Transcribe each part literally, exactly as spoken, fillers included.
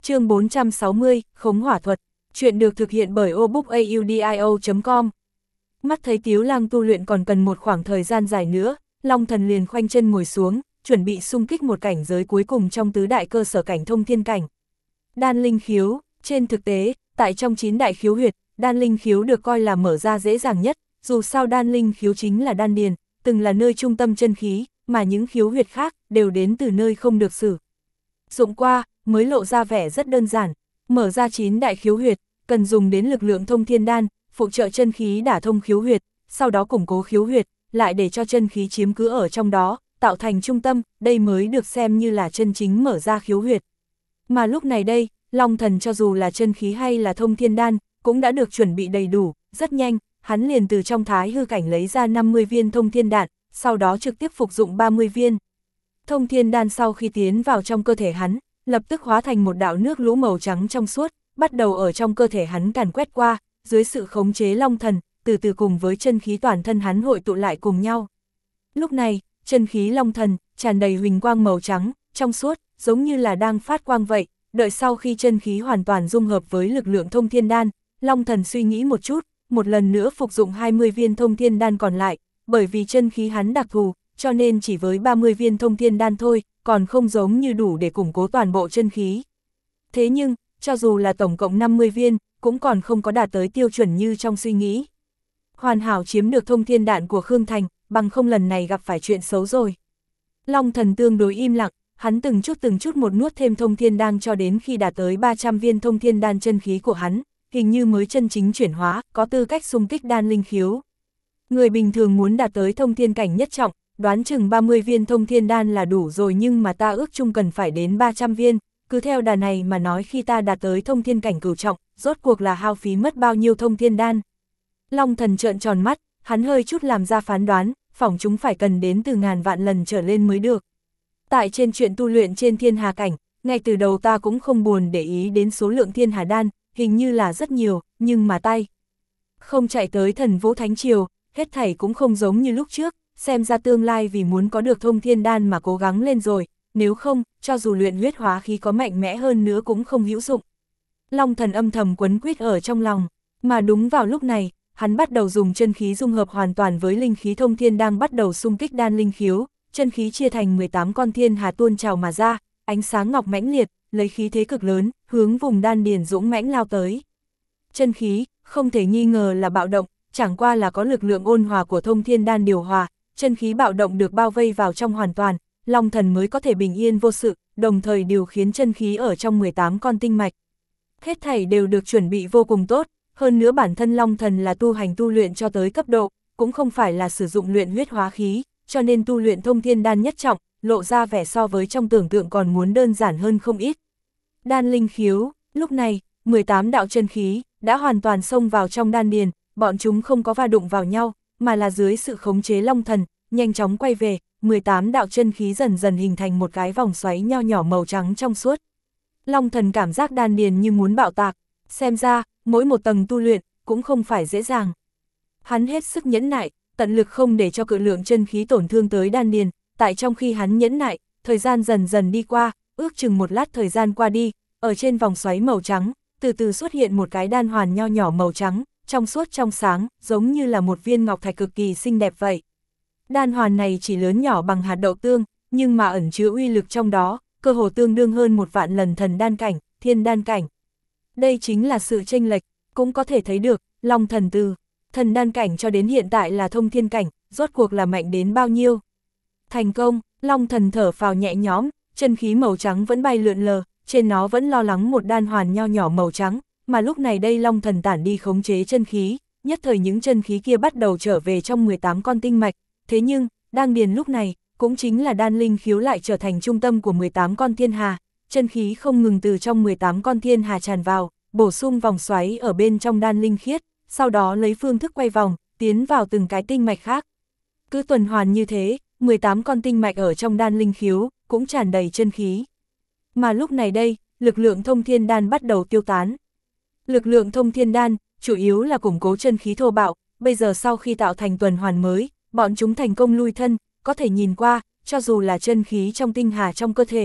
Chương bốn trăm sáu mươi, Khống hỏa thuật. Chuyện được thực hiện bởi obookaudio chấm com. Mắt thấy Tiếu Lang tu luyện còn cần một khoảng thời gian dài nữa, Long Thần liền khoanh chân ngồi xuống, chuẩn bị xung kích một cảnh giới cuối cùng trong tứ đại cơ sở cảnh thông thiên cảnh. Đan linh khiếu, trên thực tế, tại trong chín đại khiếu huyệt, đan linh khiếu được coi là mở ra dễ dàng nhất, dù sao đan linh khiếu chính là đan điền, từng là nơi trung tâm chân khí, mà những khiếu huyệt khác đều đến từ nơi không được sử dụng qua, mới lộ ra vẻ rất đơn giản. Mở ra chín đại khiếu huyệt, cần dùng đến lực lượng thông thiên đan, phụ trợ chân khí đả thông khiếu huyệt, sau đó củng cố khiếu huyệt, lại để cho chân khí chiếm cứ ở trong đó, tạo thành trung tâm, đây mới được xem như là chân chính mở ra khiếu huyệt. Mà lúc này đây, Long Thần cho dù là chân khí hay là thông thiên đan, cũng đã được chuẩn bị đầy đủ, rất nhanh, hắn liền từ trong thái hư cảnh lấy ra năm mươi viên thông thiên đan, sau đó trực tiếp phục dụng ba mươi viên. Thông thiên đan sau khi tiến vào trong cơ thể hắn, lập tức hóa thành một đạo nước lũ màu trắng trong suốt, bắt đầu ở trong cơ thể hắn càn quét qua, dưới sự khống chế Long Thần, từ từ cùng với chân khí toàn thân hắn hội tụ lại cùng nhau. Lúc này, chân khí Long Thần tràn đầy huỳnh quang màu trắng, trong suốt, giống như là đang phát quang vậy. Đợi sau khi chân khí hoàn toàn dung hợp với lực lượng thông thiên đan, Long Thần suy nghĩ một chút, một lần nữa phục dụng hai mươi viên thông thiên đan còn lại, bởi vì chân khí hắn đặc thù, cho nên chỉ với ba mươi viên thông thiên đan thôi, còn không giống như đủ để củng cố toàn bộ chân khí. Thế nhưng, cho dù là tổng cộng năm mươi viên, cũng còn không có đạt tới tiêu chuẩn như trong suy nghĩ. Hoàn hảo chiếm được thông thiên đạn của Khương Thành, bằng không lần này gặp phải chuyện xấu rồi. Long Thần tương đối im lặng, hắn từng chút từng chút một nuốt thêm thông thiên đan cho đến khi đạt tới ba trăm viên thông thiên đan, chân khí của hắn, hình như mới chân chính chuyển hóa, có tư cách xung kích đan linh khiếu. Người bình thường muốn đạt tới thông thiên cảnh nhất trọng, đoán chừng ba mươi viên thông thiên đan là đủ rồi, nhưng mà ta ước chung cần phải đến ba trăm viên, cứ theo đà này mà nói khi ta đạt tới thông thiên cảnh cửu trọng, rốt cuộc là hao phí mất bao nhiêu thông thiên đan. Long Thần trợn tròn mắt, hắn hơi chút làm ra phán đoán, phỏng chúng phải cần đến từ ngàn vạn lần trở lên mới được. Tại trên chuyện tu luyện trên thiên hà cảnh, ngay từ đầu ta cũng không buồn để ý đến số lượng thiên hà đan, hình như là rất nhiều, nhưng mà tay không chạy tới Thần Vũ Thánh Triều, hết thảy cũng không giống như lúc trước, xem ra tương lai vì muốn có được thông thiên đan mà cố gắng lên rồi, nếu không, cho dù luyện huyết hóa khí có mạnh mẽ hơn nữa cũng không hữu dụng. Long Thần âm thầm quấn quýt ở trong lòng, mà đúng vào lúc này, hắn bắt đầu dùng chân khí dung hợp hoàn toàn với linh khí thông thiên đang bắt đầu xung kích đan linh khiếu, chân khí chia thành mười tám con thiên hà tuôn trào mà ra, ánh sáng ngọc mãnh liệt, lấy khí thế cực lớn, hướng vùng đan điền dũng mãnh lao tới. Chân khí, không thể nghi ngờ là bạo động, chẳng qua là có lực lượng ôn hòa của thông thiên đan điều hòa, chân khí bạo động được bao vây vào trong hoàn toàn, Long Thần mới có thể bình yên vô sự, đồng thời điều khiến chân khí ở trong mười tám con tinh mạch. Hết thảy đều được chuẩn bị vô cùng tốt, hơn nữa bản thân Long Thần là tu hành tu luyện cho tới cấp độ, cũng không phải là sử dụng luyện huyết hóa khí, cho nên tu luyện thông thiên đan nhất trọng, lộ ra vẻ so với trong tưởng tượng còn muốn đơn giản hơn không ít. Đan linh khiếu, lúc này, mười tám đạo chân khí đã hoàn toàn xông vào trong đan điền, bọn chúng không có va đụng vào nhau, mà là dưới sự khống chế Long Thần, nhanh chóng quay về, mười tám đạo chân khí dần dần hình thành một cái vòng xoáy nho nhỏ màu trắng trong suốt. Long Thần cảm giác đan điền như muốn bạo tạc, xem ra, mỗi một tầng tu luyện, cũng không phải dễ dàng. Hắn hết sức nhẫn nại, tận lực không để cho cự lượng chân khí tổn thương tới đan điền, tại trong khi hắn nhẫn nại, thời gian dần dần đi qua, ước chừng một lát thời gian qua đi, ở trên vòng xoáy màu trắng, từ từ xuất hiện một cái đan hoàn nho nhỏ màu trắng, trong suốt trong sáng, giống như là một viên ngọc thạch cực kỳ xinh đẹp vậy. Đan hoàn này chỉ lớn nhỏ bằng hạt đậu tương, nhưng mà ẩn chứa uy lực trong đó, cơ hồ tương đương hơn một vạn lần thần đan cảnh, thiên đan cảnh. Đây chính là sự chênh lệch, cũng có thể thấy được, Long Thần từ thần đan cảnh cho đến hiện tại là thông thiên cảnh, rốt cuộc là mạnh đến bao nhiêu. Thành công, Long Thần thở phào nhẹ nhõm, chân khí màu trắng vẫn bay lượn lờ, trên nó vẫn lo lắng một đan hoàn nho nhỏ màu trắng, mà lúc này đây Long Thần tản đi khống chế chân khí, nhất thời những chân khí kia bắt đầu trở về trong mười tám con tinh mạch, thế nhưng, đan điền lúc này, cũng chính là đan linh khiếu lại trở thành trung tâm của mười tám con thiên hà, chân khí không ngừng từ trong mười tám con thiên hà tràn vào, bổ sung vòng xoáy ở bên trong đan linh khiết, sau đó lấy phương thức quay vòng, tiến vào từng cái tinh mạch khác. Cứ tuần hoàn như thế, mười tám con tinh mạch ở trong đan linh khiếu, cũng tràn đầy chân khí. Mà lúc này đây, lực lượng thông thiên đan bắt đầu tiêu tán. Lực lượng thông thiên đan, chủ yếu là củng cố chân khí thô bạo, bây giờ sau khi tạo thành tuần hoàn mới, bọn chúng thành công lui thân, có thể nhìn qua, cho dù là chân khí trong tinh hà trong cơ thể,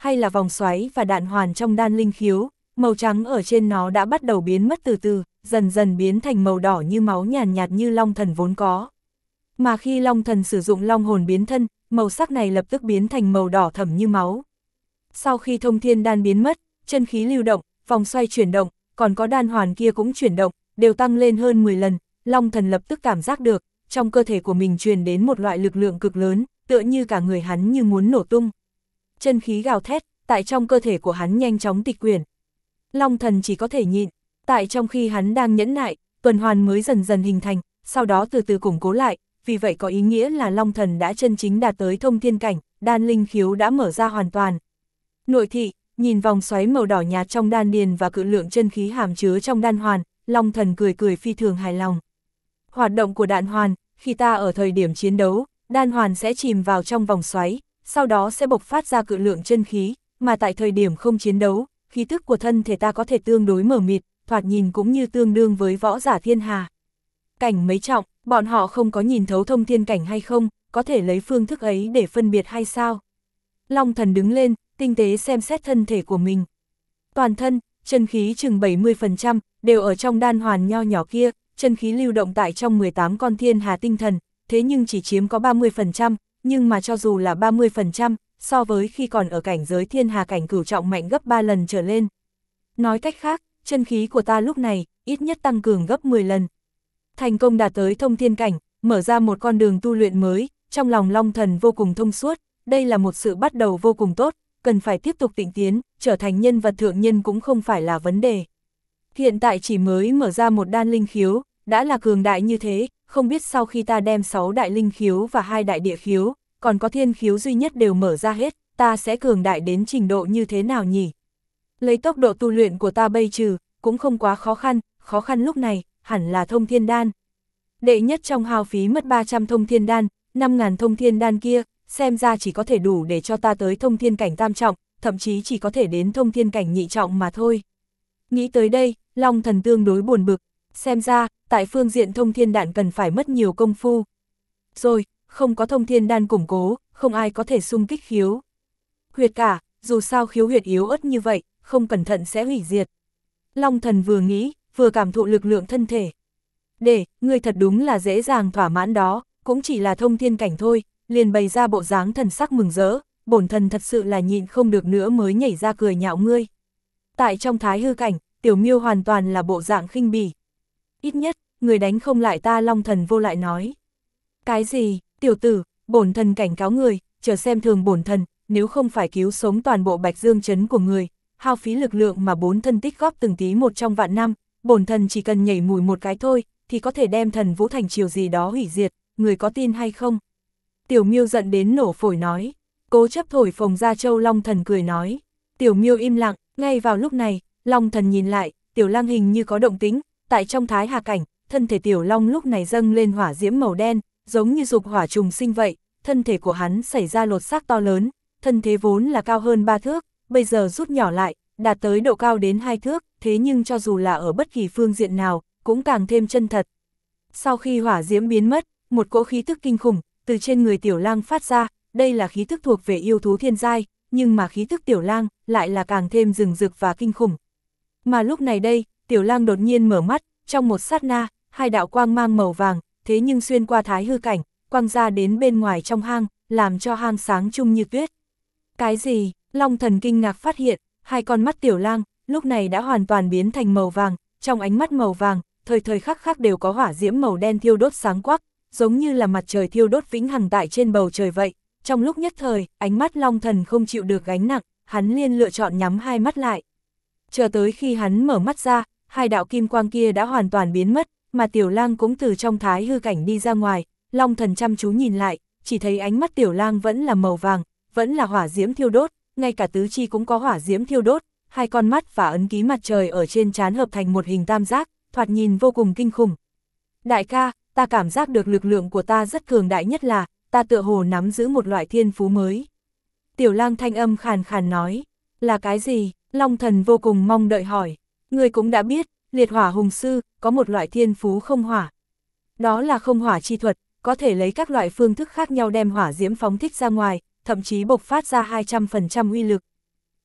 hay là vòng xoáy và đạn hoàn trong đan linh khiếu, màu trắng ở trên nó đã bắt đầu biến mất từ từ, dần dần biến thành màu đỏ như máu nhàn nhạt như long thần vốn có. Mà khi long thần sử dụng long hồn biến thân, màu sắc này lập tức biến thành màu đỏ thẫm như máu. Sau khi thông thiên đan biến mất, chân khí lưu động, vòng xoay chuyển động, còn có đan hoàn kia cũng chuyển động, đều tăng lên hơn mười lần, long thần lập tức cảm giác được, trong cơ thể của mình truyền đến một loại lực lượng cực lớn, tựa như cả người hắn như muốn nổ tung. Chân khí gào thét, tại trong cơ thể của hắn nhanh chóng tịch quyển. Long thần chỉ có thể nhịn, tại trong khi hắn đang nhẫn nại, tuần hoàn mới dần dần hình thành, sau đó từ từ củng cố lại, vì vậy có ý nghĩa là long thần đã chân chính đạt tới thông thiên cảnh, đan linh khiếu đã mở ra hoàn toàn. Nội thị, nhìn vòng xoáy màu đỏ nhạt trong đan điền và cự lượng chân khí hàm chứa trong đan hoàn, long thần cười cười phi thường hài lòng. Hoạt động của đạn hoàn, khi ta ở thời điểm chiến đấu, đan hoàn sẽ chìm vào trong vòng xoáy, sau đó sẽ bộc phát ra cự lượng chân khí, mà tại thời điểm không chiến đấu, khí thức của thân thể ta có thể tương đối mờ mịt, thoạt nhìn cũng như tương đương với võ giả thiên hà. Cảnh mấy trọng, bọn họ không có nhìn thấu thông thiên cảnh hay không, có thể lấy phương thức ấy để phân biệt hay sao? Long thần đứng lên, tinh tế xem xét thân thể của mình. Toàn thân, chân khí chừng bảy mươi phần trăm, đều ở trong đan hoàn nho nhỏ kia, chân khí lưu động tại trong mười tám con thiên hà tinh thần, thế nhưng chỉ chiếm có ba mươi phần trăm, nhưng mà cho dù là ba mươi phần trăm, so với khi còn ở cảnh giới thiên hà cảnh cửu trọng mạnh gấp ba lần trở lên. Nói cách khác, chân khí của ta lúc này, ít nhất tăng cường gấp mười lần. Thành công đạt tới thông thiên cảnh, mở ra một con đường tu luyện mới, trong lòng long thần vô cùng thông suốt, đây là một sự bắt đầu vô cùng tốt, cần phải tiếp tục tịnh tiến, trở thành nhân vật thượng nhân cũng không phải là vấn đề. Hiện tại chỉ mới mở ra một đan linh khiếu, đã là cường đại như thế, không biết sau khi ta đem sáu đại linh khiếu và hai đại địa khiếu, còn có thiên khiếu duy nhất đều mở ra hết, ta sẽ cường đại đến trình độ như thế nào nhỉ? Lấy tốc độ tu luyện của ta bây trừ, cũng không quá khó khăn, khó khăn lúc này, hẳn là thông thiên đan. Đệ nhất trong hao phí mất ba trăm thông thiên đan, năm nghìn thông thiên đan kia, xem ra chỉ có thể đủ để cho ta tới thông thiên cảnh tam trọng, thậm chí chỉ có thể đến thông thiên cảnh nhị trọng mà thôi. Nghĩ tới đây, long thần tương đối buồn bực, xem ra, tại phương diện thông thiên đan cần phải mất nhiều công phu. Rồi, không có thông thiên đan củng cố, không ai có thể xung kích khiếu. Huyệt cả, dù sao khiếu huyệt yếu ớt như vậy, không cẩn thận sẽ hủy diệt. Long thần vừa nghĩ, vừa cảm thụ lực lượng thân thể. Để, ngươi thật đúng là dễ dàng thỏa mãn đó, cũng chỉ là thông thiên cảnh thôi, liền bày ra bộ dáng thần sắc mừng rỡ, bổn thần thật sự là nhịn không được nữa mới nhảy ra cười nhạo ngươi. Tại trong thái hư cảnh, tiểu miêu hoàn toàn là bộ dạng khinh bỉ. Ít nhất, người đánh không lại ta, long thần vô lại nói. Cái gì, tiểu tử, bổn thần cảnh cáo người, chờ xem thường bổn thần, nếu không phải cứu sống toàn bộ Bạch Dương trấn của người, hao phí lực lượng mà bốn thân tích góp từng tí một trong vạn năm, bổn thần chỉ cần nhảy mùi một cái thôi, thì có thể đem thần vũ thành triều gì đó hủy diệt, người có tin hay không? Tiểu miêu giận đến nổ phổi nói, cố chấp thổi phồng ra châu long thần cười nói. Tiểu miêu im lặng, ngay vào lúc này, long thần nhìn lại, tiểu lang hình như có động tính, tại trong thái hà cảnh, thân thể tiểu long lúc này dâng lên hỏa diễm màu đen, giống như dục hỏa trùng sinh vậy, thân thể của hắn xảy ra lột xác to lớn, thân thế vốn là cao hơn ba thước, bây giờ rút nhỏ lại, đạt tới độ cao đến hai thước, thế nhưng cho dù là ở bất kỳ phương diện nào, cũng càng thêm chân thật. Sau khi hỏa diễm biến mất, một cỗ khí tức kinh khủng từ trên người tiểu lang phát ra, đây là khí tức thuộc về yêu thú thiên giai, nhưng mà khí tức tiểu lang lại là càng thêm rừng rực và kinh khủng. Mà lúc này đây, tiểu lang đột nhiên mở mắt, trong một sát na, hai đạo quang mang màu vàng, thế nhưng xuyên qua thái hư cảnh, quang ra đến bên ngoài trong hang, làm cho hang sáng chung như tuyết. Cái gì? Long thần kinh ngạc phát hiện, hai con mắt tiểu lang, lúc này đã hoàn toàn biến thành màu vàng, trong ánh mắt màu vàng, thời thời khắc khắc đều có hỏa diễm màu đen thiêu đốt sáng quắc, giống như là mặt trời thiêu đốt vĩnh hằng tại trên bầu trời vậy. Trong lúc nhất thời, ánh mắt long thần không chịu được gánh nặng, hắn liền lựa chọn nhắm hai mắt lại. Chờ tới khi hắn mở mắt ra, hai đạo kim quang kia đã hoàn toàn biến mất, mà tiểu lang cũng từ trong thái hư cảnh đi ra ngoài, long thần chăm chú nhìn lại, chỉ thấy ánh mắt tiểu lang vẫn là màu vàng, vẫn là hỏa diễm thiêu đốt, ngay cả tứ chi cũng có hỏa diễm thiêu đốt, hai con mắt và ấn ký mặt trời ở trên trán hợp thành một hình tam giác, thoạt nhìn vô cùng kinh khủng. Đại ca, ta cảm giác được lực lượng của ta rất cường đại, nhất là, ta tựa hồ nắm giữ một loại thiên phú mới. Tiểu lang thanh âm khàn khàn nói, là cái gì? Long thần vô cùng mong đợi hỏi, người cũng đã biết, liệt hỏa hùng sư, có một loại thiên phú không hỏa. Đó là không hỏa chi thuật, có thể lấy các loại phương thức khác nhau đem hỏa diễm phóng thích ra ngoài, thậm chí bộc phát ra hai trăm phần trăm uy lực.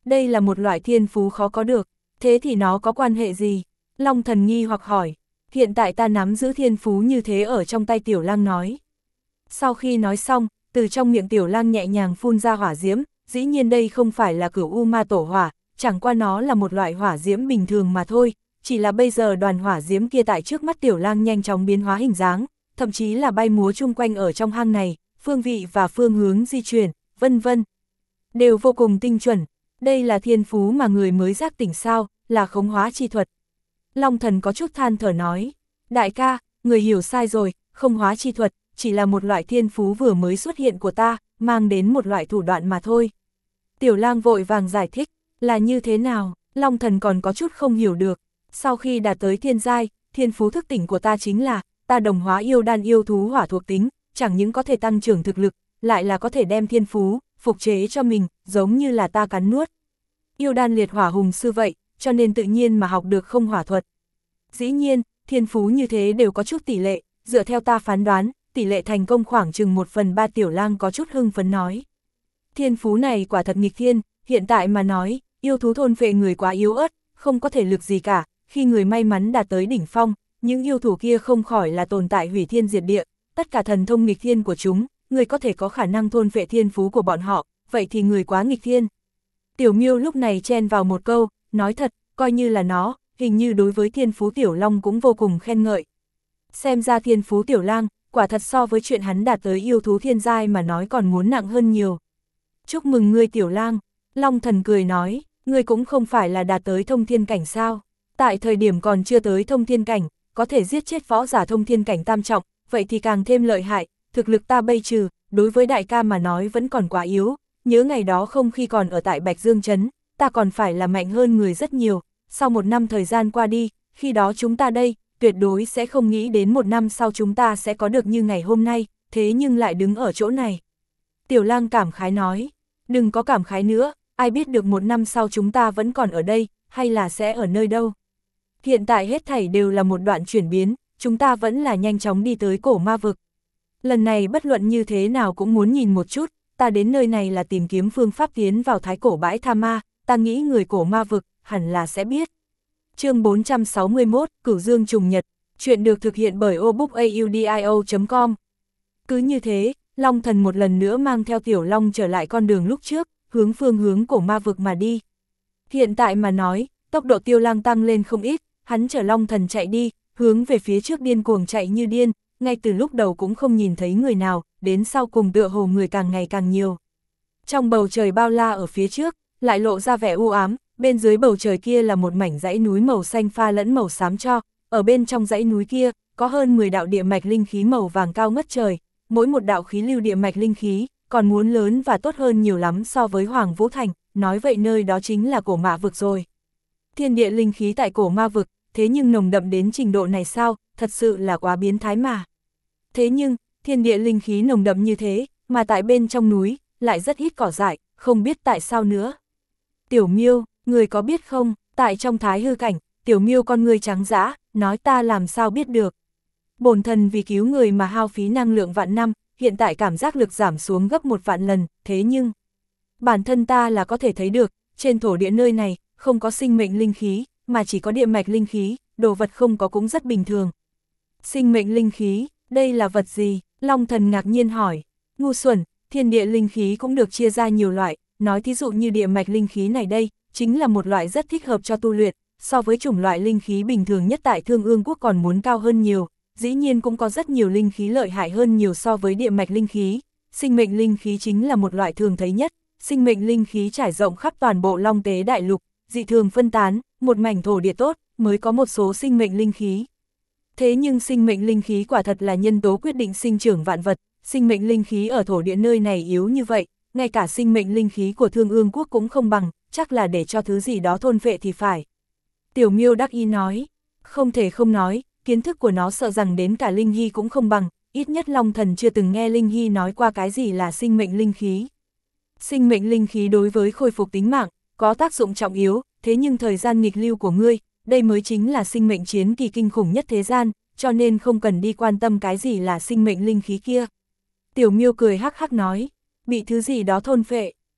Đây là một loại thiên phú khó có được, thế thì nó có quan hệ gì? Long Thần nghi hoặc hỏi. Hiện tại ta nắm giữ thiên phú như thế ở trong tay Tiểu Lang nói. Sau khi nói xong, từ trong miệng Tiểu Lang nhẹ nhàng phun ra hỏa diễm, dĩ nhiên đây không phải là Cửu U Ma Tổ Hỏa, chẳng qua nó là một loại hỏa diễm bình thường mà thôi, chỉ là bây giờ đoàn hỏa diễm kia tại trước mắt Tiểu Lang nhanh chóng biến hóa hình dáng, thậm chí là bay múa chung quanh ở trong hang này, phương vị và phương hướng di chuyển, vân vân, đều vô cùng tinh chuẩn. Đây là thiên phú mà người mới giác tỉnh sao, là khống hóa chi thuật. Long Thần có chút than thở nói, đại ca, người hiểu sai rồi, khống hóa chi thuật, chỉ là một loại thiên phú vừa mới xuất hiện của ta, mang đến một loại thủ đoạn mà thôi. Tiểu Lang vội vàng giải thích, là như thế nào, Long Thần còn có chút không hiểu được. Sau khi đạt tới thiên giai, thiên phú thức tỉnh của ta chính là, ta đồng hóa yêu đan yêu thú hỏa thuộc tính, chẳng những có thể tăng trưởng thực lực, lại là có thể đem thiên phú, phục chế cho mình, giống như là ta cắn nuốt. Yêu đan liệt hỏa hùng sư vậy, cho nên tự nhiên mà học được không hỏa thuật. Dĩ nhiên, thiên phú như thế đều có chút tỷ lệ, dựa theo ta phán đoán, tỷ lệ thành công khoảng chừng một phần ba. Tiểu Lang có chút hưng phấn nói. Thiên phú này quả thật nghịch thiên, hiện tại mà nói, yêu thú thôn phệ người quá yếu ớt, không có thể lực gì cả, khi người may mắn đạt tới đỉnh phong, những yêu thú kia không khỏi là tồn tại hủy thiên diệt địa, tất cả thần thông nghịch thiên của chúng, người có thể có khả năng thôn phệ thiên phú của bọn họ, vậy thì người quá nghịch thiên. Tiểu Miêu lúc này chen vào một câu, nói thật, coi như là nó, hình như đối với thiên phú Tiểu Long cũng vô cùng khen ngợi. Xem ra thiên phú Tiểu Lang, quả thật so với chuyện hắn đạt tới yêu thú thiên giai mà nói còn muốn nặng hơn nhiều. Chúc mừng ngươi Tiểu Lang, Long Thần cười nói, ngươi cũng không phải là đạt tới thông thiên cảnh sao, tại thời điểm còn chưa tới thông thiên cảnh, có thể giết chết võ giả thông thiên cảnh tam trọng, vậy thì càng thêm lợi hại, thực lực ta bây trừ, đối với đại ca mà nói vẫn còn quá yếu, nhớ ngày đó không khi còn ở tại Bạch Dương Trấn, ta còn phải là mạnh hơn người rất nhiều, sau một năm thời gian qua đi, khi đó chúng ta đây, tuyệt đối sẽ không nghĩ đến một năm sau chúng ta sẽ có được như ngày hôm nay, thế nhưng lại đứng ở chỗ này. Tiểu Lang cảm khái nói, đừng có cảm khái nữa, ai biết được một năm sau chúng ta vẫn còn ở đây, hay là sẽ ở nơi đâu. Hiện tại hết thảy đều là một đoạn chuyển biến, chúng ta vẫn là nhanh chóng đi tới cổ ma vực. Lần này bất luận như thế nào cũng muốn nhìn một chút, ta đến nơi này là tìm kiếm phương pháp tiến vào thái cổ bãi tha ma, ta nghĩ người cổ ma vực, hẳn là sẽ biết. Chương bốn trăm sáu mươi mốt, Cửu Dương trùng nhật, chuyện được thực hiện bởi obookaudio chấm com. Cứ như thế, Long Thần một lần nữa mang theo Tiểu Long trở lại con đường lúc trước, hướng phương hướng cổ ma vực mà đi. Hiện tại mà nói, tốc độ Tiêu Lang tăng lên không ít, hắn chở Long Thần chạy đi, hướng về phía trước điên cuồng chạy như điên, ngay từ lúc đầu cũng không nhìn thấy người nào, đến sau cùng tựa hồ người càng ngày càng nhiều. Trong bầu trời bao la ở phía trước, lại lộ ra vẻ u ám, bên dưới bầu trời kia là một mảnh dãy núi màu xanh pha lẫn màu xám cho, ở bên trong dãy núi kia, có hơn mười đạo địa mạch linh khí màu vàng cao ngất trời, mỗi một đạo khí lưu địa mạch linh khí, còn muốn lớn và tốt hơn nhiều lắm so với Hoàng Vũ Thành, nói vậy nơi đó chính là cổ ma vực rồi. Thiên địa linh khí tại cổ ma vực, thế nhưng nồng đậm đến trình độ này sao, thật sự là quá biến thái mà. Thế nhưng, thiên địa linh khí nồng đậm như thế, mà tại bên trong núi, lại rất ít cỏ dại, không biết tại sao nữa. Tiểu Miêu, người có biết không, tại trong thái hư cảnh, Tiểu Miêu con người trắng dã, nói ta làm sao biết được. Bổn thần vì cứu người mà hao phí năng lượng vạn năm, hiện tại cảm giác lực giảm xuống gấp một vạn lần, thế nhưng, bản thân ta là có thể thấy được, trên thổ địa nơi này, không có sinh mệnh linh khí, mà chỉ có địa mạch linh khí, đồ vật không có cũng rất bình thường. Sinh mệnh linh khí, đây là vật gì? Long Thần ngạc nhiên hỏi. Ngu xuẩn, thiên địa linh khí cũng được chia ra nhiều loại, nói thí dụ như địa mạch linh khí này đây, chính là một loại rất thích hợp cho tu luyện, so với chủng loại linh khí bình thường nhất tại Thương Ương Quốc còn muốn cao hơn nhiều, dĩ nhiên cũng có rất nhiều linh khí lợi hại hơn nhiều so với địa mạch linh khí. Sinh mệnh linh khí chính là một loại thường thấy nhất, sinh mệnh linh khí trải rộng khắp toàn bộ Long Tế Đại Lục, dị thường phân tán, một mảnh thổ địa tốt, mới có một số sinh mệnh linh khí. Thế nhưng sinh mệnh linh khí quả thật là nhân tố quyết định sinh trưởng vạn vật, sinh mệnh linh khí ở thổ địa nơi này yếu như vậy, ngay cả sinh mệnh linh khí của Thương Ương Quốc cũng không bằng, chắc là để cho thứ gì đó thôn phệ thì phải. Tiểu Miêu đắc ý nói, không thể không nói, kiến thức của nó sợ rằng đến cả Linh Hy cũng không bằng, ít nhất Long Thần chưa từng nghe Linh Hy nói qua cái gì là sinh mệnh linh khí. Sinh mệnh linh khí đối với khôi phục tính mạng, có tác dụng trọng yếu, thế nhưng thời gian nghịch lưu của ngươi, đây mới chính là sinh mệnh chiến kỳ kinh khủng nhất thế gian, cho nên không cần đi quan tâm cái gì là sinh mệnh linh khí kia. Tiểu Miêu cười hắc hắc nói, bị thứ gì đó thôn phệ,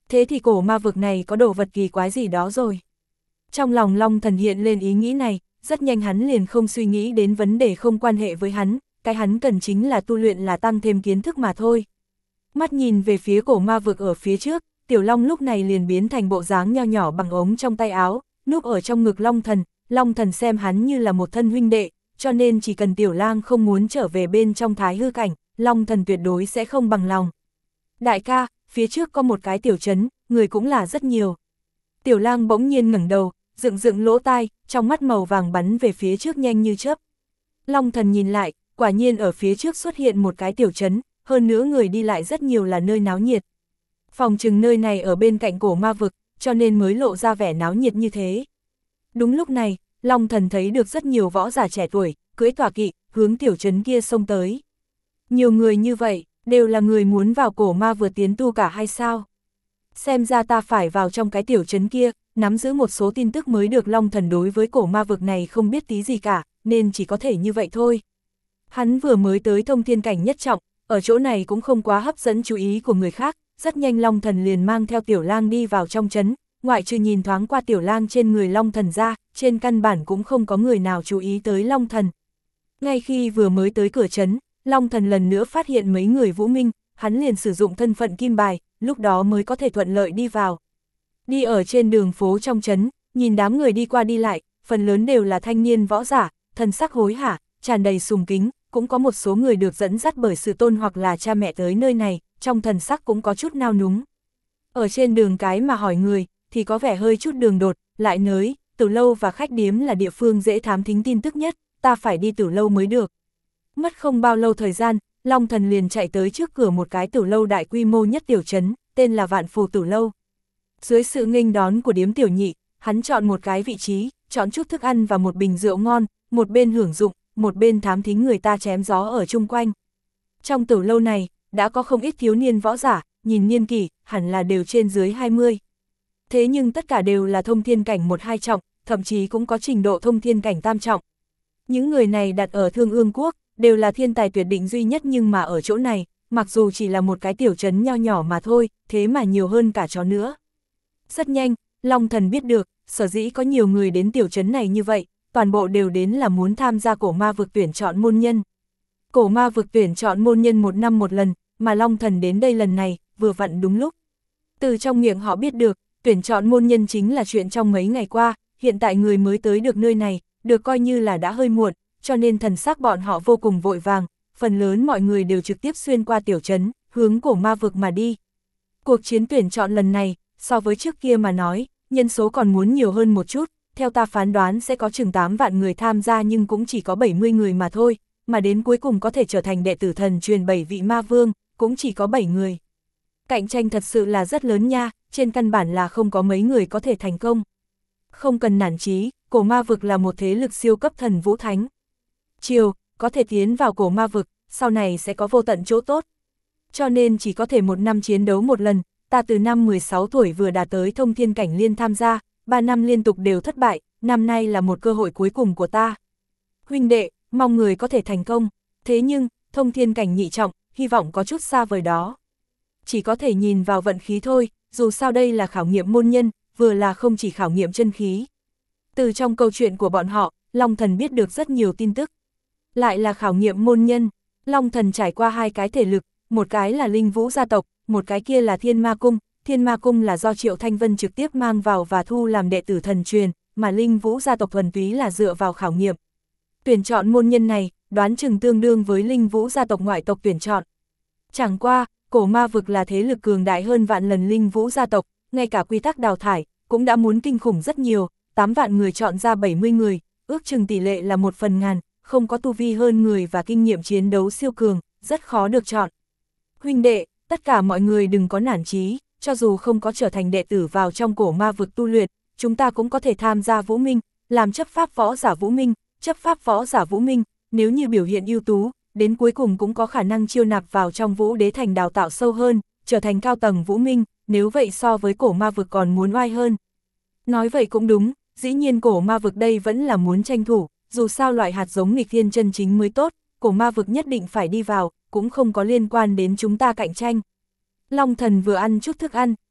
Thế thì cổ ma vực này có đồ vật kỳ quái gì đó rồi. Trong lòng Long Thần hiện lên ý nghĩ này, rất nhanh hắn liền không suy nghĩ đến vấn đề không quan hệ với hắn, cái hắn cần chính là tu luyện là tăng thêm kiến thức mà thôi. Mắt nhìn về phía cổ ma vực ở phía trước, Tiểu Long lúc này liền biến thành bộ dáng nho nhỏ bằng ống trong tay áo, núp ở trong ngực Long Thần, Long Thần xem hắn như là một thân huynh đệ, cho nên chỉ cần Tiểu Lang không muốn trở về bên trong thái hư cảnh, Long Thần tuyệt đối sẽ không bằng lòng. Đại ca, phía trước có một cái tiểu trấn, người cũng là rất nhiều. Tiểu Lang bỗng nhiên ngẩng đầu, dựng dựng lỗ tai, trong mắt màu vàng bắn về phía trước nhanh như chớp. Long Thần nhìn lại, quả nhiên ở phía trước xuất hiện một cái tiểu trấn, hơn nữa người đi lại rất nhiều là nơi náo nhiệt. Phòng chừng nơi này ở bên cạnh cổ ma vực, cho nên mới lộ ra vẻ náo nhiệt như thế. Đúng lúc này, Long Thần thấy được rất nhiều võ giả trẻ tuổi, cưỡi tọa kỵ, hướng tiểu trấn kia xông tới. Nhiều người như vậy, đều là người muốn vào cổ ma vừa tiến tu cả hay sao? Xem ra ta phải vào trong cái tiểu trấn kia, nắm giữ một số tin tức mới được. Long Thần đối với cổ ma vực này không biết tí gì cả, nên chỉ có thể như vậy thôi. Hắn vừa mới tới thông thiên cảnh nhất trọng, ở chỗ này cũng không quá hấp dẫn chú ý của người khác, rất nhanh Long Thần liền mang theo Tiểu Lang đi vào trong trấn, ngoại trừ nhìn thoáng qua Tiểu Lang trên người Long Thần ra, trên căn bản cũng không có người nào chú ý tới Long Thần. Ngay khi vừa mới tới cửa trấn, Long Thần lần nữa phát hiện mấy người Vũ Minh, hắn liền sử dụng thân phận kim bài, lúc đó mới có thể thuận lợi đi vào. Đi ở trên đường phố trong trấn, nhìn đám người đi qua đi lại, phần lớn đều là thanh niên võ giả, thần sắc hối hả, tràn đầy sùng kính, cũng có một số người được dẫn dắt bởi sư tôn hoặc là cha mẹ tới nơi này, trong thần sắc cũng có chút nao núng. Ở trên đường cái mà hỏi người, thì có vẻ hơi chút đường đột, lại nới, tử lâu và khách điếm là địa phương dễ thám thính tin tức nhất, ta phải đi tử lâu mới được. Mất không bao lâu thời gian, Long Thần liền chạy tới trước cửa một cái tử lâu đại quy mô nhất tiểu trấn, tên là Vạn Phù Tử Lâu. Dưới sự nghênh đón của điếm tiểu nhị, hắn chọn một cái vị trí, chọn chút thức ăn và một bình rượu ngon, một bên hưởng dụng, một bên thám thính người ta chém gió ở chung quanh. Trong tử lâu này, đã có không ít thiếu niên võ giả, nhìn niên kỷ, hẳn là đều trên dưới hai mươi. Thế nhưng tất cả đều là thông thiên cảnh một hai trọng, thậm chí cũng có trình độ thông thiên cảnh tam trọng. Những người này đặt ở Thương Ương Quốc, đều là thiên tài tuyệt định duy nhất, nhưng mà ở chỗ này, mặc dù chỉ là một cái tiểu trấn nho nhỏ mà thôi, thế mà nhiều hơn cả chó nữa. Rất nhanh, Long Thần biết được, sở dĩ có nhiều người đến tiểu trấn này như vậy, toàn bộ đều đến là muốn tham gia cổ ma vực tuyển chọn môn nhân. Cổ ma vực tuyển chọn môn nhân một năm một lần, mà Long Thần đến đây lần này, vừa vặn đúng lúc. Từ trong miệng họ biết được, tuyển chọn môn nhân chính là chuyện trong mấy ngày qua, hiện tại người mới tới được nơi này, được coi như là đã hơi muộn, cho nên thần sắc bọn họ vô cùng vội vàng, phần lớn mọi người đều trực tiếp xuyên qua tiểu trấn, hướng cổ ma vực mà đi. Cuộc chiến tuyển chọn lần này, so với trước kia mà nói, nhân số còn muốn nhiều hơn một chút, theo ta phán đoán sẽ có chừng tám vạn người tham gia nhưng cũng chỉ có bảy mươi người mà thôi, mà đến cuối cùng có thể trở thành đệ tử thần truyền bảy vị ma vương, cũng chỉ có bảy người. Cạnh tranh thật sự là rất lớn nha, trên căn bản là không có mấy người có thể thành công. Không cần nản chí, cổ ma vực là một thế lực siêu cấp thần vũ thánh. Chiều, có thể tiến vào cổ ma vực, sau này sẽ có vô tận chỗ tốt. Cho nên chỉ có thể một năm chiến đấu một lần, ta từ năm mười sáu tuổi vừa đạt tới thông thiên cảnh liên tham gia, ba năm liên tục đều thất bại, năm nay là một cơ hội cuối cùng của ta. Huynh đệ, mong người có thể thành công, thế nhưng, thông thiên cảnh nhị trọng, hy vọng có chút xa vời đó. Chỉ có thể nhìn vào vận khí thôi, dù sao đây là khảo nghiệm môn nhân, vừa là không chỉ khảo nghiệm chân khí. Từ trong câu chuyện của bọn họ, Long Thần biết được rất nhiều tin tức. Lại là khảo nghiệm môn nhân, Long Thần trải qua hai cái thể lực, một cái là Linh Vũ gia tộc, một cái kia là Thiên Ma Cung. Thiên Ma Cung là do Triệu Thanh Vân trực tiếp mang vào và thu làm đệ tử thần truyền, mà Linh Vũ gia tộc thuần túy là dựa vào khảo nghiệm. Tuyển chọn môn nhân này, đoán chừng tương đương với Linh Vũ gia tộc ngoại tộc tuyển chọn. Chẳng qua, cổ ma vực là thế lực cường đại hơn vạn lần Linh Vũ gia tộc, ngay cả quy tắc đào thải, cũng đã muốn kinh khủng rất nhiều, tám vạn người chọn ra bảy mươi người, ước chừng tỷ lệ là một phần ngàn, không có tu vi hơn người và kinh nghiệm chiến đấu siêu cường, rất khó được chọn. Huynh đệ, tất cả mọi người đừng có nản chí, cho dù không có trở thành đệ tử vào trong cổ ma vực tu luyện, chúng ta cũng có thể tham gia Vũ Minh, làm chấp pháp võ giả Vũ Minh, chấp pháp võ giả Vũ Minh, nếu như biểu hiện ưu tú, đến cuối cùng cũng có khả năng chiêu nạp vào trong Vũ Đế thành đào tạo sâu hơn, trở thành cao tầng Vũ Minh, nếu vậy so với cổ ma vực còn muốn oai hơn. Nói vậy cũng đúng, dĩ nhiên cổ ma vực đây vẫn là muốn tranh thủ, dù sao loại hạt giống nghịch thiên chân chính mới tốt, cổ ma vực nhất định phải đi vào, cũng không có liên quan đến chúng ta cạnh tranh. Long Thần vừa ăn chút thức ăn,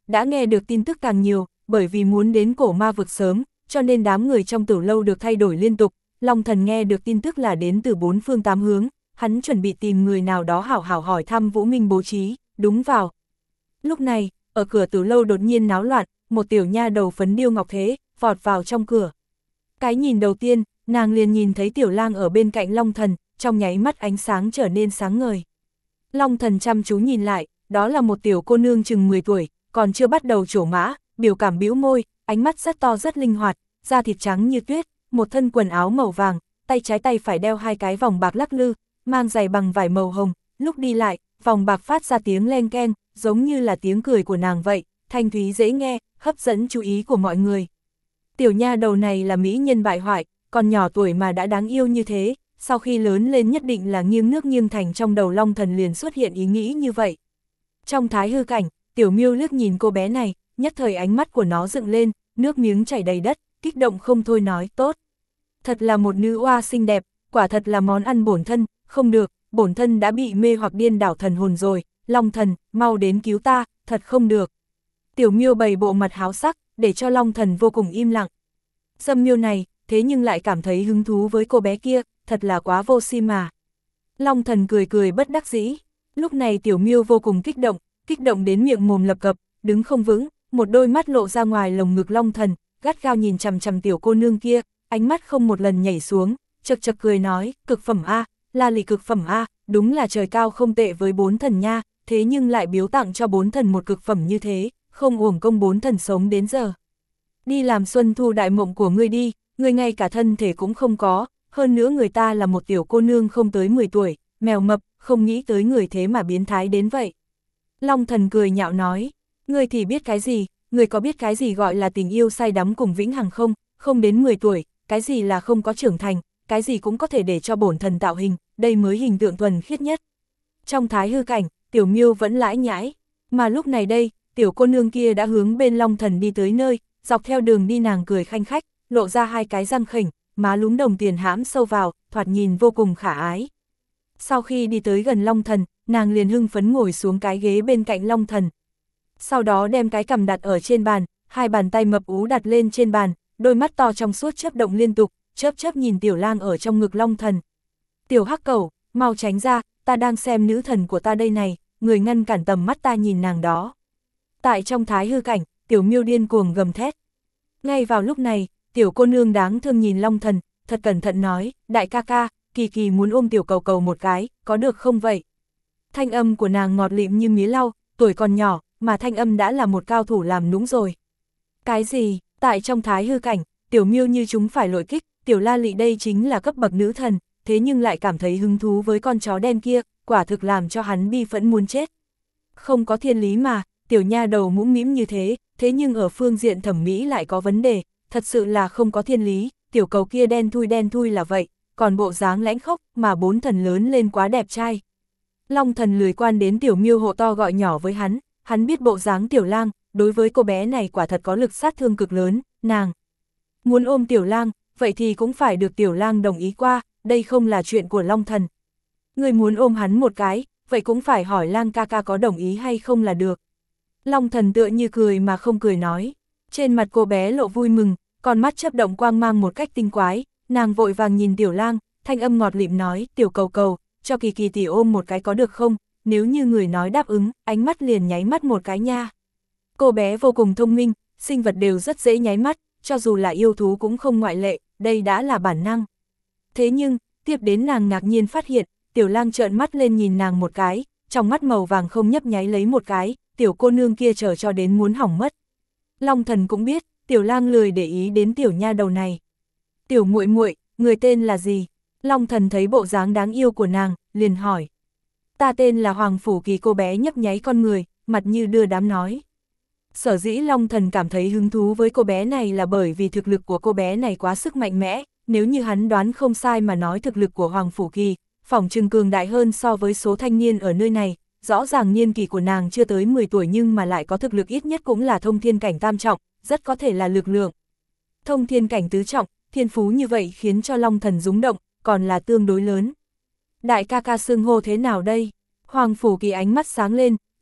đã nghe được tin tức càng nhiều, bởi vì muốn đến cổ ma vực sớm, cho nên đám người trong tử lâu được thay đổi liên tục. Long Thần nghe được tin tức là đến từ bốn phương tám hướng, hắn chuẩn bị tìm người nào đó hảo hảo hỏi thăm Vũ Minh bố trí, đúng vào. Lúc này, ở cửa tử lâu đột nhiên náo loạn, một tiểu nha đầu phấn điêu ngọc thế, vọt vào trong cửa. Cái nhìn đầu tiên, nàng liền nhìn thấy Tiểu Lang ở bên cạnh Long Thần, trong nháy mắt ánh sáng trở nên sáng ngời. Long Thần chăm chú nhìn lại, đó là một tiểu cô nương chừng mười tuổi, còn chưa bắt đầu trổ mã, biểu cảm bĩu môi, ánh mắt rất to rất linh hoạt, da thịt trắng như tuyết, một thân quần áo màu vàng, tay trái tay phải đeo hai cái vòng bạc lắc lư, mang giày bằng vải màu hồng, lúc đi lại, vòng bạc phát ra tiếng len keng, giống như là tiếng cười của nàng vậy, thanh thúy dễ nghe, hấp dẫn chú ý của mọi người. Tiểu nha đầu này là mỹ nhân bại hoại, còn nhỏ tuổi mà đã đáng yêu như thế, sau khi lớn lên nhất định là nghiêng nước nghiêng thành, trong đầu Long Thần liền xuất hiện ý nghĩ như vậy. Trong thái hư cảnh, Tiểu Miêu liếc nhìn cô bé này, nhất thời ánh mắt của nó dựng lên, nước miếng chảy đầy đất, kích động không thôi nói, tốt. Thật là một nữ oa xinh đẹp, quả thật là món ăn bổn thân, không được, bổn thân đã bị mê hoặc điên đảo thần hồn rồi, Long Thần, mau đến cứu ta, thật không được. Tiểu Miêu bày bộ mặt háo sắc, để cho Long Thần vô cùng im lặng. Dâm Miêu này, thế nhưng lại cảm thấy hứng thú với cô bé kia, thật là quá vô si mà. Long Thần cười cười bất đắc dĩ, lúc này Tiểu Miêu vô cùng kích động, kích động đến miệng mồm lập cập, đứng không vững, một đôi mắt lộ ra ngoài lồng ngực Long Thần, gắt gao nhìn chằm chằm tiểu cô nương kia, ánh mắt không một lần nhảy xuống, chật chật cười nói, cực phẩm A, La Lị cực phẩm A, đúng là trời cao không tệ với bốn thần nha, thế nhưng lại biếu tặng cho bốn thần một cực phẩm như thế, không uổng công bốn thần sống đến giờ. Đi làm xuân thu đại mộng của ngươi đi, ngươi ngay cả thân thể cũng không có, hơn nữa người ta là một tiểu cô nương không tới mười tuổi, mèo mập, không nghĩ tới người thế mà biến thái đến vậy. Long Thần cười nhạo nói, ngươi thì biết cái gì, ngươi có biết cái gì gọi là tình yêu say đắm cùng vĩnh hằng không, không đến mười tuổi, cái gì là không có trưởng thành, cái gì cũng có thể để cho bổn thần tạo hình, đây mới hình tượng thuần khiết nhất. Trong thái hư cảnh, Tiểu Miêu vẫn lãi nhãi, mà lúc này đây, tiểu cô nương kia đã hướng bên Long Thần đi tới nơi, dọc theo đường đi nàng cười khanh khách, lộ ra hai cái răng khỉnh, má lúm đồng tiền hãm sâu vào, thoạt nhìn vô cùng khả ái. Sau khi đi tới gần Long Thần, nàng liền hưng phấn ngồi xuống cái ghế bên cạnh Long Thần. Sau đó đem cái cằm đặt ở trên bàn, hai bàn tay mập ú đặt lên trên bàn, đôi mắt to trong suốt chớp động liên tục, chớp chớp nhìn Tiểu Lang ở trong ngực Long Thần. Tiểu hắc cẩu, mau tránh ra, ta đang xem nữ thần của ta đây này, người ngăn cản tầm mắt ta nhìn nàng đó. Tại trong thái hư cảnh, Tiểu Miêu điên cuồng gầm thét. Ngay vào lúc này, tiểu cô nương đáng thương nhìn Long Thần, thật cẩn thận nói, đại ca ca, Kỳ Kỳ muốn ôm tiểu cầu cầu một cái, có được không vậy? Thanh âm của nàng ngọt lịm như mía lau, tuổi còn nhỏ, mà thanh âm đã là một cao thủ làm nũng rồi. Cái gì? Tại trong thái hư cảnh, Tiểu Miêu như chúng phải lội kích, Tiểu La Lị đây chính là cấp bậc nữ thần, thế nhưng lại cảm thấy hứng thú với con chó đen kia, quả thực làm cho hắn bi phẫn muốn chết. Không có thiên lý mà, tiểu nha đầu mũm mĩm như thế, thế nhưng ở phương diện thẩm mỹ lại có vấn đề, thật sự là không có thiên lý, tiểu cầu kia đen thui đen thui là vậy, còn bộ dáng lãnh khốc mà bốn thần lớn lên quá đẹp trai. Long Thần lười quan đến Tiểu Miêu hộ to gọi nhỏ với hắn, hắn biết bộ dáng Tiểu Lang, đối với cô bé này quả thật có lực sát thương cực lớn, nàng muốn ôm Tiểu Lang, vậy thì cũng phải được Tiểu Lang đồng ý qua, đây không là chuyện của Long Thần. Người muốn ôm hắn một cái, vậy cũng phải hỏi Lang ca ca có đồng ý hay không là được. Long Thần tựa như cười mà không cười nói, trên mặt cô bé lộ vui mừng, con mắt chớp động quang mang một cách tinh quái, nàng vội vàng nhìn Tiểu Lang, thanh âm ngọt lịm nói, tiểu cầu cầu, cho Kỳ Kỳ tỷ ôm một cái có được không, nếu như người nói đáp ứng, ánh mắt liền nháy mắt một cái nha. Cô bé vô cùng thông minh, sinh vật đều rất dễ nháy mắt, cho dù là yêu thú cũng không ngoại lệ, đây đã là bản năng. Thế nhưng, tiếp đến nàng ngạc nhiên phát hiện, Tiểu Lang trợn mắt lên nhìn nàng một cái, trong mắt màu vàng không nhấp nháy lấy một cái, tiểu cô nương kia chờ cho đến muốn hỏng mất. Long Thần cũng biết, Tiểu Lang lười để ý đến tiểu nha đầu này. Tiểu muội muội, người tên là gì? Long Thần thấy bộ dáng đáng yêu của nàng, liền hỏi. Ta tên là Hoàng Phủ Kỳ, cô bé nhấp nháy con người, mặt như đưa đám nói. Sở dĩ Long Thần cảm thấy hứng thú với cô bé này là bởi vì thực lực của cô bé này quá sức mạnh mẽ, nếu như hắn đoán không sai mà nói thực lực của Hoàng Phủ Kỳ, phỏng chừng cường đại hơn so với số thanh niên ở nơi này, rõ ràng niên kỷ của nàng chưa tới mười tuổi nhưng mà lại có thực lực ít nhất cũng là thông thiên cảnh tam trọng, rất có thể là lực lượng. Thông thiên cảnh tứ trọng, thiên phú như vậy khiến cho Long Thần rúng động, còn là tương đối lớn. Đại ca ca xưng hô thế nào đây? Hoàng Phủ Kỳ ánh mắt sáng lên,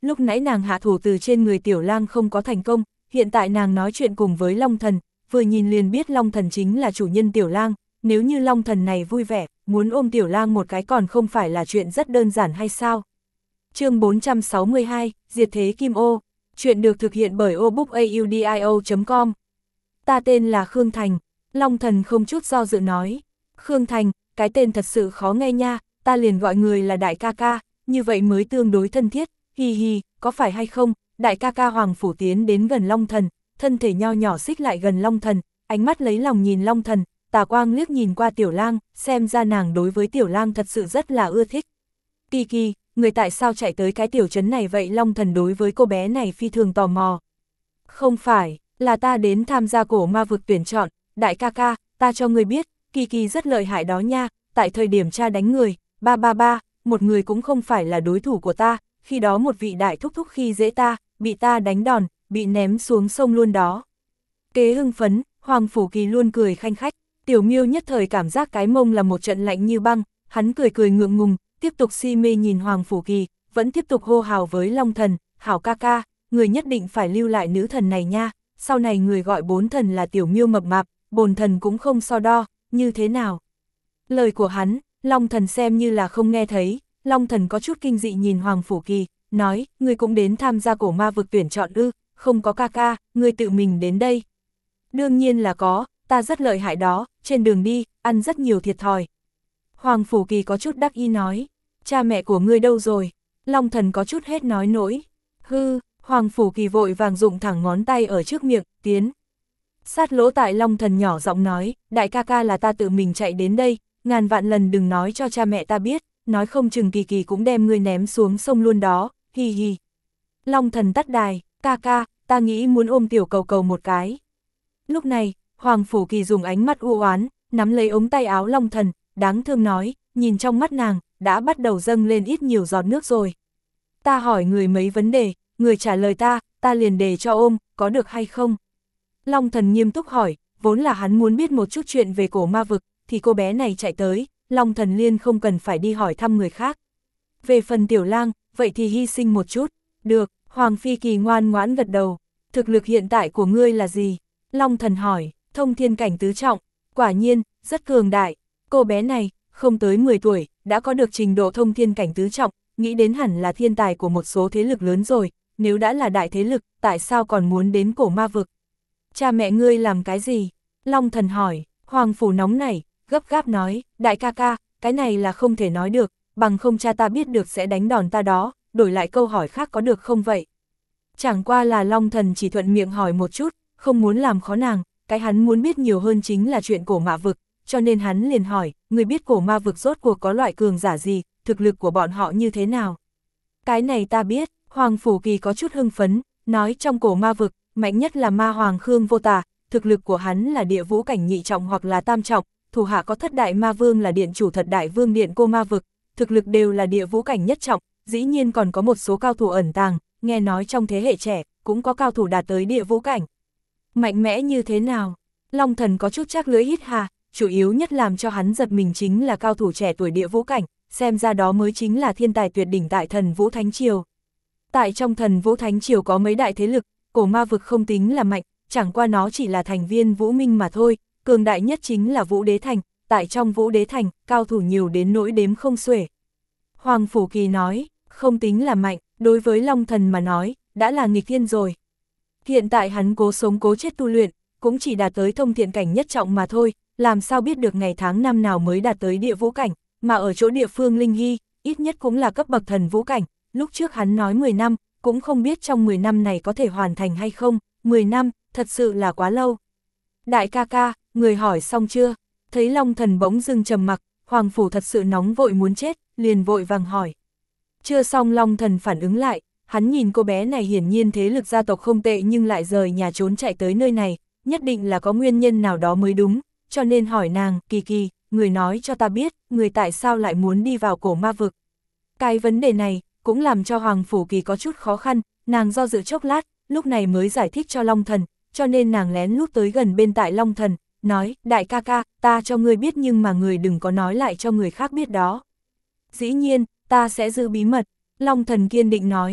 lúc nãy nàng hạ thủ từ trên người tiểu lang không có thành công, hiện tại nàng nói chuyện cùng với Long Thần, vừa nhìn liền biết Long Thần chính là chủ nhân tiểu lang, nếu như Long Thần này vui vẻ, muốn ôm tiểu lang một cái còn không phải là chuyện rất đơn giản hay sao? Chương bốn trăm sáu mươi hai, Diệt thế Kim Ô. Chuyện được thực hiện bởi obookaudio chấm com. Ta tên là Khương Thành. Long Thần không chút do dự nói. Khương Thành, cái tên thật sự khó nghe nha, ta liền gọi người là đại ca ca, như vậy mới tương đối thân thiết, hi hi, có phải hay không? Đại ca ca Hoàng Phủ tiến đến gần Long Thần, thân thể nho nhỏ xích lại gần Long Thần, ánh mắt lấy lòng nhìn Long Thần, tà quang liếc nhìn qua tiểu lang, xem ra nàng đối với tiểu lang thật sự rất là ưa thích. Kỳ kỳ, người tại sao chạy tới cái tiểu trấn này vậy? Long Thần đối với cô bé này phi thường tò mò. Không phải, là ta đến tham gia cổ ma vực tuyển chọn, đại ca ca, ta cho người biết, Kỳ kỳ rất lợi hại đó nha, tại thời điểm cha đánh người, ba ba ba, một người cũng không phải là đối thủ của ta, khi đó một vị đại thúc thúc khi dễ ta, bị ta đánh đòn, bị ném xuống sông luôn đó. Kế hưng phấn, Hoàng Phủ Kỳ luôn cười khanh khách, Tiểu Miêu nhất thời cảm giác cái mông là một trận lạnh như băng, hắn cười cười ngượng ngùng, tiếp tục si mê nhìn Hoàng Phủ Kỳ, vẫn tiếp tục hô hào với Long Thần, hảo ca ca, người nhất định phải lưu lại nữ thần này nha, sau này người gọi bốn thần là Tiểu Miêu mập mạp, bồn thần cũng không so đo, như thế nào? Lời của hắn, Long Thần xem như là không nghe thấy, Long Thần có chút kinh dị nhìn Hoàng Phủ Kỳ, nói, ngươi cũng đến tham gia cổ ma vực tuyển chọn ư, không có ca ca, ngươi tự mình đến đây. Đương nhiên là có, ta rất lợi hại đó, trên đường đi, ăn rất nhiều thiệt thòi. Hoàng Phủ Kỳ có chút đắc ý nói, cha mẹ của ngươi đâu rồi? Long Thần có chút hết nói nổi. Hư, Hoàng Phủ Kỳ vội vàng dụng thẳng ngón tay ở trước miệng, tiến. Sát lỗ tại Long Thần nhỏ giọng nói, đại ca ca là ta tự mình chạy đến đây, ngàn vạn lần đừng nói cho cha mẹ ta biết, nói không chừng Kỳ Kỳ cũng đem ngươi ném xuống sông luôn đó, hi hi. Long Thần tắt đài, ca ca, ta nghĩ muốn ôm tiểu cầu cầu một cái. Lúc này, Hoàng Phủ Kỳ dùng ánh mắt u oán, nắm lấy ống tay áo Long Thần, đáng thương nói, nhìn trong mắt nàng, đã bắt đầu dâng lên ít nhiều giọt nước rồi. Ta hỏi người mấy vấn đề, người trả lời ta, ta liền để cho ôm, có được hay không? Long Thần nghiêm túc hỏi, vốn là hắn muốn biết một chút chuyện về cổ ma vực, thì cô bé này chạy tới, Long Thần liên không cần phải đi hỏi thăm người khác. Về phần tiểu lang, vậy thì hy sinh một chút, được, Hoàng Phi Kỳ ngoan ngoãn gật đầu, thực lực hiện tại của ngươi là gì? Long Thần hỏi, thông thiên cảnh tứ trọng, quả nhiên, rất cường đại, cô bé này, không tới mười tuổi, đã có được trình độ thông thiên cảnh tứ trọng, nghĩ đến hẳn là thiên tài của một số thế lực lớn rồi, nếu đã là đại thế lực, tại sao còn muốn đến cổ ma vực? Cha mẹ ngươi làm cái gì? Long Thần hỏi, Hoàng Phủ nóng nảy, gấp gáp nói, đại ca ca, cái này là không thể nói được, bằng không cha ta biết được sẽ đánh đòn ta đó, đổi lại câu hỏi khác có được không vậy? Chẳng qua là Long Thần chỉ thuận miệng hỏi một chút, không muốn làm khó nàng, cái hắn muốn biết nhiều hơn chính là chuyện cổ ma vực, cho nên hắn liền hỏi, người biết cổ ma vực rốt cuộc có loại cường giả gì, thực lực của bọn họ như thế nào? Cái này ta biết, Hoàng Phủ Kỳ có chút hưng phấn, nói trong cổ ma vực, mạnh nhất là ma hoàng Khương Vô Tà, thực lực của hắn là địa vũ cảnh nhị trọng hoặc là tam trọng, thủ hạ có thất đại ma vương là điện chủ thật đại vương điện cô ma vực, thực lực đều là địa vũ cảnh nhất trọng, dĩ nhiên còn có một số cao thủ ẩn tàng, nghe nói trong thế hệ trẻ, cũng có cao thủ đạt tới địa vũ cảnh. Mạnh mẽ như thế nào? Long Thần có chút chắc lưỡi hít hà, chủ yếu nhất làm cho hắn giật mình chính là cao thủ trẻ tuổi địa vũ cảnh, xem ra đó mới chính là thiên tài tuyệt đỉnh tại Thần Vũ Thánh Triều. Tại trong Thần Vũ Thánh Triều có mấy đại thế lực, cổ ma vực không tính là mạnh, chẳng qua nó chỉ là thành viên Vũ Minh mà thôi, cường đại nhất chính là Vũ Đế Thành, tại trong Vũ Đế Thành, cao thủ nhiều đến nỗi đếm không xuể. Hoàng Phủ Kỳ nói, không tính là mạnh, đối với Long Thần mà nói, đã là nghịch thiên rồi. Hiện tại hắn cố sống cố chết tu luyện, cũng chỉ đạt tới thông thiện cảnh nhất trọng mà thôi, làm sao biết được ngày tháng năm nào mới đạt tới địa vũ cảnh, mà ở chỗ địa phương Linh Hy, ít nhất cũng là cấp bậc thần vũ cảnh, lúc trước hắn nói mười năm, cũng không biết trong mười năm này có thể hoàn thành hay không, mười năm, thật sự là quá lâu. Đại ca ca, người hỏi xong chưa? Thấy Long Thần bỗng dưng trầm mặc, Hoàng Phủ thật sự nóng vội muốn chết, liền vội vàng hỏi. Chưa xong Long Thần phản ứng lại, hắn nhìn cô bé này hiển nhiên thế lực gia tộc không tệ nhưng lại rời nhà trốn chạy tới nơi này, nhất định là có nguyên nhân nào đó mới đúng, cho nên hỏi nàng, Kỳ Kỳ, người nói cho ta biết, người tại sao lại muốn đi vào cổ ma vực. Cái vấn đề này, cũng làm cho Hoàng Phủ Kỳ có chút khó khăn, nàng do dự chốc lát, lúc này mới giải thích cho Long Thần, cho nên nàng lén lút tới gần bên tại Long Thần, nói, đại ca ca, ta cho ngươi biết nhưng mà người đừng có nói lại cho người khác biết đó. Dĩ nhiên, ta sẽ giữ bí mật, Long Thần kiên định nói.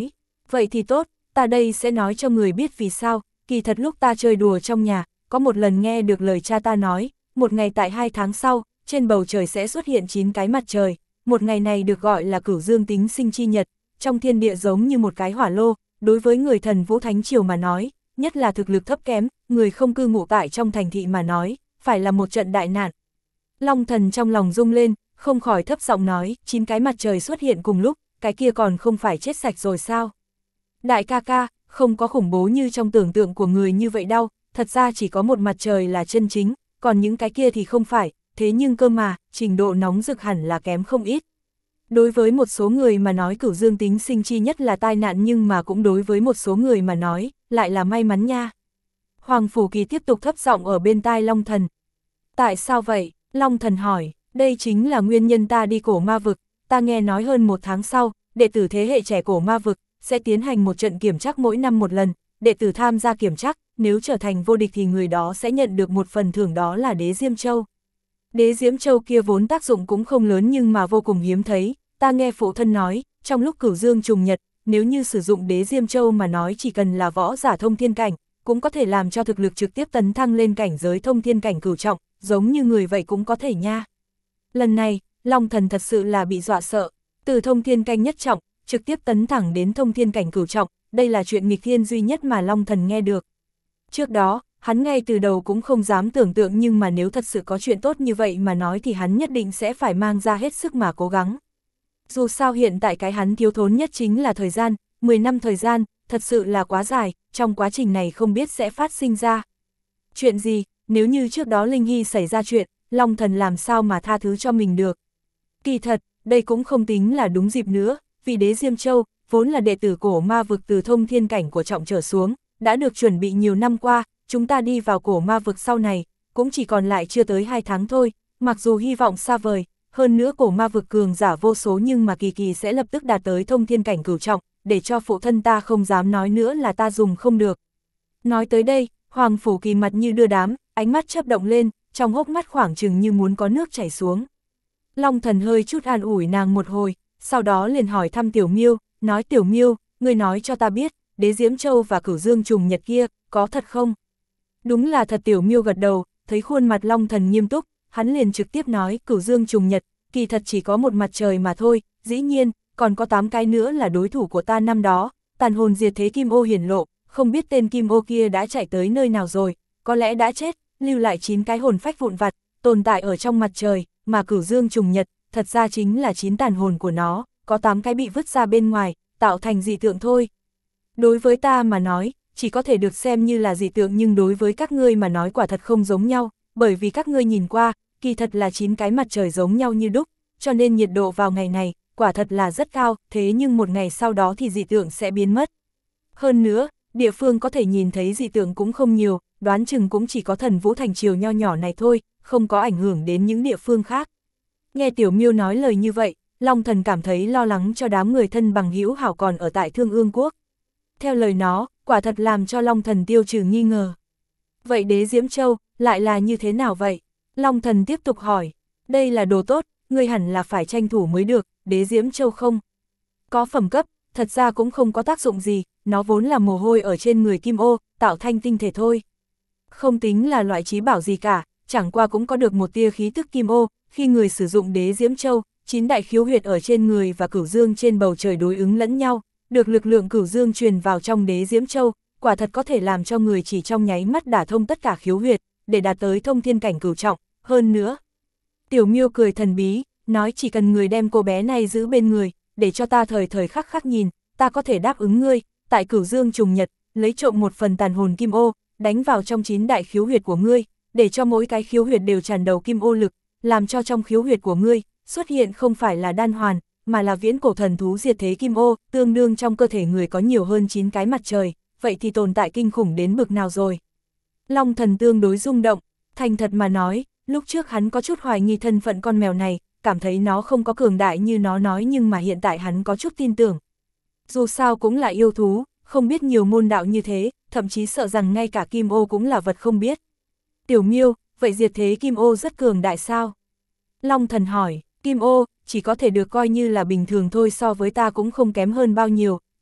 Vậy thì tốt, ta đây sẽ nói cho người biết vì sao, kỳ thật lúc ta chơi đùa trong nhà, có một lần nghe được lời cha ta nói, một ngày tại hai tháng sau, trên bầu trời sẽ xuất hiện chín cái mặt trời, một ngày này được gọi là Cửu Dương tính sinh chi nhật, trong thiên địa giống như một cái hỏa lô, đối với người thần Vũ Thánh Triều mà nói, nhất là thực lực thấp kém, người không cư ngụ tại trong thành thị mà nói, phải là một trận đại nạn. Long Thần trong lòng rung lên, không khỏi thấp giọng nói, chín cái mặt trời xuất hiện cùng lúc, cái kia còn không phải chết sạch rồi sao? Đại ca ca, không có khủng bố như trong tưởng tượng của người như vậy đâu, thật ra chỉ có một mặt trời là chân chính, còn những cái kia thì không phải, thế nhưng cơ mà, trình độ nóng rực hẳn là kém không ít. Đối với một số người mà nói Cửu Dương tính sinh chi nhất là tai nạn, nhưng mà cũng đối với một số người mà nói, lại là may mắn nha. Hoàng Phủ Kỳ tiếp tục thấp giọng ở bên tai Long Thần. Tại sao vậy? Long Thần hỏi, đây chính là nguyên nhân ta đi cổ ma vực, ta nghe nói hơn một tháng sau, đệ tử thế hệ trẻ cổ ma vực, sẽ tiến hành một trận kiểm trắc mỗi năm một lần, đệ tử tham gia kiểm trắc, nếu trở thành vô địch thì người đó sẽ nhận được một phần thưởng, đó là đế Diêm Châu. Đế Diễm Châu kia vốn tác dụng cũng không lớn nhưng mà vô cùng hiếm thấy, ta nghe phụ thân nói, trong lúc Cửu Dương trùng nhật, nếu như sử dụng đế Diêm Châu mà nói chỉ cần là võ giả thông thiên cảnh, cũng có thể làm cho thực lực trực tiếp tấn thăng lên cảnh giới thông thiên cảnh cửu trọng, giống như người vậy cũng có thể nha. Lần này, Long Thần thật sự là bị dọa sợ, từ thông thiên cảnh nhất trọng, trực tiếp tấn thẳng đến thông thiên cảnh cửu trọng, đây là chuyện nghịch thiên duy nhất mà Long Thần nghe được. Trước đó, hắn ngay từ đầu cũng không dám tưởng tượng, nhưng mà nếu thật sự có chuyện tốt như vậy mà nói thì hắn nhất định sẽ phải mang ra hết sức mà cố gắng. Dù sao hiện tại cái hắn thiếu thốn nhất chính là thời gian, mười năm thời gian, thật sự là quá dài, trong quá trình này không biết sẽ phát sinh ra chuyện gì, nếu như trước đó Linh Hy xảy ra chuyện, Long Thần làm sao mà tha thứ cho mình được. Kỳ thật, đây cũng không tính là đúng dịp nữa, vì đế Diêm Châu, vốn là đệ tử cổ ma vực từ thông thiên cảnh của trọng trở xuống, đã được chuẩn bị nhiều năm qua, chúng ta đi vào cổ ma vực sau này, cũng chỉ còn lại chưa tới hai tháng thôi, mặc dù hy vọng xa vời, hơn nữa cổ ma vực cường giả vô số nhưng mà kỳ kỳ sẽ lập tức đạt tới thông thiên cảnh cửu trọng, để cho phụ thân ta không dám nói nữa là ta dùng không được. Nói tới đây, Hoàng Phủ Kỳ mặt như đưa đám, ánh mắt chớp động lên, trong hốc mắt khoảng chừng như muốn có nước chảy xuống. Long Thần hơi chút an ủi nàng một hồi, sau đó liền hỏi thăm Tiểu Miêu, nói Tiểu Miêu, ngươi nói cho ta biết, đế Diễm Châu và Cửu Dương trùng nhật kia, có thật không? Đúng là thật. Tiểu Miêu gật đầu, thấy khuôn mặt Long Thần nghiêm túc, hắn liền trực tiếp nói Cửu Dương trùng nhật, kỳ thật chỉ có một mặt trời mà thôi, dĩ nhiên, còn có tám cái nữa là đối thủ của ta năm đó, tàn hồn diệt thế kim ô hiển lộ, không biết tên kim ô kia đã chạy tới nơi nào rồi, có lẽ đã chết, lưu lại chín cái hồn phách vụn vặt, tồn tại ở trong mặt trời, mà Cửu Dương trùng nhật, thật ra chính là chín tàn hồn của nó, có tám cái bị vứt ra bên ngoài, tạo thành dị tượng thôi. Đối với ta mà nói, chỉ có thể được xem như là dị tượng, nhưng đối với các ngươi mà nói quả thật không giống nhau, bởi vì các ngươi nhìn qua, kỳ thật là chín cái mặt trời giống nhau như đúc, cho nên nhiệt độ vào ngày này, quả thật là rất cao, thế nhưng một ngày sau đó thì dị tượng sẽ biến mất. Hơn nữa, địa phương có thể nhìn thấy dị tượng cũng không nhiều, đoán chừng cũng chỉ có Thần Vũ Thành Triều nho nhỏ này thôi, không có ảnh hưởng đến những địa phương khác. Nghe Tiểu Miêu nói lời như vậy, Long Thần cảm thấy lo lắng cho đám người thân bằng hữu hảo còn ở tại Thương Ương Quốc. Theo lời nó, quả thật làm cho Long Thần tiêu trừ nghi ngờ. Vậy đế Diễm Châu, lại là như thế nào vậy? Long Thần tiếp tục hỏi, đây là đồ tốt, ngươi hẳn là phải tranh thủ mới được, đế Diễm Châu không có phẩm cấp, thật ra cũng không có tác dụng gì, nó vốn là mồ hôi ở trên người kim ô, tạo thành tinh thể thôi. Không tính là loại trí bảo gì cả, chẳng qua cũng có được một tia khí tức kim ô, khi người sử dụng đế Diễm Châu, chín đại khiếu huyệt ở trên người và Cửu Dương trên bầu trời đối ứng lẫn nhau, được lực lượng Cửu Dương truyền vào trong đế Diễm Châu, quả thật có thể làm cho người chỉ trong nháy mắt đả thông tất cả khiếu huyệt, để đạt tới thông thiên cảnh cửu trọng, hơn nữa. Tiểu Miêu cười thần bí, nói chỉ cần người đem cô bé này giữ bên người, để cho ta thời thời khắc khắc nhìn, ta có thể đáp ứng ngươi, tại Cửu Dương trùng nhật, lấy trộm một phần tàn hồn kim ô, đánh vào trong chín đại khiếu huyệt của ngươi, để cho mỗi cái khiếu huyệt đều tràn đầu kim ô lực, làm cho trong khiếu huyệt của ngươi xuất hiện không phải là đan hoàn, mà là viễn cổ thần thú diệt thế kim ô, tương đương trong cơ thể người có nhiều hơn chín cái mặt trời, vậy thì tồn tại kinh khủng đến bực nào rồi. Long Thần tương đối rung động, thành thật mà nói, lúc trước hắn có chút hoài nghi thân phận con mèo này, cảm thấy nó không có cường đại như nó nói, nhưng mà hiện tại hắn có chút tin tưởng. Dù sao cũng là yêu thú, không biết nhiều môn đạo như thế, thậm chí sợ rằng ngay cả kim ô cũng là vật không biết. Tiểu Miêu, vậy diệt thế kim ô rất cường đại sao? Long Thần hỏi, kim ô, chỉ có thể được coi như là bình thường thôi, so với ta cũng không kém hơn bao nhiêu,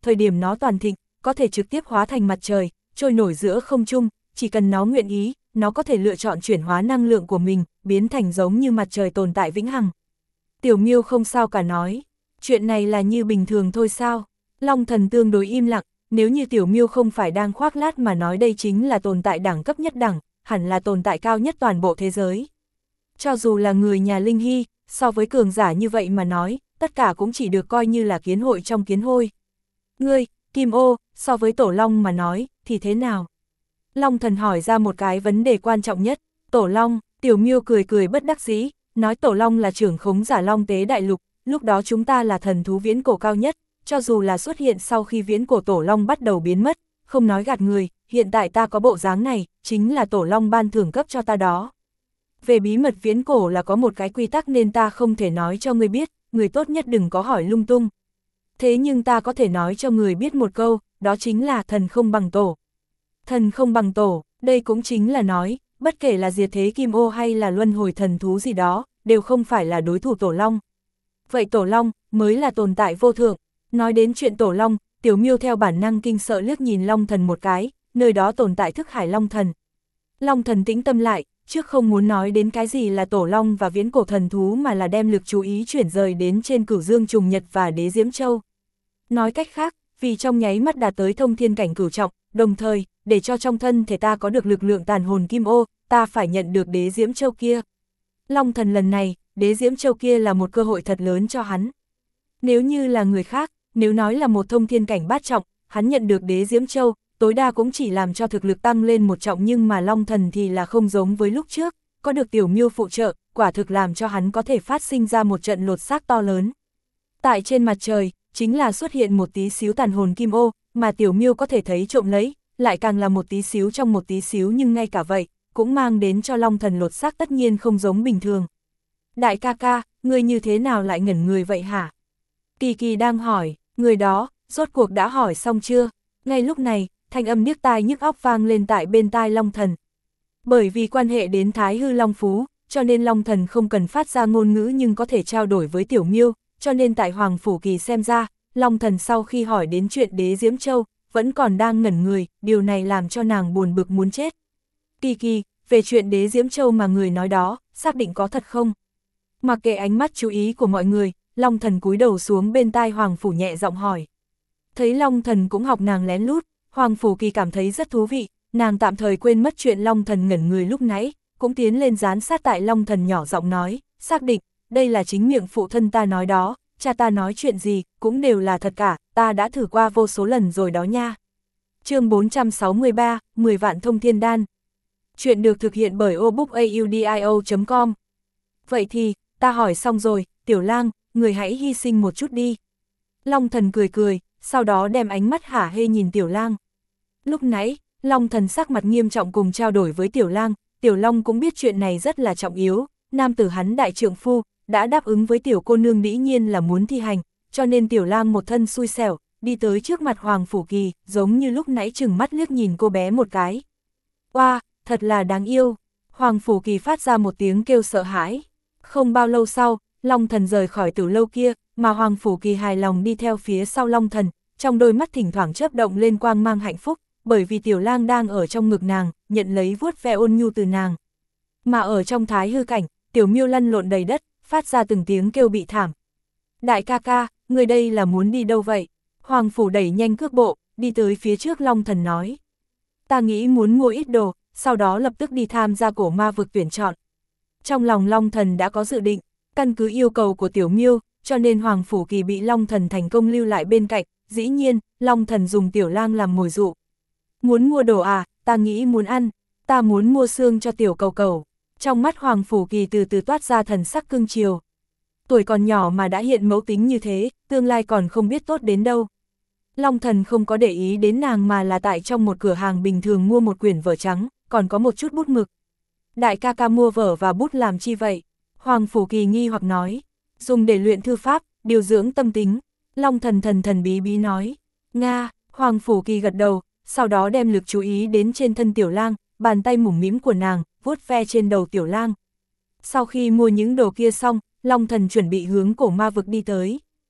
thời điểm nó toàn thịnh, có thể trực tiếp hóa thành mặt trời, trôi nổi giữa không trung, chỉ cần nó nguyện ý, nó có thể lựa chọn chuyển hóa năng lượng của mình, biến thành giống như mặt trời tồn tại vĩnh hằng. Tiểu Miêu không sao cả nói, chuyện này là như bình thường thôi sao? Long Thần tương đối im lặng, nếu như Tiểu Miêu không phải đang khoác lác mà nói đây chính là tồn tại đẳng cấp nhất đẳng, hẳn là tồn tại cao nhất toàn bộ thế giới. Cho dù là người nhà Linh Hy, so với cường giả như vậy mà nói, tất cả cũng chỉ được coi như là kiến hội trong kiến hôi. Ngươi, Kim Ô, so với Tổ Long mà nói, thì thế nào? Long Thần hỏi ra một cái vấn đề quan trọng nhất. Tổ Long, Tiểu Miêu cười cười bất đắc dĩ, nói Tổ Long là trưởng khống giả Long Tế Đại Lục, lúc đó chúng ta là thần thú viễn cổ cao nhất, cho dù là xuất hiện sau khi viễn cổ Tổ Long bắt đầu biến mất, không nói gạt người, hiện tại ta có bộ dáng này, chính là Tổ Long ban thưởng cấp cho ta đó. Về bí mật viễn cổ là có một cái quy tắc nên ta không thể nói cho ngươi biết, người tốt nhất đừng có hỏi lung tung. Thế nhưng ta có thể nói cho người biết một câu, đó chính là thần không bằng tổ. Thần không bằng tổ, đây cũng chính là nói, bất kể là diệt thế Kim Ô hay là luân hồi thần thú gì đó, đều không phải là đối thủ Tổ Long. Vậy Tổ Long mới là tồn tại vô thượng. Nói đến chuyện Tổ Long, Tiểu Miêu theo bản năng kinh sợ liếc nhìn Long Thần một cái, nơi đó tồn tại thức hải Long Thần. Long Thần tĩnh tâm lại, trước không muốn nói đến cái gì là Tổ Long và viễn cổ thần thú mà là đem lực chú ý chuyển rời đến trên Cửu Dương Trùng Nhật và Đế Diễm Châu. Nói cách khác, vì trong nháy mắt đạt tới thông thiên cảnh cửu trọng, đồng thời, để cho trong thân thể ta có được lực lượng tàn hồn Kim Ô, ta phải nhận được Đế Diễm Châu kia. Long Thần lần này, Đế Diễm Châu kia là một cơ hội thật lớn cho hắn. Nếu như là người khác, nếu nói là một thông thiên cảnh bát trọng, hắn nhận được Đế Diễm Châu, tối đa cũng chỉ làm cho thực lực tăng lên một trọng, nhưng mà Long Thần thì là không giống với lúc trước, có được Tiểu Miêu phụ trợ, quả thực làm cho hắn có thể phát sinh ra một trận lột xác to lớn. Tại trên mặt trời, chính là xuất hiện một tí xíu tàn hồn Kim Ô, mà Tiểu Miêu có thể thấy trộm lấy, lại càng là một tí xíu trong một tí xíu, nhưng ngay cả vậy, cũng mang đến cho Long Thần lột xác tất nhiên không giống bình thường. Đại ca ca, ngươi như thế nào lại ngẩn người vậy hả? Kỳ Kỳ đang hỏi, người đó, rốt cuộc đã hỏi xong chưa? Ngay lúc này, thanh âm điếc tai nhức óc vang lên tại bên tai Long Thần. Bởi vì quan hệ đến Thái Hư Long Phú, cho nên Long Thần không cần phát ra ngôn ngữ nhưng có thể trao đổi với Tiểu Miêu, cho nên tại Hoàng Phủ Kỳ xem ra, Long Thần sau khi hỏi đến chuyện Đế Diễm Châu, vẫn còn đang ngẩn người, điều này làm cho nàng buồn bực muốn chết. Kỳ Kỳ, về chuyện Đế Diễm Châu mà người nói đó, xác định có thật không? Mặc kệ ánh mắt chú ý của mọi người, Long Thần cúi đầu xuống bên tai Hoàng Phủ nhẹ giọng hỏi. Thấy Long Thần cũng học nàng lén lút, Hoàng Phủ Kỳ cảm thấy rất thú vị, nàng tạm thời quên mất chuyện Long Thần ngẩn người lúc nãy, cũng tiến lên dán sát tại Long Thần nhỏ giọng nói, xác định, đây là chính miệng phụ thân ta nói đó, cha ta nói chuyện gì, cũng đều là thật cả, ta đã thử qua vô số lần rồi đó nha. Chương bốn trăm sáu mươi ba, mười vạn thông thiên đan. Chuyện được thực hiện bởi obookaudio chấm com. Vậy thì, ta hỏi xong rồi, Tiểu Lang, người hãy hy sinh một chút đi. Long Thần cười cười, sau đó đem ánh mắt hả hê nhìn Tiểu Lang. Lúc nãy, Long Thần sắc mặt nghiêm trọng cùng trao đổi với Tiểu Lang, Tiểu Long cũng biết chuyện này rất là trọng yếu, nam tử hắn đại trượng phu, đã đáp ứng với tiểu cô nương dĩ nhiên là muốn thi hành, cho nên Tiểu Lang một thân xui xẻo, đi tới trước mặt Hoàng Phủ Kỳ, giống như lúc nãy chừng mắt liếc nhìn cô bé một cái. Oa, wow, thật là đáng yêu. Hoàng Phủ Kỳ phát ra một tiếng kêu sợ hãi. Không bao lâu sau, Long Thần rời khỏi tử lâu kia, mà Hoàng Phủ Kỳ hài lòng đi theo phía sau Long Thần, trong đôi mắt thỉnh thoảng chớp động lên quang mang hạnh phúc, bởi vì Tiểu Lang đang ở trong ngực nàng, nhận lấy vuốt ve ôn nhu từ nàng. Mà ở trong Thái Hư cảnh, Tiểu Miêu lăn lộn đầy đất, phát ra từng tiếng kêu bị thảm. Đại ca ca, người đây là muốn đi đâu vậy? Hoàng Phủ đẩy nhanh cước bộ, đi tới phía trước Long Thần nói. Ta nghĩ muốn mua ít đồ, sau đó lập tức đi tham gia cổ ma vực tuyển chọn. Trong lòng Long Thần đã có dự định, căn cứ yêu cầu của Tiểu Miêu, cho nên Hoàng Phủ Kỳ bị Long Thần thành công lưu lại bên cạnh, dĩ nhiên, Long Thần dùng Tiểu Lang làm mồi dụ. Muốn mua đồ à, ta nghĩ muốn ăn, ta muốn mua xương cho Tiểu Cầu Cầu. Trong mắt Hoàng Phủ Kỳ từ từ toát ra thần sắc cưng chiều. Tuổi còn nhỏ mà đã hiện mẫu tính như thế, tương lai còn không biết tốt đến đâu. Long Thần không có để ý đến nàng mà là tại trong một cửa hàng bình thường mua một quyển vở trắng, còn có một chút bút mực. Đại ca ca mua vở và bút làm chi vậy? Hoàng Phủ Kỳ nghi hoặc nói. Dùng để luyện thư pháp, điều dưỡng tâm tính. Long Thần thần thần bí bí nói. Nga, Hoàng Phủ Kỳ gật đầu, sau đó đem lực chú ý đến trên thân Tiểu Lang, bàn tay mũm mĩm của nàng, vuốt ve trên đầu Tiểu Lang. Sau khi mua những đồ kia xong, Long Thần chuẩn bị hướng cổ ma vực đi tới.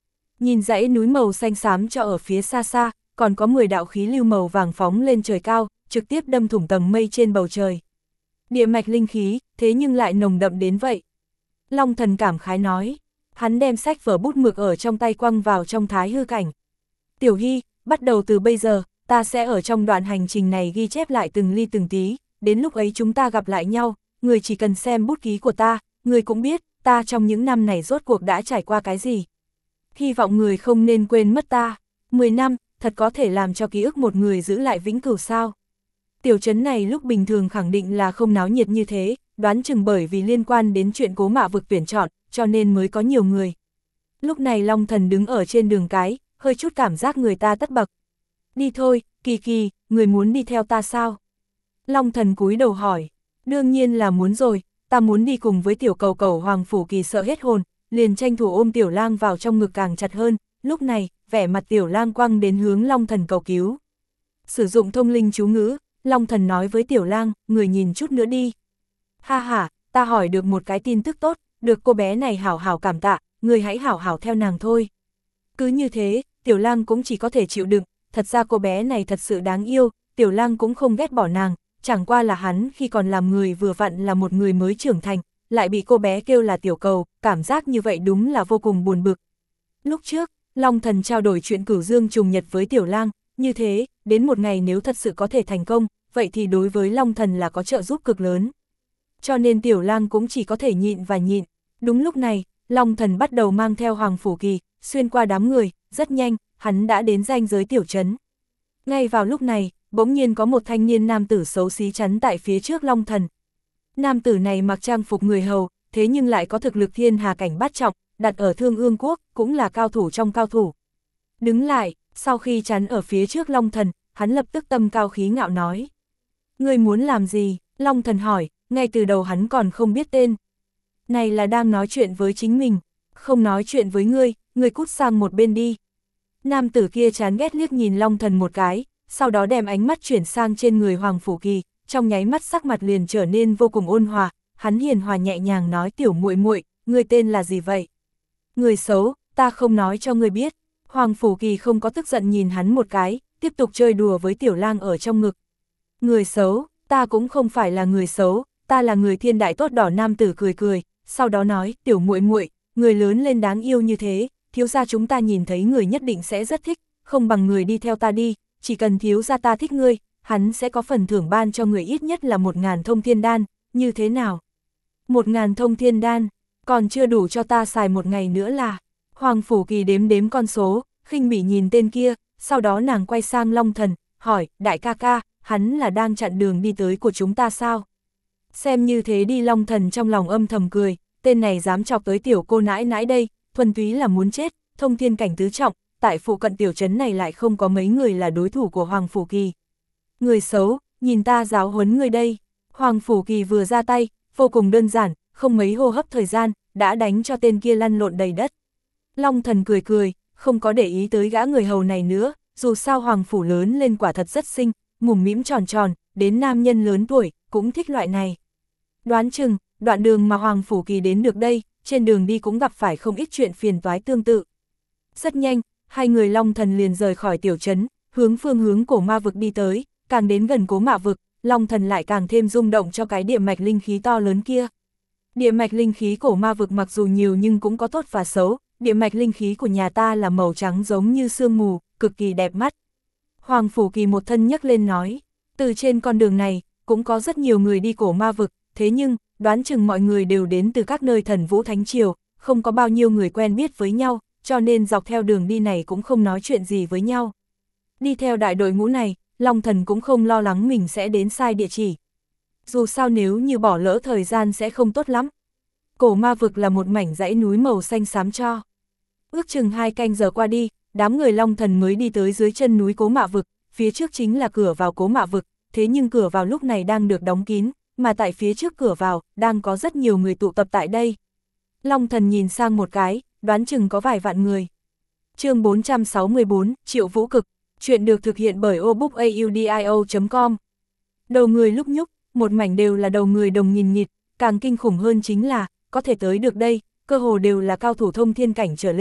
Nhìn dãy núi màu xanh xám cho ở phía xa xa, còn có mười đạo khí lưu màu vàng phóng lên trời cao, trực tiếp đâm thủng tầng mây trên bầu trời. Địa mạch linh khí, thế nhưng lại nồng đậm đến vậy. Long Thần cảm khái nói, hắn đem sách vở bút mực ở trong tay quăng vào trong thái hư cảnh. Tiểu Hy, bắt đầu từ bây giờ, ta sẽ ở trong đoạn hành trình này ghi chép lại từng ly từng tí, đến lúc ấy chúng ta gặp lại nhau, người chỉ cần xem bút ký của ta, người cũng biết, ta trong những năm này rốt cuộc đã trải qua cái gì. Hy vọng người không nên quên mất ta, mười năm, thật có thể làm cho ký ức một người giữ lại vĩnh cửu sao. Tiểu trấn này lúc bình thường khẳng định là không náo nhiệt như thế, đoán chừng bởi vì liên quan đến chuyện Cố Mạ Vực tuyển chọn, cho nên mới có nhiều người. Lúc này Long Thần đứng ở trên đường cái, hơi chút cảm giác người ta tất bậc. Đi thôi, Kỳ Kỳ, người muốn đi theo ta sao? Long Thần cúi đầu hỏi, đương nhiên là muốn rồi, ta muốn đi cùng với tiểu cầu cầu. Hoàng Phủ Kỳ sợ hết hồn, liền tranh thủ ôm Tiểu Lang vào trong ngực càng chặt hơn, lúc này, vẻ mặt Tiểu Lang quăng đến hướng Long Thần cầu cứu. Sử dụng thông linh chú ngữ, Long Thần nói với Tiểu Lang, người nhìn chút nữa đi. Ha ha, ta hỏi được một cái tin tức tốt, được cô bé này hảo hảo cảm tạ, người hãy hảo hảo theo nàng thôi. Cứ như thế, Tiểu Lang cũng chỉ có thể chịu đựng, thật ra cô bé này thật sự đáng yêu, Tiểu Lang cũng không ghét bỏ nàng, chẳng qua là hắn khi còn làm người vừa vặn là một người mới trưởng thành, lại bị cô bé kêu là tiểu cầu, cảm giác như vậy đúng là vô cùng buồn bực. Lúc trước, Long Thần trao đổi chuyện Cửu Dương trùng nhật với Tiểu Lang, như thế, đến một ngày nếu thật sự có thể thành công, vậy thì đối với Long Thần là có trợ giúp cực lớn. Cho nên Tiểu Lang cũng chỉ có thể nhịn và nhịn. Đúng lúc này, Long Thần bắt đầu mang theo Hoàng Phủ Kỳ, xuyên qua đám người, rất nhanh, hắn đã đến ranh giới tiểu trấn. Ngay vào lúc này, bỗng nhiên có một thanh niên nam tử xấu xí chắn tại phía trước Long Thần. Nam tử này mặc trang phục người hầu, thế nhưng lại có thực lực thiên hà cảnh bát trọng, đặt ở Thương Ương Quốc, cũng là cao thủ trong cao thủ. Đứng lại, sau khi chắn ở phía trước Long Thần, hắn lập tức tâm cao khí ngạo nói. Ngươi muốn làm gì? Long Thần hỏi, ngay từ đầu hắn còn không biết tên. Này là đang nói chuyện với chính mình, không nói chuyện với ngươi, ngươi cút sang một bên đi. Nam tử kia chán ghét liếc nhìn Long Thần một cái, sau đó đem ánh mắt chuyển sang trên người Hoàng Phủ Kỳ, trong nháy mắt sắc mặt liền trở nên vô cùng ôn hòa, hắn hiền hòa nhẹ nhàng nói tiểu muội muội, ngươi tên là gì vậy? Người xấu, ta không nói cho ngươi biết. Hoàng Phủ Kỳ không có tức giận nhìn hắn một cái, tiếp tục chơi đùa với Tiểu Lang ở trong ngực. Người xấu, ta cũng không phải là người xấu, ta là người thiên đại tốt đỏ. Nam tử cười cười, sau đó nói, tiểu muội muội, người lớn lên đáng yêu như thế, thiếu gia chúng ta nhìn thấy người nhất định sẽ rất thích, không bằng người đi theo ta đi, chỉ cần thiếu gia ta thích ngươi, hắn sẽ có phần thưởng ban cho người ít nhất là một ngàn thông thiên đan, như thế nào? Một ngàn thông thiên đan, còn chưa đủ cho ta xài một ngày nữa là. Hoàng Phủ Kỳ đếm đếm con số, khinh bỉ nhìn tên kia, sau đó nàng quay sang Long Thần, hỏi, đại ca ca, hắn là đang chặn đường đi tới của chúng ta sao? Xem như thế đi. Long Thần trong lòng âm thầm cười, tên này dám chọc tới tiểu cô nãi nãi đây, thuần túy là muốn chết, thông thiên cảnh tứ trọng, tại phụ cận tiểu trấn này lại không có mấy người là đối thủ của Hoàng Phủ Kỳ. Người xấu, nhìn ta giáo huấn người đây. Hoàng Phủ Kỳ vừa ra tay, vô cùng đơn giản, không mấy hô hấp thời gian, đã đánh cho tên kia lăn lộn đầy đất. Long Thần cười cười, không có để ý tới gã người hầu này nữa, dù sao Hoàng Phủ lớn lên quả thật rất xinh, mồm mĩm tròn tròn, đến nam nhân lớn tuổi, cũng thích loại này. Đoán chừng, đoạn đường mà Hoàng Phủ Kỳ đến được đây, trên đường đi cũng gặp phải không ít chuyện phiền toái tương tự. Rất nhanh, hai người Long Thần liền rời khỏi tiểu trấn, hướng phương hướng Cổ Ma Vực đi tới, càng đến gần Cố Mạ Vực, Long Thần lại càng thêm rung động cho cái địa mạch linh khí to lớn kia. Địa mạch linh khí Cổ Ma Vực mặc dù nhiều nhưng cũng có tốt và xấu, địa mạch linh khí của nhà ta là màu trắng giống như sương mù, cực kỳ đẹp mắt. Hoàng Phủ Kỳ một thân nhấc lên nói, từ trên con đường này, cũng có rất nhiều người đi Cổ Ma Vực, thế nhưng, đoán chừng mọi người đều đến từ các nơi Thần Vũ Thánh Triều, không có bao nhiêu người quen biết với nhau, cho nên dọc theo đường đi này cũng không nói chuyện gì với nhau. Đi theo đại đội ngũ này, Long Thần cũng không lo lắng mình sẽ đến sai địa chỉ. Dù sao nếu như bỏ lỡ thời gian sẽ không tốt lắm. Cổ Ma Vực là một mảnh dãy núi màu xanh xám cho. Ước chừng hai canh giờ qua đi, đám người Long Thần mới đi tới dưới chân núi Cố Mạ Vực, phía trước chính là cửa vào Cố Mạ Vực, thế nhưng cửa vào lúc này đang được đóng kín, mà tại phía trước cửa vào, đang có rất nhiều người tụ tập tại đây. Long Thần nhìn sang một cái, đoán chừng có vài vạn người. Chương bốn trăm sáu mươi bốn, Triệu Vũ Cực, chuyện được thực hiện bởi obookaudio chấm com. Đầu người lúc nhúc, một mảnh đều là đầu người đồng nghìn nghịt, càng kinh khủng hơn chính là, có thể tới được đây, cơ hồ đều là cao thủ thông thiên cảnh trở lên,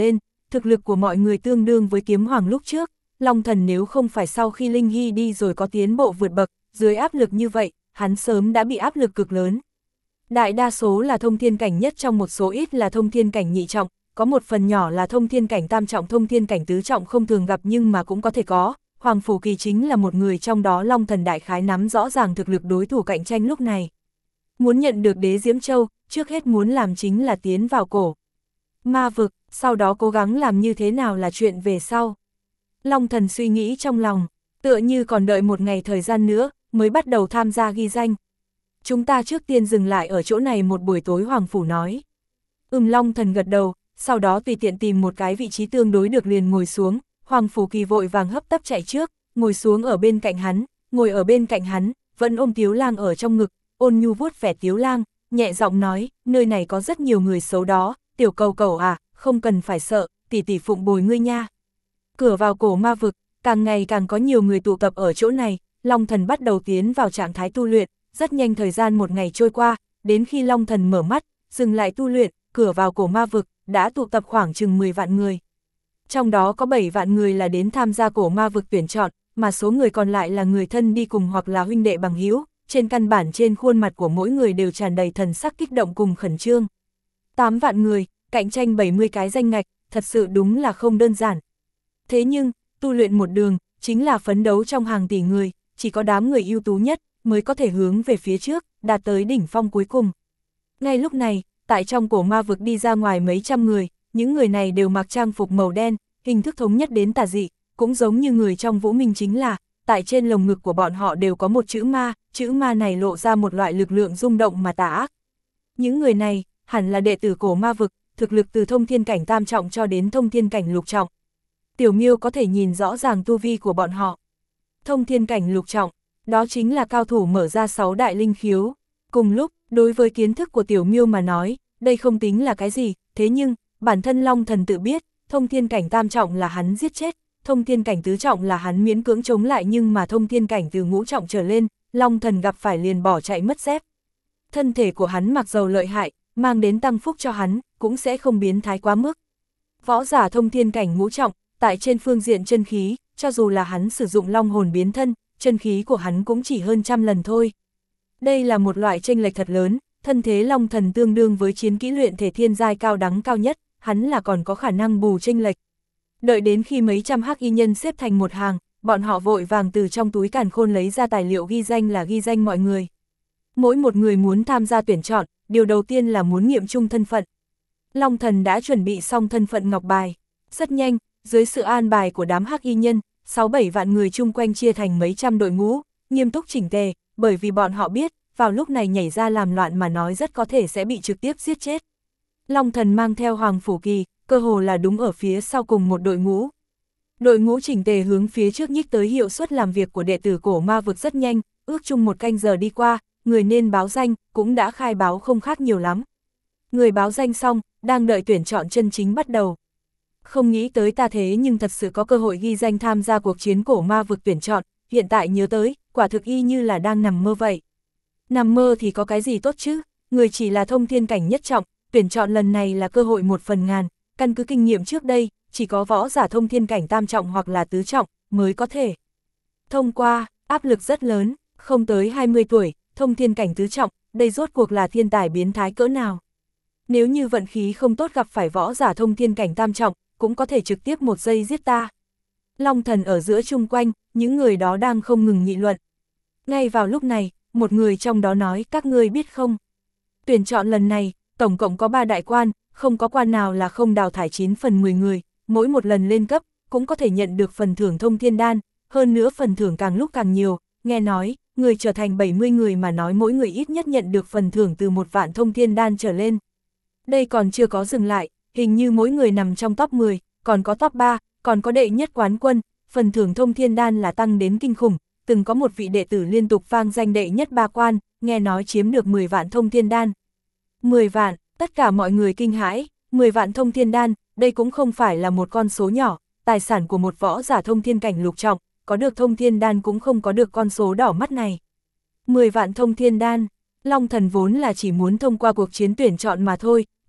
thực lực của mọi người tương đương với kiếm hoàng lúc trước, Long Thần nếu không phải sau khi Linh Hy đi rồi có tiến bộ vượt bậc, dưới áp lực như vậy, hắn sớm đã bị áp lực cực lớn. Đại đa số là thông thiên cảnh nhất, trong một số ít là thông thiên cảnh nhị trọng, có một phần nhỏ là thông thiên cảnh tam trọng, thông thiên cảnh tứ trọng không thường gặp nhưng mà cũng có thể có. Hoàng Phủ Kỳ chính là một người trong đó. Long Thần đại khái nắm rõ ràng thực lực đối thủ cạnh tranh lúc này. Muốn nhận được đế Diễm Châu, trước hết muốn làm chính là tiến vào cổ ma vực, sau đó cố gắng làm như thế nào là chuyện về sau. Long Thần suy nghĩ trong lòng, tựa như còn đợi một ngày thời gian nữa, mới bắt đầu tham gia ghi danh. Chúng ta trước tiên dừng lại ở chỗ này một buổi tối, Hoàng Phủ nói. Ừm, Long Thần gật đầu, sau đó tùy tiện tìm một cái vị trí tương đối được liền ngồi xuống. Hoàng Phủ Kỳ vội vàng hấp tấp chạy trước, ngồi xuống ở bên cạnh hắn, ngồi ở bên cạnh hắn, vẫn ôm Tiếu Lang ở trong ngực, ôn nhu vuốt vẻ Tiếu Lang, nhẹ giọng nói, nơi này có rất nhiều người xấu đó, tiểu cầu cầu à, không cần phải sợ, tỷ tỷ phụng bồi ngươi nha. Cửa vào cổ ma vực, càng ngày càng có nhiều người tụ tập ở chỗ này, Long Thần bắt đầu tiến vào trạng thái tu luyện, rất nhanh thời gian một ngày trôi qua, đến khi Long Thần mở mắt, dừng lại tu luyện, cửa vào cổ ma vực, đã tụ tập khoảng chừng mười vạn người. Trong đó có bảy vạn người là đến tham gia cổ ma vực tuyển chọn, mà số người còn lại là người thân đi cùng hoặc là huynh đệ bằng hữu. Trên căn bản trên khuôn mặt của mỗi người đều tràn đầy thần sắc kích động cùng khẩn trương. tám vạn người, cạnh tranh bảy mươi cái danh ngạch, thật sự đúng là không đơn giản. Thế nhưng, tu luyện một đường, chính là phấn đấu trong hàng tỷ người, chỉ có đám người ưu tú nhất mới có thể hướng về phía trước, đạt tới đỉnh phong cuối cùng. Ngay lúc này, tại trong cổ ma vực đi ra ngoài mấy trăm người, những người này đều mặc trang phục màu đen, hình thức thống nhất đến tà dị, cũng giống như người trong Vũ Minh, chính là, tại trên lồng ngực của bọn họ đều có một chữ ma, chữ ma này lộ ra một loại lực lượng rung động mà tà ác. Những người này, hẳn là đệ tử cổ ma vực, thực lực từ thông thiên cảnh tam trọng cho đến thông thiên cảnh lục trọng. Tiểu Miêu có thể nhìn rõ ràng tu vi của bọn họ. Thông thiên cảnh lục trọng, đó chính là cao thủ mở ra sáu đại linh khiếu. Cùng lúc, đối với kiến thức của Tiểu Miêu mà nói, đây không tính là cái gì, thế nhưng, bản thân Long Thần tự biết, thông thiên cảnh tam trọng là hắn giết chết, thông thiên cảnh tứ trọng là hắn miễn cưỡng chống lại, nhưng mà thông thiên cảnh từ ngũ trọng trở lên, Long Thần gặp phải liền bỏ chạy mất dép. Thân thể của hắn mặc dầu lợi hại, mang đến tăng phúc cho hắn, cũng sẽ không biến thái quá mức. Võ giả thông thiên cảnh ngũ trọng, tại trên phương diện chân khí, cho dù là hắn sử dụng long hồn biến thân, chân khí của hắn cũng chỉ hơn trăm lần thôi. Đây là một loại chênh lệch thật lớn, thân thế Long Thần tương đương với chiến kỹ luyện thể thiên giai cao đẳng cao nhất, hắn là còn có khả năng bù chênh lệch. Đợi đến khi mấy trăm hắc y nhân xếp thành một hàng, bọn họ vội vàng từ trong túi càn khôn lấy ra tài liệu ghi danh, là ghi danh mọi người. Mỗi một người muốn tham gia tuyển chọn, điều đầu tiên là muốn nghiệm chung thân phận. Long Thần đã chuẩn bị xong thân phận ngọc bài. Rất nhanh, dưới sự an bài của đám hắc y nhân, sáu bảy vạn người chung quanh chia thành mấy trăm đội ngũ, nghiêm túc chỉnh tề, bởi vì bọn họ biết, vào lúc này nhảy ra làm loạn mà nói rất có thể sẽ bị trực tiếp giết chết. Long Thần mang theo Hoàng Phủ Kỳ, cơ hồ là đúng ở phía sau cùng một đội ngũ. Đội ngũ chỉnh tề hướng phía trước nhích tới, hiệu suất làm việc của đệ tử cổ ma vực rất nhanh, ước chung một canh giờ đi qua, người nên báo danh, cũng đã khai báo không khác nhiều lắm. Người báo danh xong, đang đợi tuyển chọn chân chính bắt đầu. Không nghĩ tới ta thế nhưng thật sự có cơ hội ghi danh tham gia cuộc chiến cổ ma vực tuyển chọn, hiện tại nhớ tới, quả thực y như là đang nằm mơ vậy. Nằm mơ thì có cái gì tốt chứ, người chỉ là thông thiên cảnh nhất trọng, tuyển chọn lần này là cơ hội một phần ngàn, căn cứ kinh nghiệm trước đây, chỉ có võ giả thông thiên cảnh tam trọng hoặc là tứ trọng mới có thể thông qua. Áp lực rất lớn, không tới hai mươi tuổi, thông thiên cảnh tứ trọng, đây rốt cuộc là thiên tài biến thái cỡ nào. Nếu như vận khí không tốt gặp phải võ giả thông thiên cảnh tam trọng, cũng có thể trực tiếp một giây giết ta. Long Thần ở giữa chung quanh, những người đó đang không ngừng nghị luận. Ngay vào lúc này, một người trong đó nói, các ngươi biết không? Tuyển chọn lần này, tổng cộng có ba đại quan, không có quan nào là không đào thải chín phần mười người, mỗi một lần lên cấp, cũng có thể nhận được phần thưởng thông thiên đan, hơn nữa phần thưởng càng lúc càng nhiều, nghe nói, người trở thành bảy mươi người mà nói mỗi người ít nhất nhận được phần thưởng từ một vạn thông thiên đan trở lên. Đây còn chưa có dừng lại, hình như mỗi người nằm trong top mười, còn có top ba, còn có đệ nhất quán quân, phần thưởng thông thiên đan là tăng đến kinh khủng, từng có một vị đệ tử liên tục vang danh đệ nhất ba quan, nghe nói chiếm được mười vạn thông thiên đan. mười vạn, tất cả mọi người kinh hãi, mười vạn thông thiên đan, đây cũng không phải là một con số nhỏ, tài sản của một võ giả thông thiên cảnh lục trọng, có được thông thiên đan cũng không có được con số đỏ mắt này. mười vạn thông thiên đan, Long Thần vốn là chỉ muốn thông qua cuộc chiến tuyển chọn mà thôi,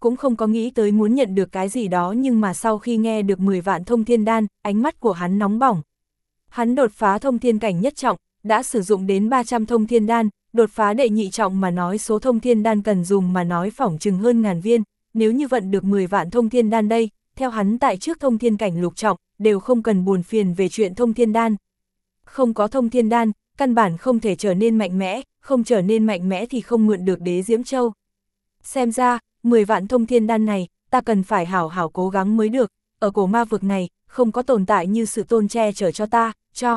cũng không có nghĩ tới muốn nhận được cái gì đó, nhưng mà sau khi nghe được mười vạn thông thiên đan, ánh mắt của hắn nóng bỏng. Hắn đột phá thông thiên cảnh nhất trọng, đã sử dụng đến ba trăm thông thiên đan, đột phá đệ nhị trọng mà nói số thông thiên đan cần dùng mà nói phỏng chừng hơn ngàn viên, nếu như vận được mười vạn thông thiên đan đây, theo hắn tại trước thông thiên cảnh lục trọng, đều không cần buồn phiền về chuyện thông thiên đan. Không có thông thiên đan, căn bản không thể trở nên mạnh mẽ, không trở nên mạnh mẽ thì không mượn được đế Diễm Châu. Xem ra, mười vạn thông thiên đan này, ta cần phải hảo hảo cố gắng mới được, ở cổ ma vực này, không có tồn tại như sự tôn che chở cho ta, cho.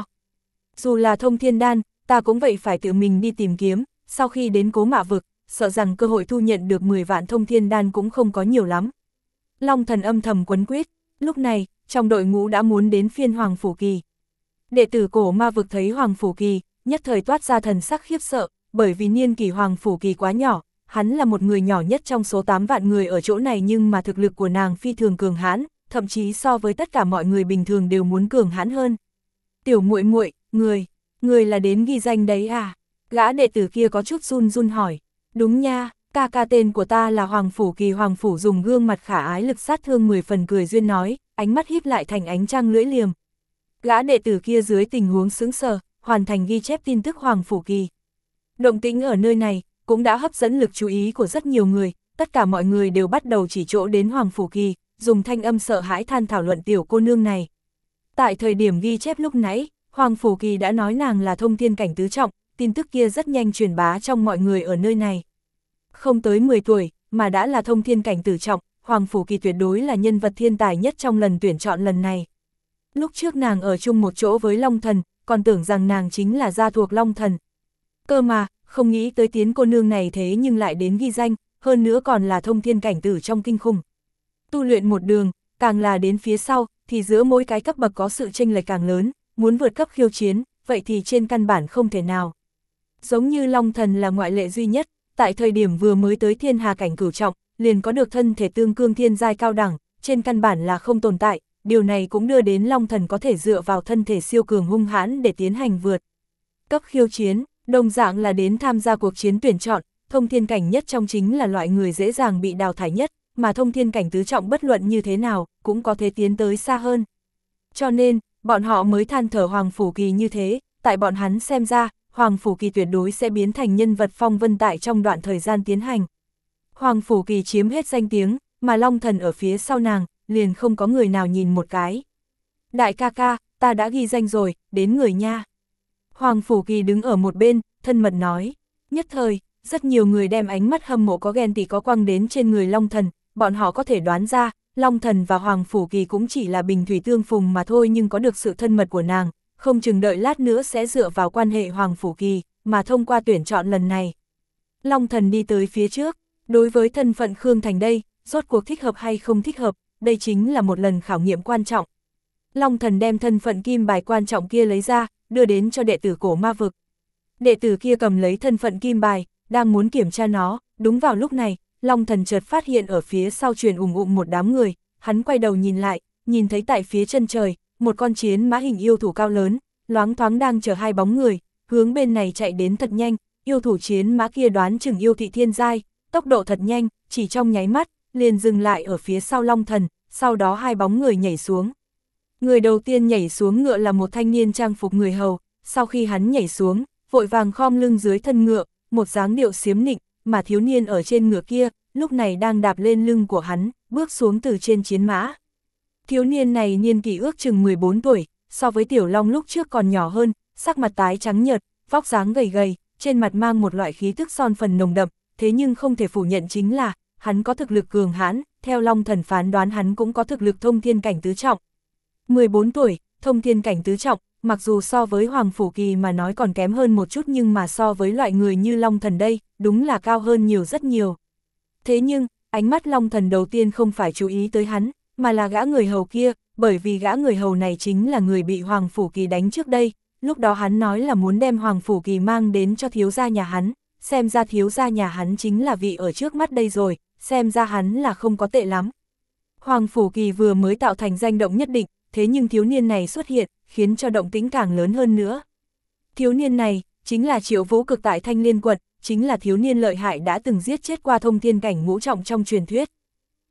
Dù là thông thiên đan, ta cũng vậy phải tự mình đi tìm kiếm, sau khi đến cố mạ vực, sợ rằng cơ hội thu nhận được mười vạn thông thiên đan cũng không có nhiều lắm. Long Thần âm thầm quấn quýt, lúc này, trong đội ngũ đã muốn đến phiên Hoàng Phủ Kỳ. Đệ tử cổ ma vực thấy Hoàng Phủ Kỳ, nhất thời toát ra thần sắc khiếp sợ, bởi vì niên kỷ Hoàng Phủ Kỳ quá nhỏ, hắn là một người nhỏ nhất trong số tám vạn người ở chỗ này, nhưng mà thực lực của nàng phi thường cường hãn, thậm chí so với tất cả mọi người bình thường đều muốn cường hãn hơn. Tiểu muội muội, người, người là đến ghi danh đấy à? Gã đệ tử kia có chút run run hỏi. Đúng nha, ca ca tên của ta là Hoàng Phủ Kỳ. Hoàng Phủ dùng gương mặt khả ái lực sát thương mười phần cười duyên nói, ánh mắt híp lại thành ánh trăng lưỡi liềm. Gã đệ tử kia dưới tình huống sững sờ, hoàn thành ghi chép tin tức Hoàng Phủ Kỳ. Động tĩnh ở nơi này cũng đã hấp dẫn lực chú ý của rất nhiều người, tất cả mọi người đều bắt đầu chỉ chỗ đến Hoàng Phủ Kỳ, dùng thanh âm sợ hãi than thảo luận tiểu cô nương này. Tại thời điểm ghi chép lúc nãy, Hoàng Phủ Kỳ đã nói nàng là thông thiên cảnh tứ trọng, tin tức kia rất nhanh truyền bá trong mọi người ở nơi này. Không tới mười tuổi, mà đã là thông thiên cảnh tứ trọng, Hoàng Phủ Kỳ tuyệt đối là nhân vật thiên tài nhất trong lần tuyển chọn lần này. Lúc trước nàng ở chung một chỗ với Long Thần, còn tưởng rằng nàng chính là gia thuộc Long Thần. Cơ mà, không nghĩ tới tiến cô nương này thế nhưng lại đến ghi danh, hơn nữa còn là thông thiên cảnh tử trong kinh khủng. Tu luyện một đường, càng là đến phía sau, thì giữa mỗi cái cấp bậc có sự chênh lệch càng lớn, muốn vượt cấp khiêu chiến, vậy thì trên căn bản không thể nào. Giống như Long Thần là ngoại lệ duy nhất, tại thời điểm vừa mới tới thiên hà cảnh cửu trọng, liền có được thân thể tương cương thiên giai cao đẳng, trên căn bản là không tồn tại, điều này cũng đưa đến Long Thần có thể dựa vào thân thể siêu cường hung hãn để tiến hành vượt cấp khiêu chiến, đồng dạng là đến tham gia cuộc chiến tuyển chọn, thông thiên cảnh nhất trong chính là loại người dễ dàng bị đào thải nhất, mà thông thiên cảnh tứ trọng bất luận như thế nào, cũng có thể tiến tới xa hơn. Cho nên, bọn họ mới than thở Hoàng Phủ Kỳ như thế, tại bọn hắn xem ra, Hoàng Phủ Kỳ tuyệt đối sẽ biến thành nhân vật phong vân tại trong đoạn thời gian tiến hành. Hoàng Phủ Kỳ chiếm hết danh tiếng, mà Long Thần ở phía sau nàng, liền không có người nào nhìn một cái. Đại ca ca, ta đã ghi danh rồi, đến người nha. Hoàng Phủ Kỳ đứng ở một bên, thân mật nói. Nhất thời, rất nhiều người đem ánh mắt hâm mộ có ghen tị có quăng đến trên người Long Thần, bọn họ có thể đoán ra, Long Thần và Hoàng Phủ Kỳ cũng chỉ là bình thủy tương phùng mà thôi, nhưng có được sự thân mật của nàng, không chừng đợi lát nữa sẽ dựa vào quan hệ Hoàng Phủ Kỳ, mà thông qua tuyển chọn lần này. Long Thần đi tới phía trước, đối với thân phận Khương Thành đây, rốt cuộc thích hợp hay không thích hợp, đây chính là một lần khảo nghiệm quan trọng. Long Thần đem thân phận kim bài quan trọng kia lấy ra, đưa đến cho đệ tử cổ ma vực. Đệ tử kia cầm lấy thân phận kim bài, đang muốn kiểm tra nó, đúng vào lúc này, Long Thần chợt phát hiện ở phía sau truyền ủng ụng một đám người, hắn quay đầu nhìn lại, nhìn thấy tại phía chân trời, một con chiến mã hình yêu thủ cao lớn, loáng thoáng đang chở hai bóng người, hướng bên này chạy đến thật nhanh, yêu thủ chiến mã kia đoán chừng yêu thị thiên giai, tốc độ thật nhanh, chỉ trong nháy mắt, liền dừng lại ở phía sau Long Thần, sau đó hai bóng người nhảy xuống. Người đầu tiên nhảy xuống ngựa là một thanh niên trang phục người hầu, sau khi hắn nhảy xuống, vội vàng khom lưng dưới thân ngựa, một dáng điệu xiếm nịnh, mà thiếu niên ở trên ngựa kia, lúc này đang đạp lên lưng của hắn, bước xuống từ trên chiến mã. Thiếu niên này niên kỷ ước chừng mười bốn tuổi, so với Tiểu Long lúc trước còn nhỏ hơn, sắc mặt tái trắng nhợt, vóc dáng gầy gầy, trên mặt mang một loại khí tức son phần nồng đậm, thế nhưng không thể phủ nhận chính là, hắn có thực lực cường hãn, theo Long Thần phán đoán hắn cũng có thực lực thông thiên cảnh tứ trọng. mười bốn tuổi, thông thiên cảnh tứ trọng, mặc dù so với Hoàng Phủ Kỳ mà nói còn kém hơn một chút, nhưng mà so với loại người như Long Thần đây, đúng là cao hơn nhiều rất nhiều. Thế nhưng, ánh mắt Long Thần đầu tiên không phải chú ý tới hắn, mà là gã người hầu kia, bởi vì gã người hầu này chính là người bị Hoàng Phủ Kỳ đánh trước đây, lúc đó hắn nói là muốn đem Hoàng Phủ Kỳ mang đến cho thiếu gia nhà hắn, xem ra thiếu gia nhà hắn chính là vị ở trước mắt đây rồi, xem ra hắn là không có tệ lắm. Hoàng Phủ Kỳ vừa mới tạo thành danh động nhất định, thế nhưng thiếu niên này xuất hiện, khiến cho động tĩnh càng lớn hơn nữa. Thiếu niên này, chính là Triệu Vũ Cực tại Thanh Liên quận, chính là thiếu niên lợi hại đã từng giết chết qua thông thiên cảnh ngũ trọng trong truyền thuyết.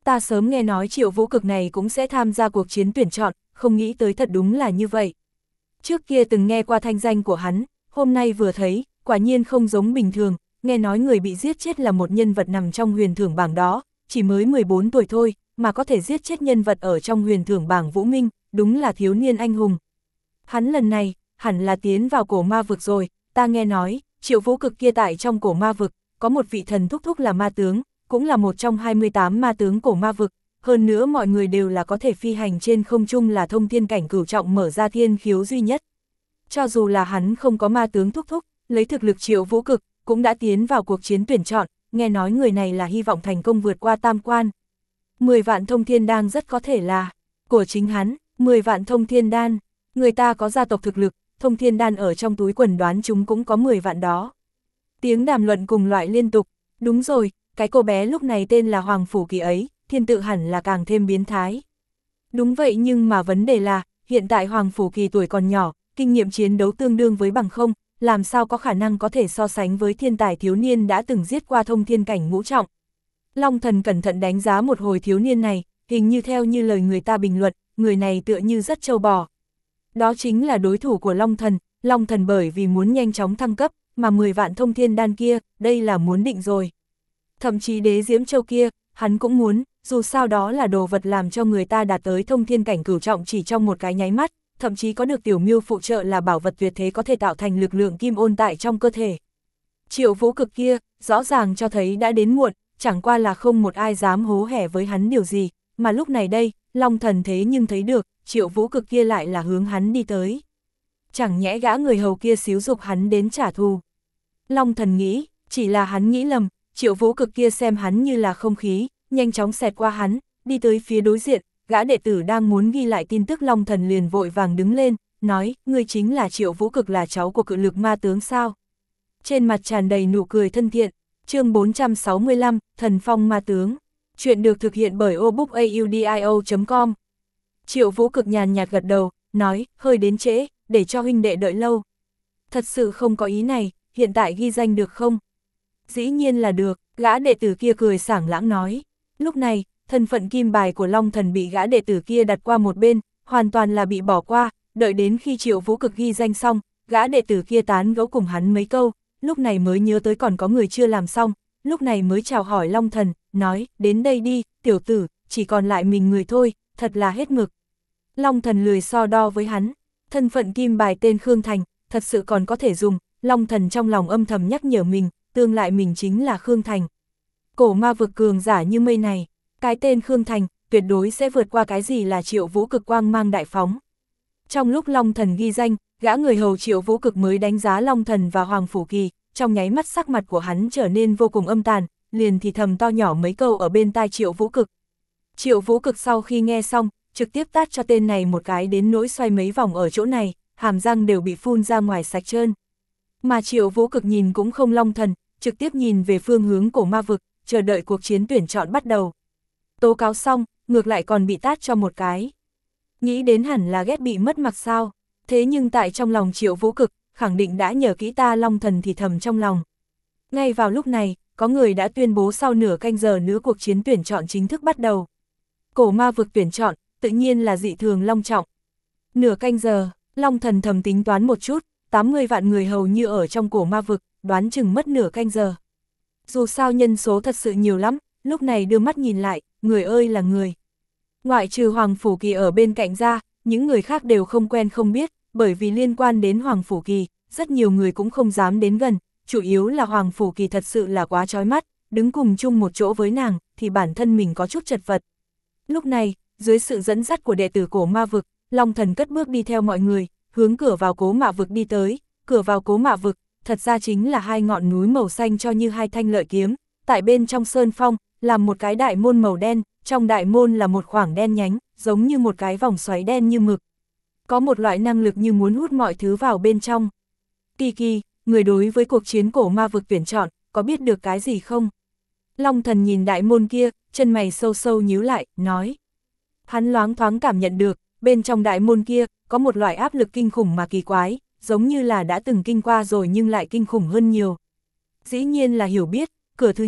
Ta sớm nghe nói Triệu Vũ Cực này cũng sẽ tham gia cuộc chiến tuyển chọn, không nghĩ tới thật đúng là như vậy. Trước kia từng nghe qua thanh danh của hắn, hôm nay vừa thấy, quả nhiên không giống bình thường, nghe nói người bị giết chết là một nhân vật nằm trong huyền thưởng bảng đó, chỉ mới mười bốn tuổi thôi, mà có thể giết chết nhân vật ở trong huyền thưởng bảng Vũ Minh, đúng là thiếu niên anh hùng. Hắn lần này, hẳn là tiến vào cổ ma vực rồi, ta nghe nói, Triệu Vũ Cực kia tại trong cổ ma vực, có một vị thần thúc thúc là ma tướng, cũng là một trong hai mươi tám ma tướng cổ ma vực, hơn nữa mọi người đều là có thể phi hành trên không trung là thông thiên cảnh cửu trọng mở ra thiên khiếu duy nhất. Cho dù là hắn không có ma tướng thúc thúc, lấy thực lực Triệu Vũ Cực, cũng đã tiến vào cuộc chiến tuyển chọn, nghe nói người này là hy vọng thành công vượt qua tam quan. mười vạn thông thiên đan rất có thể là của chính hắn, mười vạn thông thiên đan, người ta có gia tộc thực lực, thông thiên đan ở trong túi quần đoán chúng cũng có mười vạn đó. Tiếng đàm luận cùng loại liên tục, đúng rồi, cái cô bé lúc này tên là Hoàng Phủ Kỳ ấy, thiên tự hẳn là càng thêm biến thái. Đúng vậy nhưng mà vấn đề là, hiện tại Hoàng Phủ Kỳ tuổi còn nhỏ, kinh nghiệm chiến đấu tương đương với bằng không, làm sao có khả năng có thể so sánh với thiên tài thiếu niên đã từng giết qua thông thiên cảnh ngũ trọng. Long Thần cẩn thận đánh giá một hồi thiếu niên này, hình như theo như lời người ta bình luận, người này tựa như rất trâu bò. Đó chính là đối thủ của Long Thần, Long Thần bởi vì muốn nhanh chóng thăng cấp, mà mười vạn thông thiên đan kia, đây là muốn định rồi. Thậm chí đế diễm châu kia, hắn cũng muốn, dù sao đó là đồ vật làm cho người ta đạt tới thông thiên cảnh cửu trọng chỉ trong một cái nháy mắt, thậm chí có được tiểu miêu phụ trợ là bảo vật tuyệt thế có thể tạo thành lực lượng kim ôn tại trong cơ thể. Triệu Vũ Cực kia, rõ ràng cho thấy đã đến muộn, chẳng qua là không một ai dám hố hẻ với hắn điều gì, mà lúc này đây, Long Thần thế nhưng thấy được, Triệu Vũ Cực kia lại là hướng hắn đi tới. Chẳng nhẽ gã người hầu kia xíu dục hắn đến trả thù. Long Thần nghĩ, chỉ là hắn nghĩ lầm, Triệu Vũ Cực kia xem hắn như là không khí, nhanh chóng xẹt qua hắn, đi tới phía đối diện, gã đệ tử đang muốn ghi lại tin tức Long Thần liền vội vàng đứng lên, nói, ngươi chính là Triệu Vũ Cực là cháu của cự lực ma tướng sao? Trên mặt tràn đầy nụ cười thân thiện, chương bốn trăm sáu mươi lăm, Thần Phong Ma Tướng. Chuyện được thực hiện bởi obookaudio chấm com. Triệu Vũ Cực nhàn nhạt gật đầu, nói, hơi đến trễ, để cho huynh đệ đợi lâu. Thật sự không có ý này, hiện tại ghi danh được không? Dĩ nhiên là được, gã đệ tử kia cười sảng lãng nói. Lúc này, thân phận kim bài của Long Thần bị gã đệ tử kia đặt qua một bên, hoàn toàn là bị bỏ qua, đợi đến khi Triệu Vũ Cực ghi danh xong, gã đệ tử kia tán gẫu cùng hắn mấy câu, lúc này mới nhớ tới còn có người chưa làm xong, lúc này mới chào hỏi Long Thần, nói, đến đây đi, tiểu tử, chỉ còn lại mình người thôi, thật là hết mực. Long Thần lười so đo với hắn, thân phận kim bài tên Khương Thành, thật sự còn có thể dùng, Long Thần trong lòng âm thầm nhắc nhở mình, tương lại mình chính là Khương Thành. Cổ ma vực cường giả như mây này, cái tên Khương Thành, tuyệt đối sẽ vượt qua cái gì là Triệu Vũ Cực quang mang đại phóng. Trong lúc Long Thần ghi danh, gã người hầu Triệu Vũ Cực mới đánh giá Long Thần và Hoàng Phủ Kỳ, trong nháy mắt sắc mặt của hắn trở nên vô cùng âm tàn, liền thì thầm to nhỏ mấy câu ở bên tai Triệu Vũ Cực. Triệu Vũ Cực sau khi nghe xong, trực tiếp tát cho tên này một cái đến nỗi xoay mấy vòng ở chỗ này, hàm răng đều bị phun ra ngoài sạch trơn. Mà Triệu Vũ Cực nhìn cũng không Long Thần, trực tiếp nhìn về phương hướng cổ ma vực, chờ đợi cuộc chiến tuyển chọn bắt đầu. Tố cáo xong, ngược lại còn bị tát cho một cái. Nghĩ đến hẳn là ghét bị mất mặt sao, thế nhưng tại trong lòng Triệu Vũ Cực, khẳng định đã nhờ kỹ ta Long Thần thì thầm trong lòng. Ngay vào lúc này, có người đã tuyên bố sau nửa canh giờ nữa cuộc chiến tuyển chọn chính thức bắt đầu. Cổ ma vực tuyển chọn, tự nhiên là dị thường long trọng. Nửa canh giờ, Long Thần thầm tính toán một chút, tám mươi vạn người hầu như ở trong cổ ma vực, đoán chừng mất nửa canh giờ. Dù sao nhân số thật sự nhiều lắm, lúc này đưa mắt nhìn lại, người ơi là người. Ngoại trừ Hoàng Phủ Kỳ ở bên cạnh ra, những người khác đều không quen không biết, bởi vì liên quan đến Hoàng Phủ Kỳ, rất nhiều người cũng không dám đến gần, chủ yếu là Hoàng Phủ Kỳ thật sự là quá chói mắt, đứng cùng chung một chỗ với nàng, thì bản thân mình có chút chật vật. Lúc này, dưới sự dẫn dắt của đệ tử cổ ma vực, Long Thần cất bước đi theo mọi người, hướng cửa vào cố mạ vực đi tới, cửa vào cố mạ vực, thật ra chính là hai ngọn núi màu xanh cho như hai thanh lợi kiếm, tại bên trong sơn phong, là một cái đại môn màu đen, trong đại môn là một khoảng đen nhánh, giống như một cái vòng xoáy đen như mực. Có một loại năng lực như muốn hút mọi thứ vào bên trong. Kỳ kỳ, người đối với cuộc chiến cổ ma vực tuyển chọn, có biết được cái gì không? Long Thần nhìn đại môn kia, chân mày sâu sâu nhíu lại, nói. Hắn loáng thoáng cảm nhận được, bên trong đại môn kia, có một loại áp lực kinh khủng mà kỳ quái, giống như là đã từng kinh qua rồi nhưng lại kinh khủng hơn nhiều. Dĩ nhiên là hiểu biết, cửa thứ nhất,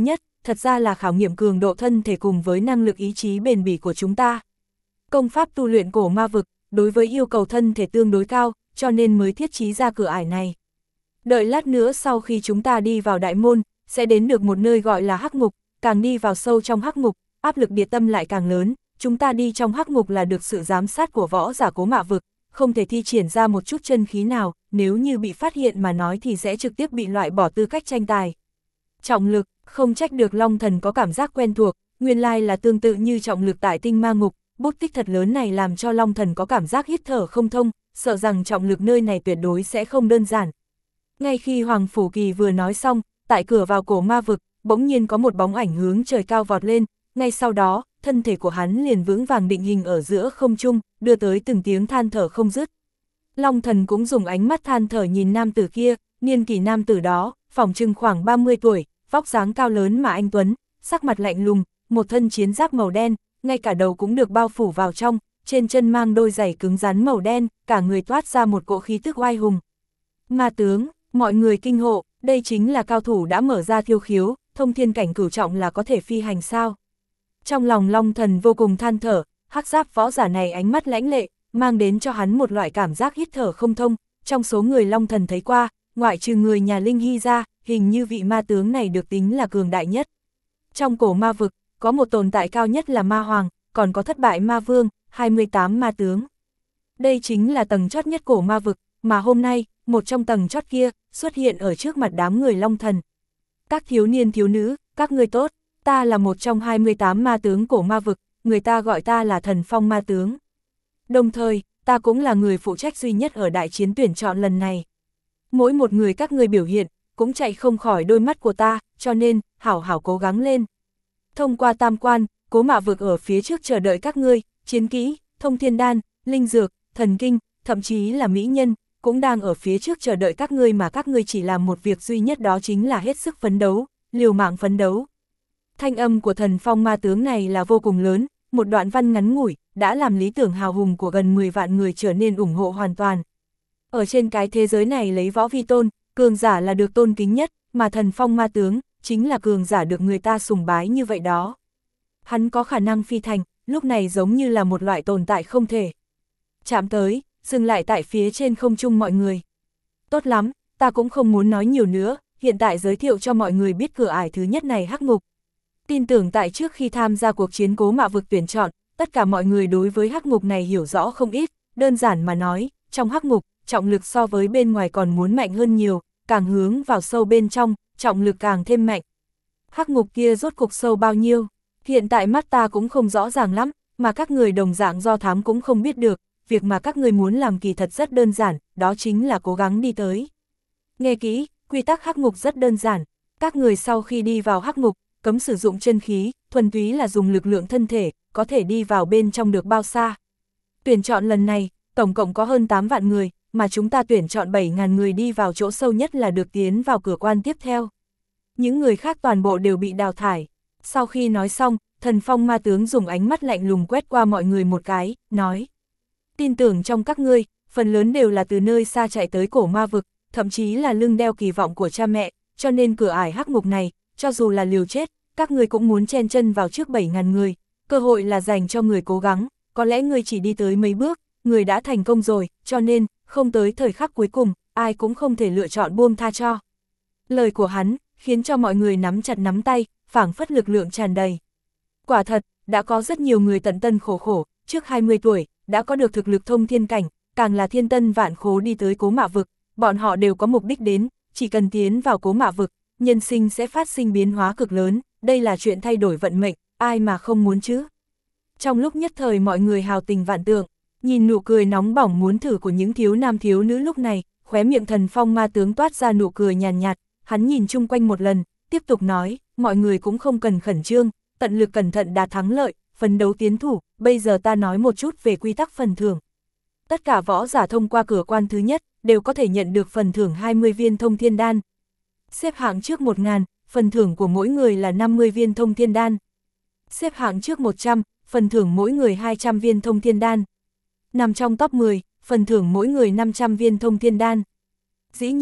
thật ra là khảo nghiệm cường độ thân thể cùng với năng lực ý chí bền bỉ của chúng ta. Công pháp tu luyện cổ ma vực, đối với yêu cầu thân thể tương đối cao, cho nên mới thiết trí ra cửa ải này. Đợi lát nữa sau khi chúng ta đi vào đại môn, sẽ đến được một nơi gọi là hắc ngục, càng đi vào sâu trong hắc ngục, áp lực địa tâm lại càng lớn, chúng ta đi trong hắc ngục là được sự giám sát của võ giả cố mạ vực, không thể thi triển ra một chút chân khí nào, nếu như bị phát hiện mà nói thì sẽ trực tiếp bị loại bỏ tư cách tranh tài. Trọng lực, không trách được Long Thần có cảm giác quen thuộc, nguyên lai là tương tự như trọng lực tại tinh ma ngục, bút tích thật lớn này làm cho Long Thần có cảm giác hít thở không thông, sợ rằng trọng lực nơi này tuyệt đối sẽ không đơn giản. Ngay khi Hoàng Phủ Kỳ vừa nói xong, tại cửa vào cổ ma vực, bỗng nhiên có một bóng ảnh hướng trời cao vọt lên, ngay sau đó, thân thể của hắn liền vững vàng định hình ở giữa không trung, đưa tới từng tiếng than thở không dứt. Long Thần cũng dùng ánh mắt than thở nhìn nam tử kia, niên kỷ nam tử đó, phỏng chừng khoảng ba mươi tuổi, vóc dáng cao lớn mà anh tuấn, sắc mặt lạnh lùng, một thân chiến giáp màu đen, ngay cả đầu cũng được bao phủ vào trong, trên chân mang đôi giày cứng rắn màu đen, cả người toát ra một cỗ khí tức oai hùng. Ma tướng, mọi người kinh hộ, đây chính là cao thủ đã mở ra thiêu khiếu, thông thiên cảnh cửu trọng là có thể phi hành sao. Trong lòng Long Thần vô cùng than thở, hắc giáp võ giả này ánh mắt lãnh lệ, mang đến cho hắn một loại cảm giác hít thở không thông, trong số người Long Thần thấy qua, ngoại trừ người nhà Linh Hy ra, hình như vị ma tướng này được tính là cường đại nhất. Trong cổ ma vực, có một tồn tại cao nhất là ma hoàng, còn có thất bại ma vương, hai mươi tám ma tướng. Đây chính là tầng chót nhất cổ ma vực, mà hôm nay, một trong tầng chót kia, xuất hiện ở trước mặt đám người Long Thần. Các thiếu niên thiếu nữ, các ngươi tốt, ta là một trong hai mươi tám ma tướng cổ ma vực, người ta gọi ta là Thần Phong ma tướng. Đồng thời, ta cũng là người phụ trách duy nhất ở đại chiến tuyển chọn lần này. Mỗi một người các ngươi biểu hiện, cũng chạy không khỏi đôi mắt của ta, cho nên, hảo hảo cố gắng lên. Thông qua tam quan, cố mạ vực ở phía trước chờ đợi các ngươi, chiến kỹ, thông thiên đan, linh dược, thần kinh, thậm chí là mỹ nhân, cũng đang ở phía trước chờ đợi các ngươi mà các ngươi chỉ làm một việc duy nhất đó chính là hết sức phấn đấu, liều mạng phấn đấu. Thanh âm của Thần Phong ma tướng này là vô cùng lớn, một đoạn văn ngắn ngủi, đã làm lý tưởng hào hùng của gần mười vạn người trở nên ủng hộ hoàn toàn. Ở trên cái thế giới này lấy võ vi tôn, cường giả là được tôn kính nhất, mà Thần Phong ma tướng, chính là cường giả được người ta sùng bái như vậy đó. Hắn có khả năng phi thành, lúc này giống như là một loại tồn tại không thể chạm tới, dừng lại tại phía trên không trung mọi người. Tốt lắm, ta cũng không muốn nói nhiều nữa, hiện tại giới thiệu cho mọi người biết cửa ải thứ nhất này hắc ngục. Tin tưởng tại trước khi tham gia cuộc chiến cố mạ vực tuyển chọn, tất cả mọi người đối với hắc ngục này hiểu rõ không ít, đơn giản mà nói, trong hắc ngục, trọng lực so với bên ngoài còn muốn mạnh hơn nhiều, càng hướng vào sâu bên trong, trọng lực càng thêm mạnh. Hắc ngục kia rốt cục sâu bao nhiêu? Hiện tại mắt ta cũng không rõ ràng lắm, mà các người đồng dạng do thám cũng không biết được, việc mà các người muốn làm kỳ thật rất đơn giản, đó chính là cố gắng đi tới. Nghe kỹ, quy tắc hắc ngục rất đơn giản, các người sau khi đi vào hắc ngục, cấm sử dụng chân khí, thuần túy là dùng lực lượng thân thể, có thể đi vào bên trong được bao xa. Tuyển chọn lần này, tổng cộng có hơn tám vạn người, mà chúng ta tuyển chọn bảy nghìn người đi vào chỗ sâu nhất là được tiến vào cửa quan tiếp theo. Những người khác toàn bộ đều bị đào thải. Sau khi nói xong, Thần Phong ma tướng dùng ánh mắt lạnh lùng quét qua mọi người một cái, nói. Tin tưởng trong các ngươi, phần lớn đều là từ nơi xa chạy tới cổ ma vực, thậm chí là lưng đeo kỳ vọng của cha mẹ, cho nên cửa ải hắc ngục này, cho dù là liều chết, các ngươi cũng muốn chen chân vào trước bảy nghìn người, cơ hội là dành cho người cố gắng, có lẽ người chỉ đi tới mấy bước, người đã thành công rồi, cho nên, không tới thời khắc cuối cùng, ai cũng không thể lựa chọn buông tha cho. Lời của hắn, khiến cho mọi người nắm chặt nắm tay, phảng phất lực lượng tràn đầy. Quả thật, đã có rất nhiều người tận tân khổ khổ, trước hai mươi tuổi, đã có được thực lực thông thiên cảnh, càng là thiên tân vạn khố đi tới cố mạ vực, bọn họ đều có mục đích đến, chỉ cần tiến vào cố mạ vực, nhân sinh sẽ phát sinh biến hóa cực lớn, đây là chuyện thay đổi vận mệnh, ai mà không muốn chứ. Trong lúc nhất thời mọi người hào tình vạn tượng, nhìn nụ cười nóng bỏng muốn thử của những thiếu nam thiếu nữ lúc này, khóe miệng Thần Phong ma tướng toát ra nụ cười nhàn nhạt, hắn nhìn chung quanh một lần, tiếp tục nói, mọi người cũng không cần khẩn trương, tận lực cẩn thận đạt thắng lợi, phấn đấu tiến thủ, bây giờ ta nói một chút về quy tắc phần thưởng. Tất cả võ giả thông qua cửa quan thứ nhất, đều có thể nhận được phần thưởng hai mươi viên thông thiên đan. Xếp hạng trước một nghìn, phần thưởng của mỗi người là năm mươi viên thông thiên đan. Xếp hạng trước một trăm, phần thưởng mỗi người hai trăm viên thông thiên đan. Nằm trong top mười, phần thưởng mỗi người năm trăm viên thông thiên đan. Dĩ nhiên,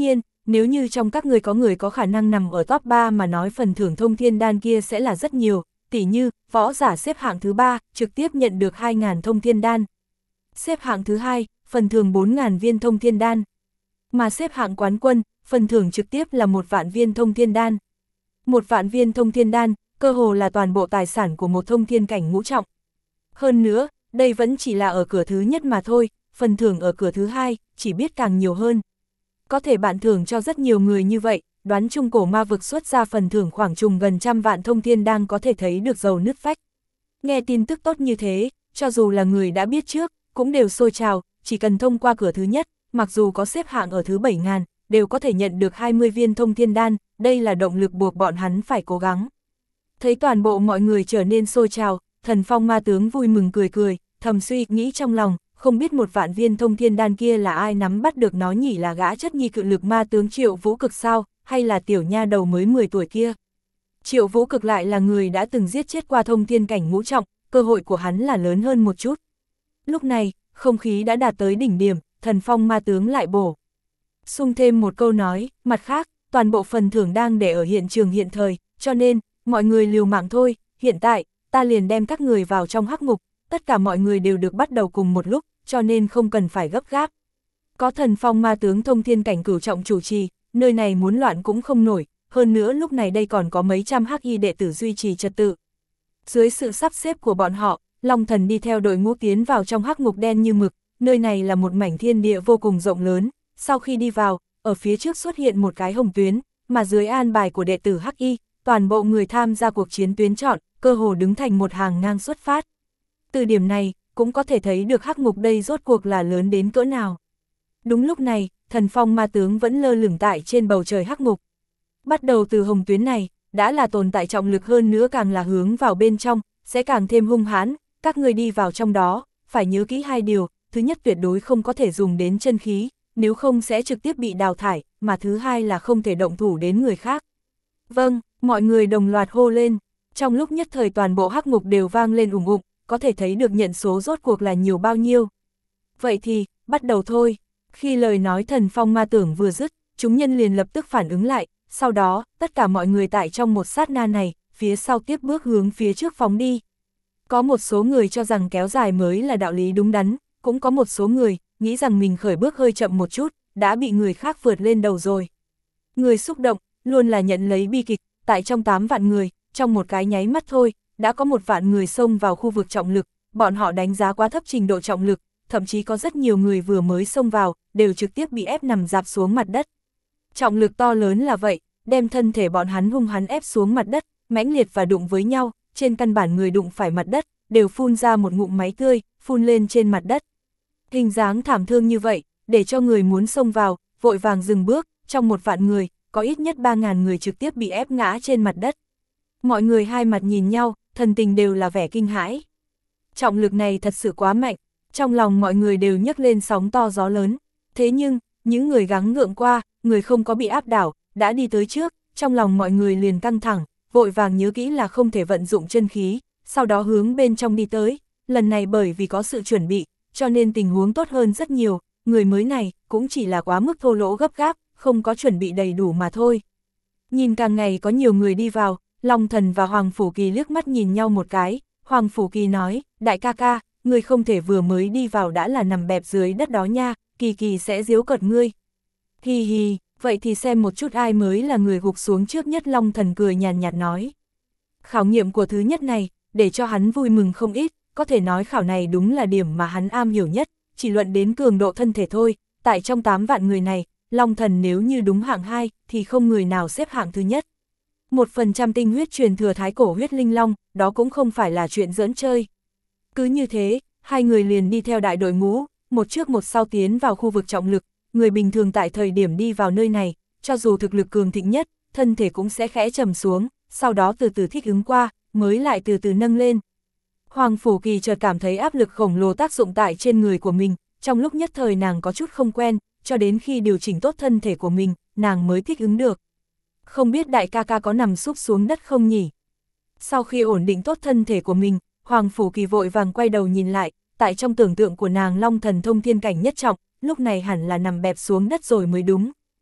nếu như trong các người có người có khả năng nằm ở top ba mà nói phần thưởng thông thiên đan kia sẽ là rất nhiều, tỉ như, võ giả xếp hạng thứ ba, trực tiếp nhận được hai nghìn thông thiên đan. Xếp hạng thứ hai, phần thưởng bốn nghìn viên thông thiên đan. Mà xếp hạng quán quân, phần thưởng trực tiếp là một vạn viên thông thiên đan. Một vạn viên thông thiên đan, cơ hồ là toàn bộ tài sản của một thông thiên cảnh ngũ trọng. Hơn nữa, đây vẫn chỉ là ở cửa thứ nhất mà thôi, phần thưởng ở cửa thứ hai, chỉ biết càng nhiều hơn. Có thể bạn thưởng cho rất nhiều người như vậy, đoán chung cổ ma vực xuất ra phần thưởng khoảng trùng gần trăm vạn thông thiên đan có thể thấy được dầu nứt vách. Nghe tin tức tốt như thế, cho dù là người đã biết trước, cũng đều sôi trào, chỉ cần thông qua cửa thứ nhất, mặc dù có xếp hạng ở thứ bảy nghìn, đều có thể nhận được hai mươi viên thông thiên đan, đây là động lực buộc bọn hắn phải cố gắng. Thấy toàn bộ mọi người trở nên sôi trào, Thần Phong ma tướng vui mừng cười cười, thầm suy nghĩ trong lòng, không biết một vạn viên thông thiên đan kia là ai nắm bắt được nó nhỉ, là gã chất nhi cự lực ma tướng Triệu Vũ Cực sao, hay là tiểu nha đầu mới mười tuổi kia. Triệu Vũ Cực lại là người đã từng giết chết qua thông thiên cảnh ngũ trọng, cơ hội của hắn là lớn hơn một chút. Lúc này, không khí đã đạt tới đỉnh điểm, Thần Phong ma tướng lại bổ sung thêm một câu nói, mặt khác, toàn bộ phần thưởng đang để ở hiện trường hiện thời, cho nên, mọi người liều mạng thôi, hiện tại, ta liền đem các người vào trong hắc ngục, tất cả mọi người đều được bắt đầu cùng một lúc, cho nên không cần phải gấp gáp. Có Thần Phong ma tướng thông thiên cảnh cửu trọng chủ trì, nơi này muốn loạn cũng không nổi, hơn nữa lúc này đây còn có mấy trăm hắc y đệ tử duy trì trật tự. Dưới sự sắp xếp của bọn họ, Long Thần đi theo đội ngũ tiến vào trong hắc ngục đen như mực, nơi này là một mảnh thiên địa vô cùng rộng lớn, sau khi đi vào, ở phía trước xuất hiện một cái hồng tuyến, mà dưới an bài của đệ tử hắc y, toàn bộ người tham gia cuộc chiến tuyến chọn, cơ hồ đứng thành một hàng ngang xuất phát. Từ điểm này, cũng có thể thấy được hắc ngục đây rốt cuộc là lớn đến cỡ nào. Đúng lúc này, Thần Phong ma tướng vẫn lơ lửng tại trên bầu trời hắc ngục. Bắt đầu từ hồng tuyến này, đã là tồn tại trọng lực hơn nữa, càng là hướng vào bên trong, sẽ càng thêm hung hãn, các người đi vào trong đó, phải nhớ kỹ hai điều, thứ nhất tuyệt đối không có thể dùng đến chân khí, nếu không sẽ trực tiếp bị đào thải, mà thứ hai là không thể động thủ đến người khác. Vâng, mọi người đồng loạt hô lên, trong lúc nhất thời toàn bộ hắc ngục đều vang lên ùng ục, có thể thấy được nhận số rốt cuộc là nhiều bao nhiêu. Vậy thì, bắt đầu thôi. Khi lời nói Thần Phong ma tưởng vừa dứt, chúng nhân liền lập tức phản ứng lại, sau đó, tất cả mọi người tại trong một sát na này, phía sau tiếp bước hướng phía trước phóng đi. Có một số người cho rằng kéo dài mới là đạo lý đúng đắn, cũng có một số người, nghĩ rằng mình khởi bước hơi chậm một chút, đã bị người khác vượt lên đầu rồi. Người xúc động, luôn là nhận lấy bi kịch, tại trong tám vạn người, trong một cái nháy mắt thôi, đã có một vạn người xông vào khu vực trọng lực, bọn họ đánh giá quá thấp trình độ trọng lực, thậm chí có rất nhiều người vừa mới xông vào, đều trực tiếp bị ép nằm dạp xuống mặt đất. Trọng lực to lớn là vậy, đem thân thể bọn hắn hung hăng ép xuống mặt đất, mãnh liệt và đụng với nhau, trên căn bản người đụng phải mặt đất, đều phun ra một ngụm máu tươi, phun lên trên mặt đất. Hình dáng thảm thương như vậy, để cho người muốn xông vào, vội vàng dừng bước, trong một vạn người, có ít nhất ba nghìn người trực tiếp bị ép ngã trên mặt đất. Mọi người hai mặt nhìn nhau, thần tình đều là vẻ kinh hãi. Trọng lực này thật sự quá mạnh, trong lòng mọi người đều nhấc lên sóng to gió lớn. Thế nhưng, những người gắng gượng qua, người không có bị áp đảo, đã đi tới trước, trong lòng mọi người liền căng thẳng, vội vàng nhớ kỹ là không thể vận dụng chân khí, sau đó hướng bên trong đi tới. Lần này bởi vì có sự chuẩn bị, cho nên tình huống tốt hơn rất nhiều, người mới này cũng chỉ là quá mức thô lỗ gấp gáp, không có chuẩn bị đầy đủ mà thôi. Nhìn càng ngày có nhiều người đi vào, Long Thần và Hoàng Phủ Kỳ liếc mắt nhìn nhau một cái, Hoàng Phủ Kỳ nói, đại ca ca, ngươi không thể vừa mới đi vào đã là nằm bẹp dưới đất đó nha, Kỳ Kỳ sẽ giễu cợt ngươi. Hi hi, vậy thì xem một chút ai mới là người gục xuống trước nhất, Long Thần cười nhàn nhạt nói. Khảo nghiệm của thứ nhất này, để cho hắn vui mừng không ít, có thể nói khảo này đúng là điểm mà hắn am hiểu nhất, chỉ luận đến cường độ thân thể thôi, tại trong tám vạn người này, Long Thần nếu như đúng hạng hai, thì không người nào xếp hạng thứ nhất. Một phần trăm tinh huyết truyền thừa thái cổ huyết linh long, đó cũng không phải là chuyện giỡn chơi. Cứ như thế, hai người liền đi theo đại đội ngũ, một trước một sau tiến vào khu vực trọng lực, người bình thường tại thời điểm đi vào nơi này, cho dù thực lực cường thịnh nhất, thân thể cũng sẽ khẽ trầm xuống, sau đó từ từ thích ứng qua, mới lại từ từ nâng lên. Hoàng Phủ Kỳ chợt cảm thấy áp lực khổng lồ tác dụng tại trên người của mình, trong lúc nhất thời nàng có chút không quen, cho đến khi điều chỉnh tốt thân thể của mình, nàng mới thích ứng được. Không biết đại ca ca có nằm súp xuống đất không nhỉ? Sau khi ổn định tốt thân thể của mình, Hoàng Phủ Kỳ vội vàng quay đầu nhìn lại, tại trong tưởng tượng của nàng Long Thần thông thiên cảnh nhất trọng, lúc này hẳn là nằm bẹp xuống đất rồi mới đúng.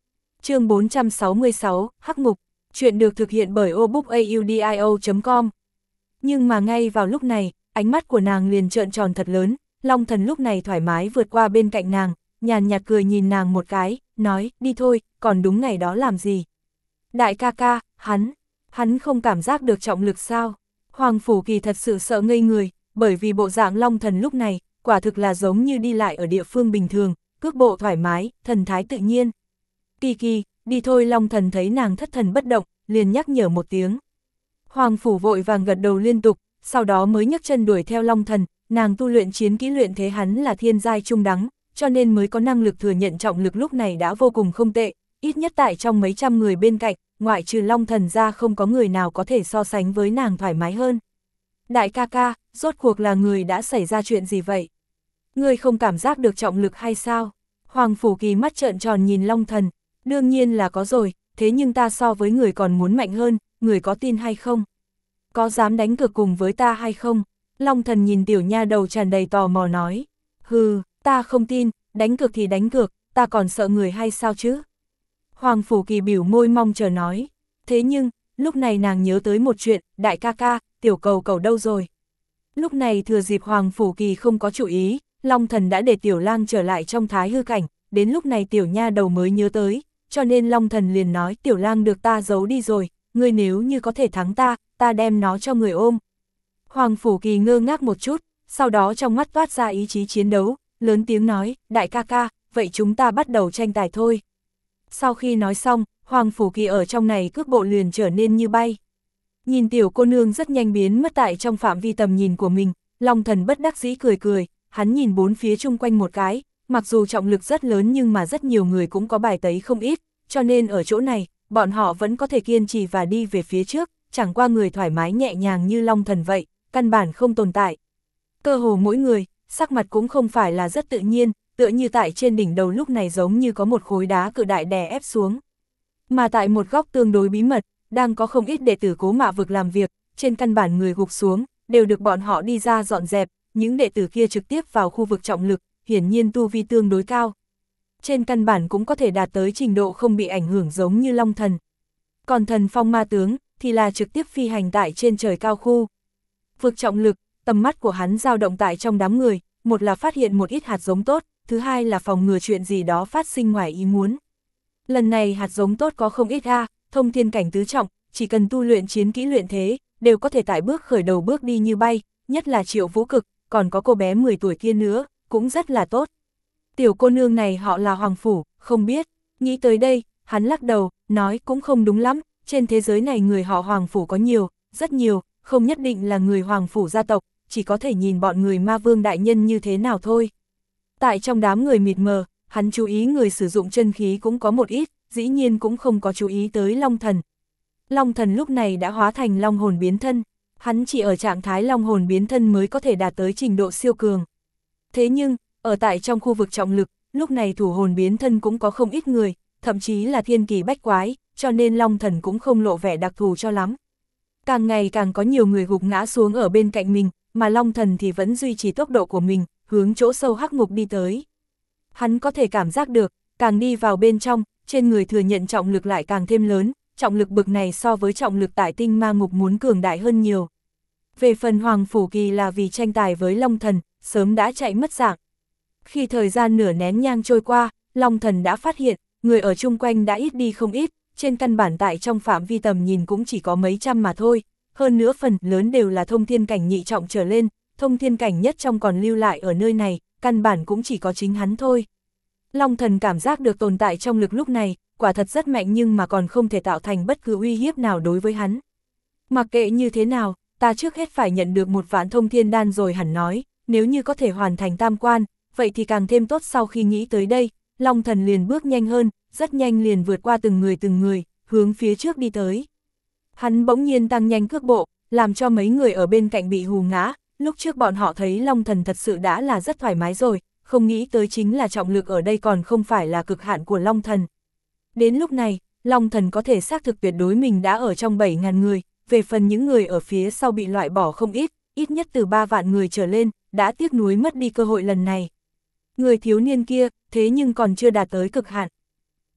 Chương bốn trăm sáu mươi sáu, Hắc Mục, chuyện được thực hiện bởi obookaudio chấm com. Nhưng mà ngay vào lúc này, ánh mắt của nàng liền trợn tròn thật lớn, Long Thần lúc này thoải mái vượt qua bên cạnh nàng, nhàn nhạt cười nhìn nàng một cái, nói, đi thôi, còn đúng ngày đó làm gì? Đại ca ca, hắn, hắn không cảm giác được trọng lực sao? Hoàng Phủ Kỳ thật sự sợ ngây người, bởi vì bộ dạng Long Thần lúc này, quả thực là giống như đi lại ở địa phương bình thường, cước bộ thoải mái, thần thái tự nhiên. Kỳ Kỳ, đi thôi. Long Thần thấy nàng thất thần bất động, liền nhắc nhở một tiếng. Hoàng Phủ vội vàng gật đầu liên tục, sau đó mới nhấc chân đuổi theo Long Thần, nàng tu luyện chiến kỹ luyện thế hắn là thiên giai trung đẳng, cho nên mới có năng lực thừa nhận trọng lực lúc này đã vô cùng không tệ, ít nhất tại trong mấy trăm người bên cạnh, ngoại trừ Long Thần ra không có người nào có thể so sánh với nàng thoải mái hơn. Đại ca ca, rốt cuộc là người đã xảy ra chuyện gì vậy? Ngươi không cảm giác được trọng lực hay sao? Hoàng Phủ Kỳ mắt trợn tròn nhìn Long Thần, đương nhiên là có rồi, thế nhưng ta so với người còn muốn mạnh hơn, người có tin hay không? Có dám đánh cược cùng với ta hay không? Long Thần nhìn tiểu nha đầu tràn đầy tò mò nói, hừ, ta không tin, đánh cược thì đánh cược, ta còn sợ người hay sao chứ? Hoàng Phủ Kỳ biểu môi mong chờ nói, thế nhưng, lúc này nàng nhớ tới một chuyện, đại ca ca, tiểu cầu cầu đâu rồi? Lúc này thừa dịp Hoàng Phủ Kỳ không có chủ ý, Long Thần đã để tiểu lang trở lại trong thái hư cảnh, đến lúc này tiểu nha đầu mới nhớ tới, cho nên Long Thần liền nói tiểu lang được ta giấu đi rồi, ngươi nếu như có thể thắng ta, ta đem nó cho người ôm. Hoàng Phủ Kỳ ngơ ngác một chút, sau đó trong mắt toát ra ý chí chiến đấu, lớn tiếng nói, đại ca ca, vậy chúng ta bắt đầu tranh tài thôi. Sau khi nói xong, Hoàng Phủ Kỳ ở trong này cước bộ liền trở nên như bay. Nhìn tiểu cô nương rất nhanh biến mất tại trong phạm vi tầm nhìn của mình, Long Thần bất đắc dĩ cười cười, hắn nhìn bốn phía chung quanh một cái, mặc dù trọng lực rất lớn nhưng mà rất nhiều người cũng có bài tấy không ít, cho nên ở chỗ này, bọn họ vẫn có thể kiên trì và đi về phía trước, chẳng qua người thoải mái nhẹ nhàng như Long Thần vậy, căn bản không tồn tại. Cơ hồ mỗi người, sắc mặt cũng không phải là rất tự nhiên, tựa như tại trên đỉnh đầu lúc này giống như có một khối đá cự đại đè ép xuống. Mà tại một góc tương đối bí mật, đang có không ít đệ tử Cố Mạ Vực làm việc, trên căn bản người gục xuống, đều được bọn họ đi ra dọn dẹp, những đệ tử kia trực tiếp vào khu vực trọng lực, hiển nhiên tu vi tương đối cao. Trên căn bản cũng có thể đạt tới trình độ không bị ảnh hưởng giống như Long Thần. Còn Thần Phong Ma Tướng, thì là trực tiếp phi hành tại trên trời cao khu. Vực trọng lực, tầm mắt của hắn dao động tại trong đám người, một là phát hiện một ít hạt giống tốt, thứ hai là phòng ngừa chuyện gì đó phát sinh ngoài ý muốn. Lần này hạt giống tốt có không ít a, thông thiên cảnh tứ trọng, chỉ cần tu luyện chiến kỹ luyện thế, đều có thể tại bước khởi đầu bước đi như bay, nhất là Triệu Vũ Cực, còn có cô bé mười tuổi kia nữa, cũng rất là tốt. Tiểu cô nương này họ là Hoàng Phủ, không biết, nghĩ tới đây, hắn lắc đầu, nói cũng không đúng lắm, trên thế giới này người họ Hoàng Phủ có nhiều, rất nhiều, không nhất định là người Hoàng Phủ gia tộc, chỉ có thể nhìn bọn người Ma Vương đại nhân như thế nào thôi. Tại trong đám người mịt mờ, hắn chú ý người sử dụng chân khí cũng có một ít, dĩ nhiên cũng không có chú ý tới Long Thần. Long Thần lúc này đã hóa thành long hồn biến thân, hắn chỉ ở trạng thái long hồn biến thân mới có thể đạt tới trình độ siêu cường. Thế nhưng, ở tại trong khu vực trọng lực, lúc này thủ hồn biến thân cũng có không ít người, thậm chí là thiên kỳ bách quái, cho nên Long Thần cũng không lộ vẻ đặc thù cho lắm. Càng ngày càng có nhiều người gục ngã xuống ở bên cạnh mình, mà Long Thần thì vẫn duy trì tốc độ của mình, hướng chỗ sâu hắc ngục đi tới. Hắn có thể cảm giác được, càng đi vào bên trong, trên người thừa nhận trọng lực lại càng thêm lớn, trọng lực bực này so với trọng lực tại tinh ma ngục muốn cường đại hơn nhiều. Về phần Hoàng Phủ Kỳ là vì tranh tài với Long Thần, sớm đã chạy mất dạng. Khi thời gian nửa nén nhang trôi qua, Long Thần đã phát hiện, người ở chung quanh đã ít đi không ít, trên căn bản tại trong phạm vi tầm nhìn cũng chỉ có mấy trăm mà thôi, hơn nữa phần lớn đều là thông thiên cảnh nhị trọng trở lên, thông thiên cảnh nhất trong còn lưu lại ở nơi này, căn bản cũng chỉ có chính hắn thôi. Long Thần cảm giác được tồn tại trong lực lúc này, quả thật rất mạnh nhưng mà còn không thể tạo thành bất cứ uy hiếp nào đối với hắn. Mặc kệ như thế nào, ta trước hết phải nhận được một vạn thông thiên đan rồi hẳn nói, nếu như có thể hoàn thành tam quan, vậy thì càng thêm tốt. Sau khi nghĩ tới đây, Long Thần liền bước nhanh hơn, rất nhanh liền vượt qua từng người từng người, hướng phía trước đi tới. Hắn bỗng nhiên tăng nhanh cước bộ, làm cho mấy người ở bên cạnh bị hù ngã, lúc trước bọn họ thấy Long Thần thật sự đã là rất thoải mái rồi, không nghĩ tới chính là trọng lực ở đây còn không phải là cực hạn của Long Thần. Đến lúc này, Long Thần có thể xác thực tuyệt đối mình đã ở trong bảy nghìn người, về phần những người ở phía sau bị loại bỏ không ít, ít nhất từ ba vạn người trở lên, đã tiếc nuối mất đi cơ hội lần này. Người thiếu niên kia, thế nhưng còn chưa đạt tới cực hạn.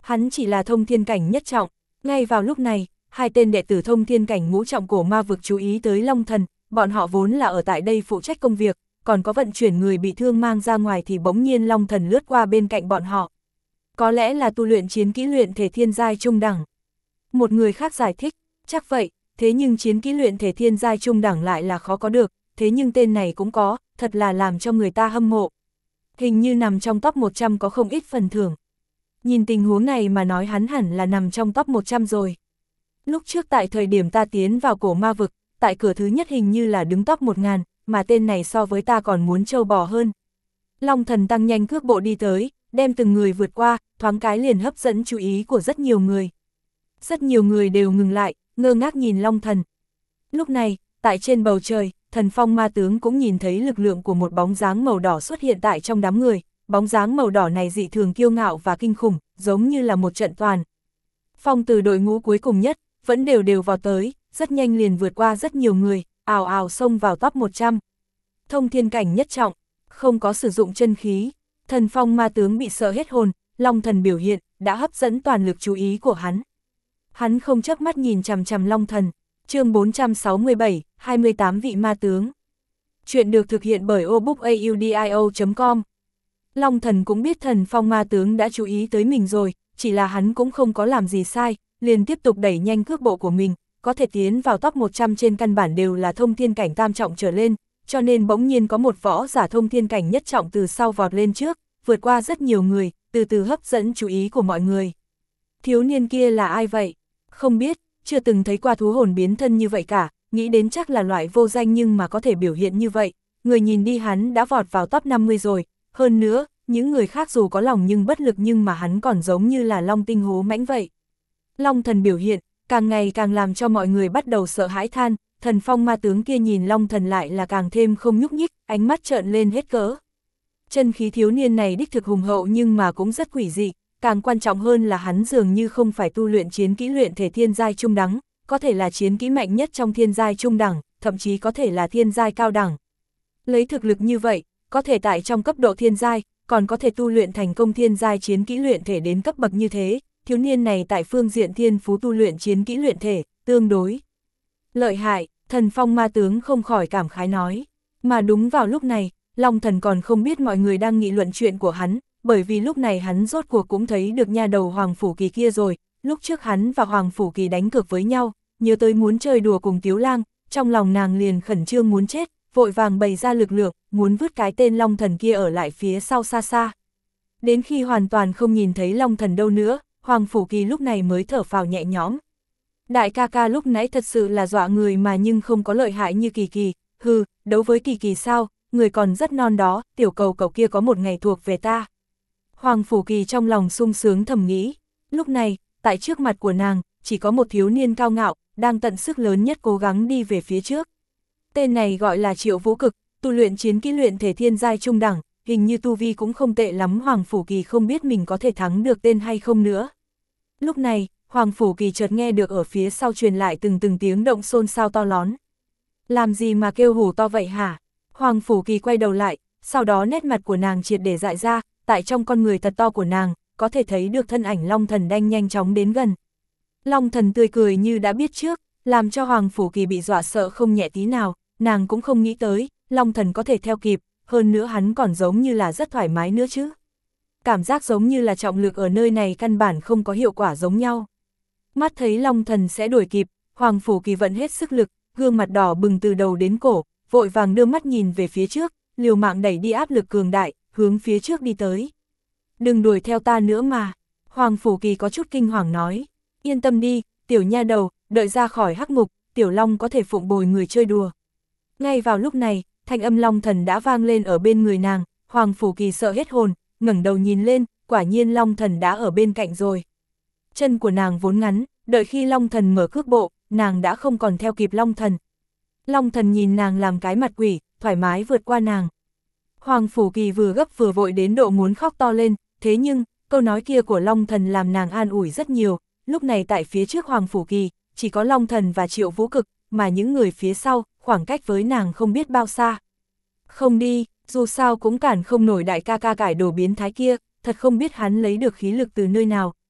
Hắn chỉ là thông thiên cảnh nhất trọng. Ngay vào lúc này, hai tên đệ tử thông thiên cảnh ngũ trọng cổ ma vực chú ý tới Long Thần, bọn họ vốn là ở tại đây phụ trách công việc, còn có vận chuyển người bị thương mang ra ngoài thì bỗng nhiên Long Thần lướt qua bên cạnh bọn họ. Có lẽ là tu luyện chiến kỹ luyện thể thiên giai trung đẳng. Một người khác giải thích, chắc vậy, thế nhưng chiến kỹ luyện thể thiên giai trung đẳng lại là khó có được, thế nhưng tên này cũng có, thật là làm cho người ta hâm mộ. Hình như nằm trong top một trăm có không ít phần thưởng. Nhìn tình huống này mà nói hắn hẳn là nằm trong top một trăm rồi. Lúc trước tại thời điểm ta tiến vào cổ ma vực, tại cửa thứ nhất hình như là đứng top một ngàn, mà tên này so với ta còn muốn trâu bò hơn. Long Thần tăng nhanh cước bộ đi tới, đem từng người vượt qua, thoáng cái liền hấp dẫn chú ý của rất nhiều người. Rất nhiều người đều ngừng lại, ngơ ngác nhìn Long Thần. Lúc này, tại trên bầu trời, Thần Phong ma tướng cũng nhìn thấy lực lượng của một bóng dáng màu đỏ xuất hiện tại trong đám người. Bóng dáng màu đỏ này dị thường kiêu ngạo và kinh khủng, giống như là một trận toàn. Phong từ đội ngũ cuối cùng nhất, vẫn đều đều vào tới, rất nhanh liền vượt qua rất nhiều người, ào ào xông vào top một trăm. Thông thiên cảnh nhất trọng, không có sử dụng chân khí, Thần Phong ma tướng bị sợ hết hồn, Long Thần biểu hiện, đã hấp dẫn toàn lực chú ý của hắn. Hắn không chớp mắt nhìn chằm chằm Long Thần. Chương bốn trăm sáu mươi bảy, hai mươi tám vị ma tướng. Chuyện được thực hiện bởi obookaudio chấm com. Long Thần cũng biết Thần Phong ma tướng đã chú ý tới mình rồi, chỉ là hắn cũng không có làm gì sai, liền tiếp tục đẩy nhanh cước bộ của mình, có thể tiến vào top một trăm trên căn bản đều là thông thiên cảnh tam trọng trở lên, cho nên bỗng nhiên có một võ giả thông thiên cảnh nhất trọng từ sau vọt lên trước, vượt qua rất nhiều người, từ từ hấp dẫn chú ý của mọi người. Thiếu niên kia là ai vậy? Không biết, chưa từng thấy qua thú hồn biến thân như vậy cả, nghĩ đến chắc là loại vô danh nhưng mà có thể biểu hiện như vậy, người nhìn đi hắn đã vọt vào top năm mươi rồi, hơn nữa, những người khác dù có lòng nhưng bất lực nhưng mà hắn còn giống như là long tinh hố mãnh vậy. Long Thần biểu hiện, càng ngày càng làm cho mọi người bắt đầu sợ hãi than, Thần Phong ma tướng kia nhìn Long Thần lại là càng thêm không nhúc nhích, ánh mắt trợn lên hết cỡ. Chân khí thiếu niên này đích thực hùng hậu nhưng mà cũng rất quỷ dị, càng quan trọng hơn là hắn dường như không phải tu luyện chiến kỹ luyện thể thiên giai trung đẳng, có thể là chiến kỹ mạnh nhất trong thiên giai trung đẳng, thậm chí có thể là thiên giai cao đẳng. Lấy thực lực như vậy, có thể tại trong cấp độ thiên giai, còn có thể tu luyện thành công thiên giai chiến kỹ luyện thể đến cấp bậc như thế, thiếu niên này tại phương diện thiên phú tu luyện chiến kỹ luyện thể, tương đối lợi hại, Thần Phong ma tướng không khỏi cảm khái nói. Mà đúng vào lúc này, Long Thần còn không biết mọi người đang nghị luận chuyện của hắn, bởi vì lúc này hắn rốt cuộc cũng thấy được nha đầu Hoàng Phủ Kỳ kia rồi, lúc trước hắn và Hoàng Phủ Kỳ đánh cược với nhau, nhớ tới muốn chơi đùa cùng Tiếu Lang, trong lòng nàng liền khẩn trương muốn chết, vội vàng bày ra lực lượng, muốn vứt cái tên Long Thần kia ở lại phía sau xa xa. Đến khi hoàn toàn không nhìn thấy Long Thần đâu nữa, Hoàng Phủ Kỳ lúc này mới thở phào nhẹ nhõm. Đại ca ca lúc nãy thật sự là dọa người mà nhưng không có lợi hại như Kỳ Kỳ, hừ, đấu với Kỳ Kỳ sao, người còn rất non đó, tiểu cầu cậu kia có một ngày thuộc về ta. Hoàng Phủ Kỳ trong lòng sung sướng thầm nghĩ, lúc này, tại trước mặt của nàng, chỉ có một thiếu niên cao ngạo, đang tận sức lớn nhất cố gắng đi về phía trước. Tên này gọi là Triệu Vũ Cực, tu luyện chiến kỹ luyện thể thiên giai trung đẳng, hình như tu vi cũng không tệ lắm. Hoàng Phủ Kỳ không biết mình có thể thắng được tên hay không nữa. Lúc này, Hoàng Phủ Kỳ chợt nghe được ở phía sau truyền lại từng từng tiếng động xôn xao to lón. Làm gì mà kêu hù to vậy hả? Hoàng Phủ Kỳ quay đầu lại, sau đó nét mặt của nàng triệt để dại ra, tại trong con người thật to của nàng, có thể thấy được thân ảnh Long Thần đang nhanh chóng đến gần. Long Thần tươi cười như đã biết trước, làm cho Hoàng Phủ Kỳ bị dọa sợ không nhẹ tí nào, nàng cũng không nghĩ tới, Long Thần có thể theo kịp, hơn nữa hắn còn giống như là rất thoải mái nữa chứ. Cảm giác giống như là trọng lực ở nơi này căn bản không có hiệu quả giống nhau. Mắt thấy Long Thần sẽ đuổi kịp, Hoàng Phủ Kỳ vận hết sức lực, gương mặt đỏ bừng từ đầu đến cổ, vội vàng đưa mắt nhìn về phía trước, liều mạng đẩy đi áp lực cường đại, hướng phía trước đi tới. Đừng đuổi theo ta nữa mà, Hoàng Phủ Kỳ có chút kinh hoàng nói, yên tâm đi, tiểu nha đầu, đợi ra khỏi hắc ngục, tiểu long có thể phụng bồi người chơi đùa. Ngay vào lúc này, thanh âm Long Thần đã vang lên ở bên người nàng, Hoàng Phủ Kỳ sợ hết hồn, ngẩng đầu nhìn lên, quả nhiên Long Thần đã ở bên cạnh rồi. Chân của nàng vốn ngắn, đợi khi Long Thần mở cước bộ, nàng đã không còn theo kịp Long Thần. Long Thần nhìn nàng làm cái mặt quỷ, thoải mái vượt qua nàng. Hoàng Phủ Kỳ vừa gấp vừa vội đến độ muốn khóc to lên, thế nhưng, câu nói kia của Long Thần làm nàng an ủi rất nhiều, lúc này tại phía trước Hoàng Phủ Kỳ, chỉ có Long Thần và Triệu Vũ Cực, mà những người phía sau, khoảng cách với nàng không biết bao xa. Không đi, dù sao cũng cản không nổi đại ca ca cải đồ biến thái kia, thật không biết hắn lấy được khí lực từ nơi nào,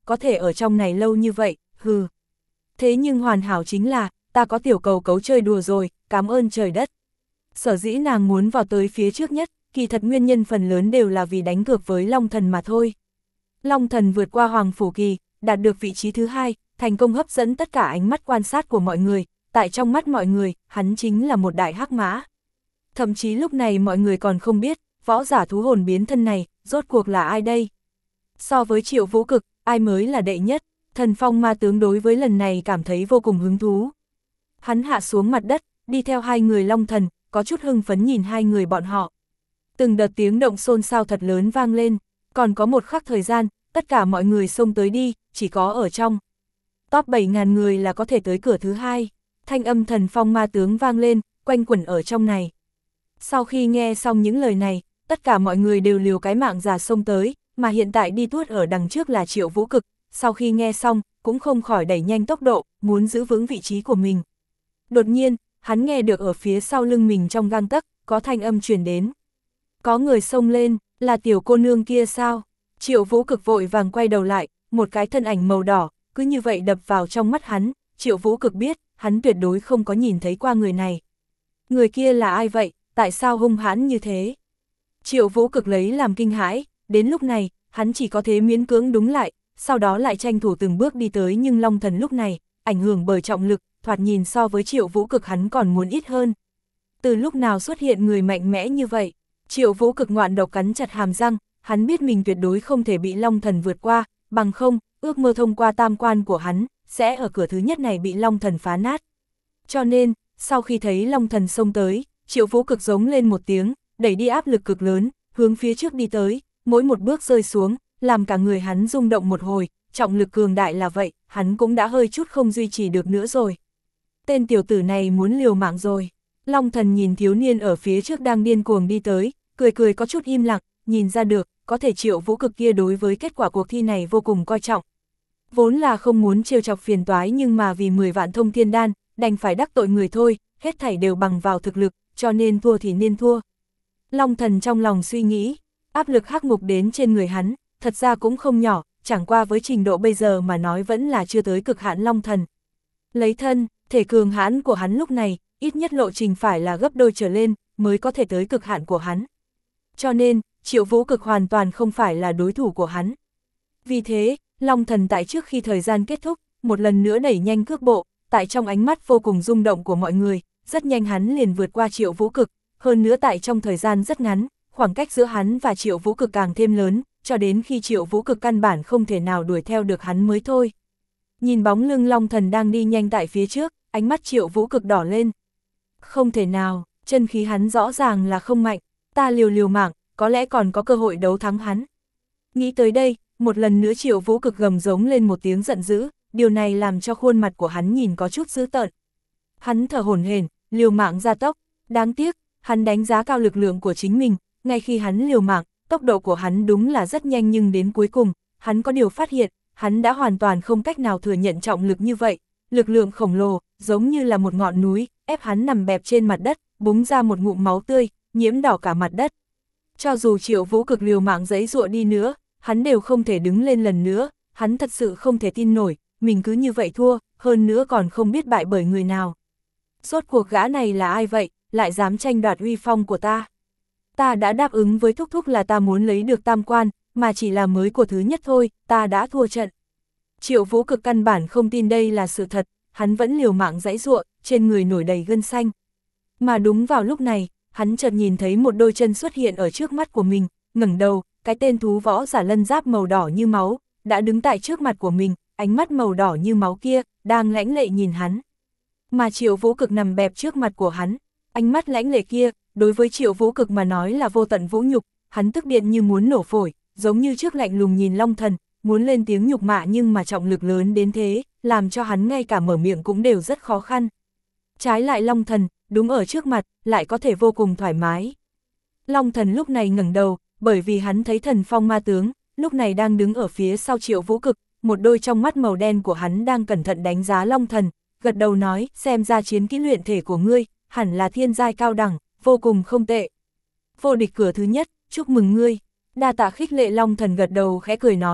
có thể ở trong này lâu như vậy, hừ. Thế nhưng hoàn hảo chính là, ta có tiểu cầu cấu chơi đùa rồi, cảm ơn trời đất. Sở dĩ nàng muốn vào tới phía trước nhất, kỳ thật nguyên nhân phần lớn đều là vì đánh cược với Long Thần mà thôi. Long Thần vượt qua Hoàng Phủ Kỳ, đạt được vị trí thứ hai, thành công hấp dẫn tất cả ánh mắt quan sát của mọi người, tại trong mắt mọi người, hắn chính là một đại hắc mã. Thậm chí lúc này mọi người còn không biết, võ giả thú hồn biến thân này, rốt cuộc là ai đây? So với Triệu Vũ Cực, ai mới là đệ nhất? Thần Phong Ma Tướng đối với lần này cảm thấy vô cùng hứng thú. Hắn hạ xuống mặt đất, đi theo hai người Long Thần, có chút hưng phấn nhìn hai người bọn họ. Từng đợt tiếng động xôn xao thật lớn vang lên, còn có một khắc thời gian, tất cả mọi người xông tới đi, chỉ có ở trong top bảy nghìn người là có thể tới cửa thứ hai. Thanh âm Thần Phong Ma Tướng vang lên, quanh quẩn ở trong này. Sau khi nghe xong những lời này, tất cả mọi người đều liều cái mạng già xông tới, mà hiện tại đi tuốt ở đằng trước là Triệu Vũ Cực, sau khi nghe xong, cũng không khỏi đẩy nhanh tốc độ, muốn giữ vững vị trí của mình. Đột nhiên, hắn nghe được ở phía sau lưng mình trong gang tấc, có thanh âm truyền đến. Có người xông lên, là tiểu cô nương kia sao? Triệu Vũ Cực vội vàng quay đầu lại, một cái thân ảnh màu đỏ, cứ như vậy đập vào trong mắt hắn. Triệu Vũ Cực biết, hắn tuyệt đối không có nhìn thấy qua người này. Người kia là ai vậy, tại sao hung hãn như thế? Triệu Vũ Cực lấy làm kinh hãi, đến lúc này, hắn chỉ có thế miễn cưỡng đúng lại, sau đó lại tranh thủ từng bước đi tới, nhưng Long Thần lúc này, ảnh hưởng bởi trọng lực, thoạt nhìn so với Triệu Vũ Cực hắn còn muốn ít hơn. Từ lúc nào xuất hiện người mạnh mẽ như vậy? Triệu Vũ Cực ngoạn độc cắn chặt hàm răng, hắn biết mình tuyệt đối không thể bị Long Thần vượt qua, bằng không, ước mơ thông qua tam quan của hắn, sẽ ở cửa thứ nhất này bị Long Thần phá nát. Cho nên, sau khi thấy Long Thần xông tới, Triệu Vũ Cực giống lên một tiếng, đẩy đi áp lực cực lớn, hướng phía trước đi tới, mỗi một bước rơi xuống, làm cả người hắn rung động một hồi, trọng lực cường đại là vậy, hắn cũng đã hơi chút không duy trì được nữa rồi. Tên tiểu tử này muốn liều mạng rồi. Long Thần nhìn thiếu niên ở phía trước đang điên cuồng đi tới, cười cười có chút im lặng, nhìn ra được, có thể Triệu Vũ Cực kia đối với kết quả cuộc thi này vô cùng coi trọng. Vốn là không muốn trêu chọc phiền toái, nhưng mà vì mười vạn thông thiên đan, đành phải đắc tội người thôi, hết thảy đều bằng vào thực lực, cho nên thua thì nên thua. Long Thần trong lòng suy nghĩ, áp lực hắc ngục đến trên người hắn, thật ra cũng không nhỏ, chẳng qua với trình độ bây giờ mà nói vẫn là chưa tới cực hạn Long Thần. Lấy thân, thể cường hãn của hắn lúc này, ít nhất lộ trình phải là gấp đôi trở lên, mới có thể tới cực hạn của hắn. Cho nên, Triệu Vũ Cực hoàn toàn không phải là đối thủ của hắn. Vì thế, Long Thần tại trước khi thời gian kết thúc, một lần nữa đẩy nhanh cước bộ, tại trong ánh mắt vô cùng rung động của mọi người, rất nhanh hắn liền vượt qua Triệu Vũ Cực, hơn nữa tại trong thời gian rất ngắn, khoảng cách giữa hắn và Triệu Vũ Cực càng thêm lớn, cho đến khi Triệu Vũ Cực căn bản không thể nào đuổi theo được hắn mới thôi. Nhìn bóng lưng Long Thần đang đi nhanh tại phía trước, ánh mắt Triệu Vũ Cực đỏ lên. Không thể nào, chân khí hắn rõ ràng là không mạnh, ta liều liều mạng, có lẽ còn có cơ hội đấu thắng hắn. Nghĩ tới đây, một lần nữa Triệu Vũ Cực gầm giống lên một tiếng giận dữ, điều này làm cho khuôn mặt của hắn nhìn có chút dữ tợn. Hắn thở hổn hển, liều mạng ra tốc, đáng tiếc, hắn đánh giá cao lực lượng của chính mình, ngay khi hắn liều mạng, tốc độ của hắn đúng là rất nhanh, nhưng đến cuối cùng, hắn có điều phát hiện, hắn đã hoàn toàn không cách nào thừa nhận trọng lực như vậy, lực lượng khổng lồ, giống như là một ngọn núi, ép hắn nằm bẹp trên mặt đất, búng ra một ngụm máu tươi, nhiễm đỏ cả mặt đất. Cho dù Triệu Vũ Cực liều mạng giãy giụa đi nữa, hắn đều không thể đứng lên lần nữa, hắn thật sự không thể tin nổi, mình cứ như vậy thua, hơn nữa còn không biết bại bởi người nào. Rốt cuộc gã này là ai vậy, lại dám tranh đoạt uy phong của ta? Ta đã đáp ứng với thúc thúc là ta muốn lấy được tam quan, mà chỉ là mới của thứ nhất thôi, ta đã thua trận. Triệu Vũ Cực căn bản không tin đây là sự thật, hắn vẫn liều mạng giãy giụa, trên người nổi đầy gân xanh. Mà đúng vào lúc này, hắn chợt nhìn thấy một đôi chân xuất hiện ở trước mắt của mình, ngẩng đầu, cái tên thú võ giả lân giáp màu đỏ như máu, đã đứng tại trước mặt của mình, ánh mắt màu đỏ như máu kia, đang lãnh lệ nhìn hắn. Mà Triệu Vũ Cực nằm bẹp trước mặt của hắn, ánh mắt lãnh lệ kia, đối với Triệu Vũ Cực mà nói là vô tận vũ nhục, hắn tức điện như muốn nổ phổi, giống như trước lạnh lùng nhìn Long Thần, muốn lên tiếng nhục mạ, nhưng mà trọng lực lớn đến thế, làm cho hắn ngay cả mở miệng cũng đều rất khó khăn. Trái lại Long Thần, đúng ở trước mặt, lại có thể vô cùng thoải mái. Long Thần lúc này ngẩng đầu, bởi vì hắn thấy Thần Phong Ma Tướng, lúc này đang đứng ở phía sau Triệu Vũ Cực, một đôi trong mắt màu đen của hắn đang cẩn thận đánh giá Long Thần, gật đầu nói, xem ra chiến kỹ luyện thể của ngươi, hẳn là thiên giai cao đẳng, vô cùng không tệ. Vô địch cửa thứ nhất, chúc mừng ngươi. Đa tạ khích lệ. Long Thần gật đầu khẽ cười nói,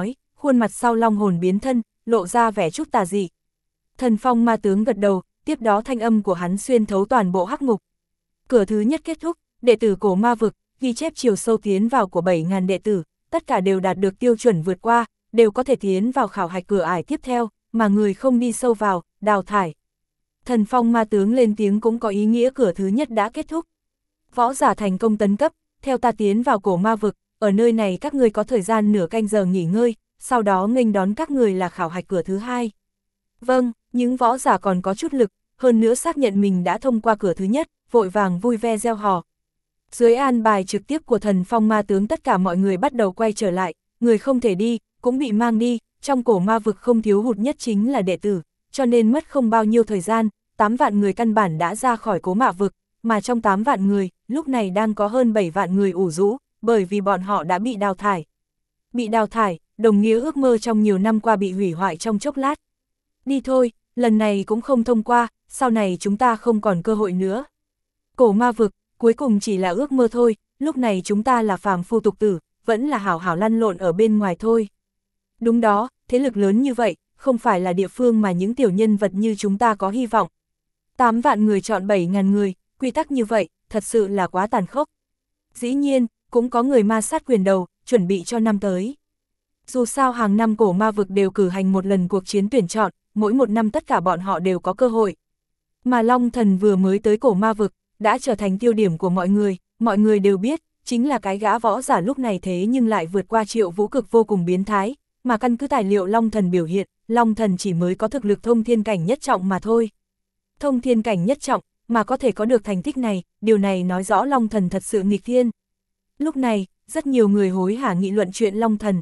khuôn mặt sau long hồn biến thân, lộ ra vẻ chút tà dị. Thần phong ma tướng gật đầu, tiếp đó thanh âm của hắn xuyên thấu toàn bộ hắc ngục. Cửa thứ nhất kết thúc, đệ tử cổ ma vực, ghi chép chiều sâu tiến vào của bảy nghìn đệ tử, tất cả đều đạt được tiêu chuẩn vượt qua, đều có thể tiến vào khảo hạch cửa ải tiếp theo, mà người không đi sâu vào, đào thải. Thần phong ma tướng lên tiếng cũng có ý nghĩa cửa thứ nhất đã kết thúc. Võ giả thành công tấn cấp, theo ta tiến vào cổ ma vực, ở nơi này các ngươi có thời gian nửa canh giờ nghỉ ngơi, sau đó nghênh đón các người là khảo hạch cửa thứ hai. Vâng, những võ giả còn có chút lực, hơn nữa xác nhận mình đã thông qua cửa thứ nhất, vội vàng vui ve reo hò. Dưới an bài trực tiếp của thần phong ma tướng tất cả mọi người bắt đầu quay trở lại, người không thể đi, cũng bị mang đi, trong cổ ma vực không thiếu hụt nhất chính là đệ tử, cho nên mất không bao nhiêu thời gian, tám vạn người căn bản đã ra khỏi cổ ma vực, mà trong tám vạn người, lúc này đang có hơn bảy vạn người ủ rũ, bởi vì bọn họ đã bị đào thải. Bị đào thải, đồng nghĩa ước mơ trong nhiều năm qua bị hủy hoại trong chốc lát. Đi thôi, lần này cũng không thông qua, sau này chúng ta không còn cơ hội nữa. Cổ ma vực, cuối cùng chỉ là ước mơ thôi, lúc này chúng ta là phàm phu tục tử, vẫn là hảo hảo lăn lộn ở bên ngoài thôi. Đúng đó, thế lực lớn như vậy, không phải là địa phương mà những tiểu nhân vật như chúng ta có hy vọng. tám vạn người chọn bảy nghìn người, quy tắc như vậy, thật sự là quá tàn khốc. Dĩ nhiên, cũng có người ma sát quyền đầu, chuẩn bị cho năm tới. Dù sao hàng năm cổ ma vực đều cử hành một lần cuộc chiến tuyển chọn, mỗi một năm tất cả bọn họ đều có cơ hội. Mà Long Thần vừa mới tới cổ ma vực, đã trở thành tiêu điểm của mọi người, mọi người đều biết, chính là cái gã võ giả lúc này thế nhưng lại vượt qua Triệu Vũ Cực vô cùng biến thái, mà căn cứ tài liệu Long Thần biểu hiện, Long Thần chỉ mới có thực lực thông thiên cảnh nhất trọng mà thôi. Thông thiên cảnh nhất trọng, mà có thể có được thành tích này, điều này nói rõ Long Thần thật sự nghịch thiên. Lúc này, rất nhiều người hối hả nghị luận chuyện Long Thần.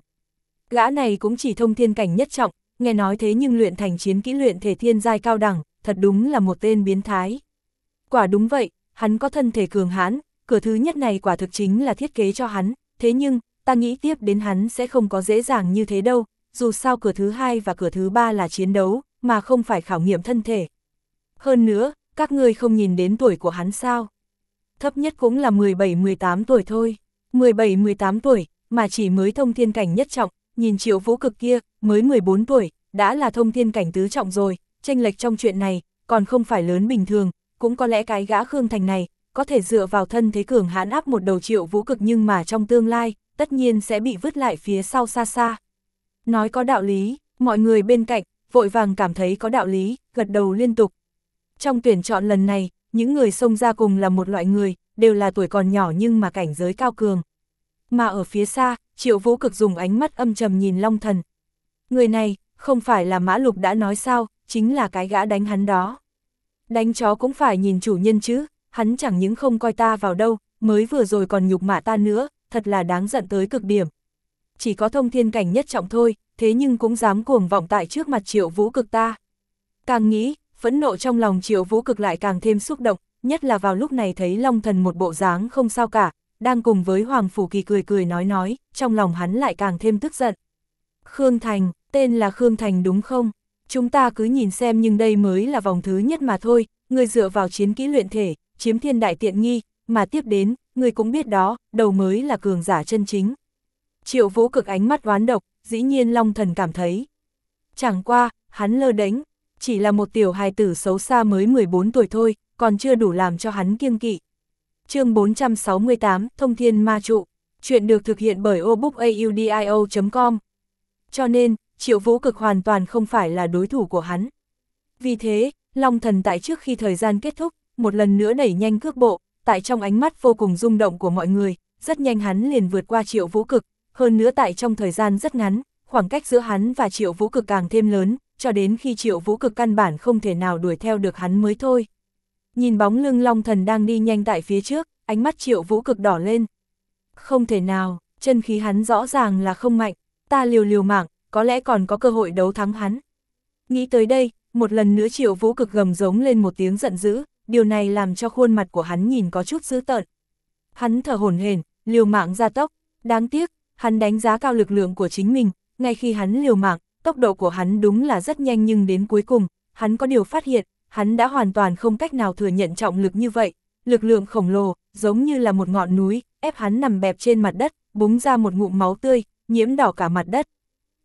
Gã này cũng chỉ thông thiên cảnh nhất trọng, nghe nói thế nhưng luyện thành chiến kỹ luyện thể thiên giai cao đẳng, thật đúng là một tên biến thái. Quả đúng vậy, hắn có thân thể cường hãn, cửa thứ nhất này quả thực chính là thiết kế cho hắn, thế nhưng, ta nghĩ tiếp đến hắn sẽ không có dễ dàng như thế đâu, dù sao cửa thứ hai và cửa thứ ba là chiến đấu, mà không phải khảo nghiệm thân thể. Hơn nữa, các ngươi không nhìn đến tuổi của hắn sao? Thấp nhất cũng là mười bảy mười tám tuổi thôi, mười bảy mười tám tuổi, mà chỉ mới thông thiên cảnh nhất trọng, nhìn Triệu Vũ Cực kia, mới mười bốn tuổi, đã là thông thiên cảnh tứ trọng rồi, chênh lệch trong chuyện này, còn không phải lớn bình thường, cũng có lẽ cái gã Khương Thành này, có thể dựa vào thân thế cường hãn áp một đầu Triệu Vũ Cực nhưng mà trong tương lai, tất nhiên sẽ bị vứt lại phía sau xa xa. Nói có đạo lý, mọi người bên cạnh, vội vàng cảm thấy có đạo lý, gật đầu liên tục. Trong tuyển chọn lần này, những người xông ra cùng là một loại người, đều là tuổi còn nhỏ nhưng mà cảnh giới cao cường. Mà ở phía xa, Triệu Vũ Cực dùng ánh mắt âm trầm nhìn Long Thần. Người này, không phải là Mã Lục đã nói sao, chính là cái gã đánh hắn đó. Đánh chó cũng phải nhìn chủ nhân chứ, hắn chẳng những không coi ta vào đâu, mới vừa rồi còn nhục mạ ta nữa, thật là đáng giận tới cực điểm. Chỉ có thông thiên cảnh nhất trọng thôi, thế nhưng cũng dám cuồng vọng tại trước mặt Triệu Vũ Cực ta. Càng nghĩ, phẫn nộ trong lòng Triệu Vũ Cực lại càng thêm xúc động, nhất là vào lúc này thấy Long Thần một bộ dáng không sao cả, đang cùng với Hoàng Phủ Kỳ cười cười nói nói, trong lòng hắn lại càng thêm tức giận. Khương Thành, tên là Khương Thành đúng không? Chúng ta cứ nhìn xem nhưng đây mới là vòng thứ nhất mà thôi, người dựa vào chiến kỹ luyện thể, chiếm thiên đại tiện nghi, mà tiếp đến, người cũng biết đó, đầu mới là cường giả chân chính. Triệu Vũ Cực ánh mắt oán độc, dĩ nhiên Long Thần cảm thấy. Chẳng qua, hắn lơ đễnh, chỉ là một tiểu hài tử xấu xa mới mười bốn tuổi thôi, còn chưa đủ làm cho hắn kiêng kỵ. Chương bốn trăm sáu mươi tám, Thông Thiên Ma Trụ, chuyện được thực hiện bởi obookaudio chấm com. Cho nên, Triệu Vũ Cực hoàn toàn không phải là đối thủ của hắn. Vì thế, Long Thần tại trước khi thời gian kết thúc, một lần nữa đẩy nhanh cước bộ, tại trong ánh mắt vô cùng rung động của mọi người, rất nhanh hắn liền vượt qua Triệu Vũ Cực, hơn nữa tại trong thời gian rất ngắn, khoảng cách giữa hắn và Triệu Vũ Cực càng thêm lớn, cho đến khi Triệu Vũ Cực căn bản không thể nào đuổi theo được hắn mới thôi. Nhìn bóng lưng Long Thần đang đi nhanh tại phía trước, ánh mắt Triệu Vũ Cực đỏ lên. Không thể nào, chân khí hắn rõ ràng là không mạnh, ta liều liều mạng, có lẽ còn có cơ hội đấu thắng hắn. Nghĩ tới đây, một lần nữa Triệu Vũ Cực gầm giống lên một tiếng giận dữ, điều này làm cho khuôn mặt của hắn nhìn có chút dữ tợn. Hắn thở hổn hển, liều mạng ra tốc, đáng tiếc, hắn đánh giá cao lực lượng của chính mình, ngay khi hắn liều mạng, tốc độ của hắn đúng là rất nhanh nhưng đến cuối cùng, hắn có điều phát hiện, hắn đã hoàn toàn không cách nào thừa nhận trọng lực như vậy, lực lượng khổng lồ, giống như là một ngọn núi, ép hắn nằm bẹp trên mặt đất, búng ra một ngụm máu tươi, nhiễm đỏ cả mặt đất.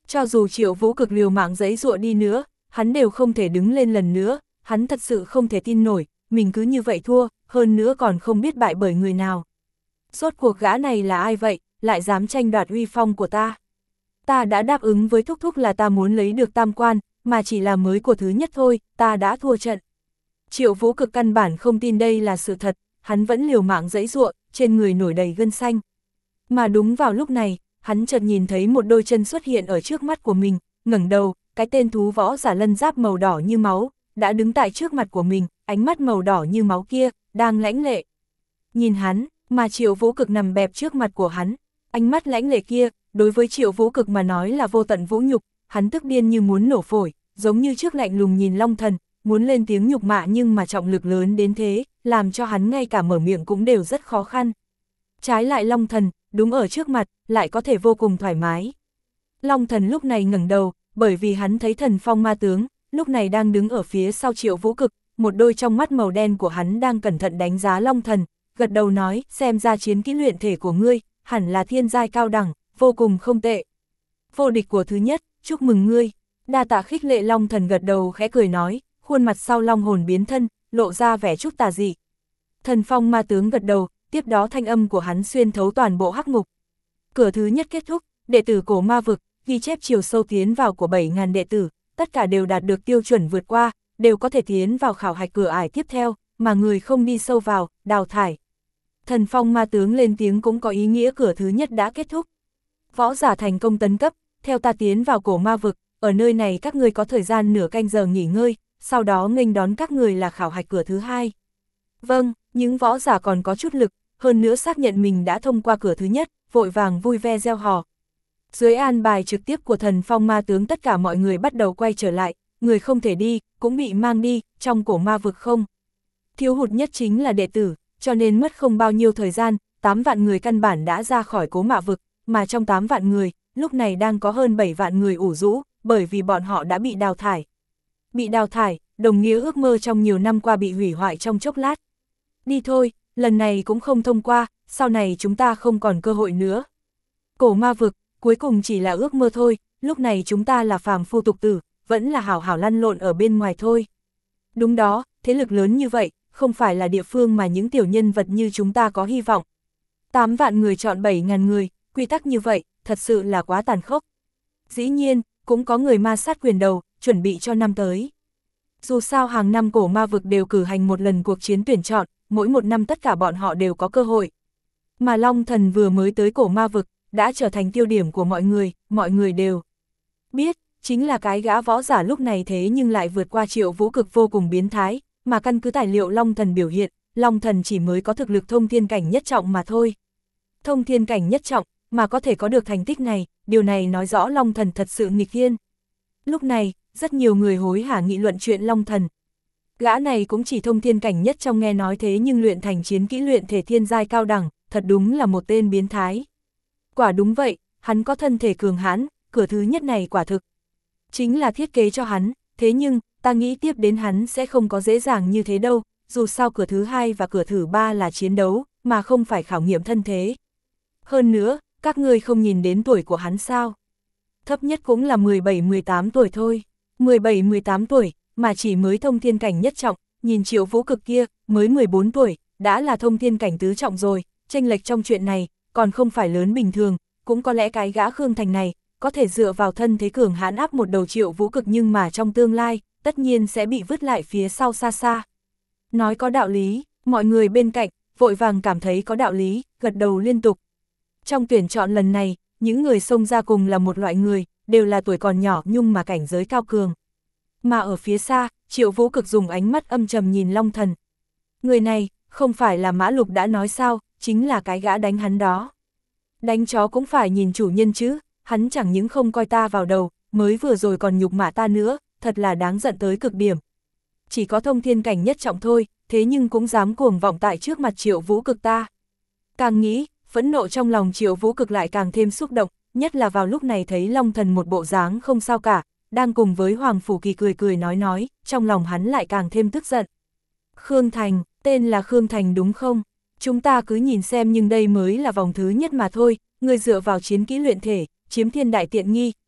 Cho dù Triệu Vũ Cực liều mạng giãy giụa đi nữa, hắn đều không thể đứng lên lần nữa, hắn thật sự không thể tin nổi, mình cứ như vậy thua, hơn nữa còn không biết bại bởi người nào. Rốt cuộc gã này là ai vậy, lại dám tranh đoạt uy phong của ta. Ta đã đáp ứng với thúc thúc là ta muốn lấy được tam quan, mà chỉ là mới của thứ nhất thôi, ta đã thua trận. Triệu Vũ Cực căn bản không tin đây là sự thật, hắn vẫn liều mạng giãy giụa, trên người nổi đầy gân xanh. Mà đúng vào lúc này, hắn chợt nhìn thấy một đôi chân xuất hiện ở trước mắt của mình, ngẩng đầu, cái tên thú võ giả lân giáp màu đỏ như máu, đã đứng tại trước mặt của mình, ánh mắt màu đỏ như máu kia, đang lãnh lệ. Nhìn hắn, mà Triệu Vũ Cực nằm bẹp trước mặt của hắn, ánh mắt lãnh lệ kia, đối với Triệu Vũ Cực mà nói là vô tận vũ nhục, hắn tức điên như muốn nổ phổi, giống như trước lạnh lùng nhìn Long Thần, muốn lên tiếng nhục mạ nhưng mà trọng lực lớn đến thế, làm cho hắn ngay cả mở miệng cũng đều rất khó khăn. Trái lại Long Thần, đúng ở trước mặt, lại có thể vô cùng thoải mái. Long Thần lúc này ngẩng đầu, bởi vì hắn thấy Thần Phong ma tướng, lúc này đang đứng ở phía sau Triệu Vũ Cực, một đôi trong mắt màu đen của hắn đang cẩn thận đánh giá Long Thần, gật đầu nói, xem ra chiến kỹ luyện thể của ngươi, hẳn là thiên giai cao đẳng, vô cùng không tệ. Vô địch của thứ nhất, chúc mừng ngươi. Đa tạ khích lệ. Long Thần gật đầu khẽ cười nói, khuôn mặt sau long hồn biến thân, lộ ra vẻ chút tà dị. Thần Phong ma tướng gật đầu, tiếp đó thanh âm của hắn xuyên thấu toàn bộ hắc ngục. Cửa thứ nhất kết thúc, đệ tử cổ ma vực, ghi chép chiều sâu tiến vào của bảy nghìn đệ tử, tất cả đều đạt được tiêu chuẩn vượt qua, đều có thể tiến vào khảo hạch cửa ải tiếp theo, mà người không đi sâu vào, đào thải. Thần Phong ma tướng lên tiếng cũng có ý nghĩa cửa thứ nhất đã kết thúc. Võ giả thành công tấn cấp, theo ta tiến vào cổ ma vực, ở nơi này các ngươi có thời gian nửa canh giờ nghỉ ngơi, sau đó nghênh đón các người là khảo hạch cửa thứ hai. Vâng, những võ giả còn có chút lực, hơn nữa xác nhận mình đã thông qua cửa thứ nhất, vội vàng vui ve reo hò. Dưới an bài trực tiếp của Thần Phong ma tướng tất cả mọi người bắt đầu quay trở lại, người không thể đi, cũng bị mang đi, trong cổ ma vực không. Thiếu hụt nhất chính là đệ tử, cho nên mất không bao nhiêu thời gian, tám vạn người căn bản đã ra khỏi cổ mạ vực, mà trong tám vạn người, lúc này đang có hơn bảy vạn người ủ rũ, bởi vì bọn họ đã bị đào thải. Bị đào thải, đồng nghĩa ước mơ trong nhiều năm qua bị hủy hoại trong chốc lát. Đi thôi, lần này cũng không thông qua, sau này chúng ta không còn cơ hội nữa. Cổ ma vực, cuối cùng chỉ là ước mơ thôi, lúc này chúng ta là phàm phu tục tử, vẫn là hảo hảo lăn lộn ở bên ngoài thôi. Đúng đó, thế lực lớn như vậy, không phải là địa phương mà những tiểu nhân vật như chúng ta có hy vọng. tám vạn người chọn bảy nghìn người, quy tắc như vậy, thật sự là quá tàn khốc. Dĩ nhiên, cũng có người ma sát quyền đầu, chuẩn bị cho năm tới. Dù sao hàng năm cổ ma vực đều cử hành một lần cuộc chiến tuyển chọn, mỗi một năm tất cả bọn họ đều có cơ hội. Mà Long Thần vừa mới tới cổ ma vực, đã trở thành tiêu điểm của mọi người, mọi người đều biết, chính là cái gã võ giả lúc này thế nhưng lại vượt qua Triệu Vũ Cực vô cùng biến thái, mà căn cứ tài liệu Long Thần biểu hiện, Long Thần chỉ mới có thực lực thông thiên cảnh nhất trọng mà thôi. Thông thiên cảnh nhất trọng, mà có thể có được thành tích này, điều này nói rõ Long Thần thật sự nghịch thiên. Lúc này, rất nhiều người hối hả nghị luận chuyện Long Thần. Gã này cũng chỉ thông thiên cảnh nhất trong nghe nói thế nhưng luyện thành chiến kỹ luyện thể thiên giai cao đẳng, thật đúng là một tên biến thái. Quả đúng vậy, hắn có thân thể cường hãn, cửa thứ nhất này quả thực chính là thiết kế cho hắn, thế nhưng, ta nghĩ tiếp đến hắn sẽ không có dễ dàng như thế đâu, dù sao cửa thứ hai và cửa thứ ba là chiến đấu, mà không phải khảo nghiệm thân thế. Hơn nữa, các ngươi không nhìn đến tuổi của hắn sao? Thấp nhất cũng là mười bảy mười tám tuổi thôi, mười bảy mười tám tuổi, mà chỉ mới thông thiên cảnh nhất trọng, nhìn Triệu Vũ Cực kia, mới mười bốn tuổi, đã là thông thiên cảnh tứ trọng rồi, chênh lệch trong chuyện này, còn không phải lớn bình thường, cũng có lẽ cái gã Khương Thành này, có thể dựa vào thân thế cường hãn áp một đầu Triệu Vũ Cực nhưng mà trong tương lai, tất nhiên sẽ bị vứt lại phía sau xa xa. Nói có đạo lý, mọi người bên cạnh, vội vàng cảm thấy có đạo lý, gật đầu liên tục. Trong tuyển chọn lần này, những người xông ra cùng là một loại người, đều là tuổi còn nhỏ nhưng mà cảnh giới cao cường. Mà ở phía xa, Triệu Vũ Cực dùng ánh mắt âm trầm nhìn Long Thần. Người này, không phải là Mã Lục đã nói sao, chính là cái gã đánh hắn đó. Đánh chó cũng phải nhìn chủ nhân chứ, hắn chẳng những không coi ta vào đầu, mới vừa rồi còn nhục mạ ta nữa, thật là đáng giận tới cực điểm. Chỉ có thông thiên cảnh nhất trọng thôi, thế nhưng cũng dám cuồng vọng tại trước mặt Triệu Vũ Cực ta. Càng nghĩ, phẫn nộ trong lòng Triệu Vũ Cực lại càng thêm xúc động, nhất là vào lúc này thấy Long Thần một bộ dáng không sao cả, đang cùng với Hoàng Phủ Kỳ cười cười nói nói, trong lòng hắn lại càng thêm tức giận. Khương Thành, tên là Khương Thành đúng không? Chúng ta cứ nhìn xem nhưng đây mới là vòng thứ nhất mà thôi, người dựa vào chiến kỹ luyện thể, chiếm thiên đại tiện nghi,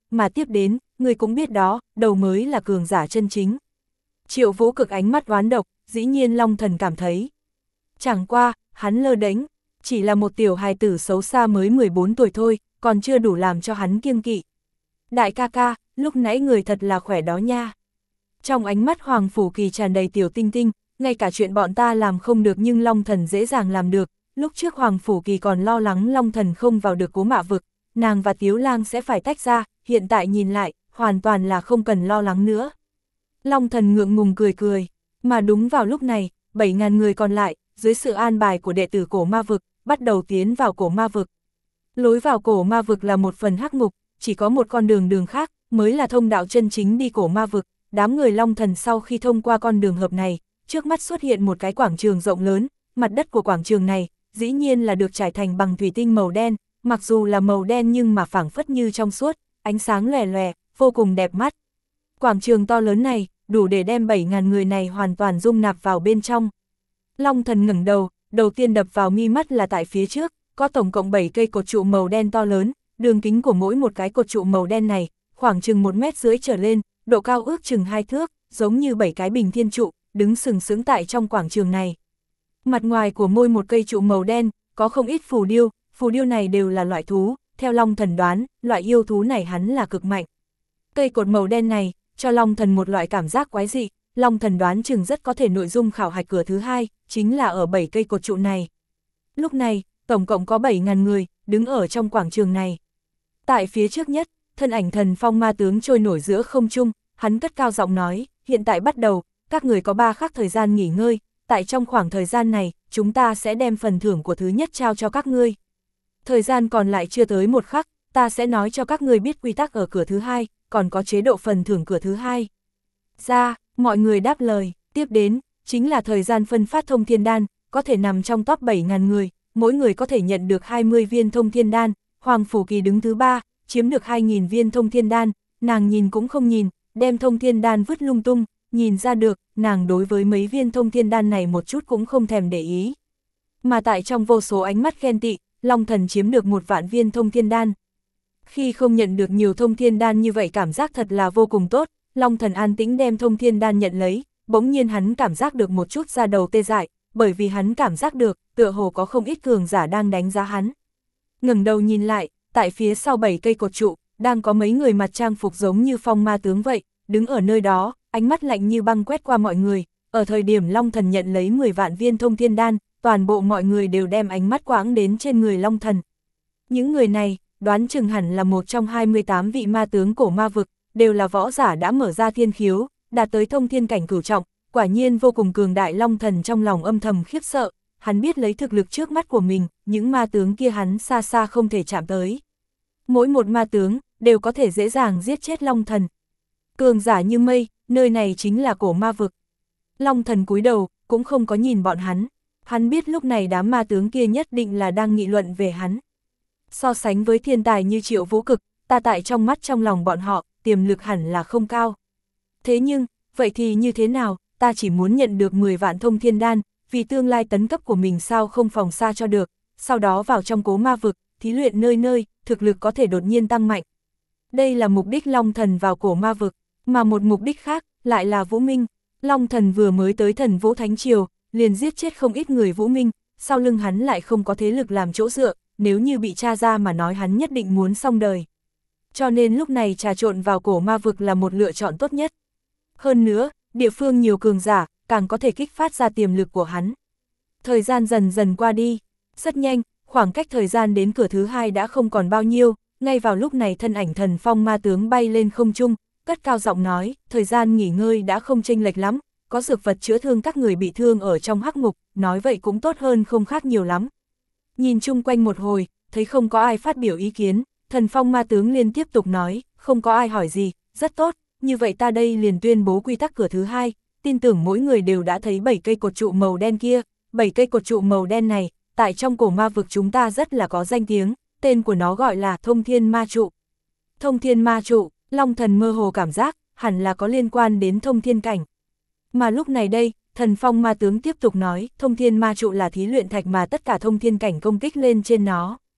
mà tiếp đến, người cũng biết đó, đầu mới là cường giả chân chính. Triệu Vũ Cực ánh mắt oán độc, dĩ nhiên Long Thần cảm thấy. Chẳng qua, hắn lơ đánh, chỉ là một tiểu hài tử xấu xa mới mười bốn tuổi thôi, còn chưa đủ làm cho hắn kiêng kỵ. Đại ca ca, lúc nãy người thật là khỏe đó nha. Trong ánh mắt Hoàng Phủ Kỳ tràn đầy tiểu tinh tinh, ngay cả chuyện bọn ta làm không được nhưng Long Thần dễ dàng làm được. Lúc trước Hoàng Phủ Kỳ còn lo lắng Long Thần không vào được Cố Mạ Vực, nàng và Tiếu Lang sẽ phải tách ra, hiện tại nhìn lại, hoàn toàn là không cần lo lắng nữa. Long Thần ngượng ngùng cười cười, mà đúng vào lúc này, bảy ngàn người còn lại, dưới sự an bài của đệ tử Cổ Ma Vực, bắt đầu tiến vào Cổ Ma Vực. Lối vào Cổ Ma Vực là một phần hắc ngục, chỉ có một con đường đường khác, mới là thông đạo chân chính đi Cổ Ma Vực. Đám người Long Thần sau khi thông qua con đường hợp này, trước mắt xuất hiện một cái quảng trường rộng lớn, mặt đất của quảng trường này, dĩ nhiên là được trải thành bằng thủy tinh màu đen, mặc dù là màu đen nhưng mà phảng phất như trong suốt, ánh sáng lòe lòe, vô cùng đẹp mắt. Quảng trường to lớn này, đủ để đem bảy ngàn người này hoàn toàn dung nạp vào bên trong. Long Thần ngẩng đầu, đầu tiên đập vào mi mắt là tại phía trước, có tổng cộng bảy cây cột trụ màu đen to lớn, đường kính của mỗi một cái cột trụ màu đen này, khoảng chừng một mét rưỡi trở lên, độ cao ước chừng hai thước, giống như bảy cái bình thiên trụ, đứng sừng sững tại trong quảng trường này. Mặt ngoài của mỗi một cây trụ màu đen, có không ít phù điêu, phù điêu này đều là loại thú, theo Long Thần đoán, loại yêu thú này hắn là cực mạnh. Cây cột màu đen này, cho Long Thần một loại cảm giác quái dị, Long Thần đoán chừng rất có thể nội dung khảo hạch cửa thứ hai, chính là ở bảy cây cột trụ này. Lúc này, tổng cộng có bảy ngàn người, đứng ở trong quảng trường này. Tại phía trước nhất, thân ảnh Thần Phong ma tướng trôi nổi giữa không trung, hắn cất cao giọng nói, hiện tại bắt đầu, các người có ba khắc thời gian nghỉ ngơi, tại trong khoảng thời gian này, chúng ta sẽ đem phần thưởng của thứ nhất trao cho các ngươi. Thời gian còn lại chưa tới một khắc, ta sẽ nói cho các ngươi biết quy tắc ở cửa thứ hai, còn có chế độ phần thưởng cửa thứ hai. Ra, mọi người đáp lời, tiếp đến, chính là thời gian phân phát thông thiên đan, có thể nằm trong top bảy ngàn người, mỗi người có thể nhận được hai mươi viên thông thiên đan, Hoàng Phủ Kỳ đứng thứ ba, chiếm được hai nghìn viên thông thiên đan, nàng nhìn cũng không nhìn, đem thông thiên đan vứt lung tung, nhìn ra được, nàng đối với mấy viên thông thiên đan này một chút cũng không thèm để ý. Mà tại trong vô số ánh mắt ghen tị, Long Thần chiếm được một vạn viên thông thiên đan. Khi không nhận được nhiều thông thiên đan như vậy cảm giác thật là vô cùng tốt, Long Thần an tĩnh đem thông thiên đan nhận lấy, bỗng nhiên hắn cảm giác được một chút da đầu tê dại, bởi vì hắn cảm giác được, tựa hồ có không ít cường giả đang đánh giá hắn. Ngẩng đầu nhìn lại, tại phía sau bảy cây cột trụ, đang có mấy người mặc trang phục giống như phong ma tướng vậy, đứng ở nơi đó, ánh mắt lạnh như băng quét qua mọi người. Ở thời điểm Long Thần nhận lấy mười vạn viên thông thiên đan, toàn bộ mọi người đều đem ánh mắt quãng đến trên người Long Thần. Những người này, đoán chừng hẳn là một trong hai mươi tám vị ma tướng Cổ Ma Vực, đều là võ giả đã mở ra thiên khiếu, đạt tới thông thiên cảnh cửu trọng, quả nhiên vô cùng cường đại. Long Thần trong lòng âm thầm khiếp sợ, hắn biết lấy thực lực trước mắt của mình, những ma tướng kia hắn xa xa không thể chạm tới. Mỗi một ma tướng, đều có thể dễ dàng giết chết Long Thần. Cường giả như mây, nơi này chính là Cổ Ma Vực. Long Thần cúi đầu, cũng không có nhìn bọn hắn. Hắn biết lúc này đám ma tướng kia nhất định là đang nghị luận về hắn. So sánh với thiên tài như Triệu Vũ Cực, ta tại trong mắt trong lòng bọn họ, tiềm lực hẳn là không cao. Thế nhưng, vậy thì như thế nào, ta chỉ muốn nhận được mười vạn thông thiên đan, vì tương lai tấn cấp của mình sao không phòng xa cho được, sau đó vào trong Cố Ma Vực, thí luyện nơi nơi, thực lực có thể đột nhiên tăng mạnh. Đây là mục đích Long Thần vào Cổ Ma Vực, mà một mục đích khác, lại là Vũ Minh. Long Thần vừa mới tới Thần Vũ Thánh Triều, liền giết chết không ít người Vũ Minh, sau lưng hắn lại không có thế lực làm chỗ dựa, nếu như bị tra ra mà nói hắn nhất định muốn xong đời. Cho nên lúc này trà trộn vào Cổ Ma Vực là một lựa chọn tốt nhất. Hơn nữa, địa phương nhiều cường giả, càng có thể kích phát ra tiềm lực của hắn. Thời gian dần dần qua đi, rất nhanh, khoảng cách thời gian đến cửa thứ hai đã không còn bao nhiêu, ngay vào lúc này thân ảnh Thần Phong ma tướng bay lên không trung, cất cao giọng nói, thời gian nghỉ ngơi đã không chênh lệch lắm, có dược vật chữa thương các người bị thương ở trong hắc ngục, nói vậy cũng tốt hơn không khác nhiều lắm. Nhìn chung quanh một hồi, thấy không có ai phát biểu ý kiến, Thần Phong ma tướng liền tiếp tục nói, không có ai hỏi gì, rất tốt, như vậy ta đây liền tuyên bố quy tắc cửa thứ hai, tin tưởng mỗi người đều đã thấy bảy cây cột trụ màu đen kia, bảy cây cột trụ màu đen này, tại trong Cổ Ma Vực chúng ta rất là có danh tiếng, tên của nó gọi là Thông Thiên Ma Trụ. Thông Thiên Ma Trụ, Long Thần mơ hồ cảm giác, hẳn là có liên quan đến thông thiên cảnh. Mà lúc này đây, Thần Phong ma tướng tiếp tục nói, Thông Thiên Ma Trụ là thí luyện thạch mà tất cả thông thiên cảnh công kích lên trên nó.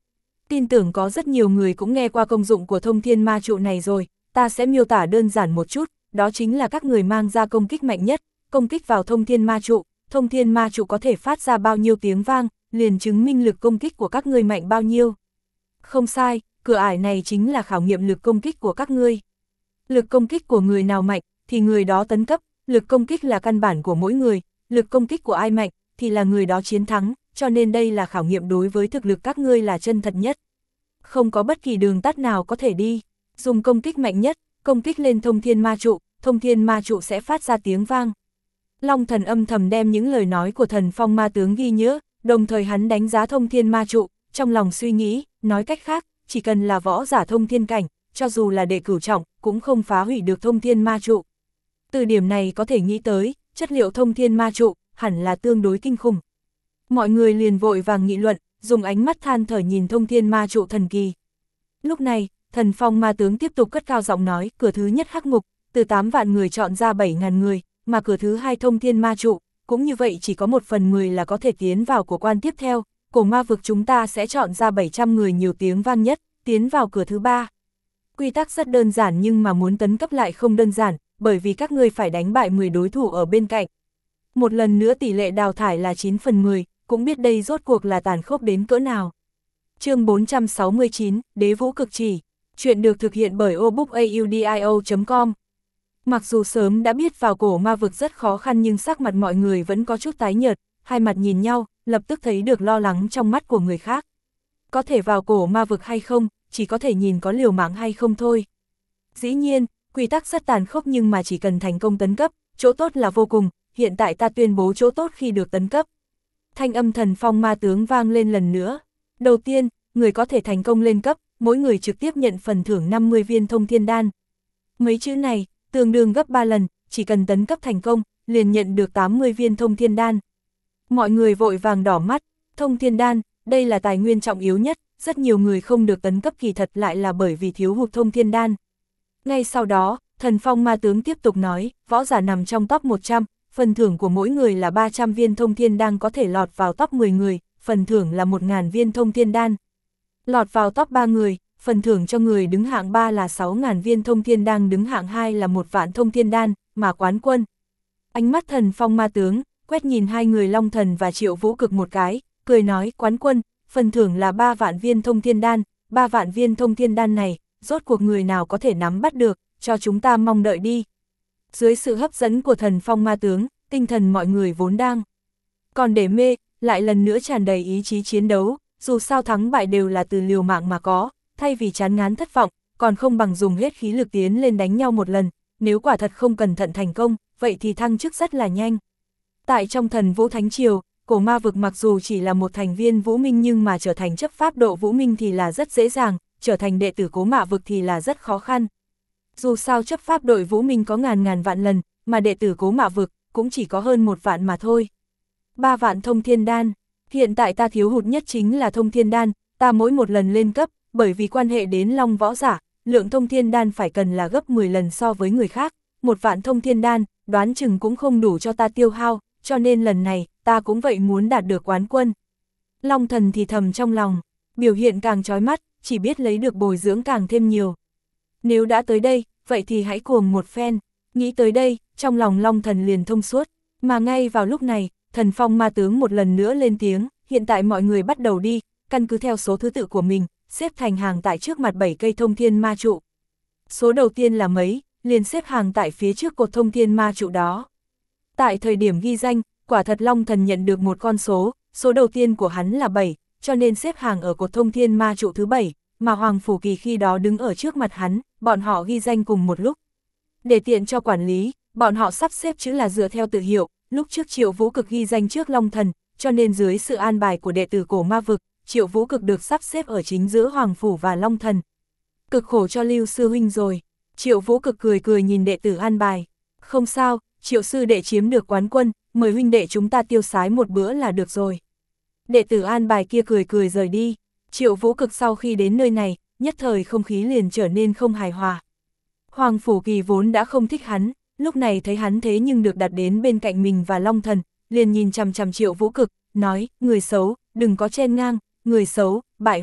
Tin tưởng có rất nhiều người cũng nghe qua công dụng của thông thiên ma trụ này rồi, ta sẽ miêu tả đơn giản một chút, đó chính là các người mang ra công kích mạnh nhất, công kích vào thông thiên ma trụ, thông thiên ma trụ có thể phát ra bao nhiêu tiếng vang, liền chứng minh lực công kích của các ngươi mạnh bao nhiêu. Không sai, cửa ải này chính là khảo nghiệm lực công kích của các ngươi. Lực công kích của người nào mạnh, thì người đó tấn cấp, lực công kích là căn bản của mỗi người, lực công kích của ai mạnh, thì là người đó chiến thắng, cho nên đây là khảo nghiệm đối với thực lực các ngươi là chân thật nhất. Không có bất kỳ đường tắt nào có thể đi, dùng công kích mạnh nhất, công kích lên thông thiên ma trụ, thông thiên ma trụ sẽ phát ra tiếng vang. Long Thần âm thầm đem những lời nói của Thần Phong ma tướng ghi nhớ, đồng thời hắn đánh giá thông thiên ma trụ, trong lòng suy nghĩ, nói cách khác, chỉ cần là võ giả thông thiên cảnh, cho dù là đệ cửu trọng, cũng không phá hủy được thông thiên ma trụ. Từ điểm này có thể nghĩ tới, chất liệu thông thiên ma trụ, hẳn là tương đối kinh khủng. Mọi người liền vội vàng nghị luận, dùng ánh mắt than thở nhìn thông thiên ma trụ thần kỳ. Lúc này, Thần Phong ma tướng tiếp tục cất cao giọng nói, cửa thứ nhất hắc ngục, từ tám vạn người chọn ra bảy ngàn người, mà cửa thứ hai thông thiên ma trụ, cũng như vậy chỉ có một phần mười là có thể tiến vào của quan tiếp theo, cổ ma vực chúng ta sẽ chọn ra bảy trăm người nhiều tiếng vang nhất, tiến vào cửa thứ ba. Quy tắc rất đơn giản nhưng mà muốn tấn cấp lại không đơn giản, bởi vì các ngươi phải đánh bại mười đối thủ ở bên cạnh. Một lần nữa tỷ lệ đào thải là chín phần mười, cũng biết đây rốt cuộc là tàn khốc đến cỡ nào. Chương bốn trăm sáu mươi chín, Đế Vũ Cực Chỉ. Chuyện được thực hiện bởi obookaudio chấm com. Mặc dù sớm đã biết vào cổ ma vực rất khó khăn nhưng sắc mặt mọi người vẫn có chút tái nhợt, hai mặt nhìn nhau, lập tức thấy được lo lắng trong mắt của người khác. Có thể vào cổ ma vực hay không, chỉ có thể nhìn có liều mạng hay không thôi. Dĩ nhiên, quy tắc rất tàn khốc nhưng mà chỉ cần thành công tấn cấp, chỗ tốt là vô cùng, hiện tại ta tuyên bố chỗ tốt khi được tấn cấp. Thanh âm Thần Phong ma tướng vang lên lần nữa. Đầu tiên, người có thể thành công lên cấp, mỗi người trực tiếp nhận phần thưởng năm mươi viên thông thiên đan. Mấy chữ này, tương đương gấp ba lần, chỉ cần tấn cấp thành công, liền nhận được tám mươi viên thông thiên đan. Mọi người vội vàng đỏ mắt, thông thiên đan, đây là tài nguyên trọng yếu nhất, rất nhiều người không được tấn cấp kỳ thật lại là bởi vì thiếu hụt thông thiên đan. Ngay sau đó, Thần Phong ma tướng tiếp tục nói, võ giả nằm trong top một trăm, phần thưởng của mỗi người là ba trăm viên thông thiên đan có thể lọt vào top mười người, phần thưởng là một nghìn viên thông thiên đan. Lọt vào top ba người, phần thưởng cho người đứng hạng ba là sáu nghìn viên thông thiên đan, đứng hạng hai là một vạn thông thiên đan, mà quán quân. Ánh mắt Thần Phong ma tướng, quét nhìn hai người Long Thần và Triệu Vũ Cực một cái, cười nói, quán quân, phần thưởng là ba vạn viên thông thiên đan, ba vạn viên thông thiên đan này, rốt cuộc người nào có thể nắm bắt được, cho chúng ta mong đợi đi. Dưới sự hấp dẫn của Thần Phong ma tướng, tinh thần mọi người vốn đang còn để mê, lại lần nữa tràn đầy ý chí chiến đấu, dù sao thắng bại đều là từ liều mạng mà có, thay vì chán ngán thất vọng, còn không bằng dùng hết khí lực tiến lên đánh nhau một lần, nếu quả thật không cẩn thận thành công, vậy thì thăng chức rất là nhanh. Tại trong Thần Vũ Thánh Triều, cổ ma vực mặc dù chỉ là một thành viên Vũ Minh nhưng mà trở thành chấp pháp độ Vũ Minh thì là rất dễ dàng, trở thành đệ tử Cố Mạ vực thì là rất khó khăn. Dù sao chấp pháp đội Vũ Minh có ngàn ngàn vạn lần, mà đệ tử Cố Mạ vực cũng chỉ có hơn một vạn mà thôi. Ba vạn thông thiên đan, hiện tại ta thiếu hụt nhất chính là thông thiên đan, ta mỗi một lần lên cấp, bởi vì quan hệ đến long võ giả, lượng thông thiên đan phải cần là gấp mười lần so với người khác, một vạn thông thiên đan, đoán chừng cũng không đủ cho ta tiêu hao, cho nên lần này, ta cũng vậy muốn đạt được quán quân. Long Thần thì thầm trong lòng, biểu hiện càng chói mắt, chỉ biết lấy được bồi dưỡng càng thêm nhiều. Nếu đã tới đây, vậy thì hãy cuồng một phen, nghĩ tới đây, trong lòng Long Thần liền thông suốt, mà ngay vào lúc này, Thần Phong ma tướng một lần nữa lên tiếng, hiện tại mọi người bắt đầu đi, căn cứ theo số thứ tự của mình, xếp thành hàng tại trước mặt bảy cây thông thiên ma trụ. Số đầu tiên là mấy, liền xếp hàng tại phía trước cột thông thiên ma trụ đó. Tại thời điểm ghi danh, quả thật Long Thần nhận được một con số, số đầu tiên của hắn là bảy, cho nên xếp hàng ở cột thông thiên ma trụ thứ bảy, mà Hoàng Phủ Kỳ khi đó đứng ở trước mặt hắn, bọn họ ghi danh cùng một lúc. Để tiện cho quản lý, bọn họ sắp xếp chữ là dựa theo tự hiệu, lúc trước Triệu Vũ Cực ghi danh trước Long Thần, cho nên dưới sự an bài của đệ tử Cổ Ma vực, Triệu Vũ Cực được sắp xếp ở chính giữa Hoàng Phủ và Long Thần. Cực khổ cho Lưu sư huynh rồi. Triệu Vũ Cực cười cười nhìn đệ tử an bài. Không sao, Triệu sư đệ chiếm được quán quân, mời huynh đệ chúng ta tiêu sái một bữa là được rồi. Đệ tử an bài kia cười cười rời đi. Triệu Vũ Cực sau khi đến nơi này, nhất thời không khí liền trở nên không hài hòa. Hoàng Phủ Kỳ vốn đã không thích hắn, lúc này thấy hắn thế nhưng được đặt đến bên cạnh mình và Long Thần, liền nhìn chằm chằm Triệu Vũ Cực, nói, người xấu, đừng có chen ngang, người xấu, bại hoại,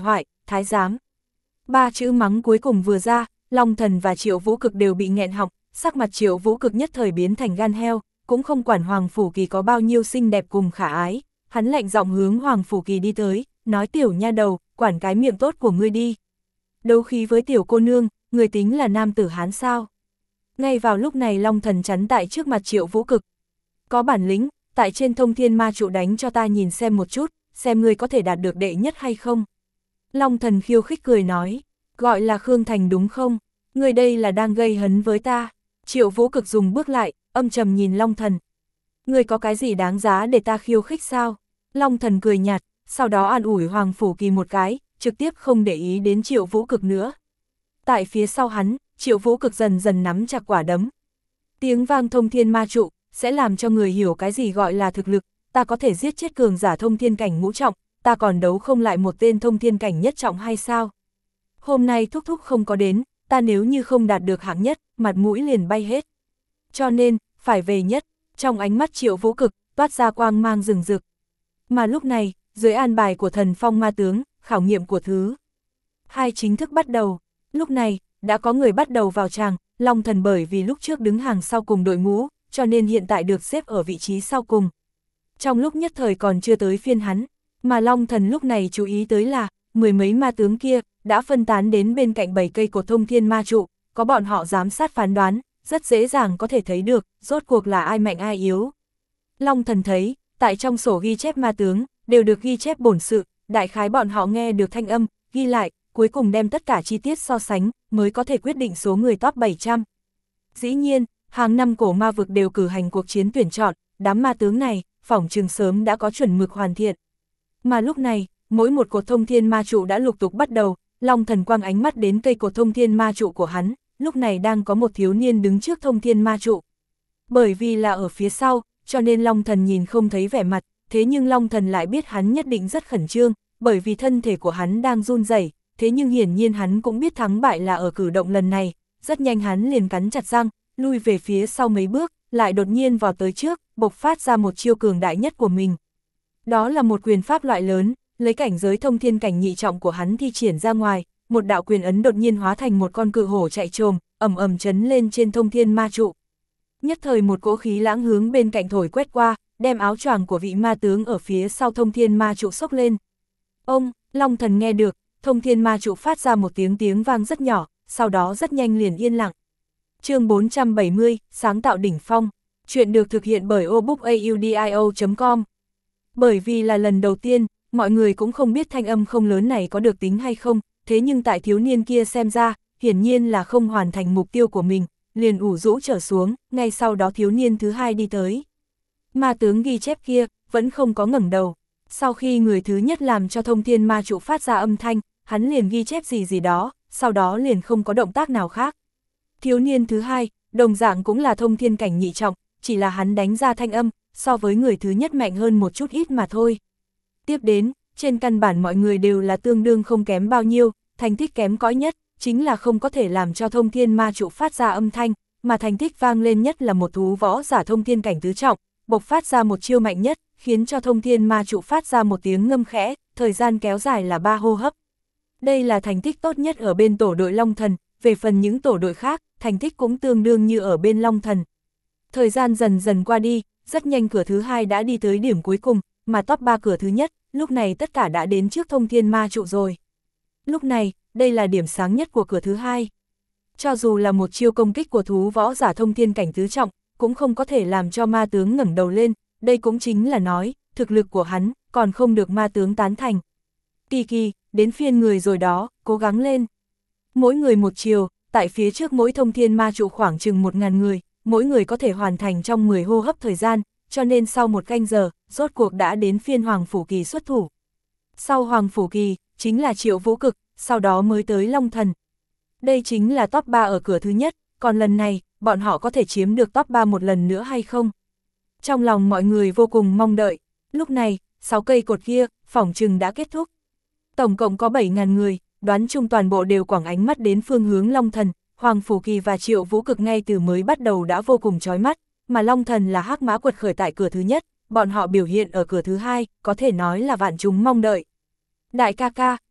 thái giám. Ba chữ mắng cuối cùng vừa ra, Long Thần và Triệu Vũ Cực đều bị nghẹn họng, sắc mặt Triệu Vũ Cực nhất thời biến thành gan heo, cũng không quản Hoàng Phủ Kỳ có bao nhiêu xinh đẹp cùng khả ái, hắn lạnh giọng hướng Hoàng Phủ Kỳ đi tới, nói tiểu nha đầu, quản cái miệng tốt của ngươi đi. Đấu khí với tiểu cô nương, người tính là nam tử hán sao? Ngay vào lúc này Long Thần chắn tại trước mặt Triệu Vũ Cực. Có bản lĩnh, tại trên thông thiên ma trụ đánh cho ta nhìn xem một chút, xem ngươi có thể đạt được đệ nhất hay không. Long Thần khiêu khích cười nói, gọi là Khương Thành đúng không? Ngươi đây là đang gây hấn với ta. Triệu Vũ Cực dùng bước lại, âm trầm nhìn Long Thần. Ngươi có cái gì đáng giá để ta khiêu khích sao? Long Thần cười nhạt, sau đó an ủi Hoàng Phủ Kỳ một cái, trực tiếp không để ý đến Triệu Vũ Cực nữa. Tại phía sau hắn, Triệu Vũ Cực dần dần nắm chặt quả đấm. Tiếng vang thông thiên ma trụ, sẽ làm cho người hiểu cái gì gọi là thực lực, ta có thể giết chết cường giả thông thiên cảnh ngũ trọng, ta còn đấu không lại một tên thông thiên cảnh nhất trọng hay sao? Hôm nay thúc thúc không có đến, ta nếu như không đạt được hạng nhất, mặt mũi liền bay hết. Cho nên, phải về nhất, trong ánh mắt Triệu Vũ Cực, toát ra quang mang rừng rực. Mà lúc này, dưới an bài của thần phong ma tướng, khảo nghiệm của thứ hai chính thức bắt đầu. Lúc này, đã có người bắt đầu vào tràng, Long Thần bởi vì lúc trước đứng hàng sau cùng đội ngũ, cho nên hiện tại được xếp ở vị trí sau cùng. Trong lúc nhất thời còn chưa tới phiên hắn, mà Long Thần lúc này chú ý tới là, mười mấy ma tướng kia, đã phân tán đến bên cạnh bảy cây cột thông thiên ma trụ, có bọn họ giám sát phán đoán, rất dễ dàng có thể thấy được, rốt cuộc là ai mạnh ai yếu. Long Thần thấy, tại trong sổ ghi chép ma tướng, đều được ghi chép bổn sự, đại khái bọn họ nghe được thanh âm, ghi lại, cuối cùng đem tất cả chi tiết so sánh, mới có thể quyết định số người top bảy trăm. Dĩ nhiên, hàng năm cổ ma vực đều cử hành cuộc chiến tuyển chọn, đám ma tướng này, phỏng chừng sớm đã có chuẩn mực hoàn thiện. Mà lúc này, mỗi một cột thông thiên ma trụ đã lục tục bắt đầu, Long Thần quang ánh mắt đến cây cột thông thiên ma trụ của hắn, lúc này đang có một thiếu niên đứng trước thông thiên ma trụ. Bởi vì là ở phía sau, cho nên Long Thần nhìn không thấy vẻ mặt, thế nhưng Long Thần lại biết hắn nhất định rất khẩn trương, bởi vì thân thể của hắn đang run rẩy, thế nhưng hiển nhiên hắn cũng biết thắng bại là ở cử động lần này, rất nhanh hắn liền cắn chặt răng, lui về phía sau mấy bước, lại đột nhiên vào tới trước, bộc phát ra một chiêu cường đại nhất của mình. Đó là một quyền pháp loại lớn, lấy cảnh giới thông thiên cảnh nhị trọng của hắn thi triển ra ngoài, một đạo quyền ấn đột nhiên hóa thành một con cự hổ chạy trồm, ầm ầm chấn lên trên thông thiên ma trụ. Nhất thời một cỗ khí lãng hướng bên cạnh thổi quét qua, đem áo choàng của vị ma tướng ở phía sau thông thiên ma trụ xốc lên. Ông, Long Thần nghe được, thông thiên ma trụ phát ra một tiếng tiếng vang rất nhỏ, sau đó rất nhanh liền yên lặng. Chương bốn trăm bảy mươi, sáng tạo đỉnh phong. Chuyện được thực hiện bởi obookaudio chấm com. Bởi vì là lần đầu tiên, mọi người cũng không biết thanh âm không lớn này có được tính hay không, thế nhưng tại thiếu niên kia xem ra, hiển nhiên là không hoàn thành mục tiêu của mình, liền ủ rũ trở xuống, ngay sau đó thiếu niên thứ hai đi tới. Ma tướng ghi chép kia, vẫn không có ngẩng đầu. Sau khi người thứ nhất làm cho thông thiên ma trụ phát ra âm thanh, hắn liền ghi chép gì gì đó, sau đó liền không có động tác nào khác. Thiếu niên thứ hai, đồng dạng cũng là thông thiên cảnh nhị trọng, chỉ là hắn đánh ra thanh âm, so với người thứ nhất mạnh hơn một chút ít mà thôi. Tiếp đến, trên căn bản mọi người đều là tương đương không kém bao nhiêu, thành tích kém cỏi nhất, chính là không có thể làm cho thông thiên ma trụ phát ra âm thanh, mà thành tích vang lên nhất là một thú võ giả thông thiên cảnh tứ trọng, bộc phát ra một chiêu mạnh nhất, khiến cho thông thiên ma trụ phát ra một tiếng ngâm khẽ, thời gian kéo dài là ba hô hấp. Đây là thành tích tốt nhất ở bên tổ đội Long Thần, về phần những tổ đội khác, thành tích cũng tương đương như ở bên Long Thần. Thời gian dần dần qua đi, rất nhanh cửa thứ hai đã đi tới điểm cuối cùng, mà top ba cửa thứ nhất, lúc này tất cả đã đến trước thông thiên ma trụ rồi. Lúc này, đây là điểm sáng nhất của cửa thứ hai. Cho dù là một chiêu công kích của thú võ giả thông thiên cảnh tứ trọng, cũng không có thể làm cho ma tướng ngẩng đầu lên, đây cũng chính là nói, thực lực của hắn, còn không được ma tướng tán thành. Kỳ kỳ, đến phiên người rồi đó, cố gắng lên. Mỗi người một chiều, tại phía trước mỗi thông thiên ma trụ khoảng chừng một ngàn người, mỗi người có thể hoàn thành trong mười hô hấp thời gian, cho nên sau một canh giờ, rốt cuộc đã đến phiên Hoàng Phủ Kỳ xuất thủ. Sau Hoàng Phủ Kỳ, chính là Triệu Vũ Cực, sau đó mới tới Long Thần. Đây chính là top ba ở cửa thứ nhất, còn lần này, bọn họ có thể chiếm được top ba một lần nữa hay không? Trong lòng mọi người vô cùng mong đợi, lúc này, sáu cây cột kia, phỏng chừng đã kết thúc. Tổng cộng có bảy ngàn người, đoán chung toàn bộ đều quẳng ánh mắt đến phương hướng Long Thần, Hoàng Phủ Kỳ và Triệu Vũ Cực ngay từ mới bắt đầu đã vô cùng chói mắt, mà Long Thần là hắc mã quật khởi tại cửa thứ nhất, bọn họ biểu hiện ở cửa thứ hai, có thể nói là vạn chúng mong đợi. Đại ca ca,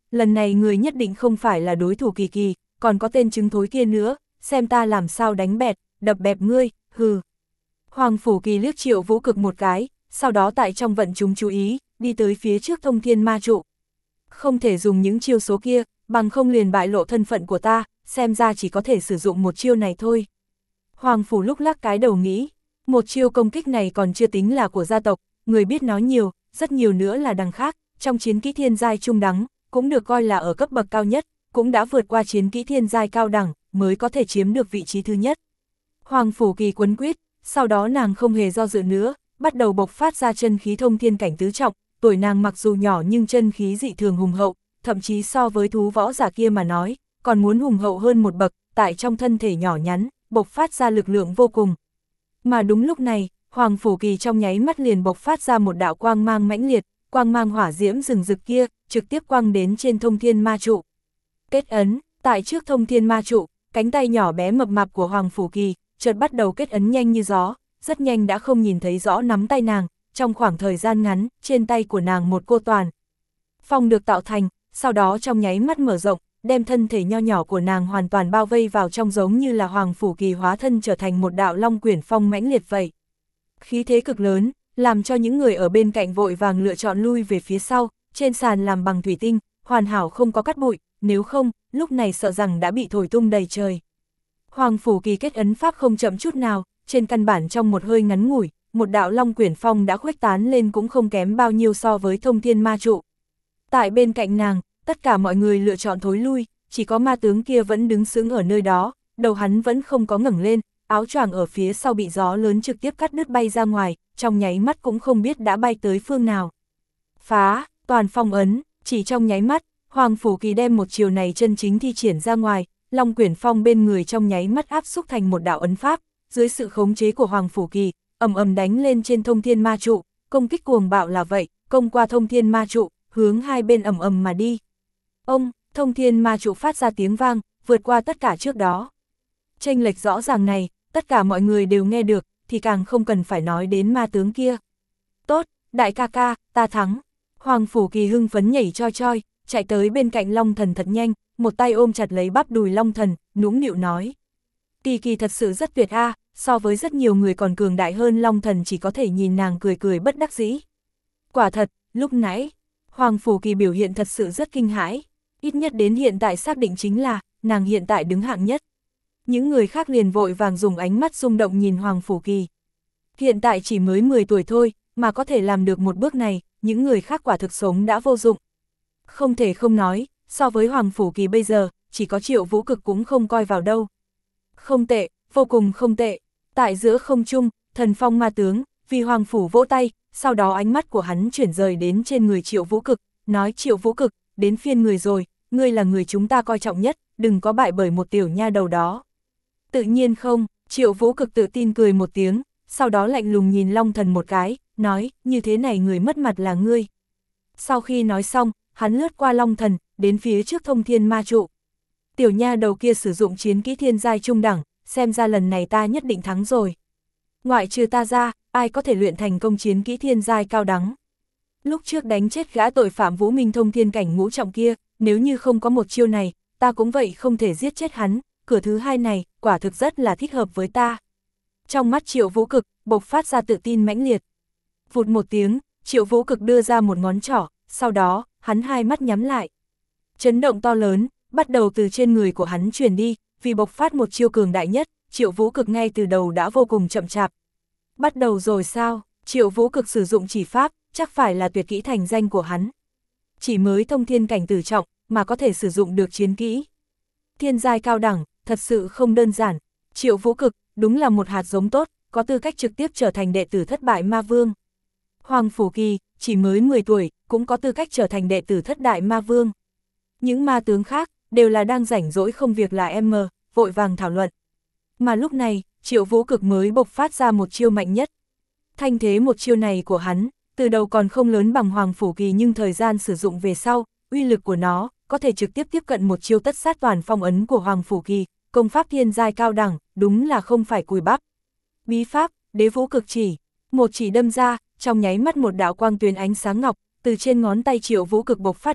lần này người nhất định không phải là đối thủ Kỳ Kỳ, còn có tên trứng thối kia nữa, xem ta làm sao đánh bẹt, đập bẹp ngươi, hừ. Hoàng Phủ Kỳ liếc Triệu Vũ Cực một cái, sau đó tại trong vận chúng chú ý, đi tới phía trước thông thiên ma trụ. Không thể dùng những chiêu số kia, bằng không liền bại lộ thân phận của ta, xem ra chỉ có thể sử dụng một chiêu này thôi. Hoàng Phủ lúc lắc cái đầu nghĩ, một chiêu công kích này còn chưa tính là của gia tộc, người biết nói nhiều, rất nhiều nữa là đằng khác, trong chiến kỹ thiên giai trung đẳng, cũng được coi là ở cấp bậc cao nhất, cũng đã vượt qua chiến kỹ thiên giai cao đẳng, mới có thể chiếm được vị trí thứ nhất. Hoàng Phủ Kỳ quấn quýt, sau đó nàng không hề do dự nữa, bắt đầu bộc phát ra chân khí thông thiên cảnh tứ trọng, tuổi nàng mặc dù nhỏ nhưng chân khí dị thường hùng hậu, thậm chí so với thú võ giả kia mà nói, còn muốn hùng hậu hơn một bậc, tại trong thân thể nhỏ nhắn, bộc phát ra lực lượng vô cùng. Mà đúng lúc này, Hoàng Phủ Kỳ trong nháy mắt liền bộc phát ra một đạo quang mang mãnh liệt, quang mang hỏa diễm rừng rực kia, trực tiếp quang đến trên thông thiên ma trụ. Kết ấn, tại trước thông thiên ma trụ, cánh tay nhỏ bé mập mạp của Hoàng Phủ Kỳ, chợt bắt đầu kết ấn nhanh như gió, rất nhanh đã không nhìn thấy rõ nắm tay nàng, trong khoảng thời gian ngắn, trên tay của nàng một cô toàn phong được tạo thành, sau đó trong nháy mắt mở rộng, đem thân thể nho nhỏ của nàng hoàn toàn bao vây vào trong, giống như là Hoàng Phủ Kỳ hóa thân trở thành một đạo long quyển phong mãnh liệt vậy. Khí thế cực lớn, làm cho những người ở bên cạnh vội vàng lựa chọn lui về phía sau, trên sàn làm bằng thủy tinh, hoàn hảo không có cắt bụi, nếu không, lúc này sợ rằng đã bị thổi tung đầy trời. Hoàng Phủ Kỳ kết ấn pháp không chậm chút nào, trên căn bản trong một hơi ngắn ngủi, một đạo long quyển phong đã khuếch tán lên cũng không kém bao nhiêu so với thông thiên ma trụ. Tại bên cạnh nàng, tất cả mọi người lựa chọn thối lui, chỉ có ma tướng kia vẫn đứng sững ở nơi đó, đầu hắn vẫn không có ngẩng lên, áo choàng ở phía sau bị gió lớn trực tiếp cắt đứt bay ra ngoài, trong nháy mắt cũng không biết đã bay tới phương nào. Phá, toàn phong ấn, chỉ trong nháy mắt, Hoàng Phủ Kỳ đem một chiều này chân chính thi triển ra ngoài, long quyển phong bên người trong nháy mắt áp xúc thành một đạo ấn pháp, dưới sự khống chế của Hoàng Phủ Kỳ, ầm ầm đánh lên trên thông thiên ma trụ, công kích cuồng bạo là vậy, công qua thông thiên ma trụ, hướng hai bên ầm ầm mà đi. Ông, thông thiên ma trụ phát ra tiếng vang, vượt qua tất cả trước đó. Chênh lệch rõ ràng này, tất cả mọi người đều nghe được, thì càng không cần phải nói đến ma tướng kia. Tốt, đại ca ca, ta thắng. Hoàng Phủ Kỳ hưng phấn nhảy choi choi, chạy tới bên cạnh Long Thần thật nhanh, một tay ôm chặt lấy bắp đùi Long Thần, nũng nịu nói. Kỳ Kỳ thật sự rất tuyệt a, so với rất nhiều người còn cường đại hơn. Long Thần chỉ có thể nhìn nàng cười cười bất đắc dĩ. Quả thật, lúc nãy, Hoàng Phủ Kỳ biểu hiện thật sự rất kinh hãi, ít nhất đến hiện tại xác định chính là, nàng hiện tại đứng hạng nhất. Những người khác liền vội vàng dùng ánh mắt rung động nhìn Hoàng Phủ Kỳ. Hiện tại chỉ mới mười tuổi thôi, mà có thể làm được một bước này, những người khác quả thực sống đã vô dụng. Không thể không nói, so với Hoàng Phủ Kỳ bây giờ, chỉ có Triệu Vũ Cực cũng không coi vào đâu. Không tệ, vô cùng không tệ. Tại giữa không trung, thần phong ma tướng, vì Hoàng Phủ vỗ tay, sau đó ánh mắt của hắn chuyển rời đến trên người Triệu Vũ Cực, nói Triệu Vũ Cực, đến phiên người rồi, ngươi là người chúng ta coi trọng nhất, đừng có bại bởi một tiểu nha đầu đó. Tự nhiên không, Triệu Vũ Cực tự tin cười một tiếng, sau đó lạnh lùng nhìn Long Thần một cái, nói, như thế này người mất mặt là ngươi. Sau khi nói xong, hắn lướt qua Long Thần, đến phía trước thông thiên ma trụ. Tiểu nha đầu kia sử dụng chiến kỹ thiên giai trung đẳng, xem ra lần này ta nhất định thắng rồi. Ngoại trừ ta ra, ai có thể luyện thành công chiến kỹ thiên giai cao đẳng. Lúc trước đánh chết gã tội phạm Vũ Minh thông thiên cảnh ngũ trọng kia, nếu như không có một chiêu này, ta cũng vậy không thể giết chết hắn, cửa thứ hai này, quả thực rất là thích hợp với ta. Trong mắt Triệu Vũ Cực, bộc phát ra tự tin mãnh liệt. Vụt một tiếng, Triệu Vũ Cực đưa ra một ngón trỏ, sau đó, hắn hai mắt nhắm lại. Chấn động to lớn, bắt đầu từ trên người của hắn truyền đi, vì bộc phát một chiêu cường đại nhất, Triệu Vũ Cực ngay từ đầu đã vô cùng chậm chạp. Bắt đầu rồi sao? Triệu Vũ Cực sử dụng chỉ pháp, chắc phải là tuyệt kỹ thành danh của hắn. Chỉ mới thông thiên cảnh tử trọng, mà có thể sử dụng được chiến kỹ. Thiên giai cao đẳng, thật sự không đơn giản. Triệu Vũ Cực, đúng là một hạt giống tốt, có tư cách trực tiếp trở thành đệ tử thất bại ma vương. Hoàng Phủ Kỳ, chỉ mới mười tuổi, cũng có tư cách trở thành đệ tử thất đại ma vương. Những ma tướng khác, đều là đang rảnh rỗi không việc là em mờ, vội vàng thảo luận. Mà lúc này, Triệu Vũ Cực mới bộc phát ra một chiêu mạnh nhất. Thanh thế một chiêu này của hắn, từ đầu còn không lớn bằng Hoàng Phủ Kỳ, nhưng thời gian sử dụng về sau, uy lực của nó, có thể trực tiếp tiếp cận một chiêu tất sát toàn phong ấn của Hoàng Phủ Kỳ, công pháp thiên giai cao đẳng, đúng là không phải cùi bắp. Bí pháp, Đế Vũ Cực Chỉ, một chỉ đâm ra, trong nháy mắt một đạo quang tuyến ánh sáng ngọc, từ trên ngón tay Triệu Vũ Cực bộc phát đi,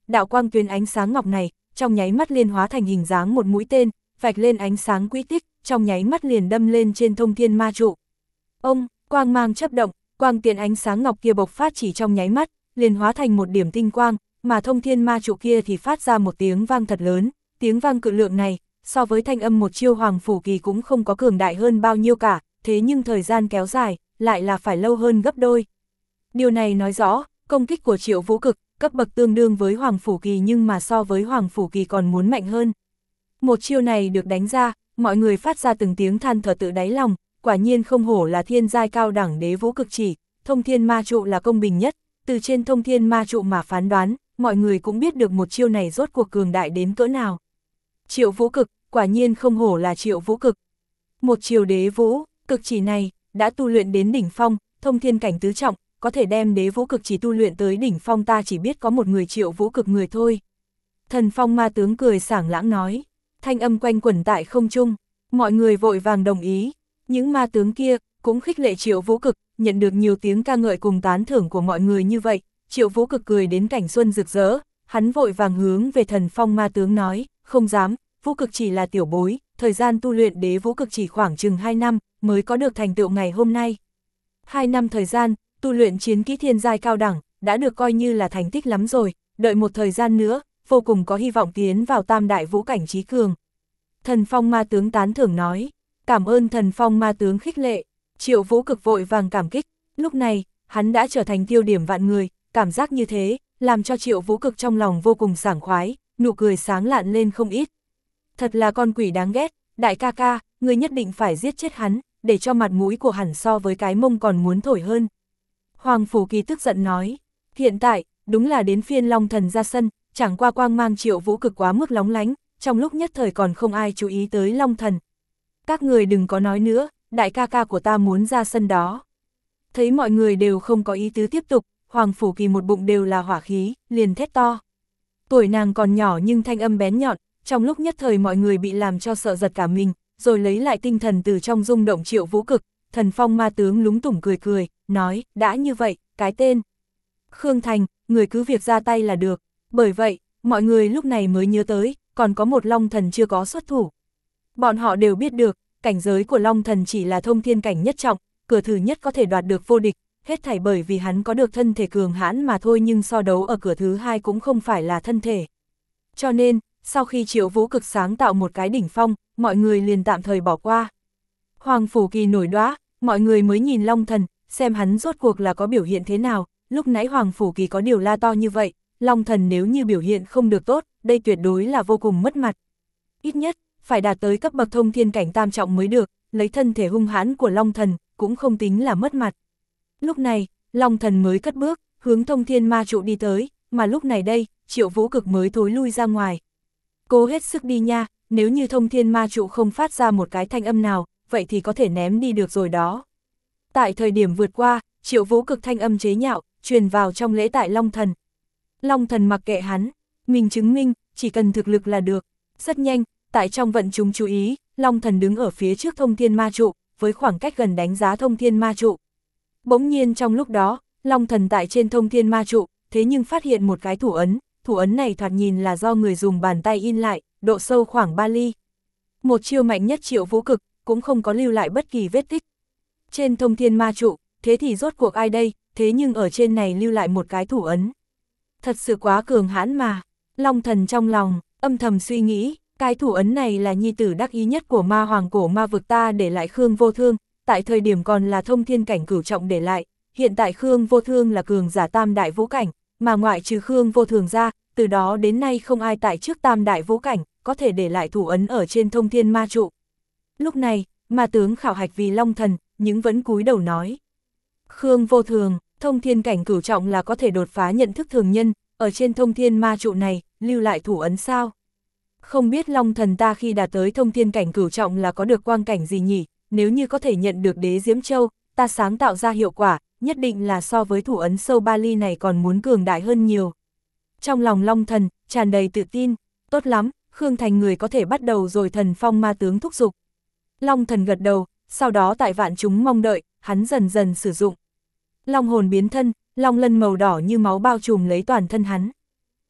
đạo quang tuyến ánh sáng ngọc này, trong nháy mắt liền hóa thành hình dáng một mũi tên, vạch lên ánh sáng quỹ tích, trong nháy mắt liền đâm lên trên thông thiên ma trụ. Ông, quang mang chớp động, quang tuyến ánh sáng ngọc kia bộc phát chỉ trong nháy mắt, liền hóa thành một điểm tinh quang, mà thông thiên ma trụ kia thì phát ra một tiếng vang thật lớn, tiếng vang cự lượng này, so với thanh âm một chiêu Hoàng Phủ Kỳ cũng không có cường đại hơn bao nhiêu cả, thế nhưng thời gian kéo dài, lại là phải lâu hơn gấp đôi. Điều này nói rõ, công kích của Triệu Vũ Cực, cấp bậc tương đương với Hoàng Phủ Kỳ nhưng mà so với Hoàng Phủ Kỳ còn muốn mạnh hơn. Một chiêu này được đánh ra, mọi người phát ra từng tiếng than thở tự đáy lòng, quả nhiên không hổ là thiên giai cao đẳng đế vũ cực chỉ, thông thiên ma trụ là công bình nhất, từ trên thông thiên ma trụ mà phán đoán, mọi người cũng biết được một chiêu này rốt cuộc cường đại đến cỡ nào. Triệu Vũ Cực, quả nhiên không hổ là Triệu Vũ Cực. Một chiêu đế vũ, cực chỉ này, đã tu luyện đến đỉnh phong, thông thiên cảnh tứ trọng, có thể đem đế vũ cực chỉ tu luyện tới đỉnh phong ta chỉ biết có một người Triệu Vũ Cực người thôi. Thần Phong ma tướng cười sảng lãng nói, thanh âm quanh quẩn tại không trung, mọi người vội vàng đồng ý, những ma tướng kia cũng khích lệ Triệu Vũ Cực, nhận được nhiều tiếng ca ngợi cùng tán thưởng của mọi người như vậy, Triệu Vũ Cực cười đến cảnh xuân rực rỡ, hắn vội vàng hướng về Thần Phong ma tướng nói, không dám, Vũ Cực chỉ là tiểu bối, thời gian tu luyện đế vũ cực chỉ khoảng chừng hai năm, mới có được thành tựu ngày hôm nay. hai năm thời gian, tu luyện chiến kỹ thiên giai cao đẳng, đã được coi như là thành tích lắm rồi, đợi một thời gian nữa, vô cùng có hy vọng tiến vào tam đại vũ cảnh trí cường. Thần Phong ma tướng tán thưởng nói, cảm ơn Thần Phong ma tướng khích lệ, Triệu Vũ Cực vội vàng cảm kích, lúc này, hắn đã trở thành tiêu điểm vạn người, cảm giác như thế, làm cho Triệu Vũ Cực trong lòng vô cùng sảng khoái, nụ cười sáng lạn lên không ít. Thật là con quỷ đáng ghét, đại ca ca, ngươi nhất định phải giết chết hắn, để cho mặt mũi của hắn so với cái mông còn muốn thổi hơn. Hoàng Phủ Kỳ tức giận nói, hiện tại, đúng là đến phiên Long Thần ra sân, chẳng qua quang mang Triệu Vũ Cực quá mức lóng lánh, trong lúc nhất thời còn không ai chú ý tới Long Thần. Các người đừng có nói nữa, đại ca ca của ta muốn ra sân đó. Thấy mọi người đều không có ý tứ tiếp tục, Hoàng Phủ Kỳ một bụng đều là hỏa khí, liền thét to. Tuổi nàng còn nhỏ nhưng thanh âm bén nhọn, trong lúc nhất thời mọi người bị làm cho sợ giật cả mình, rồi lấy lại tinh thần từ trong rung động Triệu Vũ Cực, Thần Phong ma tướng lúng tủng cười cười, nói, đã như vậy, cái tên Khương Thành, người cứ việc ra tay là được, bởi vậy, mọi người lúc này mới nhớ tới, còn có một Long Thần chưa có xuất thủ. Bọn họ đều biết được, cảnh giới của Long Thần chỉ là thông thiên cảnh nhất trọng, cửa thứ nhất có thể đoạt được vô địch, hết thảy bởi vì hắn có được thân thể cường hãn mà thôi nhưng so đấu ở cửa thứ hai cũng không phải là thân thể. Cho nên, sau khi Triệu Vũ Cực sáng tạo một cái đỉnh phong, mọi người liền tạm thời bỏ qua. Hoàng Phủ Kỳ nổi đoá, mọi người mới nhìn Long Thần, xem hắn rốt cuộc là có biểu hiện thế nào, lúc nãy Hoàng Phủ Kỳ có điều la to như vậy, Long Thần nếu như biểu hiện không được tốt, đây tuyệt đối là vô cùng mất mặt. Ít nhất, phải đạt tới cấp bậc thông thiên cảnh tam trọng mới được, lấy thân thể hung hãn của Long Thần, cũng không tính là mất mặt. Lúc này, Long Thần mới cất bước, hướng thông thiên ma trụ đi tới, mà lúc này đây, Triệu Vũ Cực mới thối lui ra ngoài. Cố hết sức đi nha, nếu như thông thiên ma trụ không phát ra một cái thanh âm nào, vậy thì có thể ném đi được rồi đó. Tại thời điểm vượt qua, Triệu Vũ Cực thanh âm chế nhạo, truyền vào trong lễ tại Long Thần. Long Thần mặc kệ hắn, mình chứng minh, chỉ cần thực lực là được. Rất nhanh, tại trong vận chúng chú ý, Long Thần đứng ở phía trước thông thiên ma trụ, với khoảng cách gần đánh giá thông thiên ma trụ. Bỗng nhiên trong lúc đó, Long Thần tại trên thông thiên ma trụ, thế nhưng phát hiện một cái thủ ấn, thủ ấn này thoạt nhìn là do người dùng bàn tay in lại, độ sâu khoảng ba ly. Một chiêu mạnh nhất Triệu Vũ Cực, cũng không có lưu lại bất kỳ vết tích. Trên thông thiên ma trụ, thế thì rốt cuộc ai đây, thế nhưng ở trên này lưu lại một cái thủ ấn. Thật sự quá cường hãn mà, Long Thần trong lòng, âm thầm suy nghĩ, cái thủ ấn này là nhi tử đắc ý nhất của ma hoàng cổ ma vực ta để lại Khương Vô Thương, tại thời điểm còn là thông thiên cảnh cửu trọng để lại, hiện tại Khương Vô Thương là cường giả tam đại vũ cảnh, mà ngoại trừ Khương Vô Thường ra, từ đó đến nay không ai tại trước tam đại vũ cảnh, có thể để lại thủ ấn ở trên thông thiên ma trụ. Lúc này, ma tướng khảo hạch vì Long Thần, nhưng vẫn cúi đầu nói. Khương Vô Thường, thông thiên cảnh cửu trọng là có thể đột phá nhận thức thường nhân, ở trên thông thiên ma trụ này, lưu lại thủ ấn sao? Không biết Long Thần ta khi đạt tới thông thiên cảnh cửu trọng là có được quang cảnh gì nhỉ? Nếu như có thể nhận được đế Diễm Châu, ta sáng tạo ra hiệu quả, nhất định là so với thủ ấn sâu ba ly này còn muốn cường đại hơn nhiều. Trong lòng Long Thần, tràn đầy tự tin, tốt lắm, Khương Thành người có thể bắt đầu rồi. Thần Phong ma tướng thúc giục. Long Thần gật đầu, sau đó tại vạn chúng mong đợi, hắn dần dần sử dụng. Long hồn biến thân, long lân màu đỏ như máu bao trùm lấy toàn thân hắn.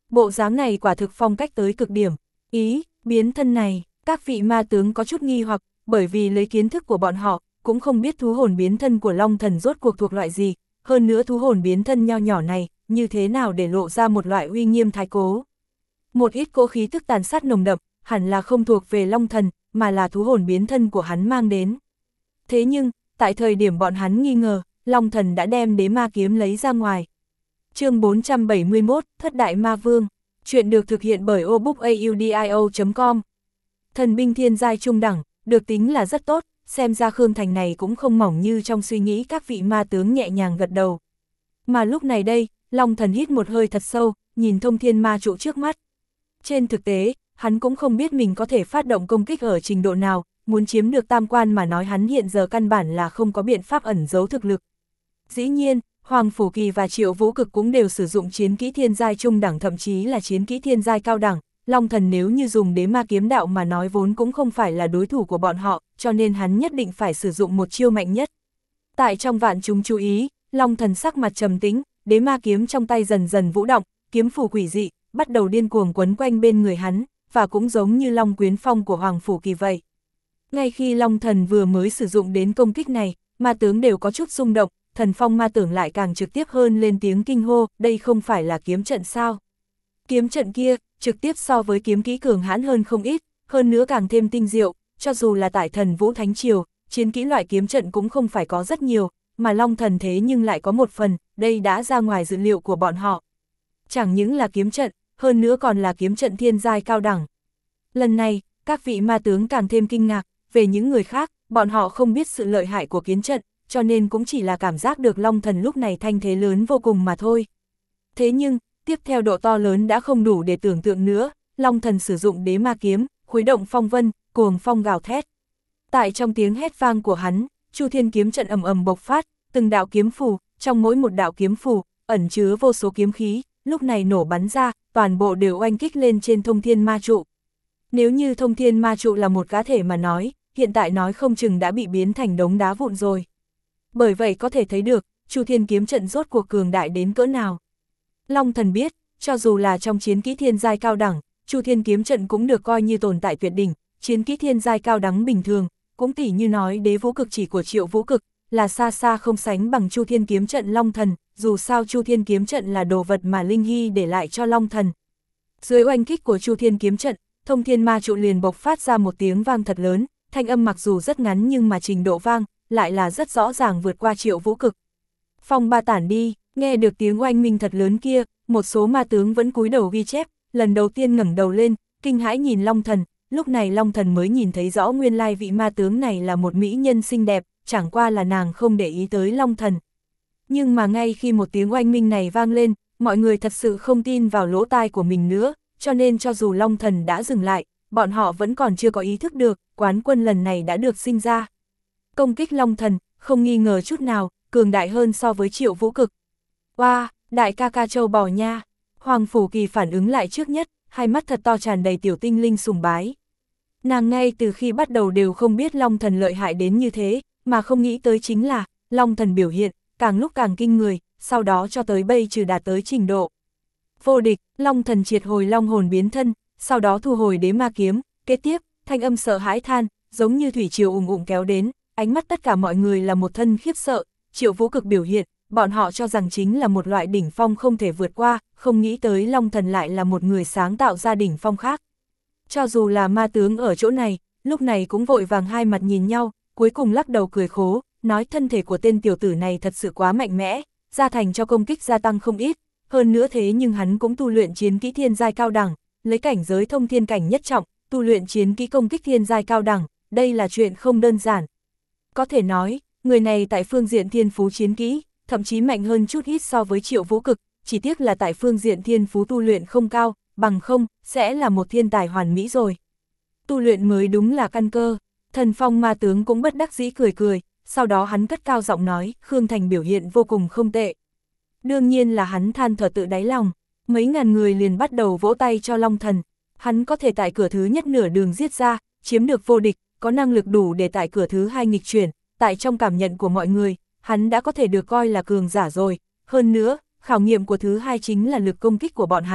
Bộ dáng này quả thực phong cách tới cực điểm. Ý, biến thân này, các vị ma tướng có chút nghi hoặc, bởi vì lấy kiến thức của bọn họ, cũng không biết thú hồn biến thân của Long Thần rốt cuộc thuộc loại gì, hơn nữa thú hồn biến thân nho nhỏ này, như thế nào để lộ ra một loại uy nghiêm thái cố. Một ít cỗ khí tức tàn sát nồng đậm, hẳn là không thuộc về Long Thần, mà là thú hồn biến thân của hắn mang đến. Thế nhưng, tại thời điểm bọn hắn nghi ngờ, Long Thần đã đem đế ma kiếm lấy ra ngoài. Chương bốn trăm bảy mươi mốt, Thất Đại Ma Vương. Chuyện được thực hiện bởi obookaudio chấm com. Thần binh thiên giai trung đẳng, được tính là rất tốt, xem ra Khương Thành này cũng không mỏng như trong suy nghĩ các vị ma tướng nhẹ nhàng gật đầu. Mà lúc này đây, Long Thần hít một hơi thật sâu, nhìn thông thiên ma trụ trước mắt. Trên thực tế, hắn cũng không biết mình có thể phát động công kích ở trình độ nào, muốn chiếm được tam quan mà nói hắn hiện giờ căn bản là không có biện pháp ẩn giấu thực lực. Dĩ nhiên, Hoàng Phủ Kỳ và Triệu Vũ Cực cũng đều sử dụng chiến kỹ thiên giai trung đẳng, thậm chí là chiến kỹ thiên giai cao đẳng. Long Thần nếu như dùng đế ma kiếm đạo mà nói vốn cũng không phải là đối thủ của bọn họ, cho nên hắn nhất định phải sử dụng một chiêu mạnh nhất. Tại trong vạn chúng chú ý, Long Thần sắc mặt trầm tĩnh, đế ma kiếm trong tay dần dần vũ động, kiếm phù quỷ dị, bắt đầu điên cuồng quấn quanh bên người hắn, và cũng giống như Long Quyến Phong của Hoàng Phủ Kỳ vậy. Ngay khi Long Thần vừa mới sử dụng đến công kích này, ma tướng đều có chút rung động, Thần Phong ma tưởng lại càng trực tiếp hơn lên tiếng kinh hô, đây không phải là kiếm trận sao? Kiếm trận kia, trực tiếp so với kiếm kỹ cường hãn hơn không ít, hơn nữa càng thêm tinh diệu, cho dù là tại Thần Vũ Thánh Triều, chiến kỹ loại kiếm trận cũng không phải có rất nhiều, mà Long Thần thế nhưng lại có một phần, đây đã ra ngoài dự liệu của bọn họ. Chẳng những là kiếm trận, hơn nữa còn là kiếm trận thiên giai cao đẳng. Lần này, các vị ma tướng càng thêm kinh ngạc, về những người khác, bọn họ không biết sự lợi hại của kiếm trận, cho nên cũng chỉ là cảm giác được Long Thần lúc này thanh thế lớn vô cùng mà thôi. Thế nhưng, tiếp theo độ to lớn đã không đủ để tưởng tượng nữa, Long Thần sử dụng đế ma kiếm, khuấy động phong vân, cuồng phong gào thét. Tại trong tiếng hét vang của hắn, Chu Thiên kiếm trận ầm ầm bộc phát, từng đạo kiếm phù, trong mỗi một đạo kiếm phù, ẩn chứa vô số kiếm khí, lúc này nổ bắn ra, toàn bộ đều oanh kích lên trên thông thiên ma trụ. Nếu như thông thiên ma trụ là một cá thể mà nói, hiện tại nói không chừng đã bị biến thành đống đá vụn rồi. Bởi vậy có thể thấy được, Chu Thiên kiếm trận rốt cuộc cường đại đến cỡ nào. Long Thần biết, cho dù là trong chiến kỹ thiên giai cao đẳng, Chu Thiên kiếm trận cũng được coi như tồn tại tuyệt đỉnh, chiến kỹ thiên giai cao đẳng bình thường, cũng tỉ như nói đế vũ cực chỉ của Triệu Vũ Cực, là xa xa không sánh bằng Chu Thiên kiếm trận Long Thần, dù sao Chu Thiên kiếm trận là đồ vật mà Linh Hy để lại cho Long Thần. Dưới oanh kích của Chu Thiên kiếm trận, thông thiên ma trụ liền bộc phát ra một tiếng vang thật lớn, thanh âm mặc dù rất ngắn nhưng mà trình độ vang, lại là rất rõ ràng vượt qua Triệu Vũ Cực. Phong ba tản đi, nghe được tiếng oanh minh thật lớn kia, một số ma tướng vẫn cúi đầu ghi chép, lần đầu tiên ngẩng đầu lên, kinh hãi nhìn Long Thần, lúc này Long Thần mới nhìn thấy rõ nguyên lai vị ma tướng này là một mỹ nhân xinh đẹp, chẳng qua là nàng không để ý tới Long Thần. Nhưng mà ngay khi một tiếng oanh minh này vang lên, mọi người thật sự không tin vào lỗ tai của mình nữa, cho nên cho dù Long Thần đã dừng lại, bọn họ vẫn còn chưa có ý thức được, quán quân lần này đã được sinh ra. Công kích Long Thần, không nghi ngờ chút nào, cường đại hơn so với Triệu Vũ Cực. Wow, đại ca ca châu bò nha. Hoàng Phủ Kỳ phản ứng lại trước nhất, hai mắt thật to tràn đầy tiểu tinh linh sùng bái. Nàng ngay từ khi bắt đầu đều không biết Long Thần lợi hại đến như thế, mà không nghĩ tới chính là, Long Thần biểu hiện, càng lúc càng kinh người, sau đó cho tới bây trừ đạt tới trình độ vô địch. Long Thần triệt hồi long hồn biến thân, sau đó thu hồi đế ma kiếm, kế tiếp, thanh âm sợ hãi than, giống như thủy triều ùng ùng kéo đến, ánh mắt tất cả mọi người là một thân khiếp sợ. Triệu Vũ Cực biểu hiện, bọn họ cho rằng chính là một loại đỉnh phong không thể vượt qua, không nghĩ tới Long Thần lại là một người sáng tạo ra đỉnh phong khác. Cho dù là ma tướng ở chỗ này, lúc này cũng vội vàng hai mặt nhìn nhau, cuối cùng lắc đầu cười khổ, nói thân thể của tên tiểu tử này thật sự quá mạnh mẽ, gia thành cho công kích gia tăng không ít, hơn nữa thế nhưng hắn cũng tu luyện chiến kỹ thiên giai cao đẳng, lấy cảnh giới thông thiên cảnh nhất trọng, tu luyện chiến kỹ công kích thiên giai cao đẳng, đây là chuyện không đơn giản. Có thể nói, người này tại phương diện thiên phú chiến kỹ, thậm chí mạnh hơn chút ít so với Triệu Vũ Cực, chỉ tiếc là tại phương diện thiên phú tu luyện không cao, bằng không, sẽ là một thiên tài hoàn mỹ rồi. Tu luyện mới đúng là căn cơ. Thần Phong ma tướng cũng bất đắc dĩ cười cười, sau đó hắn cất cao giọng nói, Khương Thành biểu hiện vô cùng không tệ. Đương nhiên là hắn than thở tự đáy lòng, mấy ngàn người liền bắt đầu vỗ tay cho Long Thần. Hắn có thể tại cửa thứ nhất nửa đường giết ra, chiếm được vô địch, có năng lực đủ để tại cửa thứ hai nghịch chuyển, tại trong cảm nhận của mọi người, hắn đã có thể được coi là cường giả rồi. Hơn nữa, khảo nghiệm của thứ hai chính là lực công kích của bọn hắn,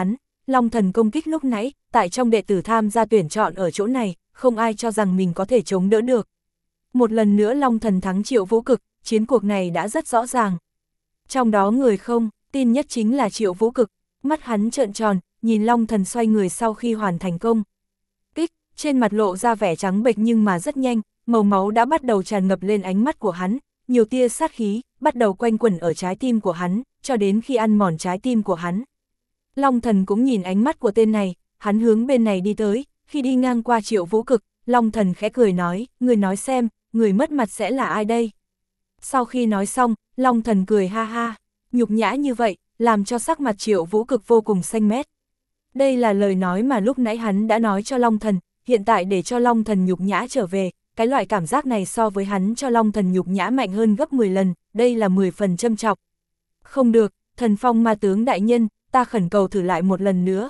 Long Thần công kích lúc nãy, tại trong đệ tử tham gia tuyển chọn ở chỗ này, không ai cho rằng mình có thể chống đỡ được. Một lần nữa Long Thần thắng Triệu Vũ Cực, chiến cuộc này đã rất rõ ràng. Trong đó người không tin nhất chính là Triệu Vũ Cực, mắt hắn trợn tròn, nhìn Long Thần xoay người sau khi hoàn thành công kích, trên mặt lộ ra vẻ trắng bệch nhưng mà rất nhanh, màu máu đã bắt đầu tràn ngập lên ánh mắt của hắn, nhiều tia sát khí bắt đầu quanh quẩn ở trái tim của hắn, cho đến khi ăn mòn trái tim của hắn. Long Thần cũng nhìn ánh mắt của tên này, hắn hướng bên này đi tới, khi đi ngang qua Triệu Vũ Cực, Long Thần khẽ cười nói, người nói xem, người mất mặt sẽ là ai đây? Sau khi nói xong, Long Thần cười ha ha, nhục nhã như vậy, làm cho sắc mặt Triệu Vũ Cực vô cùng xanh mét. Đây là lời nói mà lúc nãy hắn đã nói cho Long Thần, hiện tại để cho Long Thần nhục nhã trở về, cái loại cảm giác này so với hắn cho Long Thần nhục nhã mạnh hơn gấp mười lần, đây là mười phần châm chọc. Không được, Thần Phong ma tướng đại nhân, ta khẩn cầu thử lại một lần nữa.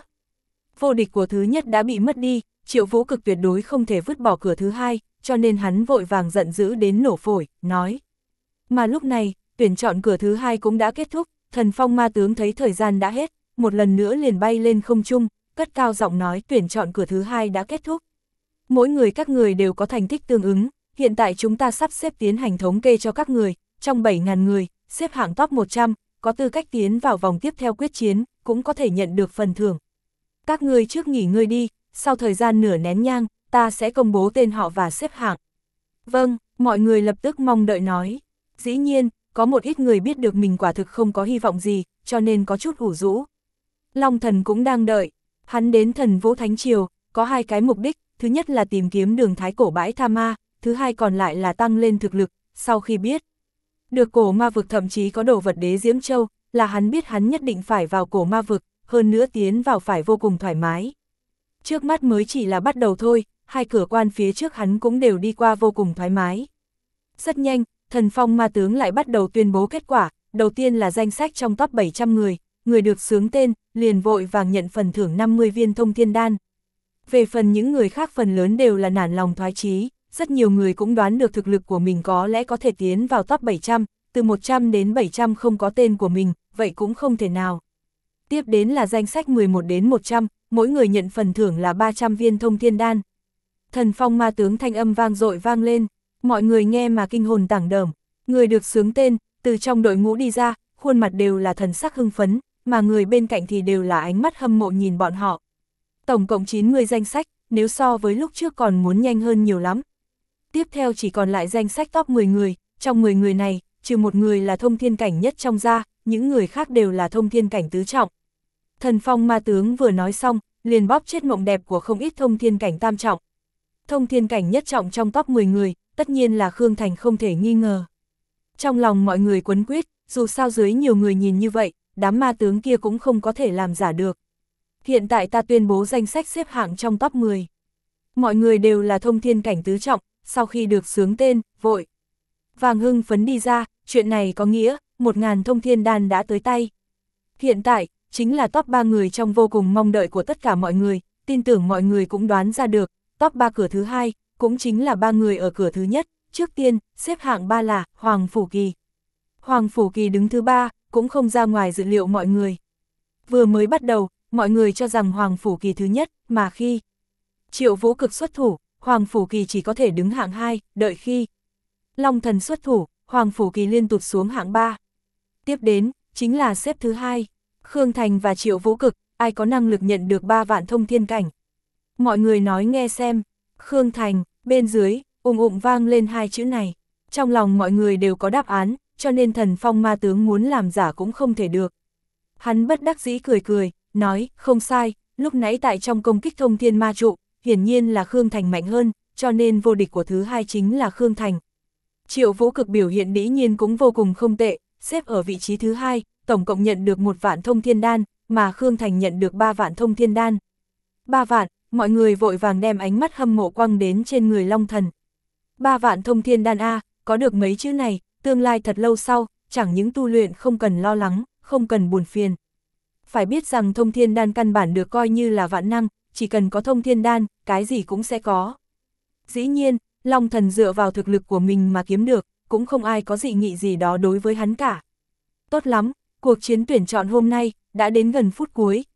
Vô địch của thứ nhất đã bị mất đi, Triệu Vũ Cực tuyệt đối không thể vứt bỏ cửa thứ hai, cho nên hắn vội vàng giận dữ đến nổ phổi, nói. Mà lúc này, tuyển chọn cửa thứ hai cũng đã kết thúc, Thần Phong ma tướng thấy thời gian đã hết, một lần nữa liền bay lên không trung, cất cao giọng nói tuyển chọn cửa thứ hai đã kết thúc. Mỗi người các người đều có thành tích tương ứng, hiện tại chúng ta sắp xếp tiến hành thống kê cho các người, trong bảy nghìn người, xếp hạng top một trăm, có tư cách tiến vào vòng tiếp theo quyết chiến, cũng có thể nhận được phần thưởng. Các người trước nghỉ ngơi đi, sau thời gian nửa nén nhang, ta sẽ công bố tên họ và xếp hạng. Vâng, mọi người lập tức mong đợi nói. Dĩ nhiên, có một ít người biết được mình quả thực không có hy vọng gì, cho nên có chút ủ rũ. Long Thần cũng đang đợi, hắn đến Thần Vũ Thánh Triều, có hai cái mục đích, thứ nhất là tìm kiếm đường thái cổ bãi tha ma, thứ hai còn lại là tăng lên thực lực, sau khi biết được cổ ma vực thậm chí có đồ vật đế Diễm Châu, là hắn biết hắn nhất định phải vào cổ ma vực, hơn nữa tiến vào phải vô cùng thoải mái. Trước mắt mới chỉ là bắt đầu thôi, hai cửa quan phía trước hắn cũng đều đi qua vô cùng thoải mái. Rất nhanh, Thần Phong ma tướng lại bắt đầu tuyên bố kết quả, đầu tiên là danh sách trong top bảy trăm người, người được xướng tên, liền vội vàng nhận phần thưởng năm mươi viên thông thiên đan. Về phần những người khác phần lớn đều là nản lòng thoái chí, rất nhiều người cũng đoán được thực lực của mình có lẽ có thể tiến vào top bảy trăm, từ một trăm đến bảy trăm không có tên của mình, vậy cũng không thể nào. Tiếp đến là danh sách mười một đến một trăm, mỗi người nhận phần thưởng là ba trăm viên thông thiên đan. Thần Phong ma tướng thanh âm vang dội vang lên, mọi người nghe mà kinh hồn tảng đờm, người được xướng tên, từ trong đội ngũ đi ra, khuôn mặt đều là thần sắc hưng phấn, mà người bên cạnh thì đều là ánh mắt hâm mộ nhìn bọn họ. Tổng cộng chín mươi danh sách, nếu so với lúc trước còn muốn nhanh hơn nhiều lắm. Tiếp theo chỉ còn lại danh sách top mười người, trong mười người này, trừ một người là thông thiên cảnh nhất trong gia, những người khác đều là thông thiên cảnh tứ trọng. Thần Phong ma tướng vừa nói xong, liền bóp chết mộng đẹp của không ít thông thiên cảnh tam trọng. Thông thiên cảnh nhất trọng trong top mười người, tất nhiên là Khương Thành không thể nghi ngờ. Trong lòng mọi người quấn quyết, dù sao dưới nhiều người nhìn như vậy, đám ma tướng kia cũng không có thể làm giả được. Hiện tại ta tuyên bố danh sách xếp hạng trong top mười. Mọi người đều là thông thiên cảnh tứ trọng, sau khi được xướng tên, vội vàng hưng phấn đi ra, chuyện này có nghĩa, một ngàn thông thiên đan đã tới tay. Hiện tại, chính là top ba người trong vô cùng mong đợi của tất cả mọi người, tin tưởng mọi người cũng đoán ra được, top ba cửa thứ hai, cũng chính là ba người ở cửa thứ nhất, trước tiên, xếp hạng ba là Hoàng Phủ Kỳ. Hoàng Phủ Kỳ đứng thứ ba, cũng không ra ngoài dự liệu mọi người. Vừa mới bắt đầu, mọi người cho rằng Hoàng Phủ Kỳ thứ nhất, mà khi Triệu Vũ Cực xuất thủ, Hoàng Phủ Kỳ chỉ có thể đứng hạng hai, đợi khi Long Thần xuất thủ, Hoàng Phủ Kỳ liên tụt xuống hạng ba. Tiếp đến, chính là xếp thứ hai, Khương Thành và Triệu Vũ Cực, ai có năng lực nhận được ba vạn thông thiên cảnh. Mọi người nói nghe xem, Khương Thành, bên dưới, ùng ùng vang lên hai chữ này. Trong lòng mọi người đều có đáp án, cho nên Thần Phong ma tướng muốn làm giả cũng không thể được. Hắn bất đắc dĩ cười cười, nói, không sai, lúc nãy tại trong công kích thông thiên ma trụ, hiển nhiên là Khương Thành mạnh hơn, cho nên vô địch của thứ hai chính là Khương Thành. Triệu Vũ Cực biểu hiện dĩ nhiên cũng vô cùng không tệ, xếp ở vị trí thứ hai, tổng cộng nhận được một vạn thông thiên đan, mà Khương Thành nhận được ba vạn thông thiên đan. Ba vạn, mọi người vội vàng đem ánh mắt hâm mộ quăng đến trên người Long Thần. Ba vạn thông thiên đan A, có được mấy chữ này, tương lai thật lâu sau, chẳng những tu luyện không cần lo lắng, không cần buồn phiền. Phải biết rằng thông thiên đan căn bản được coi như là vạn năng, chỉ cần có thông thiên đan, cái gì cũng sẽ có. Dĩ nhiên, Long Thần dựa vào thực lực của mình mà kiếm được, cũng không ai có dị nghị gì đó đối với hắn cả. Tốt lắm, cuộc chiến tuyển chọn hôm nay, đã đến gần phút cuối,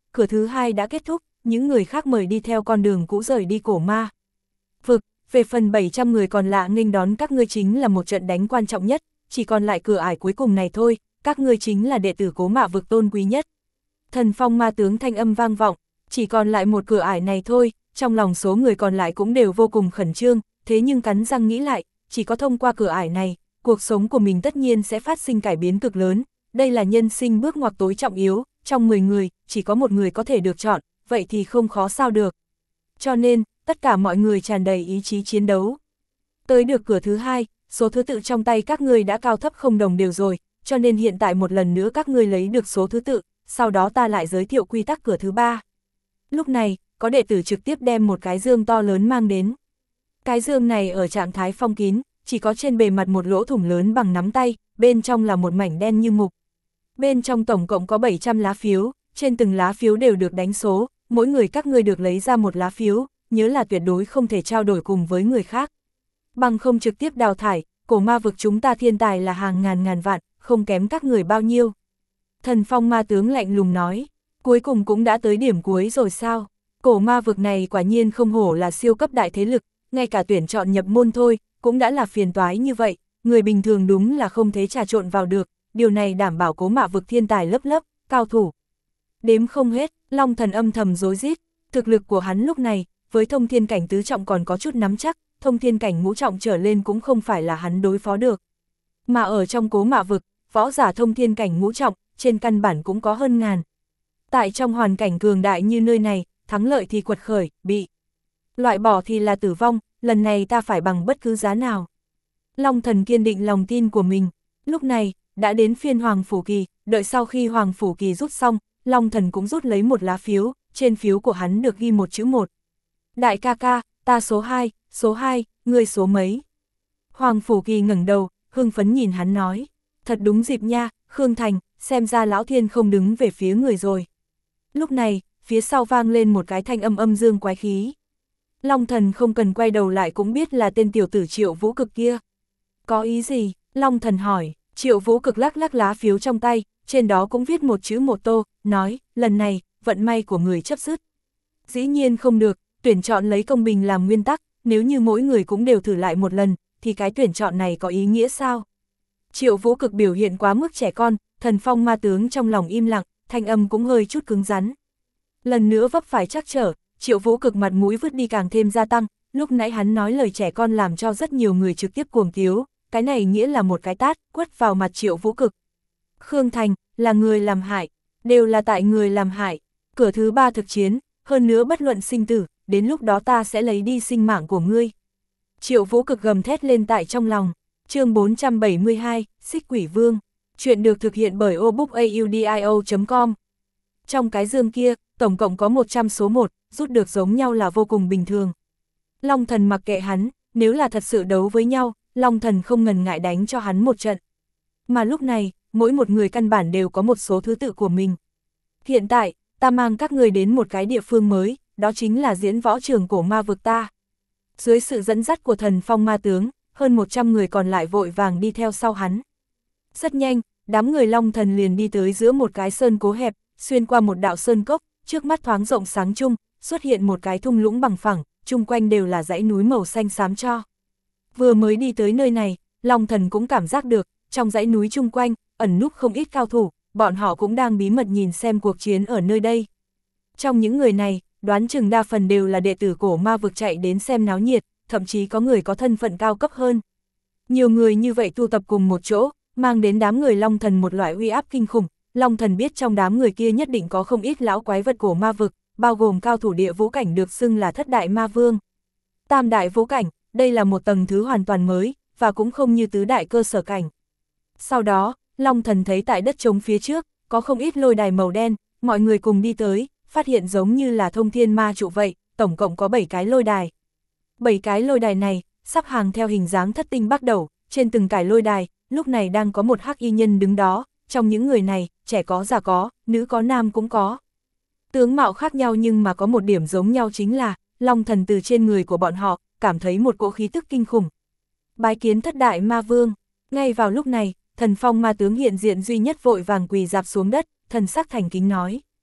cửa thứ hai đã kết thúc, những người khác mời đi theo con đường cũ rời đi cổ ma vực. Về phần bảy trăm người còn lạ nghênh đón các ngươi chính là một trận đánh quan trọng nhất, chỉ còn lại cửa ải cuối cùng này thôi, các ngươi chính là đệ tử Cố Mạ vực tôn quý nhất. Thần phong ma tướng thanh âm vang vọng, chỉ còn lại một cửa ải này thôi, trong lòng số người còn lại cũng đều vô cùng khẩn trương, thế nhưng cắn răng nghĩ lại, chỉ có thông qua cửa ải này, cuộc sống của mình tất nhiên sẽ phát sinh cải biến cực lớn, đây là nhân sinh bước ngoặt tối trọng yếu, trong mười người, chỉ có một người có thể được chọn, vậy thì không khó sao được. Cho nên, tất cả mọi người tràn đầy ý chí chiến đấu. Tới được cửa thứ hai, số thứ tự trong tay các ngươi đã cao thấp không đồng đều rồi, cho nên hiện tại một lần nữa các ngươi lấy được số thứ tự, sau đó ta lại giới thiệu quy tắc cửa thứ ba. Lúc này, có đệ tử trực tiếp đem một cái dương to lớn mang đến. Cái dương này ở trạng thái phong kín, chỉ có trên bề mặt một lỗ thủng lớn bằng nắm tay, bên trong là một mảnh đen như mục. Bên trong tổng cộng có bảy trăm lá phiếu, trên từng lá phiếu đều được đánh số, mỗi người các ngươi được lấy ra một lá phiếu, nhớ là tuyệt đối không thể trao đổi cùng với người khác. Bằng không trực tiếp đào thải, cổ ma vực chúng ta thiên tài là hàng ngàn ngàn vạn, không kém các người bao nhiêu. Thần phong ma tướng lạnh lùng nói, cuối cùng cũng đã tới điểm cuối rồi sao? Cổ ma vực này quả nhiên không hổ là siêu cấp đại thế lực, ngay cả tuyển chọn nhập môn thôi, cũng đã là phiền toái như vậy, người bình thường đúng là không thể trà trộn vào được, điều này đảm bảo Cố Mạ vực thiên tài lớp lớp, cao thủ. Đếm không hết, Long Thần âm thầm rối rít, thực lực của hắn lúc này, với thông thiên cảnh tứ trọng còn có chút nắm chắc, thông thiên cảnh ngũ trọng trở lên cũng không phải là hắn đối phó được. Mà ở trong Cố Mạ vực, võ giả thông thiên cảnh ngũ trọng, trên căn bản cũng có hơn ngàn. Tại trong hoàn cảnh cường đại như nơi này, thắng lợi thì quật khởi, bị loại bỏ thì là tử vong, lần này ta phải bằng bất cứ giá nào. Long Thần kiên định lòng tin của mình, lúc này, đã đến phiên Hoàng Phủ Kỳ, đợi sau khi Hoàng Phủ Kỳ rút xong, Long Thần cũng rút lấy một lá phiếu, trên phiếu của hắn được ghi một chữ một. Đại ca ca, ta số hai, số hai, ngươi số mấy? Hoàng Phủ Kỳ ngẩng đầu, hưng phấn nhìn hắn nói, thật đúng dịp nha, Khương Thành, xem ra Lão Thiên không đứng về phía người rồi. Lúc này, phía sau vang lên một cái thanh âm âm dương quái khí. Long Thần không cần quay đầu lại cũng biết là tên tiểu tử Triệu Vũ Cực kia. Có ý gì? Long Thần hỏi. Triệu Vũ Cực lắc lắc lá phiếu trong tay, trên đó cũng viết một chữ một tô, nói, lần này, vận may của người chấp dứt. Dĩ nhiên không được, tuyển chọn lấy công bình làm nguyên tắc, nếu như mỗi người cũng đều thử lại một lần, thì cái tuyển chọn này có ý nghĩa sao? Triệu Vũ Cực biểu hiện quá mức trẻ con, thần phong ma tướng trong lòng im lặng, thanh âm cũng hơi chút cứng rắn. Lần nữa vấp phải trắc trở, Triệu Vũ Cực mặt mũi vứt đi càng thêm gia tăng, lúc nãy hắn nói lời trẻ con làm cho rất nhiều người trực tiếp cuồng tiếu, cái này nghĩa là một cái tát, quất vào mặt Triệu Vũ Cực. Khương Thành, là người làm hại, đều là tại người làm hại, cửa thứ ba thực chiến, hơn nữa bất luận sinh tử, đến lúc đó ta sẽ lấy đi sinh mạng của ngươi. Triệu Vũ Cực gầm thét lên tại trong lòng, chương bốn trăm bảy mươi hai, Xích Quỷ Vương, chuyện được thực hiện bởi obookaudio chấm com. Trong cái dương kia, tổng cộng có một trăm số một, rút được giống nhau là vô cùng bình thường. Long Thần mặc kệ hắn, nếu là thật sự đấu với nhau, Long Thần không ngần ngại đánh cho hắn một trận. Mà lúc này, mỗi một người căn bản đều có một số thứ tự của mình. Hiện tại, ta mang các người đến một cái địa phương mới, đó chính là diễn võ trường cổ ma vực ta. Dưới sự dẫn dắt của thần phong ma tướng, hơn một trăm người còn lại vội vàng đi theo sau hắn. Rất nhanh, đám người Long Thần liền đi tới giữa một cái sơn cố hẹp, xuyên qua một đạo sơn cốc, trước mắt thoáng rộng sáng chung, xuất hiện một cái thung lũng bằng phẳng, chung quanh đều là dãy núi màu xanh xám cho. Vừa mới đi tới nơi này, Long Thần cũng cảm giác được, trong dãy núi chung quanh, ẩn núp không ít cao thủ, bọn họ cũng đang bí mật nhìn xem cuộc chiến ở nơi đây. Trong những người này, đoán chừng đa phần đều là đệ tử cổ ma vực chạy đến xem náo nhiệt, thậm chí có người có thân phận cao cấp hơn. Nhiều người như vậy tụ tập cùng một chỗ, mang đến đám người Long Thần một loại uy áp kinh khủng. Long Thần biết trong đám người kia nhất định có không ít lão quái vật cổ ma vực, bao gồm cao thủ địa vũ cảnh được xưng là thất đại ma vương. Tam đại vũ cảnh, đây là một tầng thứ hoàn toàn mới, và cũng không như tứ đại cơ sở cảnh. Sau đó, Long Thần thấy tại đất trống phía trước, có không ít lôi đài màu đen, mọi người cùng đi tới, phát hiện giống như là thông thiên ma trụ vậy, tổng cộng có bảy cái lôi đài. bảy cái lôi đài này, sắp hàng theo hình dáng thất tinh bắt đầu, trên từng cái lôi đài, lúc này đang có một hắc y nhân đứng đó, trong những người này, trẻ có già có, nữ có nam cũng có. Tướng mạo khác nhau nhưng mà có một điểm giống nhau chính là, Long Thần từ trên người của bọn họ, cảm thấy một cỗ khí tức kinh khủng. Bái kiến thất đại ma vương, ngay vào lúc này, thần phong ma tướng hiện diện duy nhất vội vàng quỳ dạp xuống đất, thần sắc thành kính nói.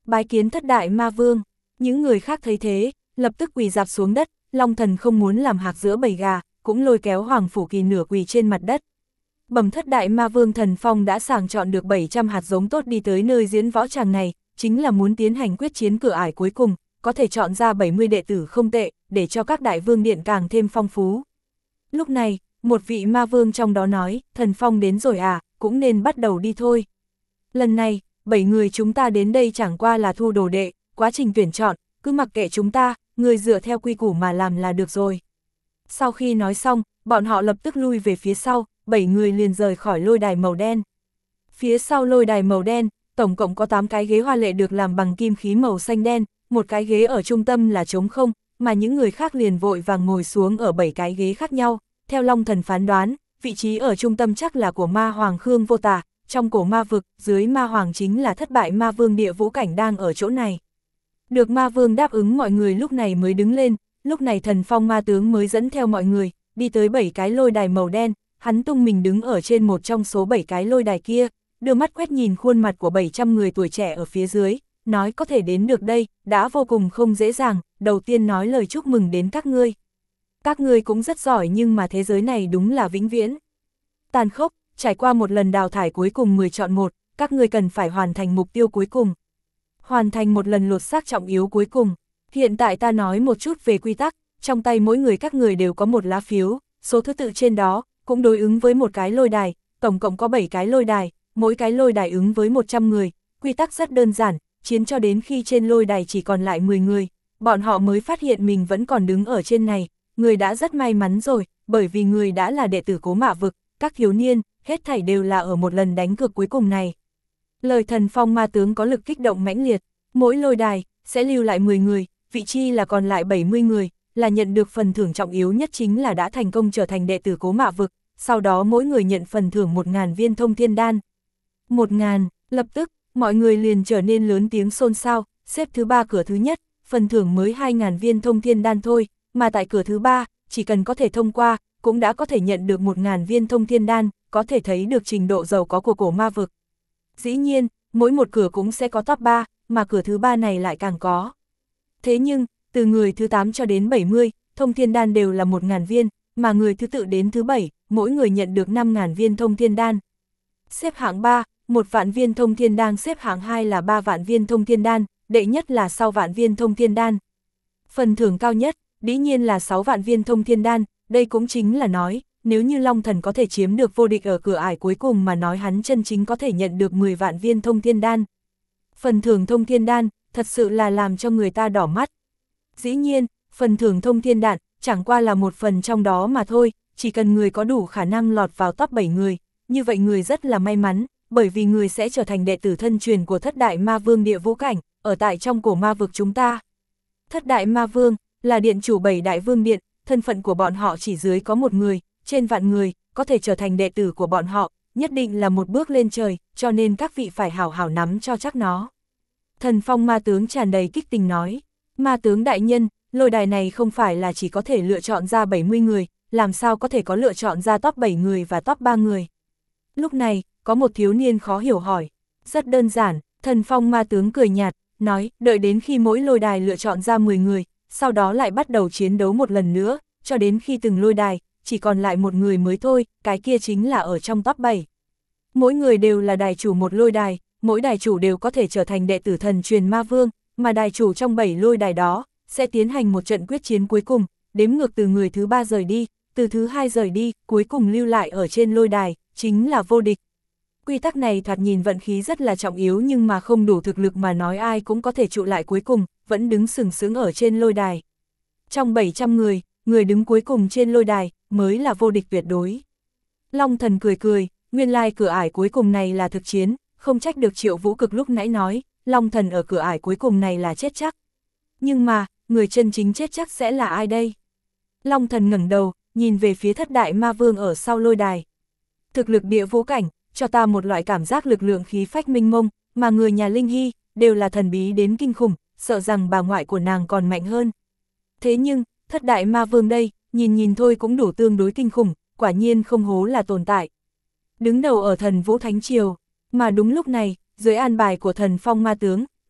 Bái kiến thất đại ma vương. Những người khác thấy thế, lập tức quỳ rạp xuống đất, Long Thần không muốn làm hạc giữa bầy gà, cũng lôi kéo Hoàng Phủ Kỳ nửa quỳ trên mặt đất. Bẩm thất đại ma vương Thần Phong đã sàng chọn được bảy trăm hạt giống tốt đi tới nơi diễn võ tràng này, chính là muốn tiến hành quyết chiến cửa ải cuối cùng, có thể chọn ra bảy mươi đệ tử không tệ, để cho các đại vương điện càng thêm phong phú. Lúc này, một vị ma vương trong đó nói, Thần Phong đến rồi à, cũng nên bắt đầu đi thôi. Lần này, bảy người chúng ta đến đây chẳng qua là thu đồ đệ, quá trình tuyển chọn, cứ mặc kệ chúng ta, người dựa theo quy củ mà làm là được rồi. Sau khi nói xong, bọn họ lập tức lui về phía sau, bảy người liền rời khỏi lôi đài màu đen. Phía sau lôi đài màu đen, tổng cộng có tám cái ghế hoa lệ được làm bằng kim khí màu xanh đen, một cái ghế ở trung tâm là trống không, mà những người khác liền vội vàng ngồi xuống ở bảy cái ghế khác nhau. Theo Long Thần phán đoán, vị trí ở trung tâm chắc là của ma hoàng Khương Vô Tà, trong cổ ma vực, dưới ma hoàng chính là thất bại ma vương Địa Vũ Cảnh đang ở chỗ này. Được ma vương đáp ứng, mọi người lúc này mới đứng lên, lúc này Thần Phong ma tướng mới dẫn theo mọi người, đi tới bảy cái lôi đài màu đen, hắn tung mình đứng ở trên một trong số bảy cái lôi đài kia, đưa mắt quét nhìn khuôn mặt của bảy trăm người tuổi trẻ ở phía dưới, nói có thể đến được đây, đã vô cùng không dễ dàng, đầu tiên nói lời chúc mừng đến các ngươi. Các ngươi cũng rất giỏi nhưng mà thế giới này đúng là vĩnh viễn tàn khốc, trải qua một lần đào thải cuối cùng mười chọn một, các ngươi cần phải hoàn thành mục tiêu cuối cùng. Hoàn thành một lần lột xác trọng yếu cuối cùng. Hiện tại ta nói một chút về quy tắc, trong tay mỗi người các người đều có một lá phiếu, số thứ tự trên đó, cũng đối ứng với một cái lôi đài, tổng cộng có bảy cái lôi đài, mỗi cái lôi đài ứng với một trăm người, quy tắc rất đơn giản, chiến cho đến khi trên lôi đài chỉ còn lại mười người, bọn họ mới phát hiện mình vẫn còn đứng ở trên này, người đã rất may mắn rồi, bởi vì người đã là đệ tử Cố Mạ Vực, các thiếu niên, hết thảy đều là ở một lần đánh cược cuối cùng này. Lời Thần Phong ma tướng có lực kích động mãnh liệt, mỗi lôi đài sẽ lưu lại mười người, vị chi là còn lại bảy mươi người, là nhận được phần thưởng trọng yếu nhất chính là đã thành công trở thành đệ tử Cố Mạ Vực, sau đó mỗi người nhận phần thưởng một nghìn viên thông thiên đan. một nghìn, lập tức, mọi người liền trở nên lớn tiếng xôn xao, xếp thứ ba cửa thứ nhất, phần thưởng mới hai nghìn viên thông thiên đan thôi, mà tại cửa thứ ba, chỉ cần có thể thông qua, cũng đã có thể nhận được một nghìn viên thông thiên đan, có thể thấy được trình độ giàu có của Cổ Ma Vực. Dĩ nhiên, mỗi một cửa cũng sẽ có top ba, mà cửa thứ ba này lại càng có. Thế nhưng, từ người thứ tám cho đến bảy mươi, thông thiên đan đều là một nghìn viên, mà người thứ tự đến thứ bảy, mỗi người nhận được năm nghìn viên thông thiên đan. Xếp hạng ba, một vạn viên thông thiên đan, xếp hạng hai là ba vạn viên thông thiên đan, đệ nhất là sau vạn viên thông thiên đan. Phần thưởng cao nhất, dĩ nhiên là sáu vạn viên thông thiên đan, đây cũng chính là nói, nếu như Long Thần có thể chiếm được vô địch ở cửa ải cuối cùng mà nói hắn chân chính có thể nhận được mười vạn viên thông thiên đan. Phần thưởng thông thiên đan, thật sự là làm cho người ta đỏ mắt. Dĩ nhiên, phần thưởng thông thiên đan chẳng qua là một phần trong đó mà thôi, chỉ cần người có đủ khả năng lọt vào top bảy người, như vậy người rất là may mắn, bởi vì người sẽ trở thành đệ tử thân truyền của thất đại ma vương Địa Vũ Cảnh, ở tại trong cổ ma vực chúng ta. Thất đại ma vương, là điện chủ bảy đại vương điện, thân phận của bọn họ chỉ dưới có một người, trên vạn người, có thể trở thành đệ tử của bọn họ, nhất định là một bước lên trời, cho nên các vị phải hảo hảo nắm cho chắc nó. Thần Phong ma tướng tràn đầy kích tình nói, ma tướng đại nhân, lôi đài này không phải là chỉ có thể lựa chọn ra bảy mươi người, làm sao có thể có lựa chọn ra top bảy người và top ba người. Lúc này, có một thiếu niên khó hiểu hỏi, rất đơn giản, Thần Phong ma tướng cười nhạt, nói, đợi đến khi mỗi lôi đài lựa chọn ra mười người, sau đó lại bắt đầu chiến đấu một lần nữa, cho đến khi từng lôi đài, chỉ còn lại một người mới thôi, cái kia chính là ở trong top bảy. Mỗi người đều là đài chủ một lôi đài, mỗi đài chủ đều có thể trở thành đệ tử thần truyền ma vương, mà đài chủ trong bảy lôi đài đó, sẽ tiến hành một trận quyết chiến cuối cùng, đếm ngược từ người thứ ba rời đi, từ thứ hai rời đi, cuối cùng lưu lại ở trên lôi đài, chính là vô địch. Quy tắc này thoạt nhìn vận khí rất là trọng yếu nhưng mà không đủ thực lực mà nói ai cũng có thể trụ lại cuối cùng, vẫn đứng sừng sững ở trên lôi đài. Trong bảy trăm người, người đứng cuối cùng trên lôi đài, mới là vô địch tuyệt đối. Long Thần cười cười, nguyên lai cửa ải cuối cùng này là thực chiến, không trách được Triệu Vũ Cực lúc nãy nói, Long Thần ở cửa ải cuối cùng này là chết chắc. Nhưng mà, người chân chính chết chắc sẽ là ai đây? Long Thần ngẩng đầu, nhìn về phía thất đại ma vương ở sau lôi đài. Thực lực Địa Vũ Cảnh, cho ta một loại cảm giác lực lượng khí phách minh mông, mà người nhà Linh Hy, đều là thần bí đến kinh khủng, sợ rằng bà ngoại của nàng còn mạnh hơn. Thế nhưng, thất đại ma vương đây, nhìn nhìn thôi cũng đủ tương đối kinh khủng, quả nhiên không hố là tồn tại. Đứng đầu ở Thần Vũ Thánh Triều, mà đúng lúc này, dưới an bài của Thần Phong ma tướng,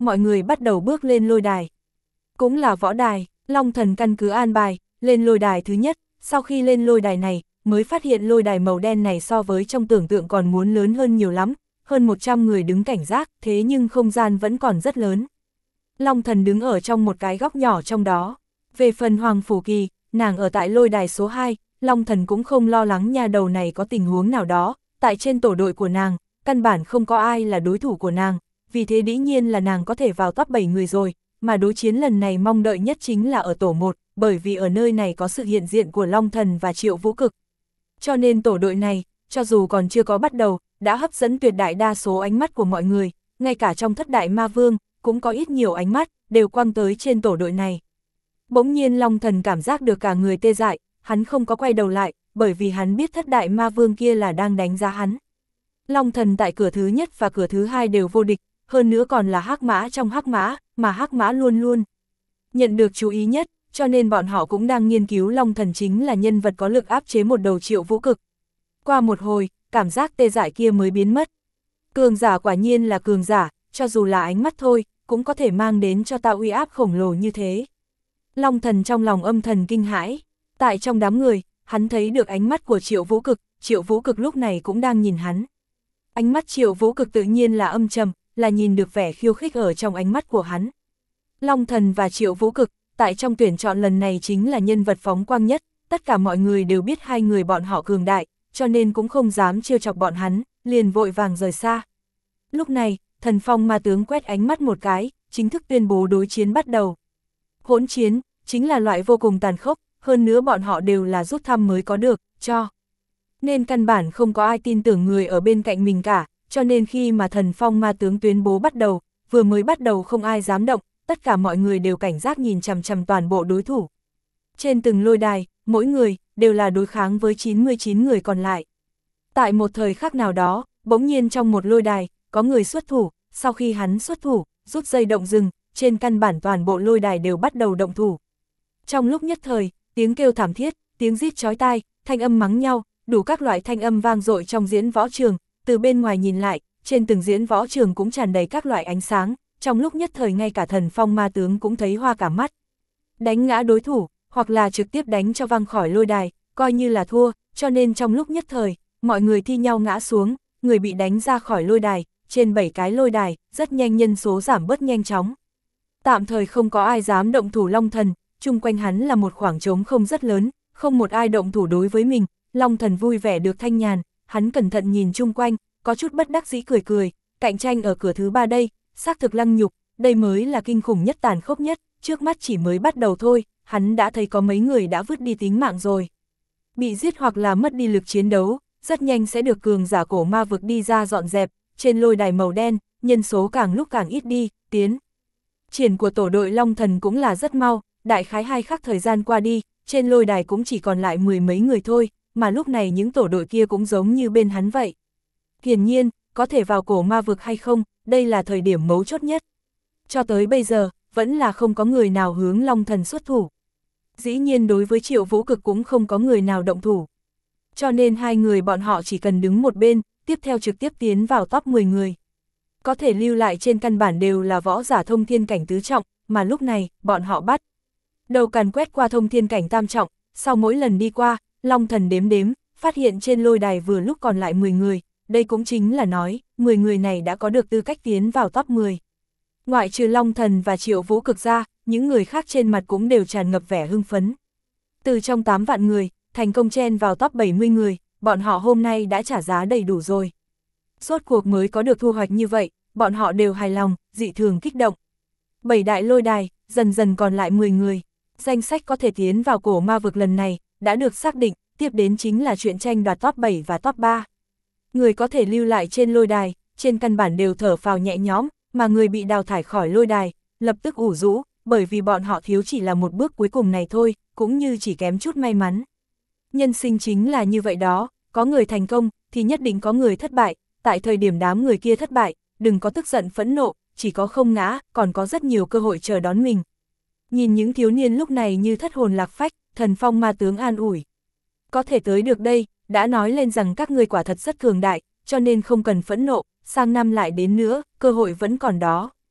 mọi người bắt đầu bước lên lôi đài. Cũng là võ đài, Long Thần căn cứ an bài, lên lôi đài thứ nhất, sau khi lên lôi đài này, mới phát hiện lôi đài màu đen này so với trong tưởng tượng còn muốn lớn hơn nhiều lắm, hơn một trăm người đứng cảnh giác, thế nhưng không gian vẫn còn rất lớn. Long Thần đứng ở trong một cái góc nhỏ trong đó. Về phần Hoàng Phủ Kỳ, nàng ở tại lôi đài số hai, Long Thần cũng không lo lắng nhà đầu này có tình huống nào đó, tại trên tổ đội của nàng, căn bản không có ai là đối thủ của nàng, vì thế dĩ nhiên là nàng có thể vào top bảy người rồi, mà đối chiến lần này mong đợi nhất chính là ở tổ một, bởi vì ở nơi này có sự hiện diện của Long Thần và Triệu Vũ Cực. Cho nên tổ đội này, cho dù còn chưa có bắt đầu, đã hấp dẫn tuyệt đại đa số ánh mắt của mọi người, ngay cả trong thất đại ma vương, cũng có ít nhiều ánh mắt, đều quăng tới trên tổ đội này. Bỗng nhiên Long Thần cảm giác được cả người tê dại, hắn không có quay đầu lại, bởi vì hắn biết thất đại ma vương kia là đang đánh giá hắn. Long Thần tại cửa thứ nhất và cửa thứ hai đều vô địch, hơn nữa còn là hắc mã trong hắc mã, mà hắc mã luôn luôn nhận được chú ý nhất, cho nên bọn họ cũng đang nghiên cứu Long Thần chính là nhân vật có lực áp chế một đầu Triệu Vũ Cực. Qua một hồi, cảm giác tê dại kia mới biến mất. Cường giả quả nhiên là cường giả, cho dù là ánh mắt thôi, cũng có thể mang đến cho ta uy áp khổng lồ như thế. Long Thần trong lòng âm thần kinh hãi, tại trong đám người, hắn thấy được ánh mắt của Triệu Vũ Cực, Triệu Vũ Cực lúc này cũng đang nhìn hắn. Ánh mắt Triệu Vũ Cực tự nhiên là âm trầm, là nhìn được vẻ khiêu khích ở trong ánh mắt của hắn. Long Thần và Triệu Vũ Cực, tại trong tuyển chọn lần này chính là nhân vật phóng quang nhất, tất cả mọi người đều biết hai người bọn họ cường đại, cho nên cũng không dám trêu chọc bọn hắn, liền vội vàng rời xa. Lúc này, Thần Phong ma tướng quét ánh mắt một cái, chính thức tuyên bố đối chiến bắt đầu. Hỗn chiến, chính là loại vô cùng tàn khốc, hơn nữa bọn họ đều là rút thăm mới có được, cho. Nên căn bản không có ai tin tưởng người ở bên cạnh mình cả, cho nên khi mà Thần Phong ma tướng tuyên bố bắt đầu, vừa mới bắt đầu không ai dám động, tất cả mọi người đều cảnh giác nhìn chằm chằm toàn bộ đối thủ. Trên từng lôi đài, mỗi người, đều là đối kháng với chín mươi chín người còn lại. Tại một thời khắc nào đó, bỗng nhiên trong một lôi đài, có người xuất thủ, sau khi hắn xuất thủ, rút dây động rừng, trên căn bản toàn bộ lôi đài đều bắt đầu động thủ. Trong lúc nhất thời, tiếng kêu thảm thiết, tiếng rít chói tai, thanh âm mắng nhau, đủ các loại thanh âm vang dội trong diễn võ trường, từ bên ngoài nhìn lại, trên từng diễn võ trường cũng tràn đầy các loại ánh sáng, trong lúc nhất thời ngay cả Thần Phong ma tướng cũng thấy hoa cả mắt. Đánh ngã đối thủ, hoặc là trực tiếp đánh cho văng khỏi lôi đài, coi như là thua, cho nên trong lúc nhất thời, mọi người thi nhau ngã xuống, người bị đánh ra khỏi lôi đài, trên bảy cái lôi đài, rất nhanh nhân số giảm bớt nhanh chóng. Tạm thời không có ai dám động thủ Long Thần, chung quanh hắn là một khoảng trống không rất lớn, không một ai động thủ đối với mình, Long Thần vui vẻ được thanh nhàn, hắn cẩn thận nhìn chung quanh, có chút bất đắc dĩ cười cười, cạnh tranh ở cửa thứ ba đây, xác thực lăng nhục, đây mới là kinh khủng nhất tàn khốc nhất, trước mắt chỉ mới bắt đầu thôi, hắn đã thấy có mấy người đã vứt đi tính mạng rồi. Bị giết hoặc là mất đi lực chiến đấu, rất nhanh sẽ được cường giả cổ ma vực đi ra dọn dẹp, trên lôi đài màu đen, nhân số càng lúc càng ít đi, tiến. Triển của tổ đội Long Thần cũng là rất mau, đại khái hai khắc thời gian qua đi, trên lôi đài cũng chỉ còn lại mười mấy người thôi, mà lúc này những tổ đội kia cũng giống như bên hắn vậy. Hiển nhiên, có thể vào cổ ma vực hay không, đây là thời điểm mấu chốt nhất. Cho tới bây giờ, vẫn là không có người nào hướng Long Thần xuất thủ. Dĩ nhiên đối với Triệu Vũ Cực cũng không có người nào động thủ. Cho nên hai người bọn họ chỉ cần đứng một bên, tiếp theo trực tiếp tiến vào top mười người. Có thể lưu lại trên căn bản đều là võ giả thông thiên cảnh tứ trọng, mà lúc này, bọn họ bắt đầu càn quét qua thông thiên cảnh tam trọng, sau mỗi lần đi qua, Long Thần đếm đếm, phát hiện trên lôi đài vừa lúc còn lại mười người, đây cũng chính là nói, mười người này đã có được tư cách tiến vào top mười. Ngoại trừ Long Thần và Triệu Vũ Cực ra, những người khác trên mặt cũng đều tràn ngập vẻ hưng phấn. Từ trong tám vạn người, thành công chen vào top bảy mươi người, bọn họ hôm nay đã trả giá đầy đủ rồi. Rốt cuộc mới có được thu hoạch như vậy, bọn họ đều hài lòng, dị thường kích động. Bảy đại lôi đài, dần dần còn lại mười người. Danh sách có thể tiến vào cổ ma vực lần này, đã được xác định, tiếp đến chính là chuyện tranh đoạt top bảy và top ba. Người có thể lưu lại trên lôi đài, trên căn bản đều thở phào nhẹ nhõm, mà người bị đào thải khỏi lôi đài, lập tức ủ rũ, bởi vì bọn họ thiếu chỉ là một bước cuối cùng này thôi, cũng như chỉ kém chút may mắn. Nhân sinh chính là như vậy đó, có người thành công, thì nhất định có người thất bại, tại thời điểm đám người kia thất bại, đừng có tức giận phẫn nộ, chỉ có không ngã, còn có rất nhiều cơ hội chờ đón mình. Nhìn những thiếu niên lúc này như thất hồn lạc phách, Thần Phong ma tướng an ủi. Có thể tới được đây, đã nói lên rằng các ngươi quả thật rất cường đại, cho nên không cần phẫn nộ, sang năm lại đến nữa, cơ hội vẫn còn đó.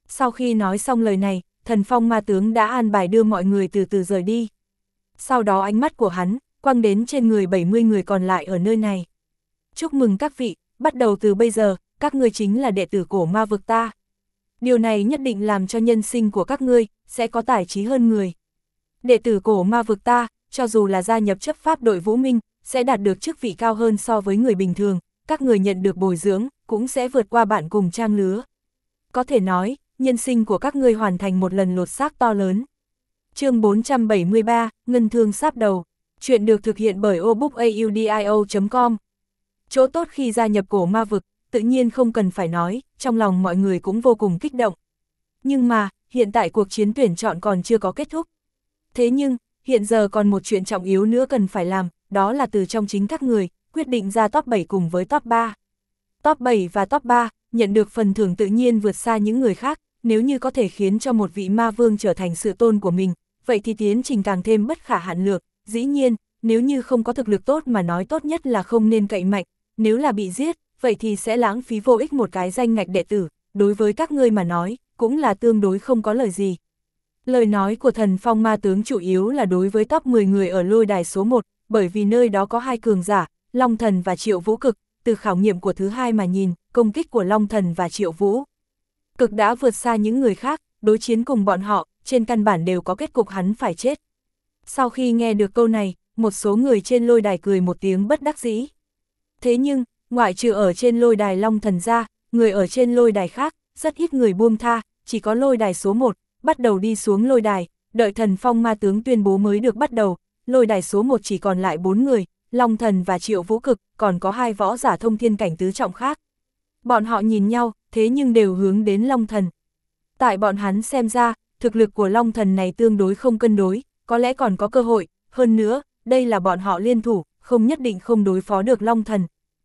Sau khi nói xong lời này, Thần Phong ma tướng đã an bài đưa mọi người từ từ rời đi. Sau đó ánh mắt của hắn quăng đến trên người bảy mươi người còn lại ở nơi này. Chúc mừng các vị, bắt đầu từ bây giờ, các ngươi chính là đệ tử cổ ma vực ta. Điều này nhất định làm cho nhân sinh của các ngươi sẽ có tài trí hơn người. Đệ tử cổ ma vực ta, cho dù là gia nhập chấp pháp đội Vũ Minh, sẽ đạt được chức vị cao hơn so với người bình thường, các người nhận được bồi dưỡng, cũng sẽ vượt qua bạn cùng trang lứa. Có thể nói, nhân sinh của các ngươi hoàn thành một lần lột xác to lớn. Chương bốn trăm bảy mươi ba, Ngân Thương Sáp Đầu. Chuyện được thực hiện bởi o book audio chấm com. Chỗ tốt khi gia nhập cổ ma vực, tự nhiên không cần phải nói, trong lòng mọi người cũng vô cùng kích động. Nhưng mà, hiện tại cuộc chiến tuyển chọn còn chưa có kết thúc. Thế nhưng, hiện giờ còn một chuyện trọng yếu nữa cần phải làm, đó là từ trong chính các người, quyết định ra top bảy cùng với top ba. Top bảy và top ba, nhận được phần thưởng tự nhiên vượt xa những người khác, nếu như có thể khiến cho một vị ma vương trở thành sự tôn của mình, vậy thì tiến trình càng thêm bất khả hạn lược. Dĩ nhiên, nếu như không có thực lực tốt mà nói tốt nhất là không nên cậy mạnh, nếu là bị giết, vậy thì sẽ lãng phí vô ích một cái danh ngạch đệ tử, đối với các ngươi mà nói, cũng là tương đối không có lời gì. Lời nói của Thần Phong ma tướng chủ yếu là đối với top mười người ở lôi đài số một, bởi vì nơi đó có hai cường giả, Long Thần và Triệu Vũ Cực, từ khảo nghiệm của thứ hai mà nhìn, công kích của Long Thần và Triệu Vũ Cực đã vượt xa những người khác, đối chiến cùng bọn họ, trên căn bản đều có kết cục hắn phải chết. Sau khi nghe được câu này, một số người trên lôi đài cười một tiếng bất đắc dĩ. Thế nhưng, ngoại trừ ở trên lôi đài Long Thần ra, người ở trên lôi đài khác, rất ít người buông tha, chỉ có lôi đài số một, bắt đầu đi xuống lôi đài, đợi Thần Phong ma tướng tuyên bố mới được bắt đầu. Lôi đài số một chỉ còn lại bốn người, Long Thần và Triệu Vũ Cực, còn có hai võ giả thông thiên cảnh tứ trọng khác. Bọn họ nhìn nhau, thế nhưng đều hướng đến Long Thần. Tại bọn hắn xem ra, thực lực của Long Thần này tương đối không cân đối, có lẽ còn có cơ hội, hơn nữa, đây là bọn họ liên thủ, không nhất định không đối phó được Long Thần.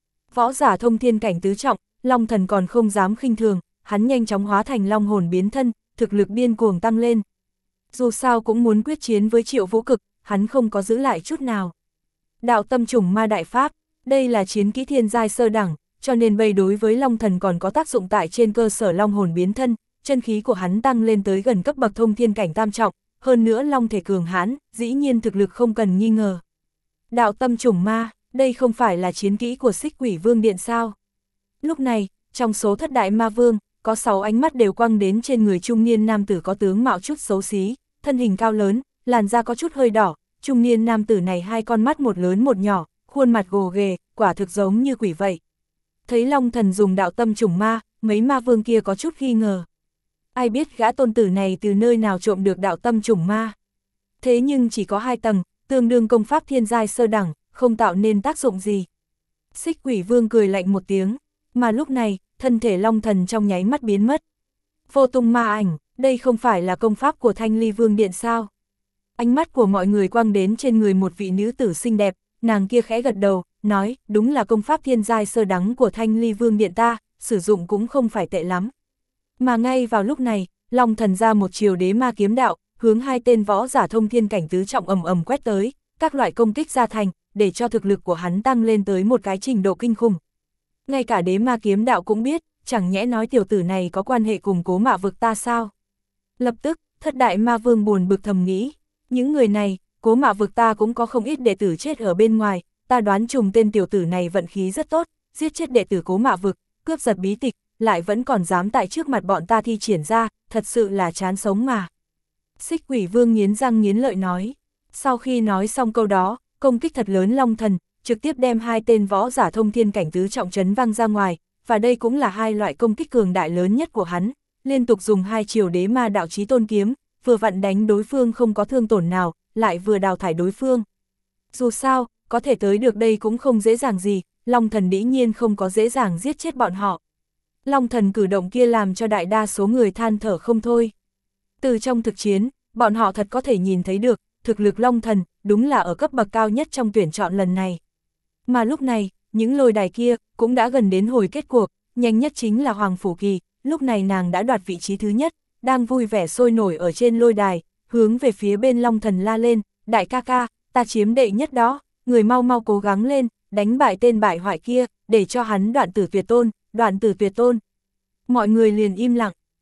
Võ giả thông thiên cảnh tứ trọng, Long Thần còn không dám khinh thường, hắn nhanh chóng hóa thành long hồn biến thân, thực lực điên cuồng tăng lên. Dù sao cũng muốn quyết chiến với Triệu Vũ Cực, hắn không có giữ lại chút nào. Đạo tâm trùng ma đại pháp, đây là chiến kỹ thiên giai sơ đẳng, cho nên bây đối với Long Thần còn có tác dụng tại trên cơ sở long hồn biến thân, chân khí của hắn tăng lên tới gần cấp bậc thông thiên cảnh tam trọng, hơn nữa long thể cường hãn, dĩ nhiên thực lực không cần nghi ngờ. Đạo tâm trùng ma, đây không phải là chiến kỹ của Xích Quỷ Vương Điện sao? Lúc này, trong số thất đại ma vương, có sáu ánh mắt đều quăng đến trên người trung niên nam tử có tướng mạo chút xấu xí, thân hình cao lớn, làn da có chút hơi đỏ, trung niên nam tử này hai con mắt một lớn một nhỏ, khuôn mặt gồ ghề, quả thực giống như quỷ vậy. Thấy Long Thần dùng đạo tâm trùng ma, mấy ma vương kia có chút nghi ngờ. Ai biết gã tôn tử này từ nơi nào trộm được đạo tâm trùng ma. Thế nhưng chỉ có hai tầng, tương đương công pháp thiên giai sơ đẳng, không tạo nên tác dụng gì. Xích Quỷ Vương cười lạnh một tiếng, mà lúc này, thân thể Long Thần trong nháy mắt biến mất. Vô tung ma ảnh, đây không phải là công pháp của Thanh Ly Vương Điện sao? Ánh mắt của mọi người quăng đến trên người một vị nữ tử xinh đẹp, nàng kia khẽ gật đầu, nói, đúng là công pháp thiên giai sơ đẳng của Thanh Ly Vương Điện ta, sử dụng cũng không phải tệ lắm. Mà ngay vào lúc này, Long Thần ra một chiều đế ma kiếm đạo, hướng hai tên võ giả thông thiên cảnh tứ trọng ầm ầm quét tới, các loại công kích ra thành, để cho thực lực của hắn tăng lên tới một cái trình độ kinh khủng. Ngay cả đế ma kiếm đạo cũng biết, chẳng nhẽ nói tiểu tử này có quan hệ cùng Cố Mạ vực ta sao? Lập tức, thất đại ma vương buồn bực thầm nghĩ, những người này, Cố Mạ vực ta cũng có không ít đệ tử chết ở bên ngoài, ta đoán trùng tên tiểu tử này vận khí rất tốt, giết chết đệ tử Cố Mạ vực, cướp giật bí tịch, lại vẫn còn dám tại trước mặt bọn ta thi triển ra, thật sự là chán sống mà. Xích Quỷ Vương nghiến răng nghiến lợi nói. Sau khi nói xong câu đó, công kích thật lớn Long Thần, trực tiếp đem hai tên võ giả thông thiên cảnh tứ trọng trấn văng ra ngoài, và đây cũng là hai loại công kích cường đại lớn nhất của hắn, liên tục dùng hai chiều đế ma đạo chí tôn kiếm, vừa vặn đánh đối phương không có thương tổn nào, lại vừa đào thải đối phương. Dù sao, có thể tới được đây cũng không dễ dàng gì, Long Thần dĩ nhiên không có dễ dàng giết chết bọn họ. Long Thần cử động kia làm cho đại đa số người than thở không thôi. Từ trong thực chiến, bọn họ thật có thể nhìn thấy được, thực lực Long Thần đúng là ở cấp bậc cao nhất trong tuyển chọn lần này. Mà lúc này, những lôi đài kia cũng đã gần đến hồi kết cuộc, nhanh nhất chính là Hoàng Phủ Kỳ, lúc này nàng đã đoạt vị trí thứ nhất, đang vui vẻ sôi nổi ở trên lôi đài, hướng về phía bên Long Thần la lên, đại ca ca, ta chiếm đệ nhất đó, người mau mau cố gắng lên, đánh bại tên bại hoại kia, để cho hắn đoạn tử tuyệt tôn, đoạn tử tuyệt tôn. Mọi người liền im lặng,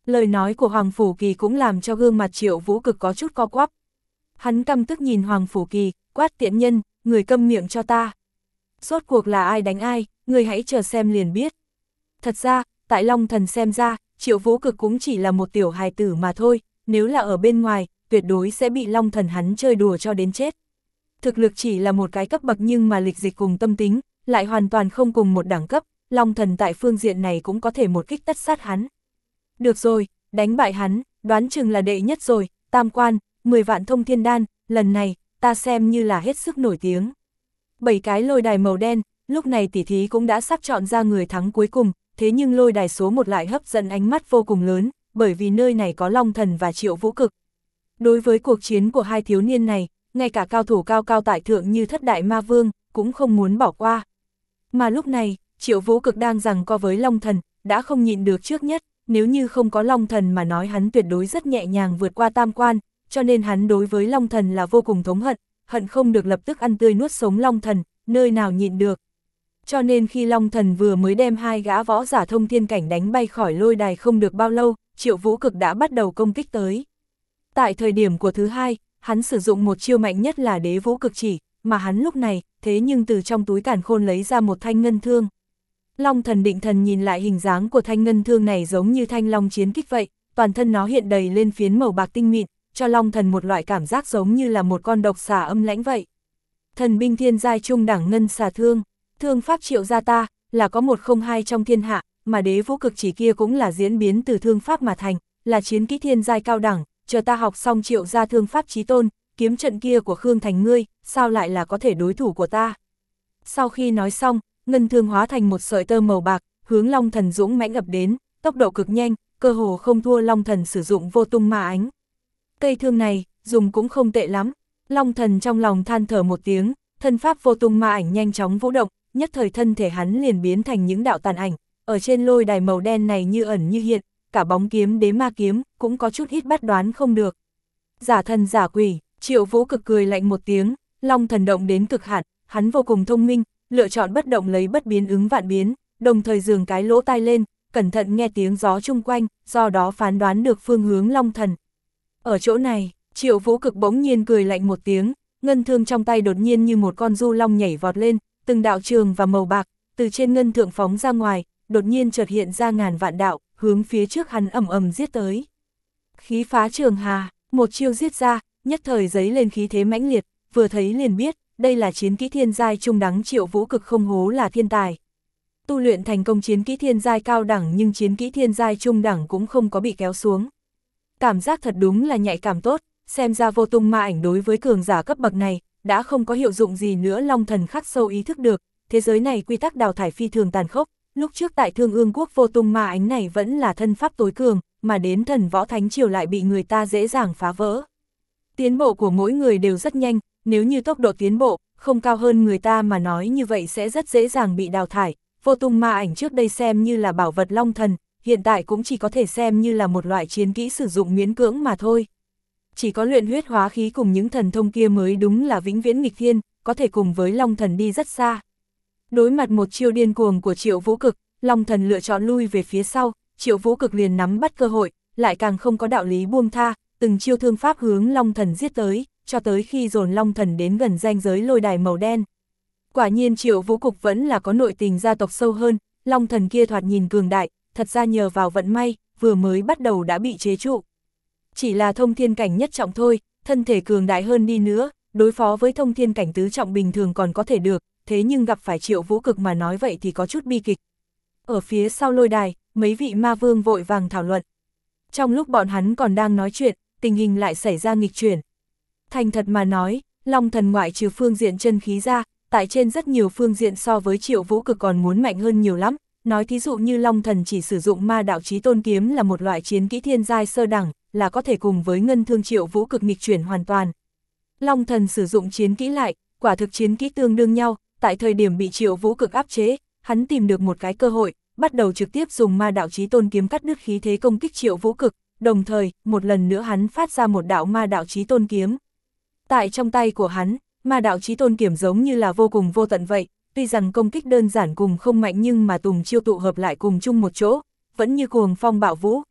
Lời nói của Hoàng Phủ Kỳ cũng làm cho gương mặt Triệu Vũ Cực có chút co quắp. Hắn căm tức nhìn Hoàng Phủ Kỳ, quát tiện nhân, người câm miệng cho ta. Rốt cuộc là ai đánh ai, người hãy chờ xem liền biết. Thật ra, tại Long Thần xem ra, Triệu Vũ Cực cũng chỉ là một tiểu hài tử mà thôi, nếu là ở bên ngoài, tuyệt đối sẽ bị Long Thần hắn chơi đùa cho đến chết. Thực lực chỉ là một cái cấp bậc nhưng mà lịch dịch cùng tâm tính, lại hoàn toàn không cùng một đẳng cấp, Long Thần tại phương diện này cũng có thể một kích tất sát hắn. Được rồi, đánh bại hắn, đoán chừng là đệ nhất rồi, tam quan, mười vạn thông thiên đan, lần này, ta xem như là hết sức nổi tiếng. Bảy cái lôi đài màu đen, lúc này tỷ thí cũng đã sắp chọn ra người thắng cuối cùng, thế nhưng lôi đài số một lại hấp dẫn ánh mắt vô cùng lớn, bởi vì nơi này có Long Thần và Triệu Vũ Cực. Đối với cuộc chiến của hai thiếu niên này, ngay cả cao thủ cao cao tại thượng như thất đại ma vương, cũng không muốn bỏ qua. Mà lúc này, Triệu Vũ Cực đang giằng co với Long Thần, đã không nhịn được trước nhất, nếu như không có Long Thần mà nói hắn tuyệt đối rất nhẹ nhàng vượt qua tam quan, cho nên hắn đối với Long Thần là vô cùng thống hận, hận không được lập tức ăn tươi nuốt sống Long Thần, nơi nào nhịn được. Cho nên khi Long Thần vừa mới đem hai gã võ giả thông thiên cảnh đánh bay khỏi lôi đài không được bao lâu, Triệu Vũ Cực đã bắt đầu công kích tới. Tại thời điểm của thứ hai, hắn sử dụng một chiêu mạnh nhất là Đế Vũ Cực Chỉ, mà hắn lúc này, thế nhưng từ trong túi càn khôn lấy ra một thanh ngân thương. Long Thần định thần nhìn lại hình dáng của thanh ngân thương này giống như thanh long chiến kích vậy, toàn thân nó hiện đầy lên phiến màu bạc tinh mịn, cho Long Thần một loại cảm giác giống như là một con độc xà âm lãnh vậy. Thần binh thiên giai trung đẳng ngân xà thương, thương pháp Triệu gia ta, là có một không hai trong thiên hạ, mà Đế Vũ Cực Chỉ kia cũng là diễn biến từ thương pháp mà thành, là chiến kỹ thiên giai cao đẳng, chờ ta học xong Triệu gia thương pháp chí tôn, kiếm trận kia của Khương Thành ngươi, sao lại là có thể đối thủ của ta. Sau khi nói xong, ngân thương hóa thành một sợi tơ màu bạc, hướng Long Thần dũng mãnh ập đến, tốc độ cực nhanh, cơ hồ không thua Long Thần sử dụng vô tung ma ánh. Cây thương này, dùng cũng không tệ lắm. Long Thần trong lòng than thở một tiếng, thân pháp vô tung ma ảnh nhanh chóng vũ động, nhất thời thân thể hắn liền biến thành những đạo tàn ảnh, ở trên lôi đài màu đen này như ẩn như hiện, cả bóng kiếm đế ma kiếm, cũng có chút ít bắt đoán không được. Giả thần giả quỷ, Triệu Vũ Cực cười lạnh một tiếng, Long Thần động đến cực hạn, hắn vô cùng thông minh, lựa chọn bất động lấy bất biến ứng vạn biến, đồng thời dường cái lỗ tai lên, cẩn thận nghe tiếng gió chung quanh, do đó phán đoán được phương hướng Long Thần. Ở chỗ này, Triệu Vũ Cực bỗng nhiên cười lạnh một tiếng, ngân thương trong tay đột nhiên như một con du long nhảy vọt lên, từng đạo trường và màu bạc, từ trên ngân thượng phóng ra ngoài, đột nhiên chợt hiện ra ngàn vạn đạo, hướng phía trước hắn ầm ầm giết tới. Khí phá trường hà, một chiêu giết ra, nhất thời giấy lên khí thế mãnh liệt, vừa thấy liền biết, đây là chiến kỹ thiên giai trung đẳng. Triệu Vũ Cực không hố là thiên tài. Tu luyện thành công chiến kỹ thiên giai cao đẳng nhưng chiến kỹ thiên giai trung đẳng cũng không có bị kéo xuống. Cảm giác thật đúng là nhạy cảm tốt, xem ra vô tung ma ảnh đối với cường giả cấp bậc này, đã không có hiệu dụng gì nữa. Long Thần khắc sâu ý thức được, thế giới này quy tắc đào thải phi thường tàn khốc, lúc trước tại Thương Ương Quốc vô tung ma ánh này vẫn là thân pháp tối cường, mà đến thần võ thánh triều lại bị người ta dễ dàng phá vỡ. Tiến bộ của mỗi người đều rất nhanh, nếu như tốc độ tiến bộ không cao hơn người ta mà nói như vậy sẽ rất dễ dàng bị đào thải. Vô tung ma ảnh trước đây xem như là bảo vật Long Thần, hiện tại cũng chỉ có thể xem như là một loại chiến kỹ sử dụng miễn cưỡng mà thôi. Chỉ có luyện huyết hóa khí cùng những thần thông kia mới đúng là vĩnh viễn nghịch thiên, có thể cùng với Long Thần đi rất xa. Đối mặt một chiêu điên cuồng của Triệu Vũ Cực, Long Thần lựa chọn lui về phía sau, Triệu Vũ Cực liền nắm bắt cơ hội, lại càng không có đạo lý buông tha, từng chiêu thương pháp hướng Long Thần giết tới, cho tới khi dồn Long Thần đến gần ranh giới lôi đài màu đen. Quả nhiên Triệu Vũ Cực vẫn là có nội tình gia tộc sâu hơn, Long Thần kia thoạt nhìn cường đại, thật ra nhờ vào vận may, vừa mới bắt đầu đã bị chế trụ. Chỉ là thông thiên cảnh nhất trọng thôi, thân thể cường đại hơn đi nữa, đối phó với thông thiên cảnh tứ trọng bình thường còn có thể được, thế nhưng gặp phải Triệu Vũ Cực mà nói vậy thì có chút bi kịch. Ở phía sau lôi đài, mấy vị ma vương vội vàng thảo luận. Trong lúc bọn hắn còn đang nói chuyện, tình hình lại xảy ra nghịch chuyển. Thành thật mà nói, Long Thần ngoại trừ phương diện chân khí ra, tại trên rất nhiều phương diện so với Triệu Vũ Cực còn muốn mạnh hơn nhiều lắm. Nói thí dụ như Long Thần chỉ sử dụng ma đạo chí tôn kiếm là một loại chiến kỹ thiên giai sơ đẳng, là có thể cùng với ngân thương Triệu Vũ Cực nghịch chuyển hoàn toàn. Long Thần sử dụng chiến kỹ lại, quả thực chiến kỹ tương đương nhau, tại thời điểm bị Triệu Vũ Cực áp chế, hắn tìm được một cái cơ hội, bắt đầu trực tiếp dùng ma đạo chí tôn kiếm cắt đứt khí thế công kích Triệu Vũ Cực, đồng thời, một lần nữa hắn phát ra một đạo ma đạo chí tôn kiếm. Tại trong tay của hắn, ma đạo chí tôn kiếm giống như là vô cùng vô tận vậy, tuy rằng công kích đơn giản cùng không mạnh nhưng mà tùng chiêu tụ hợp lại cùng chung một chỗ, vẫn như cuồng phong bạo vũ,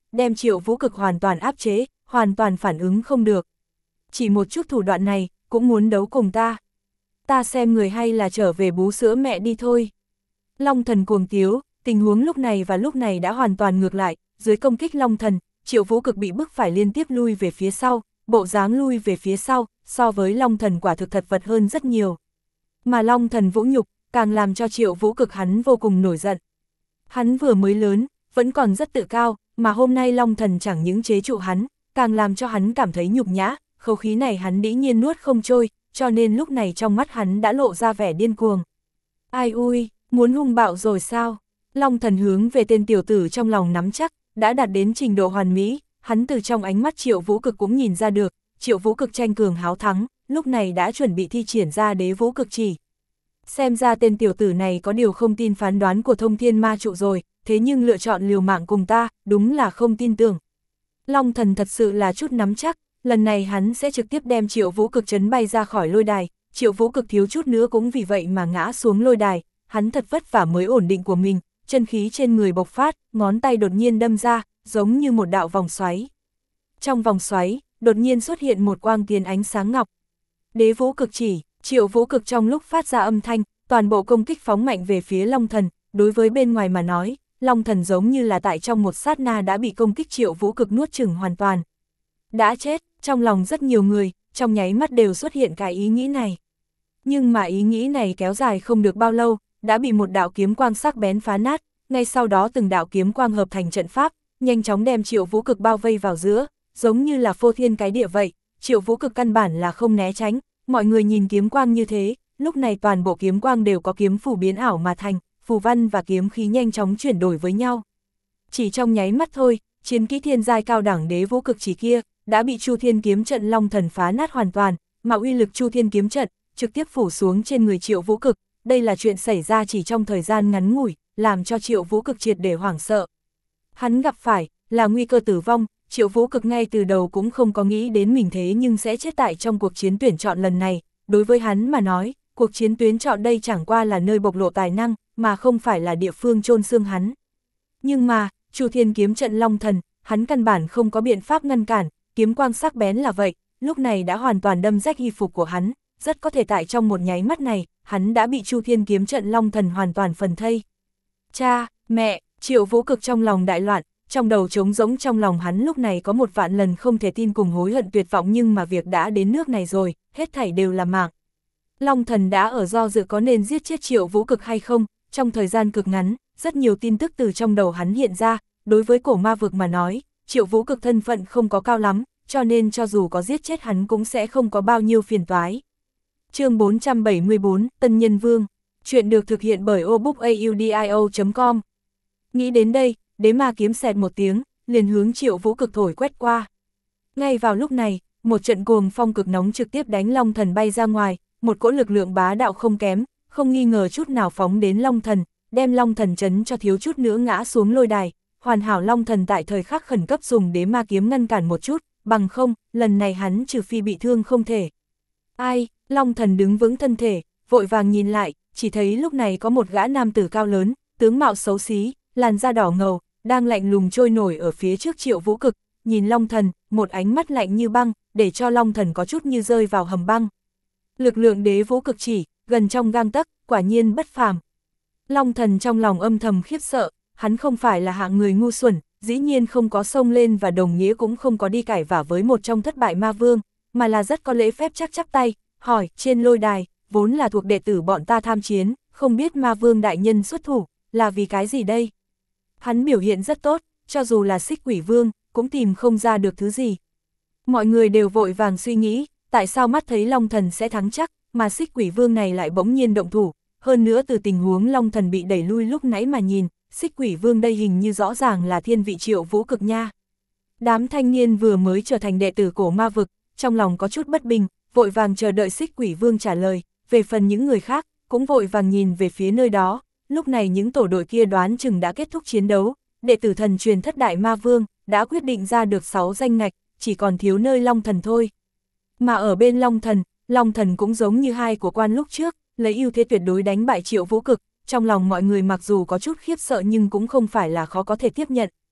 đem Triệu Vũ Cực hoàn toàn áp chế, hoàn toàn phản ứng không được. Chỉ một chút thủ đoạn này, cũng muốn đấu cùng ta. Ta xem người hay là trở về bú sữa mẹ đi thôi. Long Thần cuồng tiếu, tình huống lúc này và lúc này đã hoàn toàn ngược lại, dưới công kích Long Thần, Triệu Vũ Cực bị bức phải liên tiếp lui về phía sau, bộ dáng lui về phía sau, so với Long Thần quả thực thật vật hơn rất nhiều. Mà Long Thần vũ nhục, càng làm cho Triệu Vũ Cực hắn vô cùng nổi giận. Hắn vừa mới lớn, vẫn còn rất tự cao, mà hôm nay Long Thần chẳng những chế trụ hắn, càng làm cho hắn cảm thấy nhục nhã, khẩu khí này hắn đĩ nhiên nuốt không trôi, cho nên lúc này trong mắt hắn đã lộ ra vẻ điên cuồng. Ai ui, muốn hung bạo rồi sao? Long Thần hướng về tên tiểu tử trong lòng nắm chắc, đã đạt đến trình độ hoàn mỹ, hắn từ trong ánh mắt Triệu Vũ Cực cũng nhìn ra được, Triệu Vũ Cực tranh cường háo thắng, lúc này đã chuẩn bị thi triển ra đế vũ cực chỉ. Xem ra tên tiểu tử này có điều không tin phán đoán của Thông Thiên Ma Trụ rồi, thế nhưng lựa chọn liều mạng cùng ta, đúng là không tin tưởng. Long Thần thật sự là chút nắm chắc, lần này hắn sẽ trực tiếp đem Triệu Vũ Cực chấn bay ra khỏi lôi đài, Triệu Vũ Cực thiếu chút nữa cũng vì vậy mà ngã xuống lôi đài, hắn thật vất vả mới ổn định của mình, chân khí trên người bộc phát, ngón tay đột nhiên đâm ra, giống như một đạo vòng xoáy. Trong vòng xoáy, đột nhiên xuất hiện một quang tiền ánh sáng ngọc. Đế vũ cực chỉ, Triệu Vũ Cực trong lúc phát ra âm thanh, toàn bộ công kích phóng mạnh về phía Long Thần, đối với bên ngoài mà nói, Long Thần giống như là tại trong một sát na đã bị công kích Triệu Vũ Cực nuốt chửng hoàn toàn. Đã chết, trong lòng rất nhiều người, trong nháy mắt đều xuất hiện cái ý nghĩ này. Nhưng mà ý nghĩ này kéo dài không được bao lâu, đã bị một đạo kiếm quang sắc bén phá nát, ngay sau đó từng đạo kiếm quang hợp thành trận pháp, nhanh chóng đem Triệu Vũ Cực bao vây vào giữa, giống như là phô thiên cái địa vậy, Triệu Vũ Cực căn bản là không né tránh, mọi người nhìn kiếm quang như thế, lúc này toàn bộ kiếm quang đều có kiếm phù biến ảo mà thành, phù văn và kiếm khí nhanh chóng chuyển đổi với nhau. Chỉ trong nháy mắt thôi, chiến kỹ thiên giai cao đẳng đế vũ cực chỉ kia, đã bị Chu Thiên kiếm trận Long Thần phá nát hoàn toàn, mà uy lực Chu Thiên kiếm trận, trực tiếp phủ xuống trên người Triệu Vũ Cực, đây là chuyện xảy ra chỉ trong thời gian ngắn ngủi, làm cho Triệu Vũ Cực triệt để hoảng sợ. Hắn gặp phải, là nguy cơ tử vong, Triệu Vũ Cực ngay từ đầu cũng không có nghĩ đến mình thế nhưng sẽ chết tại trong cuộc chiến tuyển chọn lần này, đối với hắn mà nói, cuộc chiến tuyển chọn đây chẳng qua là nơi bộc lộ tài năng, mà không phải là địa phương chôn xương hắn. Nhưng mà, Chu Thiên kiếm trận Long Thần, hắn căn bản không có biện pháp ngăn cản, kiếm quang sắc bén là vậy, lúc này đã hoàn toàn đâm rách y phục của hắn, rất có thể tại trong một nháy mắt này, hắn đã bị Chu Thiên kiếm trận Long Thần hoàn toàn phần thây. Cha, mẹ, Triệu Vũ Cực trong lòng đại loạn, trong đầu trống rỗng, trong lòng hắn lúc này có một vạn lần không thể tin cùng hối hận tuyệt vọng, nhưng mà việc đã đến nước này rồi, hết thảy đều là mạng. Long Thần đã ở do dự có nên giết chết Triệu Vũ Cực hay không, trong thời gian cực ngắn, rất nhiều tin tức từ trong đầu hắn hiện ra, đối với cổ ma vực mà nói, Triệu Vũ Cực thân phận không có cao lắm, cho nên cho dù có giết chết hắn cũng sẽ không có bao nhiêu phiền toái. Chương bốn trăm bảy mươi bốn, Tân Nhân Vương. Chuyện được thực hiện bởi obookaudio chấm com. Nghĩ đến đây, đế ma kiếm xẹt một tiếng, liền hướng Triệu Vũ Cực thổi quét qua. Ngay vào lúc này, một trận cuồng phong cực nóng trực tiếp đánh Long Thần bay ra ngoài, một cỗ lực lượng bá đạo không kém, không nghi ngờ chút nào phóng đến Long Thần, đem Long Thần chấn cho thiếu chút nữa ngã xuống lôi đài. Hoàn hảo Long Thần tại thời khắc khẩn cấp dùng đế ma kiếm ngăn cản một chút, bằng không, lần này hắn trừ phi bị thương không thể. Ai, Long Thần đứng vững thân thể, vội vàng nhìn lại, chỉ thấy lúc này có một gã nam tử cao lớn, tướng mạo xấu xí, làn da đỏ ngầu, đang lạnh lùng trôi nổi ở phía trước Triệu Vũ Cực, nhìn Long Thần, một ánh mắt lạnh như băng, để cho Long Thần có chút như rơi vào hầm băng. Lực lượng đế vũ cực chỉ, gần trong gang tấc, quả nhiên bất phàm. Long Thần trong lòng âm thầm khiếp sợ, hắn không phải là hạng người ngu xuẩn, dĩ nhiên không có xông lên và đồng nghĩa cũng không có đi cãi vả với một trong thất bại ma vương, mà là rất có lễ phép chắc chắp tay, hỏi, trên lôi đài, vốn là thuộc đệ tử bọn ta tham chiến, không biết ma vương đại nhân xuất thủ, là vì cái gì đây? Hắn biểu hiện rất tốt, cho dù là Xích Quỷ Vương, cũng tìm không ra được thứ gì. Mọi người đều vội vàng suy nghĩ, tại sao mắt thấy Long Thần sẽ thắng chắc, mà Xích Quỷ Vương này lại bỗng nhiên động thủ, hơn nữa từ tình huống Long Thần bị đẩy lui lúc nãy mà nhìn, Xích Quỷ Vương đây hình như rõ ràng là thiên vị Triệu Vũ Cực nha. Đám thanh niên vừa mới trở thành đệ tử cổ ma vực, trong lòng có chút bất bình, vội vàng chờ đợi Xích Quỷ Vương trả lời, về phần những người khác, cũng vội vàng nhìn về phía nơi đó, lúc này những tổ đội kia đoán chừng đã kết thúc chiến đấu, đệ tử thần truyền thất đại ma vương, đã quyết định ra được sáu danh ngạch, chỉ còn thiếu nơi Long Thần thôi. Mà ở bên Long Thần, Long Thần cũng giống như hai của quan lúc trước, lấy ưu thế tuyệt đối đánh bại Triệu Vũ Cực, trong lòng mọi người mặc dù có chút khiếp sợ nhưng cũng không phải là khó có thể tiếp nhận.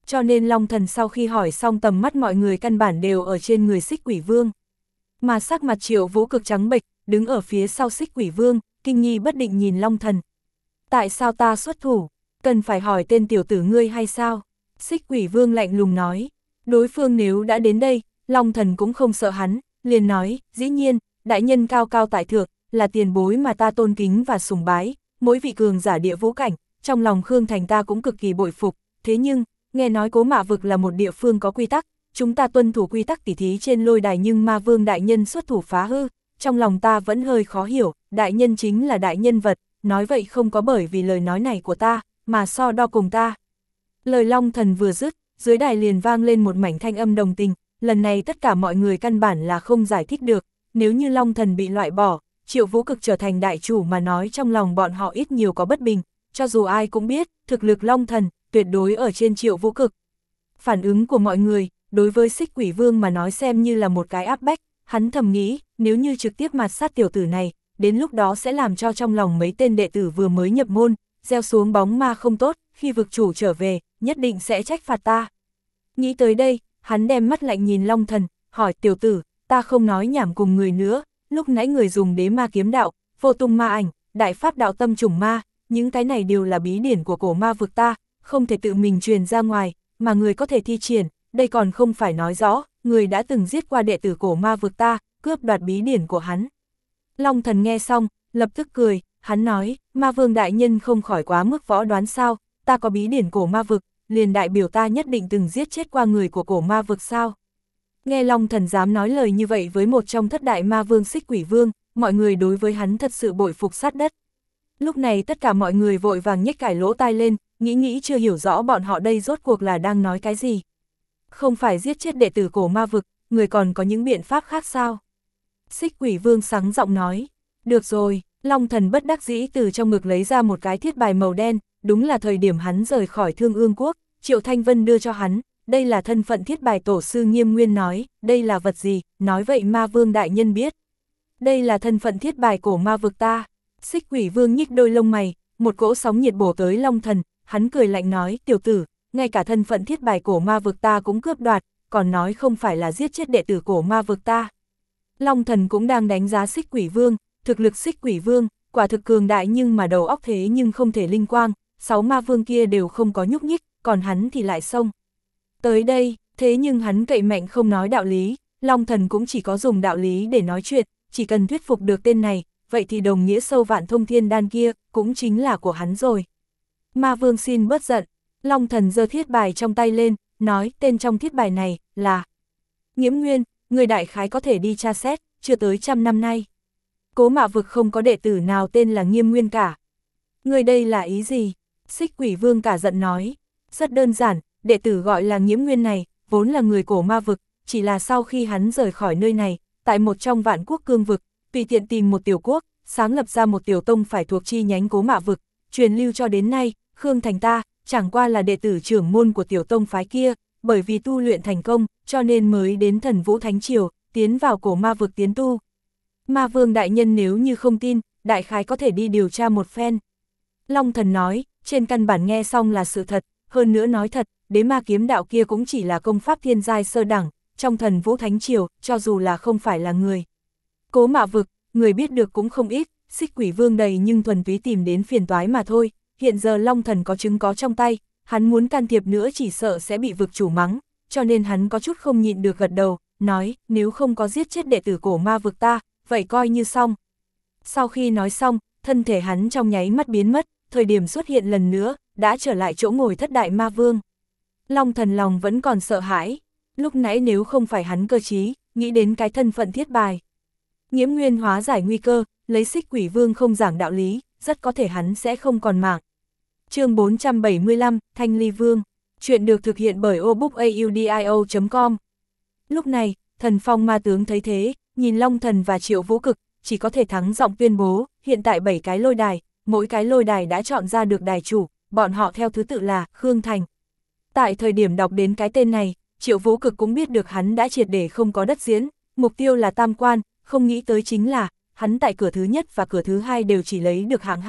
cho nên Long Thần sau khi hỏi xong tầm mắt mọi người căn bản đều ở trên người Xích Quỷ Vương. Mà sắc mặt Triệu Vũ Cực trắng bệch, đứng ở phía sau Xích Quỷ Vương, kinh nghi bất định nhìn Long Thần. Tại sao ta xuất thủ? Cần phải hỏi tên tiểu tử ngươi hay sao? Xích Quỷ Vương lạnh lùng nói. Đối phương nếu đã đến đây, Long Thần cũng không sợ hắn, liền nói, dĩ nhiên, đại nhân cao cao tại thượng, là tiền bối mà ta tôn kính và sùng bái, mỗi vị cường giả địa vũ cảnh, trong lòng Khương Thành ta cũng cực kỳ bội phục, thế nhưng, nghe nói Cố Mạ Vực là một địa phương có quy tắc, chúng ta tuân thủ quy tắc tỉ thí trên lôi đài nhưng Ma Vương đại nhân xuất thủ phá hư, trong lòng ta vẫn hơi khó hiểu, đại nhân chính là đại nhân vật, nói vậy không có bởi vì lời nói này của ta, mà so đo cùng ta. Lời Long Thần vừa dứt, dưới đài liền vang lên một mảnh thanh âm đồng tình, lần này tất cả mọi người căn bản là không giải thích được, nếu như Long Thần bị loại bỏ, Triệu Vũ Cực trở thành đại chủ mà nói trong lòng bọn họ ít nhiều có bất bình, cho dù ai cũng biết, thực lực Long Thần, tuyệt đối ở trên Triệu Vũ Cực. Phản ứng của mọi người, đối với Xích Quỷ Vương mà nói xem như là một cái áp bách, hắn thầm nghĩ, nếu như trực tiếp mạt sát tiểu tử này, đến lúc đó sẽ làm cho trong lòng mấy tên đệ tử vừa mới nhập môn, gieo xuống bóng ma không tốt, khi vực chủ trở về, nhất định sẽ trách phạt ta. Nghĩ tới đây, hắn đem mắt lạnh nhìn Long Thần, hỏi tiểu tử, ta không nói nhảm cùng người nữa, lúc nãy người dùng đế ma kiếm đạo, vô tung ma ảnh, đại pháp đạo tâm trùng ma, những cái này đều là bí điển của cổ ma vực ta, không thể tự mình truyền ra ngoài, mà người có thể thi triển, đây còn không phải nói rõ, người đã từng giết qua đệ tử cổ ma vực ta, cướp đoạt bí điển của hắn. Long Thần nghe xong, lập tức cười, hắn nói, Ma Vương đại nhân không khỏi quá mức võ đoán sao, ta có bí điển cổ ma vực, liền đại biểu ta nhất định từng giết chết qua người của cổ ma vực sao. Nghe Long Thần dám nói lời như vậy với một trong thất đại ma vương Xích Quỷ Vương, mọi người đối với hắn thật sự bội phục sát đất. Lúc này tất cả mọi người vội vàng nhếch cải lỗ tai lên, nghĩ nghĩ chưa hiểu rõ bọn họ đây rốt cuộc là đang nói cái gì. Không phải giết chết đệ tử cổ ma vực, người còn có những biện pháp khác sao? Xích Quỷ Vương sáng giọng nói, được rồi, Long Thần bất đắc dĩ từ trong ngực lấy ra một cái thiết bài màu đen, đúng là thời điểm hắn rời khỏi Thương Ương Quốc, Triệu Thanh Vân đưa cho hắn, đây là thân phận thiết bài tổ sư Nghiêm Nguyên nói, đây là vật gì, nói vậy Ma Vương đại nhân biết. Đây là thân phận thiết bài cổ ma vực ta. Xích Quỷ Vương nhích đôi lông mày, một cỗ sóng nhiệt bổ tới Long Thần, hắn cười lạnh nói, tiểu tử, ngay cả thân phận thiết bài cổ ma vực ta cũng cướp đoạt, còn nói không phải là giết chết đệ tử cổ ma vực ta. Long Thần cũng đang đánh giá Xích Quỷ Vương, thực lực Xích Quỷ Vương, quả thực cường đại nhưng mà đầu óc thế nhưng không thể linh quang, sáu ma vương kia đều không có nhúc nhích, còn hắn thì lại xông. Tới đây, thế nhưng hắn cậy mạnh không nói đạo lý, Long Thần cũng chỉ có dùng đạo lý để nói chuyện, chỉ cần thuyết phục được tên này, vậy thì đồng nghĩa sâu vạn thông thiên đan kia, cũng chính là của hắn rồi. Ma vương xin bớt giận, Long Thần giơ thiết bài trong tay lên, nói tên trong thiết bài này là Nghiễm Nguyên, người đại khái có thể đi tra xét, chưa tới trăm năm nay. Cố Mạ Vực không có đệ tử nào tên là Nghiêm Nguyên cả. Người đây là ý gì? Xích Quỷ Vương cả giận nói, rất đơn giản, đệ tử gọi là Nghiễm Nguyên này, vốn là người cổ ma vực, chỉ là sau khi hắn rời khỏi nơi này, tại một trong vạn quốc cương vực, tùy tiện tìm một tiểu quốc, sáng lập ra một tiểu tông phải thuộc chi nhánh Cố Mạ Vực, truyền lưu cho đến nay, Khương Thành ta, chẳng qua là đệ tử trưởng môn của tiểu tông phái kia, bởi vì tu luyện thành công, cho nên mới đến Thần Vũ Thánh Triều, tiến vào cổ ma vực tiến tu. Ma Vương đại nhân nếu như không tin, đại khái có thể đi điều tra một phen. Long Thần nói, trên căn bản nghe xong là sự thật, hơn nữa nói thật, đế ma kiếm đạo kia cũng chỉ là công pháp thiên giai sơ đẳng, trong Thần Vũ Thánh Triều, cho dù là không phải là người. Cố Mạ Vực, người biết được cũng không ít, Xích Quỷ Vương đầy nhưng thuần túy tìm đến phiền toái mà thôi, hiện giờ Long Thần có chứng có trong tay, hắn muốn can thiệp nữa chỉ sợ sẽ bị vực chủ mắng, cho nên hắn có chút không nhịn được gật đầu, nói, nếu không có giết chết đệ tử cổ ma vực ta, vậy coi như xong. Sau khi nói xong, thân thể hắn trong nháy mắt biến mất, thời điểm xuất hiện lần nữa, đã trở lại chỗ ngồi thất đại ma vương. Long Thần lòng vẫn còn sợ hãi, lúc nãy nếu không phải hắn cơ trí, nghĩ đến cái thân phận thiết bài. Nghiễm Nguyên hóa giải nguy cơ, lấy Xích Quỷ Vương không giảng đạo lý, rất có thể hắn sẽ không còn mạng. Chương bốn trăm bảy mươi lăm, Thanh Ly Vương. Chuyện được thực hiện bởi obookaudio chấm com. Lúc này, Thần Phong ma tướng thấy thế, nhìn Long Thần và Triệu Vũ Cực, chỉ có thể thắng giọng tuyên bố, hiện tại bảy cái lôi đài, mỗi cái lôi đài đã chọn ra được đài chủ, bọn họ theo thứ tự là Khương Thành. Tại thời điểm đọc đến cái tên này, Triệu Vũ Cực cũng biết được hắn đã triệt để không có đất diễn, mục tiêu là tam quan, không nghĩ tới chính là, hắn tại cửa thứ nhất và cửa thứ hai đều chỉ lấy được hạng hai,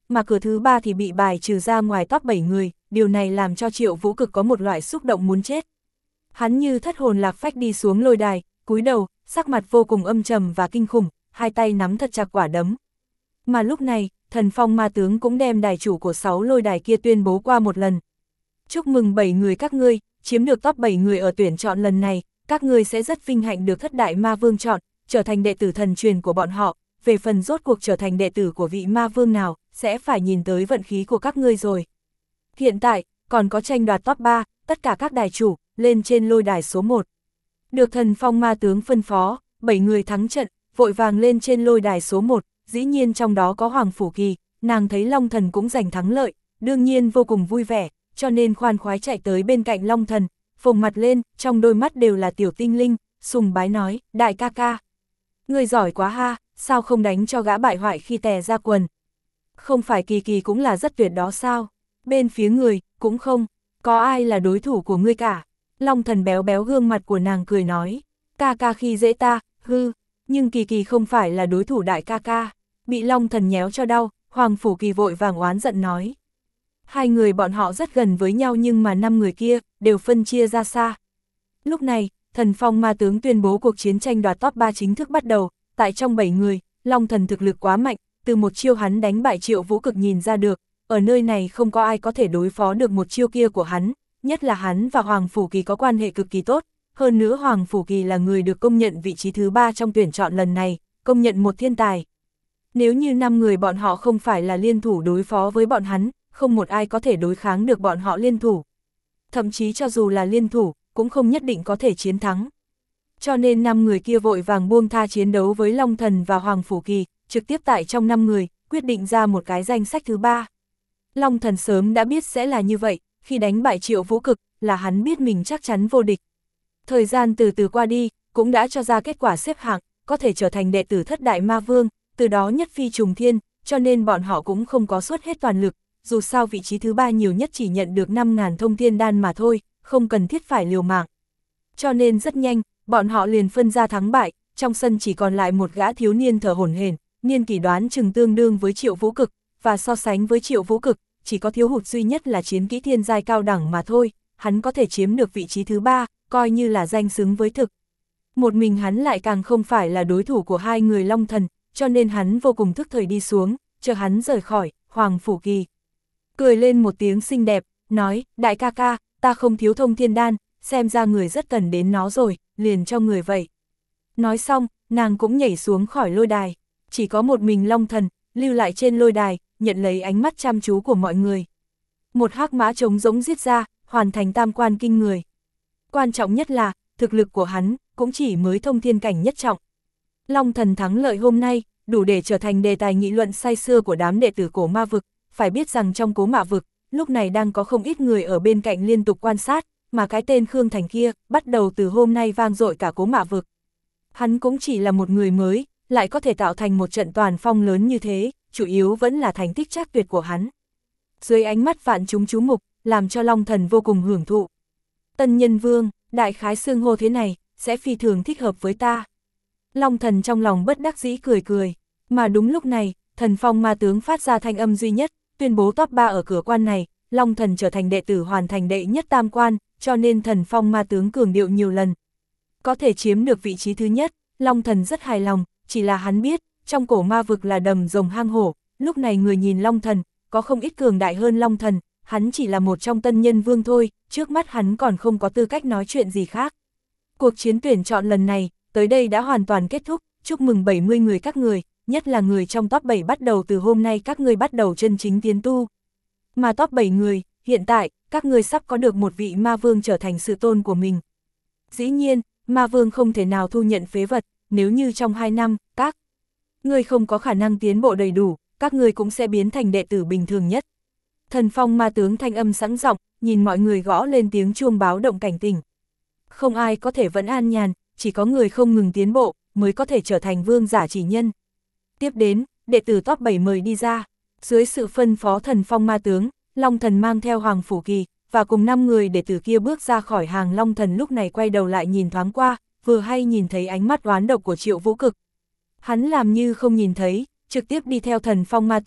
mà cửa thứ ba thì bị bài trừ ra ngoài top bảy người, điều này làm cho Triệu Vũ Cực có một loại xúc động muốn chết. Hắn như thất hồn lạc phách đi xuống lôi đài, cúi đầu, sắc mặt vô cùng âm trầm và kinh khủng, hai tay nắm thật chặt quả đấm. Mà lúc này, Thần Phong Ma Tướng cũng đem đài chủ của sáu lôi đài kia tuyên bố qua một lần. Chúc mừng bảy người các ngươi, chiếm được top bảy người ở tuyển chọn lần này, các ngươi sẽ rất vinh hạnh được thất đại ma vương chọn, trở thành đệ tử thần truyền của bọn họ, về phần rốt cuộc trở thành đệ tử của vị ma vương nào, sẽ phải nhìn tới vận khí của các ngươi rồi. Hiện tại, còn có tranh đoạt top ba, tất cả các đài chủ, lên trên lôi đài số một. Được Thần Phong Ma Tướng phân phó, bảy người thắng trận, vội vàng lên trên lôi đài số một, dĩ nhiên trong đó có Hoàng Phủ Kỳ, nàng thấy Long Thần cũng giành thắng lợi, đương nhiên vô cùng vui vẻ, cho nên khoan khoái chạy tới bên cạnh Long Thần, phồng mặt lên, trong đôi mắt đều là tiểu tinh linh, sùng bái nói, đại ca ca. Người giỏi quá ha, sao không đánh cho gã bại hoại khi tè ra quần. Không phải Kỳ Kỳ cũng là rất tuyệt đó sao, bên phía người, cũng không, có ai là đối thủ của ngươi cả. Long Thần béo béo gương mặt của nàng cười nói, ca ca khi dễ ta, hư, nhưng Kỳ Kỳ không phải là đối thủ đại ca ca. Bị Long Thần nhéo cho đau, Hoàng Phủ Kỳ vội vàng oán giận nói. Hai người bọn họ rất gần với nhau nhưng mà năm người kia, đều phân chia ra xa. Lúc này, Thần Phong Ma Tướng tuyên bố cuộc chiến tranh đoạt top ba chính thức bắt đầu, tại trong bảy người, Long Thần thực lực quá mạnh, từ một chiêu hắn đánh bại Triệu Vũ Cực nhìn ra được, ở nơi này không có ai có thể đối phó được một chiêu kia của hắn, nhất là hắn và Hoàng Phủ Kỳ có quan hệ cực kỳ tốt, hơn nữa Hoàng Phủ Kỳ là người được công nhận vị trí thứ ba trong tuyển chọn lần này, công nhận một thiên tài. Nếu như năm người bọn họ không phải là liên thủ đối phó với bọn hắn, không một ai có thể đối kháng được bọn họ liên thủ. Thậm chí cho dù là liên thủ, cũng không nhất định có thể chiến thắng. Cho nên năm người kia vội vàng buông tha chiến đấu với Long Thần và Hoàng Phủ Kỳ, trực tiếp tại trong năm người, quyết định ra một cái danh sách thứ ba. Long Thần sớm đã biết sẽ là như vậy, khi đánh bại Triệu Vũ Cực, là hắn biết mình chắc chắn vô địch. Thời gian từ từ qua đi, cũng đã cho ra kết quả xếp hạng, có thể trở thành đệ tử thất đại ma vương, từ đó nhất phi trùng thiên, cho nên bọn họ cũng không có suốt hết toàn lực, dù sao vị trí thứ ba nhiều nhất chỉ nhận được năm nghìn thông thiên đan mà thôi, không cần thiết phải liều mạng. Cho nên rất nhanh, bọn họ liền phân ra thắng bại, trong sân chỉ còn lại một gã thiếu niên thở hổn hển, niên kỷ đoán chừng tương đương với Triệu Vũ Cực, và so sánh với Triệu Vũ Cực, chỉ có thiếu hụt duy nhất là chiến kỹ thiên giai cao đẳng mà thôi, hắn có thể chiếm được vị trí thứ ba, coi như là danh xứng với thực. Một mình hắn lại càng không phải là đối thủ của hai người Long Thần, cho nên hắn vô cùng thức thời đi xuống, chờ hắn rời khỏi, Hoàng Phủ Kỳ. Cười lên một tiếng xinh đẹp, nói, đại ca ca, ta không thiếu thông thiên đan, xem ra người rất cần đến nó rồi, liền cho người vậy. Nói xong, nàng cũng nhảy xuống khỏi lôi đài, chỉ có một mình Long Thần, lưu lại trên lôi đài, nhận lấy ánh mắt chăm chú của mọi người. Một hắc mã trống rỗng giết ra, hoàn thành tam quan kinh người. Quan trọng nhất là, thực lực của hắn, cũng chỉ mới thông thiên cảnh nhất trọng. Long Thần thắng lợi hôm nay, đủ để trở thành đề tài nghị luận say sưa của đám đệ tử cổ ma vực, phải biết rằng trong Cố Mạ vực, lúc này đang có không ít người ở bên cạnh liên tục quan sát, mà cái tên Khương Thành kia, bắt đầu từ hôm nay vang dội cả Cố Mạ vực. Hắn cũng chỉ là một người mới, lại có thể tạo thành một trận toàn phong lớn như thế, chủ yếu vẫn là thành tích trác tuyệt của hắn. Dưới ánh mắt vạn chúng chú mục, làm cho Long Thần vô cùng hưởng thụ. Tân Nhân Vương, đại khái xương hô thế này, sẽ phi thường thích hợp với ta. Long Thần trong lòng bất đắc dĩ cười cười, mà đúng lúc này, Thần Phong Ma Tướng phát ra thanh âm duy nhất, tuyên bố top ba ở cửa quan này, Long Thần trở thành đệ tử hoàn thành đệ nhất tam quan, cho nên Thần Phong Ma Tướng cường điệu nhiều lần. Có thể chiếm được vị trí thứ nhất, Long Thần rất hài lòng, chỉ là hắn biết, trong cổ ma vực là đầm rồng hang hổ, lúc này người nhìn Long Thần, có không ít cường đại hơn Long Thần, hắn chỉ là một trong Tân Nhân Vương thôi, trước mắt hắn còn không có tư cách nói chuyện gì khác. Cuộc chiến tuyển chọn lần này, tới đây đã hoàn toàn kết thúc, chúc mừng bảy mươi người các người, nhất là người trong top bảy bắt đầu từ hôm nay các ngươi bắt đầu chân chính tiến tu. Mà top bảy người, hiện tại, các ngươi sắp có được một vị ma vương trở thành sự tôn của mình. Dĩ nhiên, ma vương không thể nào thu nhận phế vật, nếu như trong hai năm, các ngươi không có khả năng tiến bộ đầy đủ, các ngươi cũng sẽ biến thành đệ tử bình thường nhất. Thần Phong Ma Tướng thanh âm sẵn giọng, nhìn mọi người gõ lên tiếng chuông báo động cảnh tỉnh. Không ai có thể vẫn an nhàn, chỉ có người không ngừng tiến bộ, mới có thể trở thành vương giả chỉ nhân. Tiếp đến, đệ tử top bảy mời đi ra. Dưới sự phân phó Thần Phong Ma Tướng, Long Thần mang theo Hoàng Phủ Kỳ, và cùng năm người đệ tử kia bước ra khỏi hàng. Long Thần lúc này quay đầu lại nhìn thoáng qua, vừa hay nhìn thấy ánh mắt oán độc của Triệu Vũ Cực. Hắn làm như không nhìn thấy, trực tiếp đi theo Thần Phong Ma Tướng,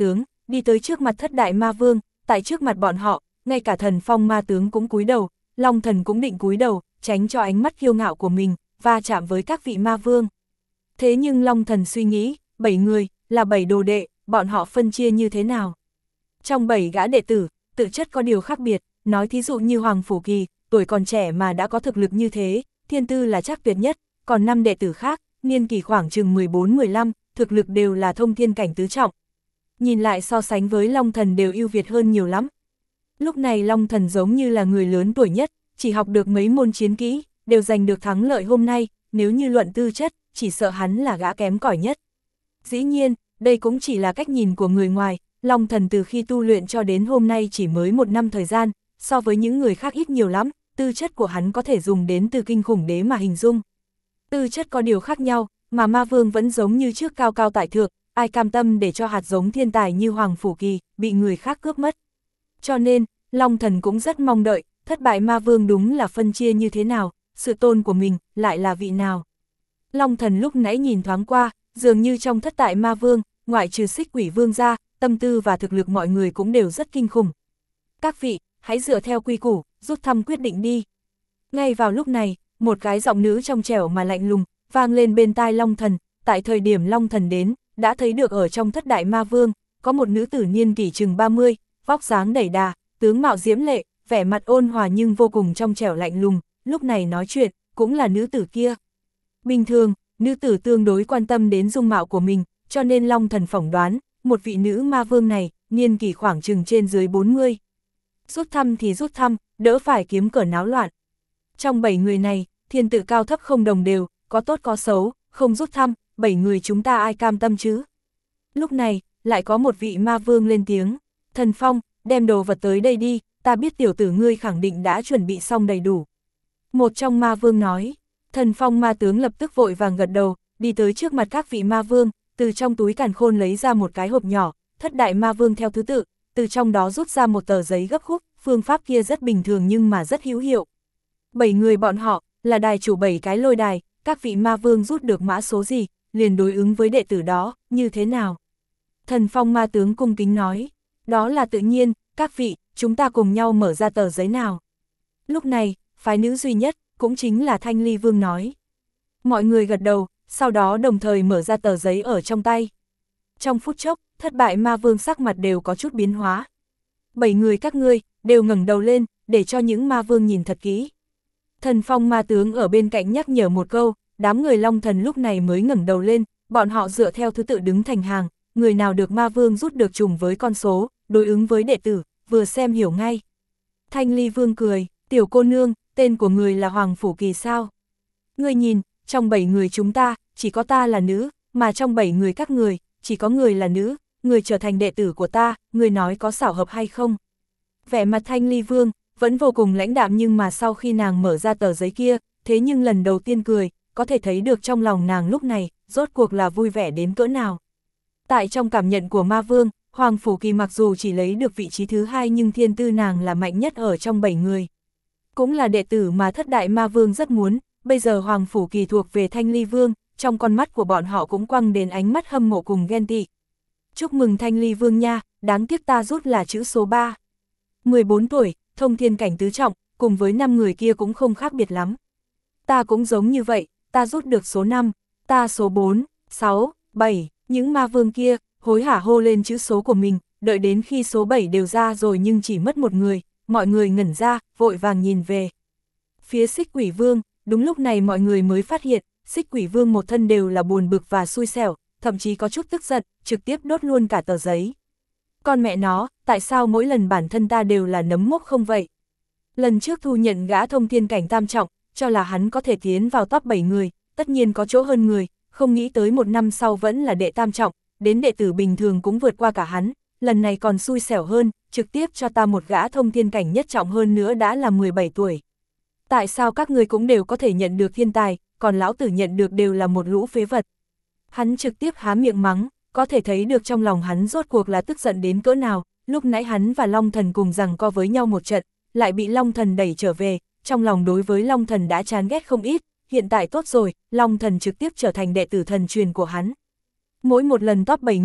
đi tới trước mặt thất đại ma vương, tại trước mặt bọn họ, ngay cả Thần Phong ma tướng cũng cúi đầu, Long Thần cũng định cúi đầu, tránh cho ánh mắt kiêu ngạo của mình, va chạm với các vị ma vương. Thế nhưng Long Thần suy nghĩ, bảy người, là bảy đồ đệ, bọn họ phân chia như thế nào? Trong bảy gã đệ tử, tự chất có điều khác biệt, nói thí dụ như Hoàng Phủ Kỳ, tuổi còn trẻ mà đã có thực lực như thế, thiên tư là chắc tuyệt nhất, còn năm đệ tử khác, niên kỳ khoảng chừng mười bốn mười lăm, thực lực đều là thông thiên cảnh tứ trọng. Nhìn lại so sánh với Long Thần đều ưu việt hơn nhiều lắm. Lúc này Long Thần giống như là người lớn tuổi nhất, chỉ học được mấy môn chiến kỹ, đều giành được thắng lợi hôm nay, nếu như luận tư chất, chỉ sợ hắn là gã kém cỏi nhất. Dĩ nhiên, đây cũng chỉ là cách nhìn của người ngoài, Long Thần từ khi tu luyện cho đến hôm nay chỉ mới một năm thời gian, so với những người khác ít nhiều lắm, tư chất của hắn có thể dùng đến từ kinh khủng đế mà hình dung. Tư chất có điều khác nhau, mà ma vương vẫn giống như trước cao cao tại thượng, ai cam tâm để cho hạt giống thiên tài như Hoàng Phủ Kỳ, bị người khác cướp mất. Cho nên, Long Thần cũng rất mong đợi, thất bại ma vương đúng là phân chia như thế nào, sự tôn của mình, lại là vị nào. Long Thần lúc nãy nhìn thoáng qua, dường như trong thất đại ma vương, ngoại trừ Xích Quỷ Vương ra, tâm tư và thực lực mọi người cũng đều rất kinh khủng. Các vị, hãy dựa theo quy củ, rút thăm quyết định đi. Ngay vào lúc này, một cái giọng nữ trong trẻo mà lạnh lùng, vang lên bên tai Long Thần, tại thời điểm Long Thần đến, đã thấy được ở trong thất đại ma vương, có một nữ tử niên kỷ chừng ba mươi, vóc dáng đẩy đà, tướng mạo diễm lệ, vẻ mặt ôn hòa nhưng vô cùng trong trẻo lạnh lùng, lúc này nói chuyện, cũng là nữ tử kia. Bình thường, nữ tử tương đối quan tâm đến dung mạo của mình, cho nên Long Thần phỏng đoán, một vị nữ ma vương này, niên kỷ khoảng chừng trên dưới bốn mươi. Rút thăm thì rút thăm, đỡ phải kiếm cờ náo loạn. Trong bảy người này, thiên tự cao thấp không đồng đều, có tốt có xấu, không rút thăm, bảy người chúng ta ai cam tâm chứ? Lúc này, lại có một vị ma vương lên tiếng, Thần Phong, đem đồ vật tới đây đi, ta biết tiểu tử ngươi khẳng định đã chuẩn bị xong đầy đủ. Một trong ma vương nói, Thần Phong ma tướng lập tức vội vàng gật đầu, đi tới trước mặt các vị ma vương, từ trong túi càn khôn lấy ra một cái hộp nhỏ, thất đại ma vương theo thứ tự, từ trong đó rút ra một tờ giấy gấp khúc, phương pháp kia rất bình thường nhưng mà rất hữu hiệu. Bảy người bọn họ, là đài chủ bảy cái lôi đài, các vị ma vương rút được mã số gì, liền đối ứng với đệ tử đó, như thế nào? Thần Phong ma tướng cung kính nói, đó là tự nhiên, các vị, chúng ta cùng nhau mở ra tờ giấy nào. Lúc này, phái nữ duy nhất, cũng chính là Thanh Ly Vương nói. Mọi người gật đầu, sau đó đồng thời mở ra tờ giấy ở trong tay. Trong phút chốc, thất bại ma vương sắc mặt đều có chút biến hóa. Bảy người các ngươi, đều ngẩng đầu lên, để cho những ma vương nhìn thật kỹ. Thần Phong ma tướng ở bên cạnh nhắc nhở một câu, đám người Long Thần lúc này mới ngẩng đầu lên, bọn họ dựa theo thứ tự đứng thành hàng, người nào được ma vương rút được trùng với con số, đối ứng với đệ tử, vừa xem hiểu ngay. Thanh Ly Vương cười, tiểu cô nương, tên của người là Hoàng Phủ Kỳ sao? Ngươi nhìn, trong bảy người chúng ta, chỉ có ta là nữ, mà trong bảy người các người, chỉ có người là nữ, người trở thành đệ tử của ta, người nói có xảo hợp hay không? Vẻ mặt Thanh Ly Vương, vẫn vô cùng lãnh đạm nhưng mà sau khi nàng mở ra tờ giấy kia, thế nhưng lần đầu tiên cười, có thể thấy được trong lòng nàng lúc này, rốt cuộc là vui vẻ đến cỡ nào. Tại trong cảm nhận của ma vương, Hoàng Phủ Kỳ mặc dù chỉ lấy được vị trí thứ hai nhưng thiên tư nàng là mạnh nhất ở trong bảy người. Cũng là đệ tử mà thất đại ma vương rất muốn, bây giờ Hoàng Phủ Kỳ thuộc về Thanh Ly Vương, trong con mắt của bọn họ cũng quăng đến ánh mắt hâm mộ cùng ghen tị. Chúc mừng Thanh Ly Vương nha, đáng tiếc ta rút là chữ số ba. mười bốn tuổi, thông thiên cảnh tứ trọng, cùng với năm người kia cũng không khác biệt lắm. Ta cũng giống như vậy, ta rút được số năm, ta số bốn, sáu, bảy, những ma vương kia, hối hả hô lên chữ số của mình, đợi đến khi số bảy đều ra rồi nhưng chỉ mất một người, mọi người ngẩn ra, vội vàng nhìn về. Phía Xích Quỷ Vương, đúng lúc này mọi người mới phát hiện, Xích Quỷ Vương một thân đều là buồn bực và xui xẻo, thậm chí có chút tức giận, trực tiếp đốt luôn cả tờ giấy. Con mẹ nó, tại sao mỗi lần bản thân ta đều là nấm mốc không vậy? Lần trước thu nhận gã thông thiên cảnh tam trọng, cho là hắn có thể tiến vào top bảy người, tất nhiên có chỗ hơn người, không nghĩ tới một năm sau vẫn là đệ tam trọng, đến đệ tử bình thường cũng vượt qua cả hắn, lần này còn xui xẻo hơn, trực tiếp cho ta một gã thông thiên cảnh nhất trọng hơn nữa đã là mười bảy tuổi. Tại sao các người cũng đều có thể nhận được thiên tài, còn lão tử nhận được đều là một lũ phế vật? Hắn trực tiếp há miệng mắng, có thể thấy được trong lòng hắn rốt cuộc là tức giận đến cỡ nào, lúc nãy hắn và Long Thần cùng giằng co với nhau một trận, lại bị Long Thần đẩy trở về, trong lòng đối với Long Thần đã chán ghét không ít, hiện tại tốt rồi, Long Thần trực tiếp trở thành đệ tử thần truyền của hắn. Mỗi một lần top bảy người,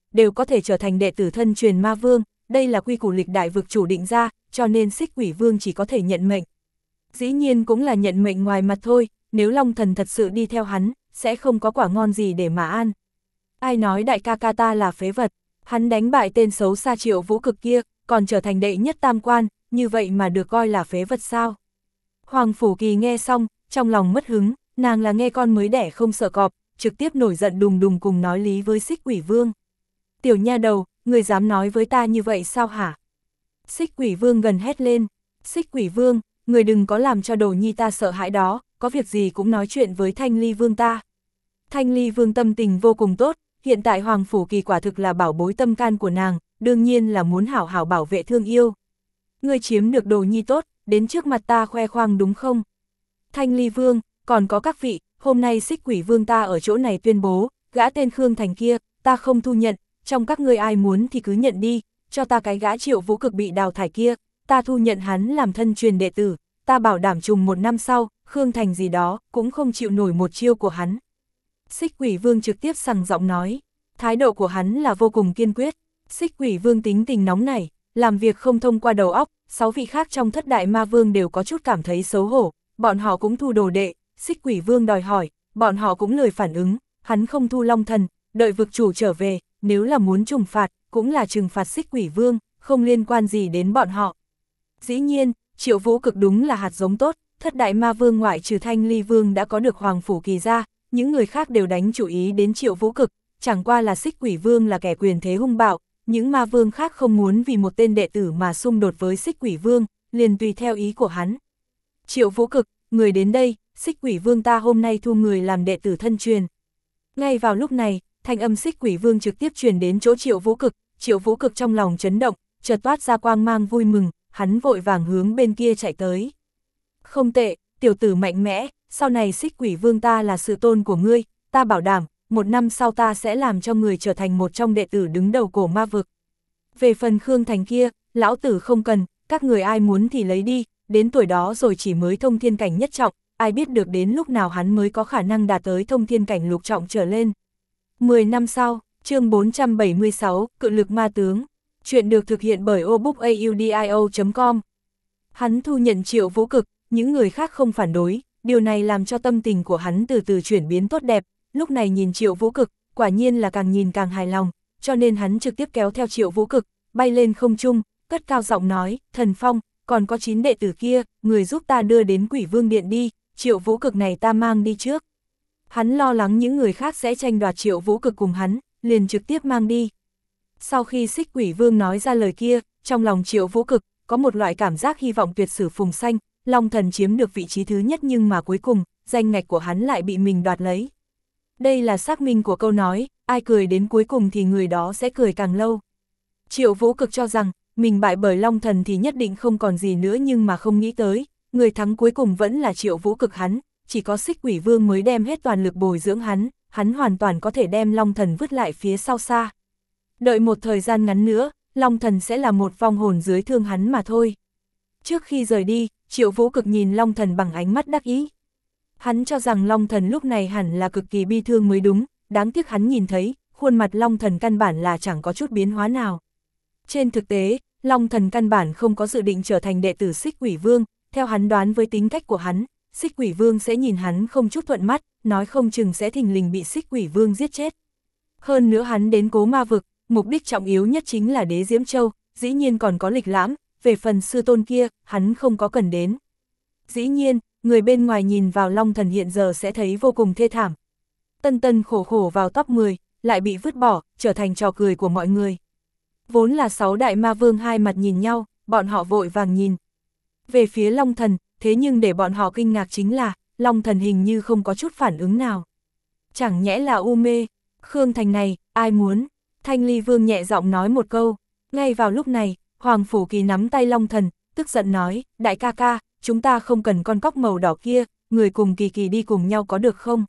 đều có thể trở thành đệ tử thân truyền ma vương, đây là quy củ lịch đại vực chủ định ra, cho nên Xích Quỷ Vương chỉ có thể nhận mệnh. Dĩ nhiên cũng là nhận mệnh ngoài mặt thôi, nếu Long Thần thật sự đi theo hắn, sẽ không có quả ngon gì để mà ăn. Ai nói đại ca ca ta là phế vật, hắn đánh bại tên xấu xa Triệu Vũ Cực kia, còn trở thành đệ nhất tam quan, như vậy mà được coi là phế vật sao? Hoàng Phủ Kỳ nghe xong, trong lòng mất hứng, nàng là nghe con mới đẻ không sợ cọp, trực tiếp nổi giận đùng đùng cùng nói lý với Xích Quỷ Vương. Tiểu nha đầu, người dám nói với ta như vậy sao hả? Xích Quỷ Vương gần hét lên, Xích Quỷ Vương, người đừng có làm cho đồ nhi ta sợ hãi đó, có việc gì cũng nói chuyện với Thanh Ly Vương ta. Thanh Ly Vương tâm tình vô cùng tốt, hiện tại Hoàng Phủ Kỳ quả thực là bảo bối tâm can của nàng, đương nhiên là muốn hảo hảo bảo vệ thương yêu. Ngươi chiếm được đồ nhi tốt, đến trước mặt ta khoe khoang đúng không? Thanh Ly Vương, còn có các vị, hôm nay Xích Quỷ Vương ta ở chỗ này tuyên bố, gã tên Khương Thành kia, ta không thu nhận, trong các ngươi ai muốn thì cứ nhận đi, cho ta cái gã Triệu Vũ Cực bị đào thải kia, ta thu nhận hắn làm thân truyền đệ tử, ta bảo đảm trùng một năm sau, Khương Thành gì đó, cũng không chịu nổi một chiêu của hắn. Xích Quỷ Vương trực tiếp sằng giọng nói, thái độ của hắn là vô cùng kiên quyết. Xích Quỷ Vương tính tình nóng nảy, làm việc không thông qua đầu óc, sáu vị khác trong thất đại ma vương đều có chút cảm thấy xấu hổ, bọn họ cũng thu đồ đệ, Xích Quỷ Vương đòi hỏi, bọn họ cũng lười phản ứng, hắn không thu Long Thần, đợi vực chủ trở về, nếu là muốn trừng phạt, cũng là trừng phạt Xích Quỷ Vương, không liên quan gì đến bọn họ. Dĩ nhiên, Triệu Vũ Cực đúng là hạt giống tốt, thất đại ma vương ngoại trừ Thanh Ly Vương đã có được Hoàng Phủ Kỳ ra, những người khác đều đánh chủ ý đến Triệu Vũ Cực, chẳng qua là Xích Quỷ Vương là kẻ quyền thế hung bạo, những ma vương khác không muốn vì một tên đệ tử mà xung đột với Xích Quỷ Vương, liền tùy theo ý của hắn. Triệu Vũ Cực, người đến đây, Xích Quỷ Vương ta hôm nay thu người làm đệ tử thân truyền. Ngay vào lúc này, thanh âm Xích Quỷ Vương trực tiếp truyền đến chỗ Triệu Vũ Cực, Triệu Vũ Cực trong lòng chấn động, chợt toát ra quang mang vui mừng, hắn vội vàng hướng bên kia chạy tới. Không tệ, tiểu tử mạnh mẽ, sau này Xích Quỷ Vương ta là sự tôn của ngươi, ta bảo đảm, một năm sau ta sẽ làm cho người trở thành một trong đệ tử đứng đầu cổ ma vực. Về phần Khương Thành kia, lão tử không cần, các người ai muốn thì lấy đi, đến tuổi đó rồi chỉ mới thông thiên cảnh nhất trọng, ai biết được đến lúc nào hắn mới có khả năng đạt tới thông thiên cảnh lục trọng trở lên. mười năm sau, chương bốn trăm bảy mươi sáu, Cự lực ma tướng. Chuyện được thực hiện bởi obookaudio chấm com. Hắn thu nhận Triệu Vũ Cực, những người khác không phản đối, điều này làm cho tâm tình của hắn từ từ chuyển biến tốt đẹp, lúc này nhìn Triệu Vũ Cực, quả nhiên là càng nhìn càng hài lòng, cho nên hắn trực tiếp kéo theo Triệu Vũ Cực, bay lên không trung, cất cao giọng nói, Thần Phong, còn có chín đệ tử kia, người giúp ta đưa đến Quỷ Vương Điện đi, Triệu Vũ Cực này ta mang đi trước. Hắn lo lắng những người khác sẽ tranh đoạt Triệu Vũ Cực cùng hắn, liền trực tiếp mang đi. Sau khi Xích Quỷ Vương nói ra lời kia, trong lòng Triệu Vũ Cực, có một loại cảm giác hy vọng tuyệt sử phùng xanh, Long Thần chiếm được vị trí thứ nhất nhưng mà cuối cùng, danh ngạch của hắn lại bị mình đoạt lấy. Đây là xác minh của câu nói, ai cười đến cuối cùng thì người đó sẽ cười càng lâu. Triệu Vũ Cực cho rằng, mình bại bởi Long Thần thì nhất định không còn gì nữa nhưng mà không nghĩ tới, người thắng cuối cùng vẫn là Triệu Vũ Cực hắn, chỉ có Xích Quỷ Vương mới đem hết toàn lực bồi dưỡng hắn, hắn hoàn toàn có thể đem Long Thần vứt lại phía sau xa. Đợi một thời gian ngắn nữa, Long Thần sẽ là một vong hồn dưới thương hắn mà thôi. Trước khi rời đi, Triệu Vũ Cực nhìn Long Thần bằng ánh mắt đắc ý. Hắn cho rằng Long Thần lúc này hẳn là cực kỳ bi thương mới đúng, đáng tiếc hắn nhìn thấy, khuôn mặt Long Thần căn bản là chẳng có chút biến hóa nào. Trên thực tế, Long Thần căn bản không có dự định trở thành đệ tử Xích Quỷ Vương, theo hắn đoán với tính cách của hắn, Xích Quỷ Vương sẽ nhìn hắn không chút thuận mắt, nói không chừng sẽ thình lình bị Xích Quỷ Vương giết chết. Hơn nữa hắn đến Cố Ma Vực, mục đích trọng yếu nhất chính là Đế Diễm Châu, dĩ nhiên còn có Lịch Lãm, về phần sư tôn kia, hắn không có cần đến. Dĩ nhiên, người bên ngoài nhìn vào Long Thần hiện giờ sẽ thấy vô cùng thê thảm. Tân tân khổ khổ vào top mười, lại bị vứt bỏ, trở thành trò cười của mọi người. Vốn là sáu đại ma vương hai mặt nhìn nhau, bọn họ vội vàng nhìn về phía Long Thần, thế nhưng để bọn họ kinh ngạc chính là, Long Thần hình như không có chút phản ứng nào. Chẳng nhẽ là u mê, Khương Thành này, ai muốn? Thanh Ly Vương nhẹ giọng nói một câu, ngay vào lúc này, Hoàng Phủ Kỳ nắm tay Long Thần, tức giận nói, đại ca ca, chúng ta không cần con cóc màu đỏ kia, người cùng Kỳ Kỳ đi cùng nhau có được không?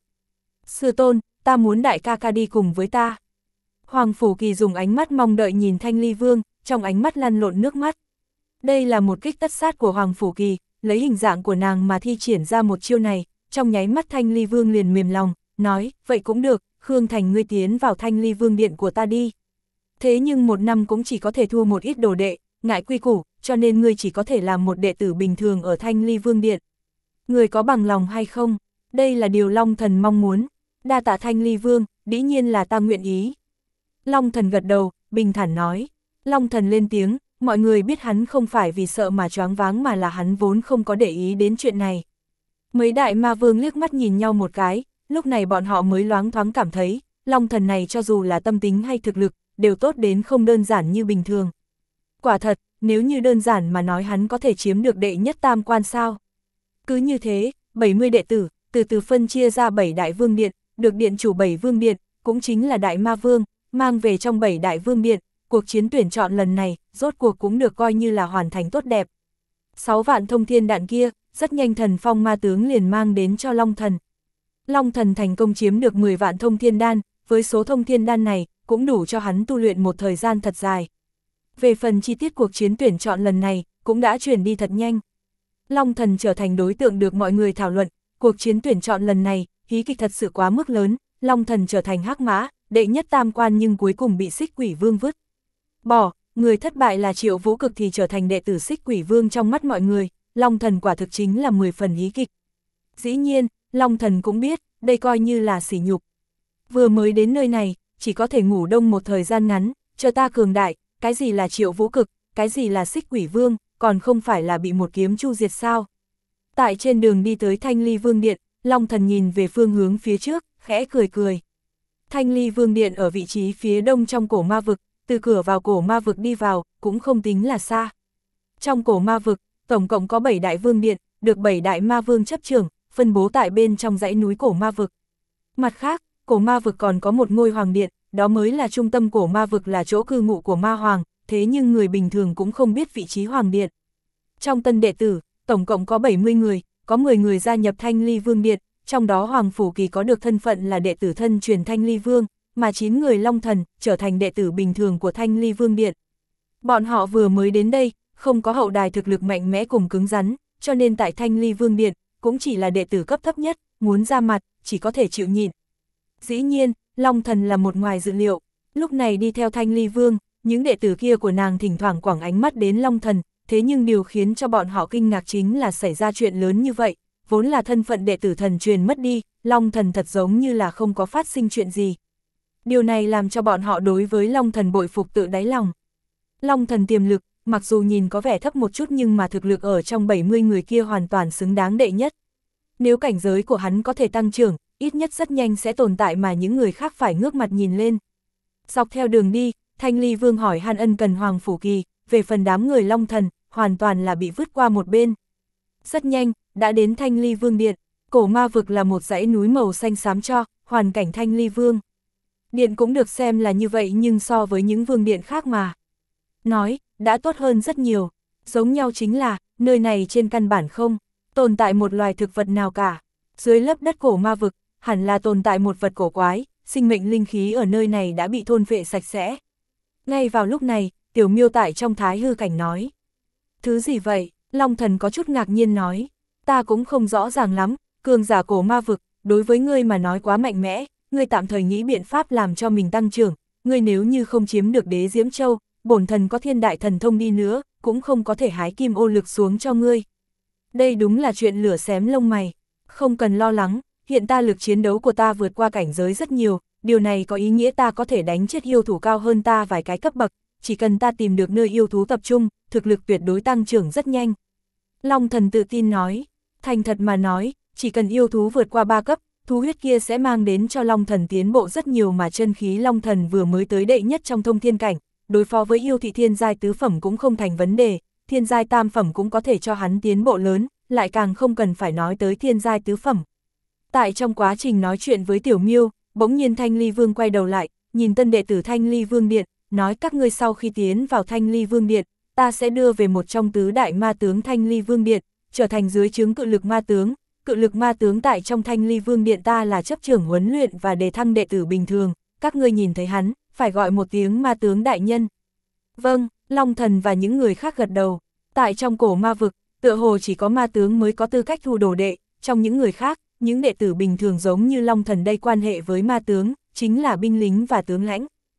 Sư tôn, ta muốn đại ca ca đi cùng với ta. Hoàng Phủ Kỳ dùng ánh mắt mong đợi nhìn Thanh Ly Vương, trong ánh mắt lăn lộn nước mắt. Đây là một kích tất sát của Hoàng Phủ Kỳ, lấy hình dạng của nàng mà thi triển ra một chiêu này, trong nháy mắt Thanh Ly Vương liền mềm lòng, nói, vậy cũng được, Khương Thành ngươi tiến vào Thanh Ly Vương điện của ta đi. Thế nhưng một năm cũng chỉ có thể thu một ít đồ đệ, ngại quy củ, cho nên ngươi chỉ có thể làm một đệ tử bình thường ở Thanh Ly Vương Điện. Ngươi có bằng lòng hay không? Đây là điều Long Thần mong muốn. Đa tạ Thanh Ly Vương, dĩ nhiên là ta nguyện ý. Long Thần gật đầu, bình thản nói. Long Thần lên tiếng, mọi người biết hắn không phải vì sợ mà choáng váng mà là hắn vốn không có để ý đến chuyện này. Mấy đại ma vương liếc mắt nhìn nhau một cái, lúc này bọn họ mới loáng thoáng cảm thấy, Long Thần này cho dù là tâm tính hay thực lực, đều tốt đến không đơn giản như bình thường. Quả thật, nếu như đơn giản mà nói hắn có thể chiếm được đệ nhất tam quan sao. Cứ như thế, bảy mươi đệ tử, từ từ phân chia ra bảy đại vương điện, được điện chủ bảy vương điện, cũng chính là đại ma vương, mang về trong bảy đại vương điện, cuộc chiến tuyển chọn lần này, rốt cuộc cũng được coi như là hoàn thành tốt đẹp. Sáu vạn thông thiên đạn kia, rất nhanh Thần Phong ma tướng liền mang đến cho Long Thần. Long Thần thành công chiếm được mười vạn thông thiên đan, với số thông thiên đan này, cũng đủ cho hắn tu luyện một thời gian thật dài. Về phần chi tiết cuộc chiến tuyển chọn lần này, cũng đã chuyển đi thật nhanh. Long Thần trở thành đối tượng được mọi người thảo luận, cuộc chiến tuyển chọn lần này, hí kịch thật sự quá mức lớn, Long Thần trở thành hắc mã, đệ nhất tam quan nhưng cuối cùng bị Xích Quỷ Vương vứt. Bỏ, người thất bại là Triệu Vũ Cực thì trở thành đệ tử Xích Quỷ Vương trong mắt mọi người, Long Thần quả thực chính là mười phần hí kịch. Dĩ nhiên, Long Thần cũng biết, đây coi như là sỉ nhục. Vừa mới đến nơi này, chỉ có thể ngủ đông một thời gian ngắn, chờ ta cường đại, cái gì là Triệu Vũ Cực, cái gì là Xích Quỷ Vương, còn không phải là bị một kiếm chu diệt sao. Tại trên đường đi tới Thanh Ly Vương Điện, Long Thần nhìn về phương hướng phía trước, khẽ cười cười. Thanh Ly Vương Điện ở vị trí phía đông trong cổ ma vực, từ cửa vào cổ ma vực đi vào, cũng không tính là xa. Trong cổ ma vực, tổng cộng có bảy đại vương điện, được bảy đại ma vương chấp trưởng, phân bố tại bên trong dãy núi cổ ma vực. Mặt khác, cổ ma vực còn có một ngôi hoàng điện, đó mới là trung tâm cổ ma vực là chỗ cư ngụ của ma hoàng, thế nhưng người bình thường cũng không biết vị trí hoàng điện. Trong tân đệ tử, tổng cộng có bảy mươi người, có mười người gia nhập Thanh Ly Vương Điện, trong đó Hoàng Phủ Kỳ có được thân phận là đệ tử thân truyền Thanh Ly Vương, mà chín người Long Thần trở thành đệ tử bình thường của Thanh Ly Vương Điện. Bọn họ vừa mới đến đây, không có hậu đài thực lực mạnh mẽ cùng cứng rắn, cho nên tại Thanh Ly Vương Điện, cũng chỉ là đệ tử cấp thấp nhất, muốn ra mặt, chỉ có thể chịu nhịn. Dĩ nhiên, Long Thần là một ngoài dự liệu, lúc này đi theo Thanh Ly Vương, những đệ tử kia của nàng thỉnh thoảng quẳng ánh mắt đến Long Thần, thế nhưng điều khiến cho bọn họ kinh ngạc chính là xảy ra chuyện lớn như vậy, vốn là thân phận đệ tử thần truyền mất đi, Long Thần thật giống như là không có phát sinh chuyện gì. Điều này làm cho bọn họ đối với Long Thần bội phục tự đáy lòng. Long Thần tiềm lực, mặc dù nhìn có vẻ thấp một chút nhưng mà thực lực ở trong bảy mươi người kia hoàn toàn xứng đáng đệ nhất. Nếu cảnh giới của hắn có thể tăng trưởng, ít nhất rất nhanh sẽ tồn tại mà những người khác phải ngước mặt nhìn lên. Dọc theo đường đi, Thanh Ly Vương hỏi han ân cần Hoàng Phủ Kỳ, về phần đám người Long Thần, hoàn toàn là bị vứt qua một bên. Rất nhanh, đã đến Thanh Ly Vương Điện, cổ ma vực là một dãy núi màu xanh xám cho, hoàn cảnh Thanh Ly Vương Điện cũng được xem là như vậy nhưng so với những vương điện khác mà nói, đã tốt hơn rất nhiều. Giống nhau chính là, nơi này trên căn bản không tồn tại một loài thực vật nào cả. Dưới lớp đất cổ ma vực, hẳn là tồn tại một vật cổ quái, sinh mệnh linh khí ở nơi này đã bị thôn phệ sạch sẽ. Ngay vào lúc này, Tiểu Miêu tại trong thái hư cảnh nói. Thứ gì vậy? Long Thần có chút ngạc nhiên nói. Ta cũng không rõ ràng lắm, cường giả cổ ma vực, đối với ngươi mà nói quá mạnh mẽ, ngươi tạm thời nghĩ biện pháp làm cho mình tăng trưởng, ngươi nếu như không chiếm được đế Diễm Châu, bổn thần có thiên đại thần thông đi nữa, cũng không có thể hái kim ô lực xuống cho ngươi. Đây đúng là chuyện lửa xém lông mày. Không cần lo lắng, hiện ta lực chiến đấu của ta vượt qua cảnh giới rất nhiều, điều này có ý nghĩa ta có thể đánh chết yêu thú cao hơn ta vài cái cấp bậc, chỉ cần ta tìm được nơi yêu thú tập trung, thực lực tuyệt đối tăng trưởng rất nhanh. Long Thần tự tin nói, thành thật mà nói, chỉ cần yêu thú vượt qua ba cấp, thú huyết kia sẽ mang đến cho Long Thần tiến bộ rất nhiều mà chân khí Long Thần vừa mới tới đệ nhất trong thông thiên cảnh, đối phó với yêu thị thiên giai tứ phẩm cũng không thành vấn đề, thiên giai tam phẩm cũng có thể cho hắn tiến bộ lớn, lại càng không cần phải nói tới thiên giai tứ phẩm. Tại trong quá trình nói chuyện với Tiểu Miêu, bỗng nhiên Thanh Ly Vương quay đầu lại, nhìn tân đệ tử Thanh Ly Vương Điện, nói các ngươi sau khi tiến vào Thanh Ly Vương Điện, ta sẽ đưa về một trong tứ đại ma tướng Thanh Ly Vương Điện, trở thành dưới trướng cự lực ma tướng. Cự lực ma tướng tại trong Thanh Ly Vương Điện ta là chấp trưởng huấn luyện và đề thăng đệ tử bình thường, các ngươi nhìn thấy hắn, phải gọi một tiếng ma tướng đại nhân. Vâng, Long Thần và những người khác gật đầu. Tại trong cổ ma vực, tựa hồ chỉ có ma tướng mới có tư cách thu đồ đệ, trong những người khác, những đệ tử bình thường giống như Long Thần đây quan hệ với ma tướng, chính là binh lính và tướng lãnh.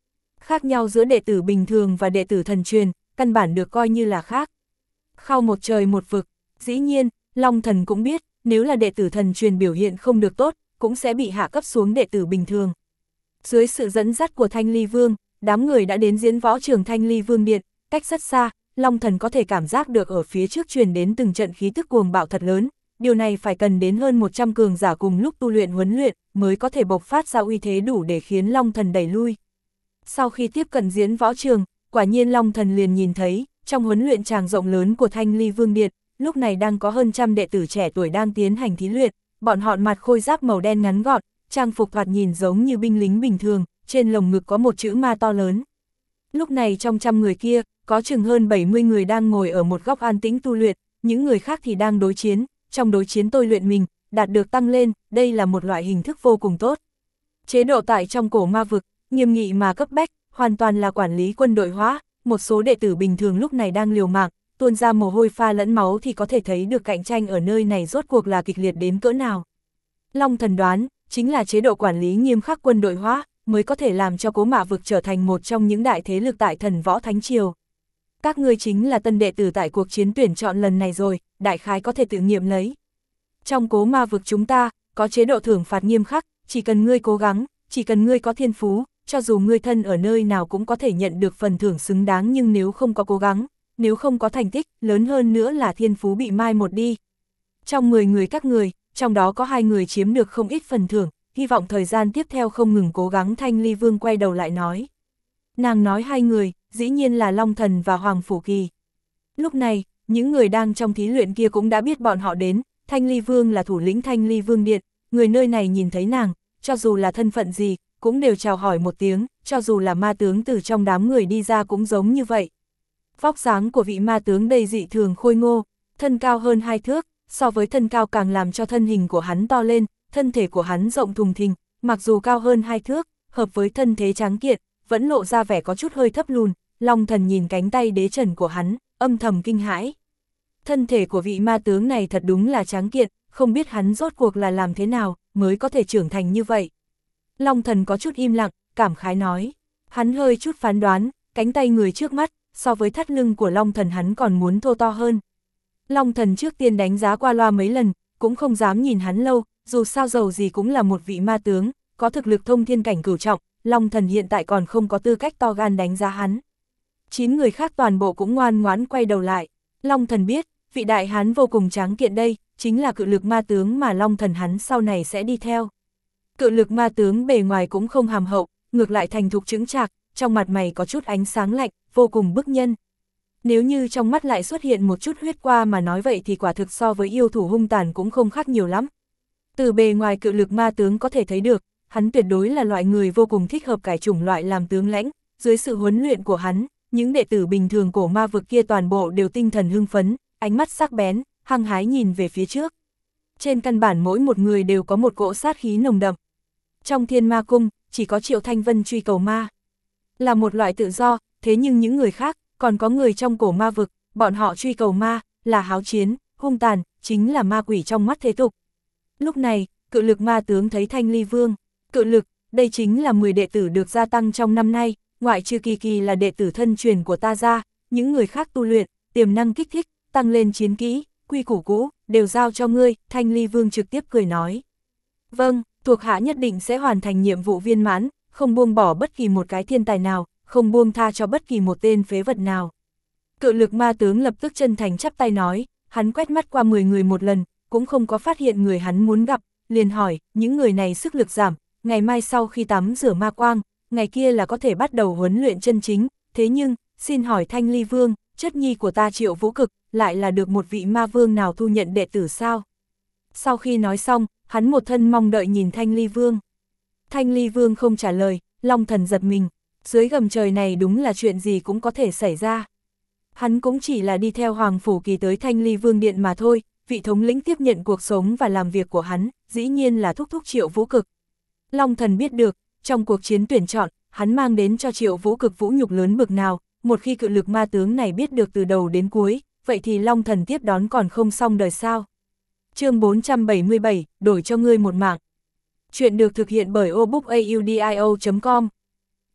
Khác nhau giữa đệ tử bình thường và đệ tử thần truyền, căn bản được coi như là khác. Khao một trời một vực, dĩ nhiên, Long Thần cũng biết, nếu là đệ tử thần truyền biểu hiện không được tốt, cũng sẽ bị hạ cấp xuống đệ tử bình thường. Dưới sự dẫn dắt của Thanh Ly Vương, đám người đã đến diễn võ trường Thanh Ly Vương Điện, cách rất xa, Long Thần có thể cảm giác được ở phía trước truyền đến từng trận khí tức cuồng bạo thật lớn, điều này phải cần đến hơn một trăm cường giả cùng lúc tu luyện huấn luyện, mới có thể bộc phát ra uy thế đủ để khiến Long Thần đẩy lui. Sau khi tiếp cận diễn võ trường, quả nhiên Long Thần liền nhìn thấy, trong huấn luyện tràng rộng lớn của Thanh Ly Vương Điện, lúc này đang có hơn trăm đệ tử trẻ tuổi đang tiến hành thí luyện, bọn họ mặc khôi giáp màu đen ngắn gọn, trang phục thoạt nhìn giống như binh lính bình thường, trên lồng ngực có một chữ ma to lớn. Lúc này trong trăm người kia, có chừng hơn bảy mươi người đang ngồi ở một góc an tĩnh tu luyện, những người khác thì đang đối chiến, trong đối chiến tôi luyện mình, đạt được tăng lên, đây là một loại hình thức vô cùng tốt. Chế độ tại trong cổ ma vực, nghiêm nghị mà cấp bách, hoàn toàn là quản lý quân đội hóa, một số đệ tử bình thường lúc này đang liều mạng, tuôn ra mồ hôi pha lẫn máu thì có thể thấy được cạnh tranh ở nơi này rốt cuộc là kịch liệt đến cỡ nào. Long Thần đoán, chính là chế độ quản lý nghiêm khắc quân đội hóa, mới có thể làm cho Cố Mạ vực trở thành một trong những đại thế lực tại Thần Võ Thánh Triều. Các ngươi chính là tân đệ tử tại cuộc chiến tuyển chọn lần này rồi, đại khái có thể tự nghiệm lấy. Trong Cố Ma vực chúng ta, có chế độ thưởng phạt nghiêm khắc, chỉ cần ngươi cố gắng, chỉ cần ngươi có thiên phú, cho dù ngươi thân ở nơi nào cũng có thể nhận được phần thưởng xứng đáng, nhưng nếu không có cố gắng, nếu không có thành tích, lớn hơn nữa là thiên phú bị mai một đi. Trong mười người các người, trong đó có hai người chiếm được không ít phần thưởng, hy vọng thời gian tiếp theo không ngừng cố gắng. Thanh Ly Vương quay đầu lại nói. Nàng nói hai người, dĩ nhiên là Long Thần và Hoàng Phủ Kỳ. Lúc này, những người đang trong thí luyện kia cũng đã biết bọn họ đến, Thanh Ly Vương là thủ lĩnh Thanh Ly Vương Điện, người nơi này nhìn thấy nàng, cho dù là thân phận gì, cũng đều chào hỏi một tiếng, cho dù là ma tướng từ trong đám người đi ra cũng giống như vậy. Vóc dáng của vị ma tướng đây dị thường khôi ngô, thân cao hơn hai thước, so với thân cao càng làm cho thân hình của hắn to lên, thân thể của hắn rộng thùng thình, mặc dù cao hơn hai thước, hợp với thân thế tráng kiện, vẫn lộ ra vẻ có chút hơi thấp lùn. Long Thần nhìn cánh tay đế trần của hắn, âm thầm kinh hãi. Thân thể của vị ma tướng này thật đúng là tráng kiện, không biết hắn rốt cuộc là làm thế nào, mới có thể trưởng thành như vậy. Long Thần có chút im lặng, cảm khái nói. Hắn hơi chút phán đoán, cánh tay người trước mắt, so với thắt lưng của Long Thần hắn còn muốn thô to hơn. Long Thần trước tiên đánh giá qua loa mấy lần, cũng không dám nhìn hắn lâu, dù sao dầu gì cũng là một vị ma tướng, có thực lực thông thiên cảnh cửu trọng, Long Thần hiện tại còn không có tư cách to gan đánh giá hắn. Chín người khác toàn bộ cũng ngoan ngoãn quay đầu lại. Long Thần biết, vị đại hán vô cùng tráng kiện đây, chính là cự lực ma tướng mà Long Thần hắn sau này sẽ đi theo. Cự lực ma tướng bề ngoài cũng không hàm hậu, ngược lại thành thục chững chạc, trong mặt mày có chút ánh sáng lạnh, vô cùng bức nhân. Nếu như trong mắt lại xuất hiện một chút huyết qua mà nói vậy thì quả thực so với yêu thủ hung tàn cũng không khác nhiều lắm. Từ bề ngoài cự lực ma tướng có thể thấy được, hắn tuyệt đối là loại người vô cùng thích hợp cải chủng loại làm tướng lãnh, dưới sự huấn luyện của hắn, những đệ tử bình thường cổ ma vực kia toàn bộ đều tinh thần hưng phấn, ánh mắt sắc bén, hăng hái nhìn về phía trước. Trên căn bản mỗi một người đều có một cỗ sát khí nồng đậm. Trong Thiên Ma Cung, chỉ có Triệu Thanh Vân truy cầu ma. Là một loại tự do, thế nhưng những người khác, còn có người trong cổ ma vực, bọn họ truy cầu ma, là háo chiến, hung tàn, chính là ma quỷ trong mắt thế tục. Lúc này, cự lực ma tướng thấy Thanh Ly Vương. Cự lực, đây chính là mười đệ tử được gia tăng trong năm nay, ngoại trừ Kỳ Kỳ là đệ tử thân truyền của ta ra, những người khác tu luyện, tiềm năng kích thích, tăng lên chiến kỹ, quy củ cũ, đều giao cho ngươi. Thanh Ly Vương trực tiếp cười nói. Vâng, thuộc hạ nhất định sẽ hoàn thành nhiệm vụ viên mãn, không buông bỏ bất kỳ một cái thiên tài nào, không buông tha cho bất kỳ một tên phế vật nào. Cự lực ma tướng lập tức chân thành chắp tay nói, hắn quét mắt qua mười người một lần, cũng không có phát hiện người hắn muốn gặp, liền hỏi, những người này sức lực giảm, ngày mai sau khi tắm rửa ma quang, ngày kia là có thể bắt đầu huấn luyện chân chính, thế nhưng, xin hỏi Thanh Ly Vương, chất nhi của ta Triệu Vũ Cực, lại là được một vị ma vương nào thu nhận đệ tử sao? Sau khi nói xong, hắn một thân mong đợi nhìn Thanh Ly Vương. Thanh Ly Vương không trả lời, Long Thần giật mình, dưới gầm trời này đúng là chuyện gì cũng có thể xảy ra. Hắn cũng chỉ là đi theo Hoàng Phủ Kỳ tới Thanh Ly Vương Điện mà thôi, vị thống lĩnh tiếp nhận cuộc sống và làm việc của hắn, dĩ nhiên là thúc thúc Triệu Vũ Cực. Long Thần biết được, trong cuộc chiến tuyển chọn, hắn mang đến cho Triệu Vũ Cực vũ nhục lớn bực nào, một khi cự lực ma tướng này biết được từ đầu đến cuối, vậy thì Long Thần tiếp đón còn không xong đời sao. Chương bốn trăm bảy mươi bảy, đổi cho ngươi một mạng. Chuyện được thực hiện bởi obook audio chấm com.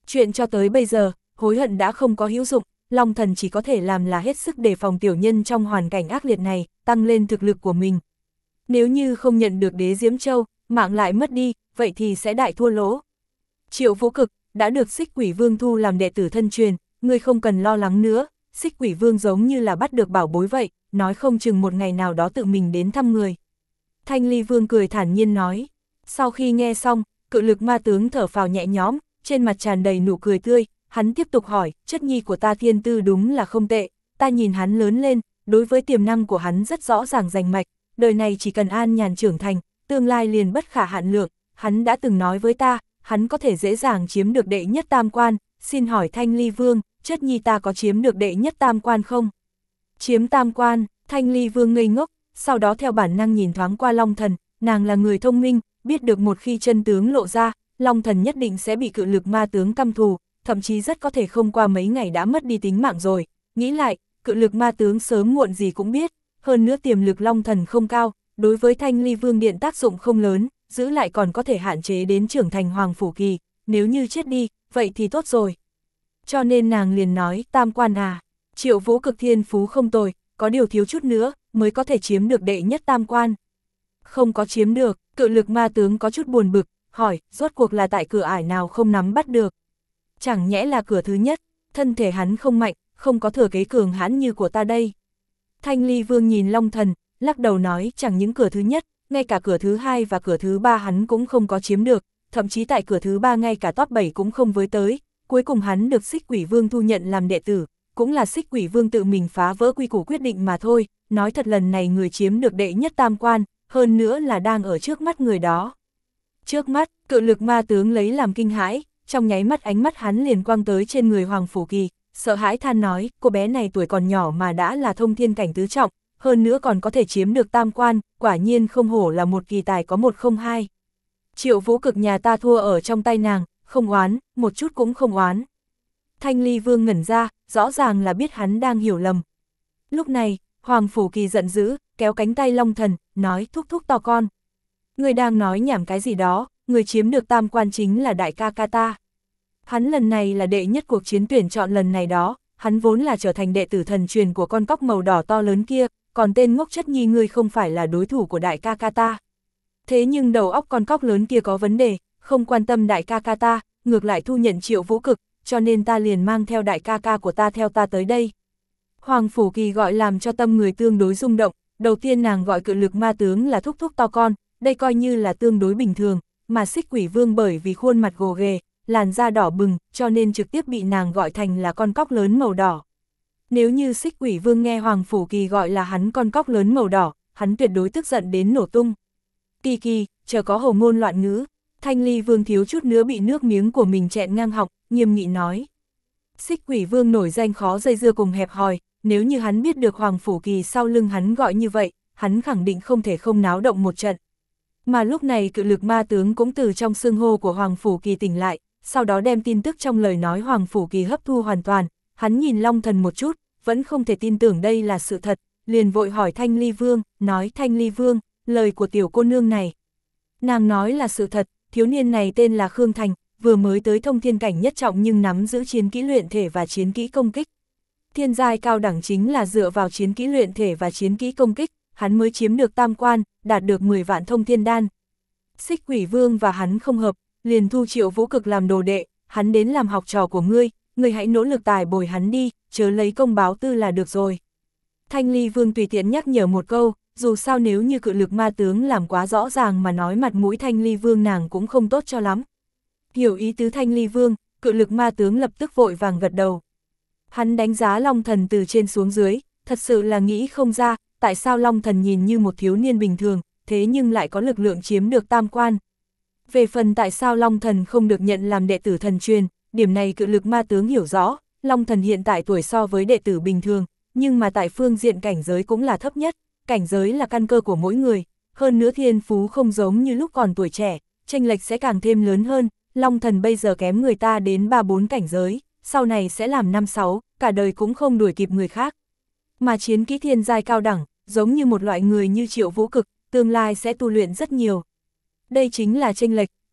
Chuyện cho tới bây giờ, hối hận đã không có hữu dụng, Long Thần chỉ có thể làm là hết sức đề phòng tiểu nhân trong hoàn cảnh ác liệt này, tăng lên thực lực của mình. Nếu như không nhận được đế Diễm Châu, mạng lại mất đi, vậy thì sẽ đại thua lỗ. Triệu Vũ Cực, đã được Xích Quỷ Vương thu làm đệ tử thân truyền, ngươi không cần lo lắng nữa, Xích Quỷ Vương giống như là bắt được bảo bối vậy, nói không chừng một ngày nào đó tự mình đến thăm người. Thanh Ly Vương cười thản nhiên nói, sau khi nghe xong, Cự Lực Ma Tướng thở phào nhẹ nhõm, trên mặt tràn đầy nụ cười tươi, hắn tiếp tục hỏi, chất nhi của ta thiên tư đúng là không tệ, ta nhìn hắn lớn lên, đối với tiềm năng của hắn rất rõ ràng rành mạch, đời này chỉ cần an nhàn trưởng thành, tương lai liền bất khả hạn lượng, hắn đã từng nói với ta, hắn có thể dễ dàng chiếm được đệ nhất tam quan, xin hỏi Thanh Ly Vương, chất nhi ta có chiếm được đệ nhất tam quan không? Chiếm tam quan, Thanh Ly Vương ngây ngốc, sau đó theo bản năng nhìn thoáng qua Long Thần, nàng là người thông minh, biết được một khi chân tướng lộ ra, Long Thần nhất định sẽ bị Cự Lực Ma Tướng căm thù, thậm chí rất có thể không qua mấy ngày đã mất đi tính mạng rồi. Nghĩ lại, Cự Lực Ma Tướng sớm muộn gì cũng biết, hơn nữa tiềm lực Long Thần không cao, đối với Thanh Ly Vương Điện tác dụng không lớn, giữ lại còn có thể hạn chế đến trưởng thành Hoàng Phủ Kỳ, nếu như chết đi, vậy thì tốt rồi. Cho nên nàng liền nói, tam quan à, Triệu Vũ Cực thiên phú không tồi, có điều thiếu chút nữa, mới có thể chiếm được đệ nhất tam quan. Không có chiếm được, Cự Lực Ma Tướng có chút buồn bực, hỏi, rốt cuộc là tại cửa ải nào không nắm bắt được. Chẳng nhẽ là cửa thứ nhất, thân thể hắn không mạnh, không có thừa kế cường hãn như của ta đây. Thanh Ly Vương nhìn Long Thần, lắc đầu nói, chẳng những cửa thứ nhất, ngay cả cửa thứ hai và cửa thứ ba hắn cũng không có chiếm được, thậm chí tại cửa thứ ba ngay cả top bảy cũng không với tới, cuối cùng hắn được Xích Quỷ Vương thu nhận làm đệ tử, cũng là Xích Quỷ Vương tự mình phá vỡ quy củ quyết định mà thôi, nói thật lần này người chiếm được đệ nhất tam quan, hơn nữa là đang ở trước mắt người đó. Trước mắt, Cự Lực Ma Tướng lấy làm kinh hãi, trong nháy mắt ánh mắt hắn liền quang tới trên người Hoàng Phủ Kỳ, sợ hãi than nói, cô bé này tuổi còn nhỏ mà đã là thông thiên cảnh tứ trọng, hơn nữa còn có thể chiếm được tam quan, quả nhiên không hổ là một kỳ tài có một không hai. Triệu Vũ Cực nhà ta thua ở trong tay nàng, không oán, một chút cũng không oán. Thanh Ly Vương ngẩn ra, rõ ràng là biết hắn đang hiểu lầm. Lúc này, Hoàng Phủ Kỳ giận dữ, kéo cánh tay Long Thần, nói thúc thúc to con. Người đang nói nhảm cái gì đó, người chiếm được tam quan chính là đại ca ca ta. Hắn lần này là đệ nhất cuộc chiến tuyển chọn lần này đó, hắn vốn là trở thành đệ tử thần truyền của con cóc màu đỏ to lớn kia, còn tên ngốc chất nhi ngươi không phải là đối thủ của đại ca ca ta. Thế nhưng đầu óc con cóc lớn kia có vấn đề, không quan tâm đại ca ca ta, ngược lại thu nhận Triệu Vũ Cực, cho nên ta liền mang theo đại ca ca của ta theo ta tới đây. Hoàng Phủ Kỳ gọi làm cho tâm người tương đối rung động, đầu tiên nàng gọi Cự Lực Ma Tướng là thúc thúc to con, đây coi như là tương đối bình thường, mà Xích Quỷ Vương bởi vì khuôn mặt gồ ghề, làn da đỏ bừng, cho nên trực tiếp bị nàng gọi thành là con cóc lớn màu đỏ. Nếu như Xích Quỷ Vương nghe Hoàng Phủ Kỳ gọi là hắn con cóc lớn màu đỏ, hắn tuyệt đối tức giận đến nổ tung. Kỳ kỳ, chờ có hầu ngôn loạn ngữ, Thanh Ly Vương thiếu chút nữa bị nước miếng của mình chẹn ngang họng, nghiêm nghị nói. Xích Quỷ Vương nổi danh khó dây dưa cùng hẹp hòi, nếu như hắn biết được Hoàng Phủ Kỳ sau lưng hắn gọi như vậy, hắn khẳng định không thể không náo động một trận. Mà lúc này Cự Lực Ma Tướng cũng từ trong xưng hô của Hoàng Phủ Kỳ tỉnh lại, sau đó đem tin tức trong lời nói Hoàng Phủ Kỳ hấp thu hoàn toàn, hắn nhìn Long Thần một chút, vẫn không thể tin tưởng đây là sự thật, liền vội hỏi Thanh Ly Vương, nói Thanh Ly Vương, lời của tiểu cô nương này. Nàng nói là sự thật, thiếu niên này tên là Khương Thành, vừa mới tới thông thiên cảnh nhất trọng nhưng nắm giữ chiến kỹ luyện thể và chiến kỹ công kích. Thiên giai cao đẳng chính là dựa vào chiến kỹ luyện thể và chiến kỹ công kích, hắn mới chiếm được tam quan, đạt được mười vạn thông thiên đan. Xích Quỷ Vương và hắn không hợp, liền thu Triệu Vũ Cực làm đồ đệ, hắn đến làm học trò của ngươi, ngươi hãy nỗ lực tài bồi hắn đi, chớ lấy công báo tư là được rồi. Thanh Ly Vương tùy tiện nhắc nhở một câu, dù sao nếu như Cự Lực Ma Tướng làm quá rõ ràng mà nói mặt mũi Thanh Ly Vương nàng cũng không tốt cho lắm. Hiểu ý tứ Thanh Ly Vương, Cự Lực Ma Tướng lập tức vội vàng gật đầu. Hắn đánh giá Long Thần từ trên xuống dưới, thật sự là nghĩ không ra, tại sao Long Thần nhìn như một thiếu niên bình thường, thế nhưng lại có lực lượng chiếm được tam quan. Về phần tại sao Long Thần không được nhận làm đệ tử thần truyền, điểm này Cự Lực Ma Tướng hiểu rõ, Long Thần hiện tại tuổi so với đệ tử bình thường, nhưng mà tại phương diện cảnh giới cũng là thấp nhất, cảnh giới là căn cơ của mỗi người, hơn nữa thiên phú không giống như lúc còn tuổi trẻ, chênh lệch sẽ càng thêm lớn hơn, Long Thần bây giờ kém người ta đến ba bốn cảnh giới, sau này sẽ làm năm sáu, cả đời cũng không đuổi kịp người khác. Mà chiến kỹ thiên giai cao đẳng, giống như một loại người như Triệu Vũ Cực, tương lai sẽ tu luyện rất nhiều. Đây chính là chênh lệch,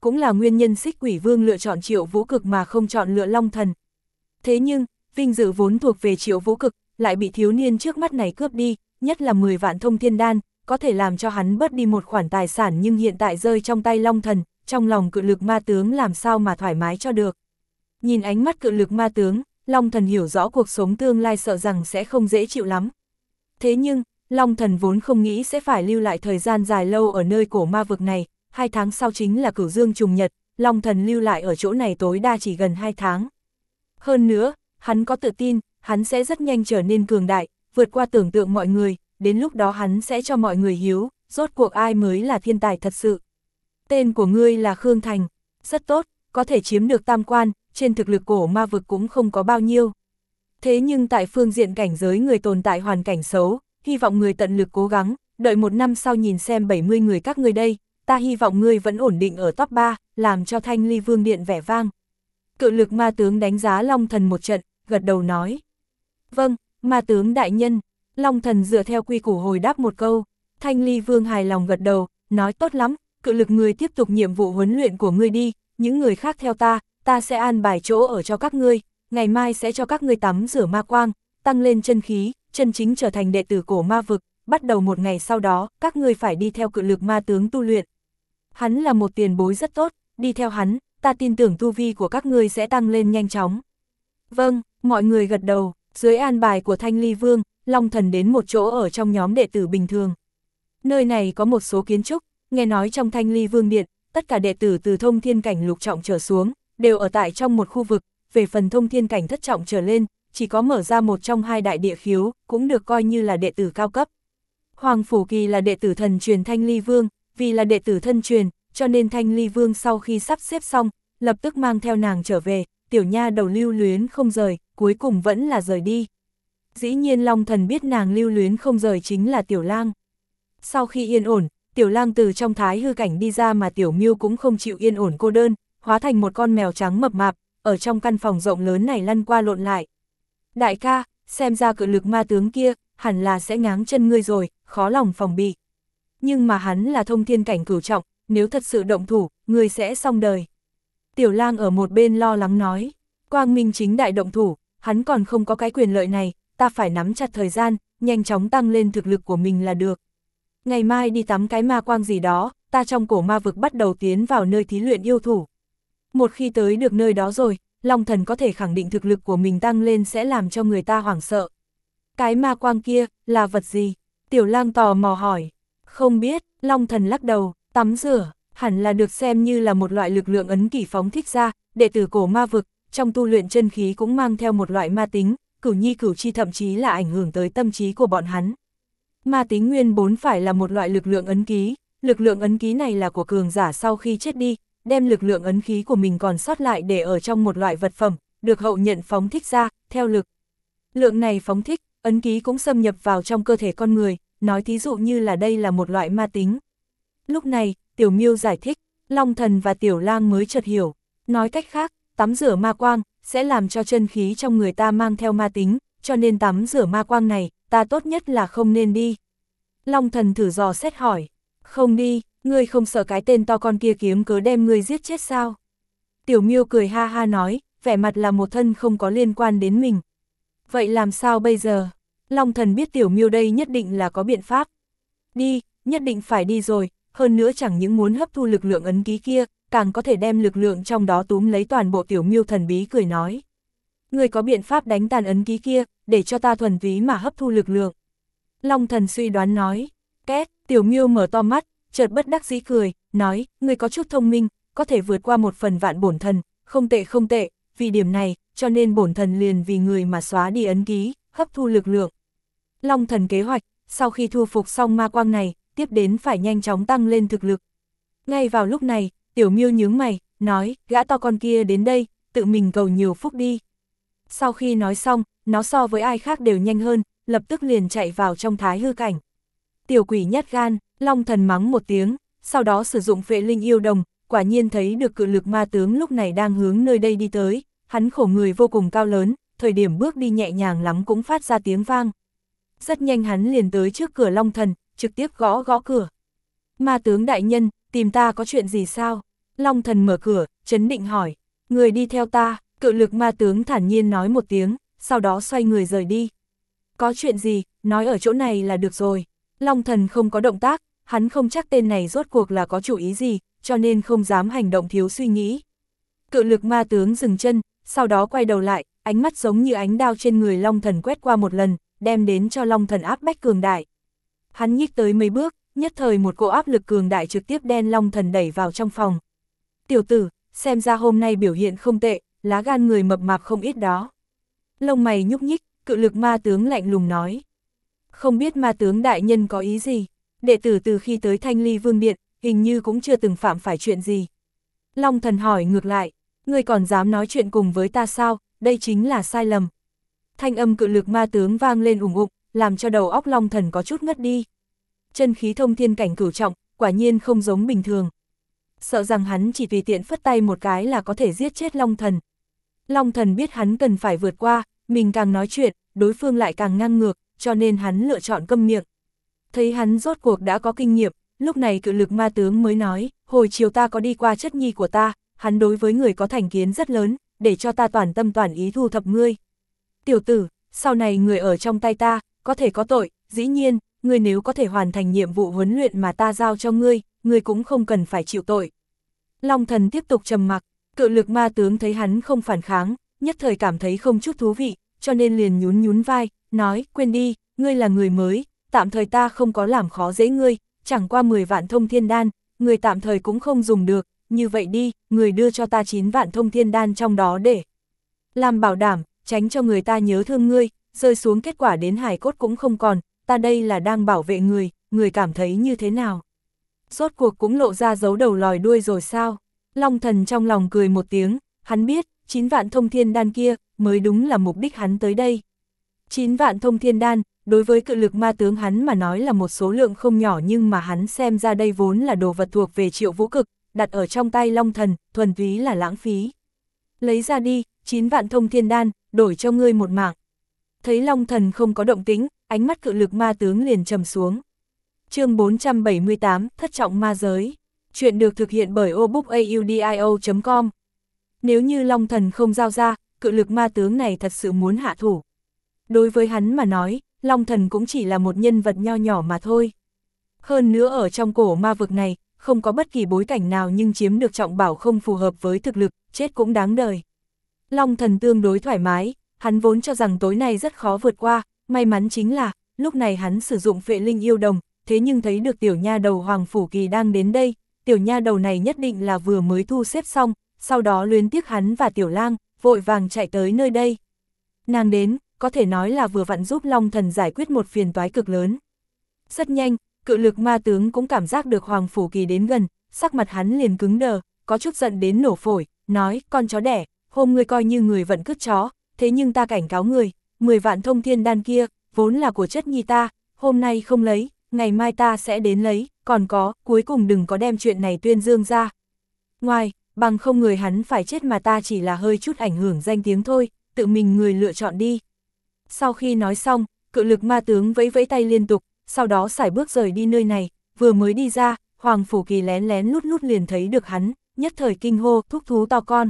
cũng là nguyên nhân Xích Quỷ Vương lựa chọn Triệu Vũ Cực mà không chọn lựa Long Thần. Thế nhưng, vinh dự vốn thuộc về Triệu Vũ Cực, lại bị thiếu niên trước mắt này cướp đi, nhất là mười vạn thông thiên đan, có thể làm cho hắn bớt đi một khoản tài sản nhưng hiện tại rơi trong tay Long Thần, trong lòng cự lực ma tướng làm sao mà thoải mái cho được. Nhìn ánh mắt cự lực ma tướng, Long Thần hiểu rõ cuộc sống tương lai sợ rằng sẽ không dễ chịu lắm. Thế nhưng, Long Thần vốn không nghĩ sẽ phải lưu lại thời gian dài lâu ở nơi cổ ma vực này, hai tháng sau chính là Cửu Dương trùng nhật, Long Thần lưu lại ở chỗ này tối đa chỉ gần hai tháng. Hơn nữa, hắn có tự tin, hắn sẽ rất nhanh trở nên cường đại, vượt qua tưởng tượng mọi người, đến lúc đó hắn sẽ cho mọi người hiếu, rốt cuộc ai mới là thiên tài thật sự. Tên của ngươi là Khương Thành, rất tốt, có thể chiếm được tam quan, trên thực lực cổ ma vực cũng không có bao nhiêu. Thế nhưng tại phương diện cảnh giới người tồn tại hoàn cảnh xấu, hy vọng người tận lực cố gắng, đợi một năm sau nhìn xem bảy mươi người các ngươi đây, ta hy vọng ngươi vẫn ổn định ở top ba, làm cho Thanh Ly Vương Điện vẻ vang. Cự lực ma tướng đánh giá Long Thần một trận, gật đầu nói. Vâng, ma tướng đại nhân. Long Thần dựa theo quy củ hồi đáp một câu. Thanh Ly Vương hài lòng gật đầu, nói tốt lắm, cự lực người tiếp tục nhiệm vụ huấn luyện của ngươi đi, những người khác theo ta, ta sẽ an bài chỗ ở cho các ngươi, ngày mai sẽ cho các ngươi tắm rửa ma quang, tăng lên chân khí, chân chính trở thành đệ tử cổ ma vực, bắt đầu một ngày sau đó, các ngươi phải đi theo cự lực ma tướng tu luyện. Hắn là một tiền bối rất tốt, đi theo hắn, ta tin tưởng tu vi của các ngươi sẽ tăng lên nhanh chóng. Vâng, mọi người gật đầu, dưới an bài của Thanh Ly Vương, Long Thần đến một chỗ ở trong nhóm đệ tử bình thường. Nơi này có một số kiến trúc, nghe nói trong Thanh Ly Vương Điện, tất cả đệ tử từ thông thiên cảnh lục trọng trở xuống, đều ở tại trong một khu vực, về phần thông thiên cảnh thất trọng trở lên, chỉ có mở ra một trong hai đại địa khiếu, cũng được coi như là đệ tử cao cấp. Hoàng Phủ Kỳ là đệ tử thần truyền Thanh Ly Vương, vì là đệ tử thân truyền, cho nên Thanh Ly Vương sau khi sắp xếp xong, lập tức mang theo nàng trở về, tiểu nha đầu lưu luyến không rời, cuối cùng vẫn là rời đi. Dĩ nhiên Long Thần biết nàng lưu luyến không rời chính là Tiểu Lang. Sau khi yên ổn, Tiểu Lang từ trong thái hư cảnh đi ra mà Tiểu Miêu cũng không chịu yên ổn cô đơn, hóa thành một con mèo trắng mập mạp, ở trong căn phòng rộng lớn này lăn qua lộn lại. Đại ca, xem ra cự lực ma tướng kia, hẳn là sẽ ngáng chân ngươi rồi, khó lòng phòng bị. Nhưng mà hắn là thông thiên cảnh cửu trọng, nếu thật sự động thủ, ngươi sẽ xong đời. Tiểu Lang ở một bên lo lắng nói, quang minh chính đại động thủ, hắn còn không có cái quyền lợi này, ta phải nắm chặt thời gian, nhanh chóng tăng lên thực lực của mình là được. Ngày mai đi tắm cái ma quang gì đó, ta trong cổ ma vực bắt đầu tiến vào nơi thí luyện yêu thủ. Một khi tới được nơi đó rồi, Long Thần có thể khẳng định thực lực của mình tăng lên sẽ làm cho người ta hoảng sợ. Cái ma quang kia, là vật gì? Tiểu Lang tò mò hỏi. Không biết, Long Thần lắc đầu, tắm rửa, hẳn là được xem như là một loại lực lượng ấn kỷ phóng thích ra, đệ tử cổ ma vực, trong tu luyện chân khí cũng mang theo một loại ma tính, cửu nhi cửu chi thậm chí là ảnh hưởng tới tâm trí của bọn hắn. Ma tính nguyên vốn phải là một loại lực lượng ấn ký, lực lượng ấn ký này là của cường giả sau khi chết đi, đem lực lượng ấn ký của mình còn sót lại để ở trong một loại vật phẩm, được hậu nhận phóng thích ra, theo lực. Lượng này phóng thích, ấn ký cũng xâm nhập vào trong cơ thể con người, nói thí dụ như là đây là một loại ma tính. Lúc này, Tiểu Miêu giải thích, Long Thần và Tiểu Lang mới chợt hiểu, nói cách khác, tắm rửa ma quang, sẽ làm cho chân khí trong người ta mang theo ma tính, cho nên tắm rửa ma quang này, ta tốt nhất là không nên đi. Long Thần thử dò xét hỏi, không đi, ngươi không sợ cái tên to con kia kiếm cớ đem ngươi giết chết sao? Tiểu Miêu cười ha ha nói, vẻ mặt là một thân không có liên quan đến mình. Vậy làm sao bây giờ? Long Thần biết Tiểu Miêu đây nhất định là có biện pháp. Đi, nhất định phải đi rồi, hơn nữa chẳng những muốn hấp thu lực lượng ấn ký kia, càng có thể đem lực lượng trong đó túm lấy toàn bộ. Tiểu Miêu thần bí cười nói. Ngươi có biện pháp đánh tàn ấn ký kia, để cho ta thuần túy mà hấp thu lực lượng. Long Thần suy đoán nói. Két, Tiểu Miêu mở to mắt, chợt bất đắc dĩ cười, nói, ngươi có chút thông minh, có thể vượt qua một phần vạn bổn thần, không tệ không tệ, vì điểm này, cho nên bổn thần liền vì người mà xóa đi ấn ký, hấp thu lực lượng. Long Thần kế hoạch, sau khi thu phục xong ma quang này, tiếp đến phải nhanh chóng tăng lên thực lực. Ngay vào lúc này, Tiểu Miêu nhướng mày, nói, gã to con kia đến đây, tự mình cầu nhiều phúc đi. Sau khi nói xong, nó so với ai khác đều nhanh hơn, lập tức liền chạy vào trong thái hư cảnh. Tiểu quỷ nhát gan, Long Thần mắng một tiếng, sau đó sử dụng phệ linh yêu đồng, quả nhiên thấy được cự lực ma tướng lúc này đang hướng nơi đây đi tới, hắn khổ người vô cùng cao lớn, thời điểm bước đi nhẹ nhàng lắm cũng phát ra tiếng vang. Rất nhanh hắn liền tới trước cửa Long Thần, trực tiếp gõ gõ cửa. Ma tướng đại nhân, tìm ta có chuyện gì sao? Long Thần mở cửa, trấn định hỏi, người đi theo ta, cự lực ma tướng thản nhiên nói một tiếng, sau đó xoay người rời đi. Có chuyện gì, nói ở chỗ này là được rồi. Long Thần không có động tác, hắn không chắc tên này rốt cuộc là có chủ ý gì, cho nên không dám hành động thiếu suy nghĩ. Cự lực ma tướng dừng chân, sau đó quay đầu lại, ánh mắt giống như ánh đao trên người Long Thần quét qua một lần, đem đến cho Long Thần áp bách cường đại. Hắn nhích tới mấy bước, nhất thời một cỗ áp lực cường đại trực tiếp đem Long Thần đẩy vào trong phòng. Tiểu tử, xem ra hôm nay biểu hiện không tệ, lá gan người mập mạp không ít đó. Lông mày nhúc nhích, cự lực ma tướng lạnh lùng nói. Không biết ma tướng đại nhân có ý gì, đệ tử từ khi tới Thanh Ly Vương Điện, hình như cũng chưa từng phạm phải chuyện gì. Long Thần hỏi ngược lại, ngươi còn dám nói chuyện cùng với ta sao, đây chính là sai lầm. Thanh âm cự lực ma tướng vang lên ủng ục, làm cho đầu óc Long Thần có chút ngất đi. Chân khí thông thiên cảnh cửu trọng, quả nhiên không giống bình thường. Sợ rằng hắn chỉ tùy tiện phất tay một cái là có thể giết chết Long Thần. Long Thần biết hắn cần phải vượt qua, mình càng nói chuyện, đối phương lại càng ngang ngược, cho nên hắn lựa chọn câm miệng. Thấy hắn rốt cuộc đã có kinh nghiệm, lúc này cự lực ma tướng mới nói, hồi chiều ta có đi qua chất nhi của ta, hắn đối với người có thành kiến rất lớn, để cho ta toàn tâm toàn ý thu thập ngươi. Tiểu tử, sau này người ở trong tay ta, có thể có tội, dĩ nhiên, ngươi nếu có thể hoàn thành nhiệm vụ huấn luyện mà ta giao cho ngươi, ngươi cũng không cần phải chịu tội. Long Thần tiếp tục trầm mặc, cự lực ma tướng thấy hắn không phản kháng, nhất thời cảm thấy không chút thú vị, cho nên liền nhún nhún vai, nói, quên đi, ngươi là người mới, tạm thời ta không có làm khó dễ ngươi, chẳng qua mười vạn thông thiên đan, người tạm thời cũng không dùng được, như vậy đi, người đưa cho ta chín vạn thông thiên đan trong đó để làm bảo đảm, tránh cho người ta nhớ thương ngươi, rơi xuống kết quả đến hải cốt cũng không còn, ta đây là đang bảo vệ người, người cảm thấy như thế nào? Rốt cuộc cũng lộ ra dấu đầu lòi đuôi rồi sao? Long Thần trong lòng cười một tiếng, hắn biết, chín vạn thông thiên đan kia, mới đúng là mục đích hắn tới đây. chín vạn thông thiên đan, đối với cự lực ma tướng hắn mà nói là một số lượng không nhỏ, nhưng mà hắn xem ra đây vốn là đồ vật thuộc về Triệu Vũ Cực, đặt ở trong tay Long Thần, thuần túy là lãng phí. Lấy ra đi, chín vạn thông thiên đan, đổi cho ngươi một mạng. Thấy Long Thần không có động tĩnh, ánh mắt cự lực ma tướng liền trầm xuống. Chương bốn trăm bảy mươi tám, Thất trọng ma giới. Chuyện được thực hiện bởi obookaudio chấm com. Nếu như Long Thần không giao ra, cự lực ma tướng này thật sự muốn hạ thủ. Đối với hắn mà nói, Long Thần cũng chỉ là một nhân vật nho nhỏ mà thôi. Hơn nữa ở trong cổ ma vực này, không có bất kỳ bối cảnh nào nhưng chiếm được trọng bảo không phù hợp với thực lực, chết cũng đáng đời. Long Thần tương đối thoải mái, hắn vốn cho rằng tối nay rất khó vượt qua, may mắn chính là, lúc này hắn sử dụng phệ linh yêu đồng, thế nhưng thấy được tiểu nha đầu Hoàng Phủ Kỳ đang đến đây, tiểu nha đầu này nhất định là vừa mới thu xếp xong, sau đó luyến tiếc hắn và tiểu lang, vội vàng chạy tới nơi đây. Nàng đến, có thể nói là vừa vặn giúp Long Thần giải quyết một phiền toái cực lớn. Rất nhanh, cự lực ma tướng cũng cảm giác được Hoàng Phủ Kỳ đến gần, sắc mặt hắn liền cứng đờ, có chút giận đến nổ phổi, nói, con chó đẻ, hôm ngươi coi như người vẫn cứt chó, thế nhưng ta cảnh cáo người, mười vạn thông thiên đan kia, vốn là của chất nhi ta, hôm nay không lấy, ngày mai ta sẽ đến lấy, còn có, cuối cùng đừng có đem chuyện này tuyên dương ra. Ngoài, bằng không người hắn phải chết mà ta chỉ là hơi chút ảnh hưởng danh tiếng thôi, tự mình người lựa chọn đi. Sau khi nói xong, cự lực ma tướng vẫy vẫy tay liên tục, sau đó sải bước rời đi nơi này, vừa mới đi ra, Hoàng Phủ Kỳ lén lén lút lút liền thấy được hắn, nhất thời kinh hô, thúc thú to con.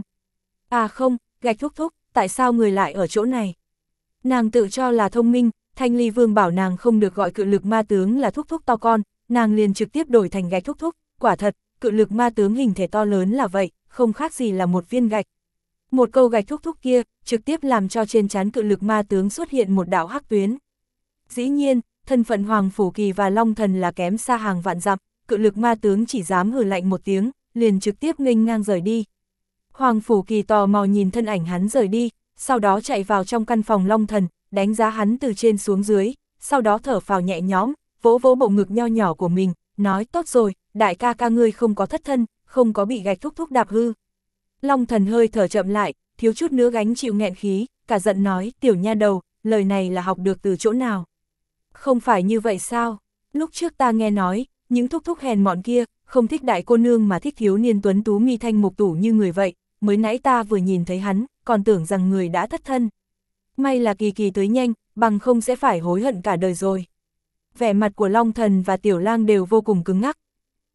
À không, gạch thúc thúc, tại sao người lại ở chỗ này? Nàng tự cho là thông minh, Thanh Ly Vương bảo nàng không được gọi cự lực ma tướng là thúc thúc to con, nàng liền trực tiếp đổi thành gạch thúc thúc, quả thật, cự lực ma tướng hình thể to lớn là vậy, không khác gì là một viên gạch. Một câu gạch thúc thúc kia, trực tiếp làm cho trên trán cự lực ma tướng xuất hiện một đạo hắc tuyến. Dĩ nhiên, thân phận Hoàng Phủ Kỳ và Long Thần là kém xa hàng vạn dặm, cự lực ma tướng chỉ dám hừ lạnh một tiếng, liền trực tiếp nghênh ngang rời đi. Hoàng Phủ Kỳ tò mò nhìn thân ảnh hắn rời đi, sau đó chạy vào trong căn phòng Long Thần, đánh giá hắn từ trên xuống dưới, sau đó thở phào nhẹ nhõm, vỗ vỗ bộ ngực nho nhỏ của mình, nói tốt rồi, đại ca ca ngươi không có thất thân, không có bị gạch thúc thúc đạp hư. Long Thần hơi thở chậm lại, thiếu chút nữa gánh chịu nghẹn khí, cả giận nói, tiểu nha đầu, lời này là học được từ chỗ nào? Không phải như vậy sao? Lúc trước ta nghe nói, những thúc thúc hèn mọn kia, không thích đại cô nương mà thích thiếu niên tuấn tú mi thanh mục tủ như người vậy, mới nãy ta vừa nhìn thấy hắn, còn tưởng rằng người đã thất thân. May là Kỳ Kỳ tới nhanh, bằng không sẽ phải hối hận cả đời rồi. Vẻ mặt của Long Thần và Tiểu Lang đều vô cùng cứng ngắc.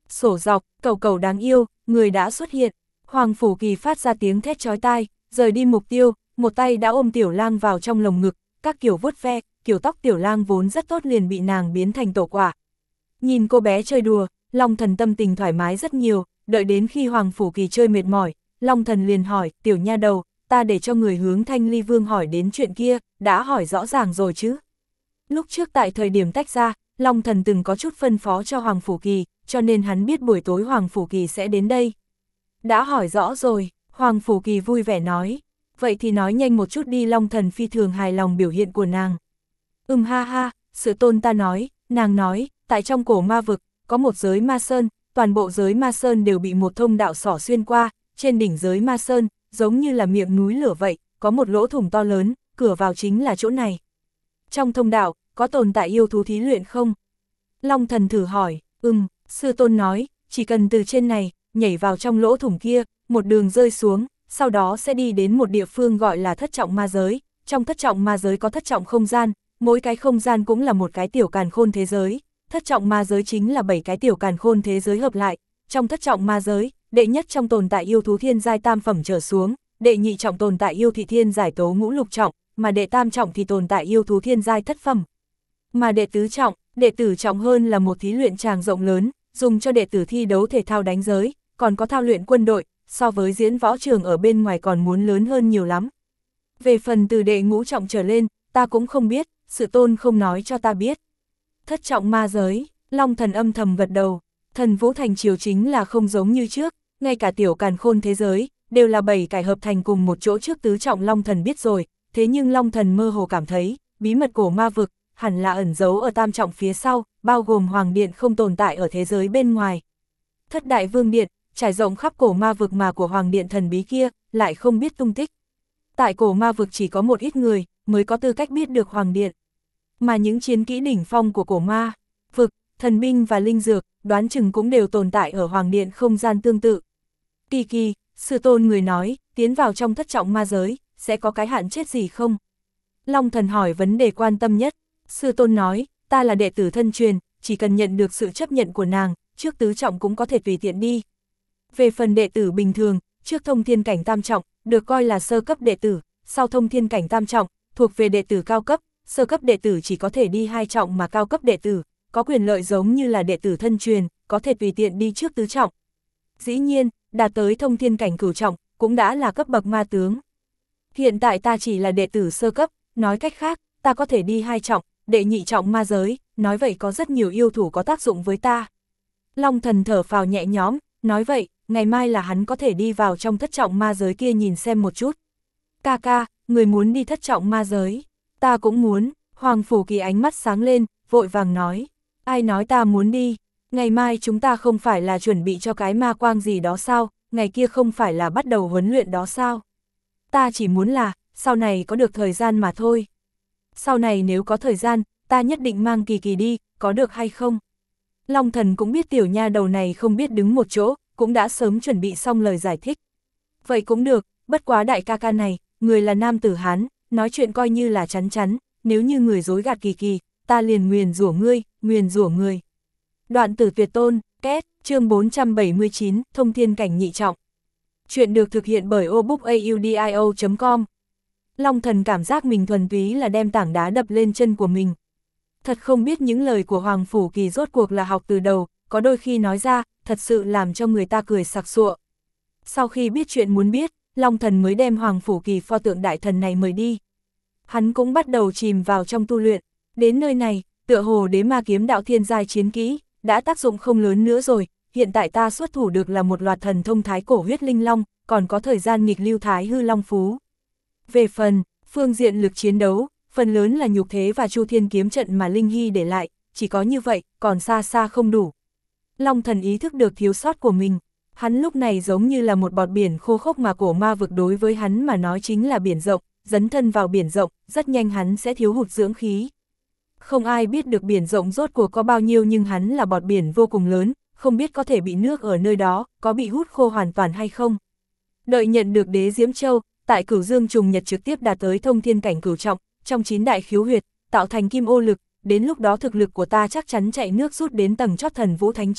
Sổ dọc, cầu cầu đáng yêu, người đã xuất hiện. Hoàng Phủ Kỳ phát ra tiếng thét chói tai, rời đi mục tiêu, một tay đã ôm Tiểu Lang vào trong lồng ngực, các kiểu vuốt ve, kiểu tóc Tiểu Lang vốn rất tốt liền bị nàng biến thành tổ quả. Nhìn cô bé chơi đùa, Long Thần tâm tình thoải mái rất nhiều, đợi đến khi Hoàng Phủ Kỳ chơi mệt mỏi, Long Thần liền hỏi, Tiểu nha đầu, ta để cho người hướng Thanh Ly Vương hỏi đến chuyện kia, đã hỏi rõ ràng rồi chứ. Lúc trước tại thời điểm tách ra, Long Thần từng có chút phân phó cho Hoàng Phủ Kỳ, cho nên hắn biết buổi tối Hoàng Phủ Kỳ sẽ đến đây. Đã hỏi rõ rồi, Hoàng Phủ Kỳ vui vẻ nói, vậy thì nói nhanh một chút đi. Long Thần phi thường hài lòng biểu hiện của nàng. Ừm ha ha, Sự Tôn ta nói, nàng nói, tại trong cổ ma vực, có một giới ma sơn, toàn bộ giới ma sơn đều bị một thông đạo xỏ xuyên qua, trên đỉnh giới ma sơn, giống như là miệng núi lửa vậy, có một lỗ thủng to lớn, cửa vào chính là chỗ này. Trong thông đạo, có tồn tại yêu thú thí luyện không? Long Thần thử hỏi, ừm, Sư Tôn nói, chỉ cần từ trên này, nhảy vào trong lỗ thủng kia, một đường rơi xuống, sau đó sẽ đi đến một địa phương gọi là thất trọng ma giới, trong thất trọng ma giới có thất trọng không gian, mỗi cái không gian cũng là một cái tiểu càn khôn thế giới, thất trọng ma giới chính là bảy cái tiểu càn khôn thế giới hợp lại, trong thất trọng ma giới, đệ nhất trong tồn tại yêu thú thiên giai tam phẩm trở xuống, đệ nhị trọng tồn tại yêu thị thiên giải tố ngũ lục trọng, mà đệ tam trọng thì tồn tại yêu thú thiên giai thất phẩm. Mà đệ tứ trọng, đệ tử trọng hơn là một thí luyện tràng rộng lớn, dùng cho đệ tử thi đấu thể thao đánh giới, còn có thao luyện quân đội, so với diễn võ trường ở bên ngoài còn muốn lớn hơn nhiều lắm. Về phần từ đệ ngũ trọng trở lên, ta cũng không biết, Sự Tôn không nói cho ta biết. Thất trọng ma giới, Long Thần âm thầm gật đầu, Thần Vũ Thành Triều chính là không giống như trước, ngay cả tiểu càn khôn thế giới, đều là bảy cải hợp thành cùng một chỗ. Trước tứ trọng Long Thần biết rồi, thế nhưng Long Thần mơ hồ cảm thấy, bí mật cổ ma vực, hẳn là ẩn giấu ở tam trọng phía sau, bao gồm Hoàng Điện không tồn tại ở thế giới bên ngoài. Thất Đại Vương Điện, trải rộng khắp cổ ma vực mà của Hoàng Điện thần bí kia, lại không biết tung tích. Tại cổ ma vực chỉ có một ít người, mới có tư cách biết được Hoàng Điện. Mà những chiến kỹ đỉnh phong của cổ ma vực, thần binh và linh dược, đoán chừng cũng đều tồn tại ở Hoàng Điện không gian tương tự. Kỳ kỳ, Sư Tôn người nói, tiến vào trong thất trọng ma giới, sẽ có cái hạn chết gì không? Long Thần hỏi vấn đề quan tâm nhất. Sư Tôn nói, ta là đệ tử thân truyền, chỉ cần nhận được sự chấp nhận của nàng, trước tứ trọng cũng có thể tùy tiện đi. Về phần đệ tử bình thường, trước thông thiên cảnh tam trọng, được coi là sơ cấp đệ tử, sau thông thiên cảnh tam trọng, thuộc về đệ tử cao cấp, sơ cấp đệ tử chỉ có thể đi hai trọng mà cao cấp đệ tử, có quyền lợi giống như là đệ tử thân truyền, có thể tùy tiện đi trước tứ trọng. Dĩ nhiên, đạt tới thông thiên cảnh cửu trọng, cũng đã là cấp bậc ma tướng. Hiện tại ta chỉ là đệ tử sơ cấp, nói cách khác, ta có thể đi hai trọng, đệ nhị trọng ma giới, nói vậy có rất nhiều yêu thủ có tác dụng với ta. Long Thần thở phào nhẹ nhõm, nói vậy, ngày mai là hắn có thể đi vào trong thất trọng ma giới kia nhìn xem một chút. Ca ca, người muốn đi thất trọng ma giới, ta cũng muốn. Hoàng Phủ Kỳ ánh mắt sáng lên, vội vàng nói, ai nói ta muốn đi, ngày mai chúng ta không phải là chuẩn bị cho cái ma quang gì đó sao, ngày kia không phải là bắt đầu huấn luyện đó sao. Ta chỉ muốn là, sau này có được thời gian mà thôi. Sau này nếu có thời gian, ta nhất định mang Kỳ Kỳ đi, có được hay không? Long Thần cũng biết tiểu nha đầu này không biết đứng một chỗ, cũng đã sớm chuẩn bị xong lời giải thích. Vậy cũng được, bất quá đại ca ca này, người là nam tử Hán, nói chuyện coi như là chắn chắn, nếu như người dối gạt Kỳ Kỳ, ta liền nguyền rủa ngươi, nguyền rủa người. Đoạn Tử Tuyệt Tôn, kết, chương bốn trăm bảy mươi chín, thông thiên cảnh nhị trọng. Chuyện được thực hiện bởi obookaudio chấm com. Long Thần cảm giác mình thuần túy là đem tảng đá đập lên chân của mình. Thật không biết những lời của Hoàng Phủ Kỳ rốt cuộc là học từ đầu, có đôi khi nói ra, thật sự làm cho người ta cười sặc sụa. Sau khi biết chuyện muốn biết, Long Thần mới đem Hoàng Phủ Kỳ pho tượng đại thần này mời đi. Hắn cũng bắt đầu chìm vào trong tu luyện, đến nơi này, tựa hồ đế ma kiếm đạo thiên giai chiến kỹ, đã tác dụng không lớn nữa rồi, hiện tại ta xuất thủ được là một loạt thần thông thái cổ huyết linh long, còn có thời gian nghịch lưu thái hư long phú. Về phần, phương diện lực chiến đấu, phần lớn là nhục thế và chu thiên kiếm trận mà Linh Hy để lại, chỉ có như vậy, còn xa xa không đủ. Long Thần ý thức được thiếu sót của mình, hắn lúc này giống như là một bọt biển khô khốc mà cổ ma vực đối với hắn mà nói chính là biển rộng, dấn thân vào biển rộng, rất nhanh hắn sẽ thiếu hụt dưỡng khí. Không ai biết được biển rộng rốt cuộc có bao nhiêu nhưng hắn là bọt biển vô cùng lớn, không biết có thể bị nước ở nơi đó, có bị hút khô hoàn toàn hay không. Đợi nhận được đế Diễm Châu, tại Cửu Dương trùng nhật trực tiếp đạt tới thông thiên cảnh cửu trọng, trong chín đại khiếu huyệt, tạo thành kim ô lực, đến lúc đó thực lực của ta chắc chắn chạy nước rút đến tầng chót Thần Vũ Thánh Triều,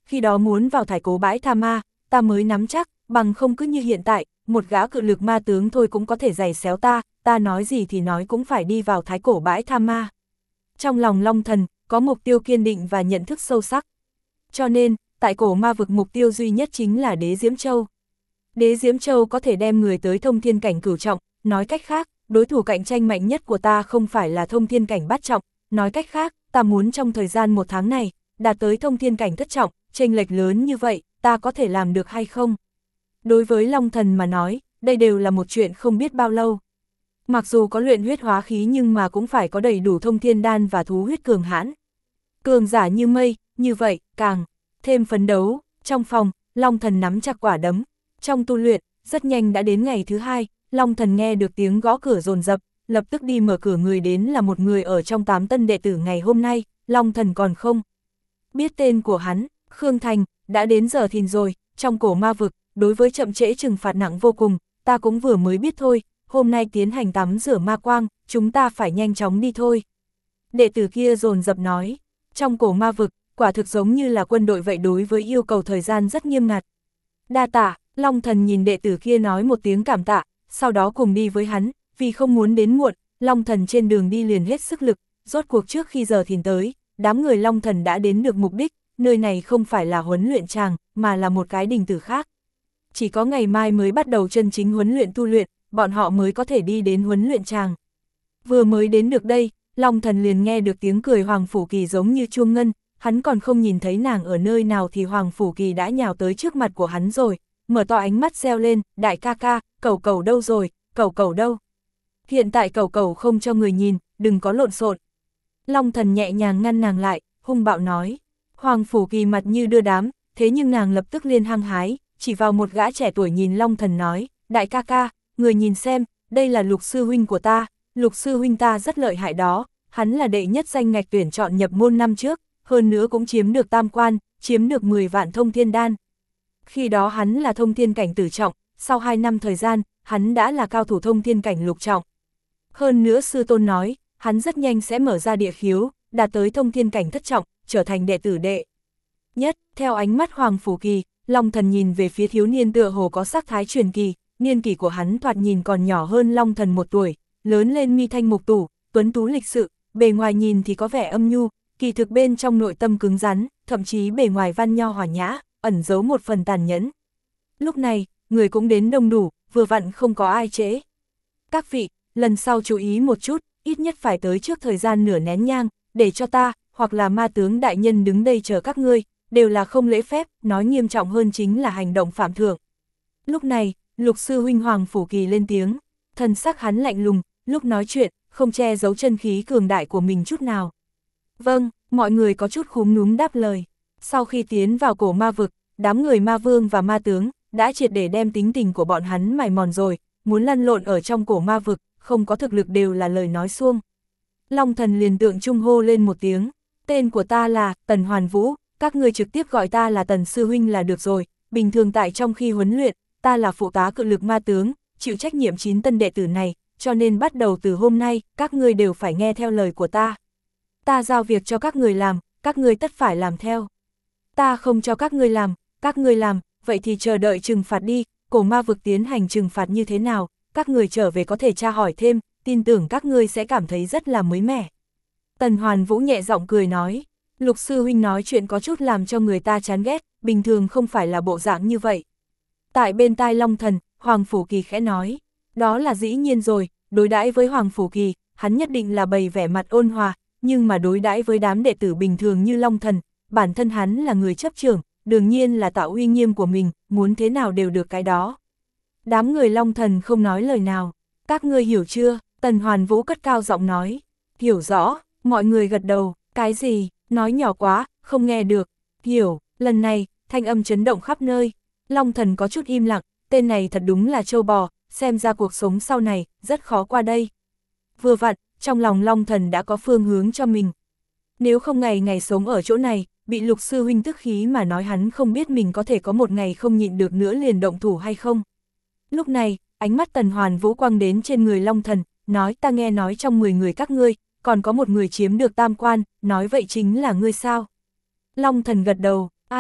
khi đó muốn vào Thái Cổ Bãi Tha Ma, ta mới nắm chắc, bằng không cứ như hiện tại, một gã cự lực ma tướng thôi cũng có thể giày xéo ta, ta nói gì thì nói cũng phải đi vào Thái Cổ Bãi Tha Ma. Trong lòng Long Thần, có mục tiêu kiên định và nhận thức sâu sắc. Cho nên, tại cổ ma vực mục tiêu duy nhất chính là Đế Diễm Châu. Đế Diễm Châu có thể đem người tới thông thiên cảnh cửu trọng, nói cách khác, đối thủ cạnh tranh mạnh nhất của ta không phải là thông thiên cảnh bát trọng, nói cách khác, ta muốn trong thời gian một tháng này, đạt tới thông thiên cảnh thất trọng, chênh lệch lớn như vậy, ta có thể làm được hay không? Đối với Long Thần mà nói, đây đều là một chuyện không biết bao lâu. Mặc dù có luyện huyết hóa khí nhưng mà cũng phải có đầy đủ thông thiên đan và thú huyết cường hãn. Cường giả như mây, như vậy, càng thêm phấn đấu. Trong phòng, Long Thần nắm chặt quả đấm. Trong tu luyện, rất nhanh đã đến ngày thứ hai, Long Thần nghe được tiếng gõ cửa dồn dập, lập tức đi mở cửa, người đến là một người ở trong tám tân đệ tử ngày hôm nay, Long Thần còn không biết tên của hắn. Khương Thành, đã đến giờ thìn rồi, trong cổ ma vực, đối với chậm trễ trừng phạt nặng vô cùng, ta cũng vừa mới biết thôi, hôm nay tiến hành tắm rửa ma quang, chúng ta phải nhanh chóng đi thôi. Đệ tử kia dồn dập nói, trong cổ ma vực, quả thực giống như là quân đội vậy, đối với yêu cầu thời gian rất nghiêm ngặt. Đa tạ, Long Thần nhìn đệ tử kia nói một tiếng cảm tạ, sau đó cùng đi với hắn, vì không muốn đến muộn, Long Thần trên đường đi liền hết sức lực, rốt cuộc trước khi giờ thìn tới, đám người Long Thần đã đến được mục đích, nơi này không phải là huấn luyện tràng, mà là một cái đình tử khác. Chỉ có ngày mai mới bắt đầu chân chính huấn luyện tu luyện, bọn họ mới có thể đi đến huấn luyện tràng. Vừa mới đến được đây, Long Thần liền nghe được tiếng cười Hoàng Phủ Kỳ giống như chuông ngân, hắn còn không nhìn thấy nàng ở nơi nào thì Hoàng Phủ Kỳ đã nhào tới trước mặt của hắn rồi, mở to ánh mắt reo lên, đại ca ca, cẩu cẩu đâu rồi, cẩu cẩu đâu? Hiện tại cẩu cẩu không cho người nhìn, đừng có lộn xộn. Long Thần nhẹ nhàng ngăn nàng lại, hung bạo nói. Hoàng Phủ Kỳ mặt như đưa đám, thế nhưng nàng lập tức liền hăng hái, chỉ vào một gã trẻ tuổi nhìn Long Thần nói, đại ca ca, người nhìn xem, đây là Lục sư huynh của ta, Lục sư huynh ta rất lợi hại đó, hắn là đệ nhất danh ngạch tuyển chọn nhập môn năm trước, hơn nữa cũng chiếm được tam quan, chiếm được mười vạn thông thiên đan. Khi đó hắn là thông thiên cảnh tử trọng, sau hai năm thời gian, hắn đã là cao thủ thông thiên cảnh lục trọng. Hơn nữa sư tôn nói, hắn rất nhanh sẽ mở ra địa khiếu, đạt tới thông thiên cảnh thất trọng, trở thành đệ tử đệ nhất. Theo ánh mắt Hoàng Phủ Kỳ, Long Thần nhìn về phía thiếu niên tựa hồ có sắc thái truyền kỳ, niên kỷ của hắn thoạt nhìn còn nhỏ hơn Long Thần một tuổi, lớn lên mi thanh mục tủ, tuấn tú lịch sự, bề ngoài nhìn thì có vẻ âm nhu, kỳ thực bên trong nội tâm cứng rắn, thậm chí bề ngoài văn nho hòa nhã, ẩn giấu một phần tàn nhẫn. Lúc này, người cũng đến đông đủ, vừa vặn không có ai trễ. Các vị, lần sau chú ý một chút, ít nhất phải tới trước thời gian nửa nén nhang, để cho ta, hoặc là ma tướng đại nhân đứng đây chờ các ngươi, đều là không lễ phép, nói nghiêm trọng hơn chính là hành động phạm thượng. Lúc này, Lục sư huynh Hoàng Phủ Kỳ lên tiếng, thần sắc hắn lạnh lùng, lúc nói chuyện, không che giấu chân khí cường đại của mình chút nào. Vâng, mọi người có chút khúm núm đáp lời. Sau khi tiến vào cổ ma vực, đám người ma vương và ma tướng, đã triệt để đem tính tình của bọn hắn mài mòn rồi, muốn lăn lộn ở trong cổ ma vực, không có thực lực đều là lời nói suông. Long Thần liền tượng trung hô lên một tiếng, tên của ta là Tần Hoàn Vũ, các ngươi trực tiếp gọi ta là Tần Sư Huynh là được rồi, bình thường tại trong khi huấn luyện, ta là phụ tá cự lực ma tướng, chịu trách nhiệm chín tân đệ tử này, cho nên bắt đầu từ hôm nay, các ngươi đều phải nghe theo lời của ta. Ta giao việc cho các người làm, các ngươi tất phải làm theo. Ta không cho các ngươi làm, các ngươi làm, vậy thì chờ đợi trừng phạt đi, cổ ma vực tiến hành trừng phạt như thế nào, các người trở về có thể tra hỏi thêm, tin tưởng các ngươi sẽ cảm thấy rất là mới mẻ. Tần Hoàn Vũ nhẹ giọng cười nói, Lục sư huynh nói chuyện có chút làm cho người ta chán ghét, bình thường không phải là bộ dạng như vậy. Tại bên tai Long Thần, Hoàng Phủ Kỳ khẽ nói, đó là dĩ nhiên rồi, đối đãi với Hoàng Phủ Kỳ, hắn nhất định là bày vẻ mặt ôn hòa, nhưng mà đối đãi với đám đệ tử bình thường như Long Thần, bản thân hắn là người chấp trưởng, đương nhiên là tạo uy nghiêm của mình, muốn thế nào đều được cái đó. Đám người Long Thần không nói lời nào, các ngươi hiểu chưa? Tần Hoàn Vũ cất cao giọng nói, hiểu rõ, mọi người gật đầu, cái gì, nói nhỏ quá, không nghe được, hiểu, lần này, thanh âm chấn động khắp nơi, Long Thần có chút im lặng, tên này thật đúng là trâu bò, xem ra cuộc sống sau này, rất khó qua đây. Vừa vặn, trong lòng Long Thần đã có phương hướng cho mình. Nếu không ngày ngày sống ở chỗ này, bị Lục sư huynh tức khí mà nói hắn không biết mình có thể có một ngày không nhịn được nữa liền động thủ hay không. Lúc này, ánh mắt Tần Hoàn Vũ quang đến trên người Long Thần, nói ta nghe nói trong mười người các ngươi, còn có một người chiếm được tam quan, nói vậy chính là ngươi sao? Long Thần gật đầu, ai,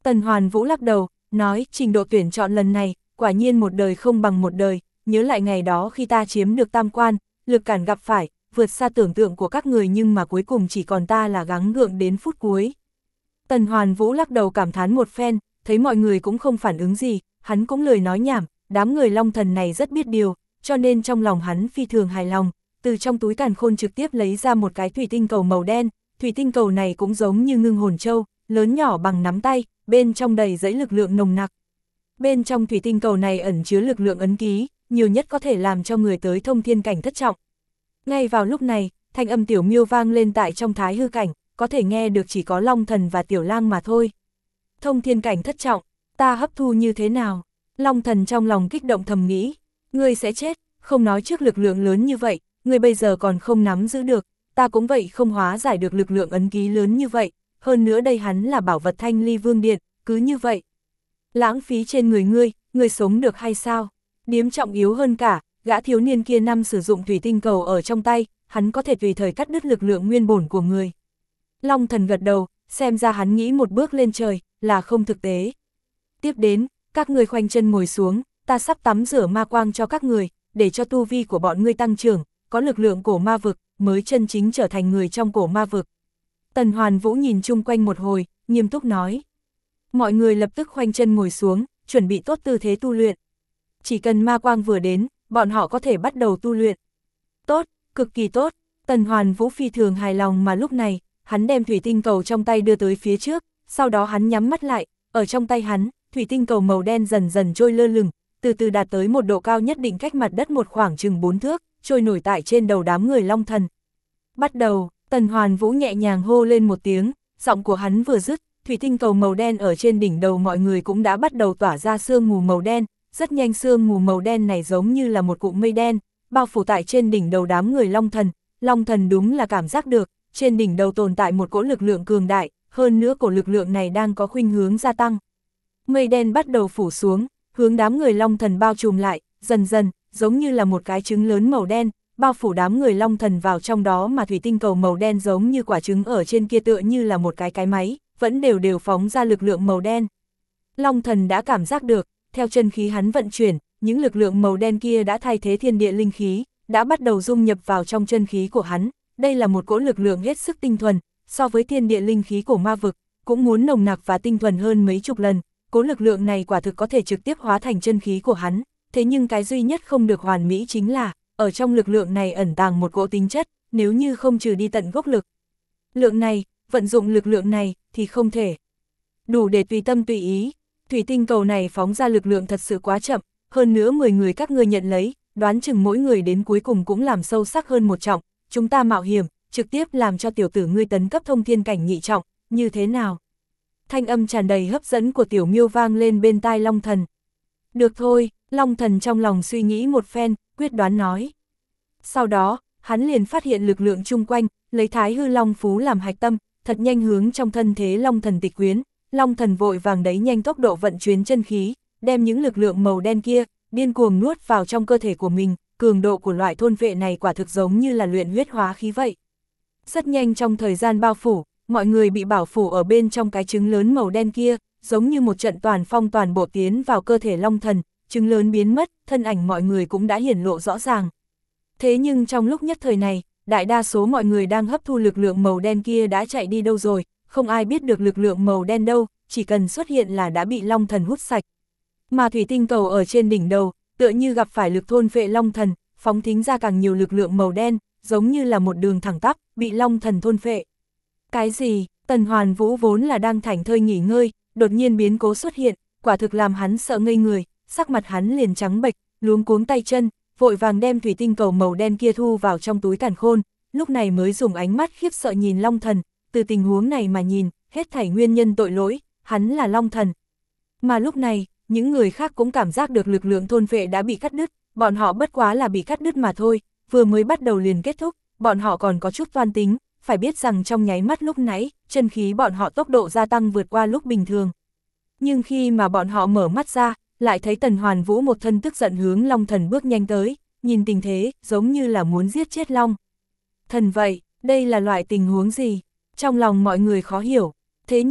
Tần Hoàn Vũ lắc đầu, nói trình độ tuyển chọn lần này, quả nhiên một đời không bằng một đời, nhớ lại ngày đó khi ta chiếm được tam quan, lực cản gặp phải, vượt xa tưởng tượng của các người nhưng mà cuối cùng chỉ còn ta là gắng gượng đến phút cuối. Tần Hoàn Vũ lắc đầu cảm thán một phen, thấy mọi người cũng không phản ứng gì, hắn cũng lười nói nhảm, đám người Long Thần này rất biết điều, cho nên trong lòng hắn phi thường hài lòng, từ trong túi càn khôn trực tiếp lấy ra một cái thủy tinh cầu màu đen, thủy tinh cầu này cũng giống như ngưng hồn châu, lớn nhỏ bằng nắm tay, bên trong đầy dẫy lực lượng nồng nặc. Bên trong thủy tinh cầu này ẩn chứa lực lượng ấn ký, nhiều nhất có thể làm cho người tới thông thiên cảnh thất trọng. Ngay vào lúc này, thanh âm Tiểu Miêu vang lên tại trong thái hư cảnh, có thể nghe được chỉ có Long Thần và Tiểu Lang mà thôi. Thông thiên cảnh thất trọng, ta hấp thu như thế nào? Long Thần trong lòng kích động thầm nghĩ, ngươi sẽ chết, không nói trước lực lượng lớn như vậy, ngươi bây giờ còn không nắm giữ được, ta cũng vậy không hóa giải được lực lượng ấn ký lớn như vậy, hơn nữa đây hắn là bảo vật Thanh Ly Vương Điện, cứ như vậy. Lãng phí trên người ngươi, ngươi sống được hay sao? Điếm trọng yếu hơn cả, gã thiếu niên kia năm sử dụng thủy tinh cầu ở trong tay, hắn có thể tùy thời cắt đứt lực lượng nguyên bổn của người. Long Thần gật đầu, xem ra hắn nghĩ một bước lên trời, là không thực tế. Tiếp đến, các người khoanh chân ngồi xuống, ta sắp tắm rửa ma quang cho các người, để cho tu vi của bọn ngươi tăng trưởng, có lực lượng cổ ma vực, mới chân chính trở thành người trong cổ ma vực. Tần Hoàn Vũ nhìn chung quanh một hồi, nghiêm túc nói. Mọi người lập tức khoanh chân ngồi xuống, chuẩn bị tốt tư thế tu luyện. Chỉ cần ma quang vừa đến, bọn họ có thể bắt đầu tu luyện. Tốt, cực kỳ tốt, Tần Hoàn Vũ phi thường hài lòng mà lúc này, hắn đem thủy tinh cầu trong tay đưa tới phía trước, sau đó hắn nhắm mắt lại, ở trong tay hắn, thủy tinh cầu màu đen dần dần trôi lơ lửng, từ từ đạt tới một độ cao nhất định cách mặt đất một khoảng chừng bốn thước, trôi nổi tại trên đầu đám người Long Thần. Bắt đầu, Tần Hoàn Vũ nhẹ nhàng hô lên một tiếng, giọng của hắn vừa dứt, thủy tinh cầu màu đen ở trên đỉnh đầu mọi người cũng đã bắt đầu tỏa ra sương mù màu đen, rất nhanh sương mù màu đen này giống như là một cụm mây đen, bao phủ tại trên đỉnh đầu đám người Long Thần. Long Thần đúng là cảm giác được, trên đỉnh đầu tồn tại một cỗ lực lượng cường đại, hơn nữa cổ lực lượng này đang có khuynh hướng gia tăng. Mây đen bắt đầu phủ xuống, hướng đám người Long Thần bao trùm lại, dần dần, giống như là một cái trứng lớn màu đen, bao phủ đám người Long Thần vào trong đó mà thủy tinh cầu màu đen giống như quả trứng ở trên kia tựa như là một cái cái máy, vẫn đều đều phóng ra lực lượng màu đen. Long Thần đã cảm giác được, theo chân khí hắn vận chuyển, những lực lượng màu đen kia đã thay thế thiên địa linh khí, đã bắt đầu dung nhập vào trong chân khí của hắn. Đây là một cỗ lực lượng hết sức tinh thuần, so với thiên địa linh khí của ma vực, cũng muốn nồng nặc và tinh thuần hơn mấy chục lần. Cỗ lực lượng này quả thực có thể trực tiếp hóa thành chân khí của hắn, thế nhưng cái duy nhất không được hoàn mỹ chính là, ở trong lực lượng này ẩn tàng một cỗ tính chất, nếu như không trừ đi tận gốc lực. Lượng này, vận dụng lực lượng này, thì không thể. Đủ để tùy tâm tùy ý, thủy tinh cầu này phóng ra lực lượng thật sự quá chậm, hơn nữa mười người các ngươi nhận lấy, đoán chừng mỗi người đến cuối cùng cũng làm sâu sắc hơn một trọng, chúng ta mạo hiểm, trực tiếp làm cho tiểu tử ngươi tấn cấp thông thiên cảnh nhị trọng, như thế nào? Thanh âm tràn đầy hấp dẫn của Tiểu Miêu vang lên bên tai Long Thần. Được thôi, Long Thần trong lòng suy nghĩ một phen, quyết đoán nói. Sau đó, hắn liền phát hiện lực lượng chung quanh, lấy Thái Hư Long Phú làm hạch tâm, thật nhanh hướng trong thân thế Long Thần tịch quyến. Long Thần vội vàng đẩy nhanh tốc độ vận chuyển chân khí, đem những lực lượng màu đen kia, điên cuồng nuốt vào trong cơ thể của mình, cường độ của loại thôn vệ này quả thực giống như là luyện huyết hóa khí vậy. Rất nhanh trong thời gian bao phủ, mọi người bị bảo phủ ở bên trong cái trứng lớn màu đen kia, giống như một trận toàn phong toàn bộ tiến vào cơ thể Long Thần, trứng lớn biến mất, thân ảnh mọi người cũng đã hiển lộ rõ ràng. Thế nhưng trong lúc nhất thời này, đại đa số mọi người đang hấp thu lực lượng màu đen kia đã chạy đi đâu rồi, không ai biết được lực lượng màu đen đâu, chỉ cần xuất hiện là đã bị Long Thần hút sạch. Mà thủy tinh cầu ở trên đỉnh đầu, tựa như gặp phải lực thôn phệ Long Thần, phóng thính ra càng nhiều lực lượng màu đen, giống như là một đường thẳng tắp, bị Long Thần thôn phệ. Cái gì? Tần Hoàn Vũ vốn là đang thảnh thơi nghỉ ngơi, đột nhiên biến cố xuất hiện, quả thực làm hắn sợ ngây người, sắc mặt hắn liền trắng bệch, luống cuống tay chân, vội vàng đem thủy tinh cầu màu đen kia thu vào trong túi càn khôn, lúc này mới dùng ánh mắt khiếp sợ nhìn Long Thần, từ tình huống này mà nhìn, hết thảy nguyên nhân tội lỗi, hắn là Long Thần. Mà lúc này, những người khác cũng cảm giác được lực lượng thôn phệ đã bị cắt đứt, bọn họ bất quá là bị cắt đứt mà thôi, vừa mới bắt đầu liền kết thúc, bọn họ còn có chút toan tính, phải biết rằng trong nháy mắt lúc nãy, chân khí bọn họ tốc độ gia tăng vượt qua lúc bình thường. Nhưng khi mà bọn họ mở mắt ra, lại thấy Tần Hoàn Vũ một thân tức giận hướng Long Thần bước nhanh tới, nhìn tình thế, giống như là muốn giết chết Long Thần vậy, đây là loại tình huống gì? Trong lòng mọi người khó hiểu, thế nhưng,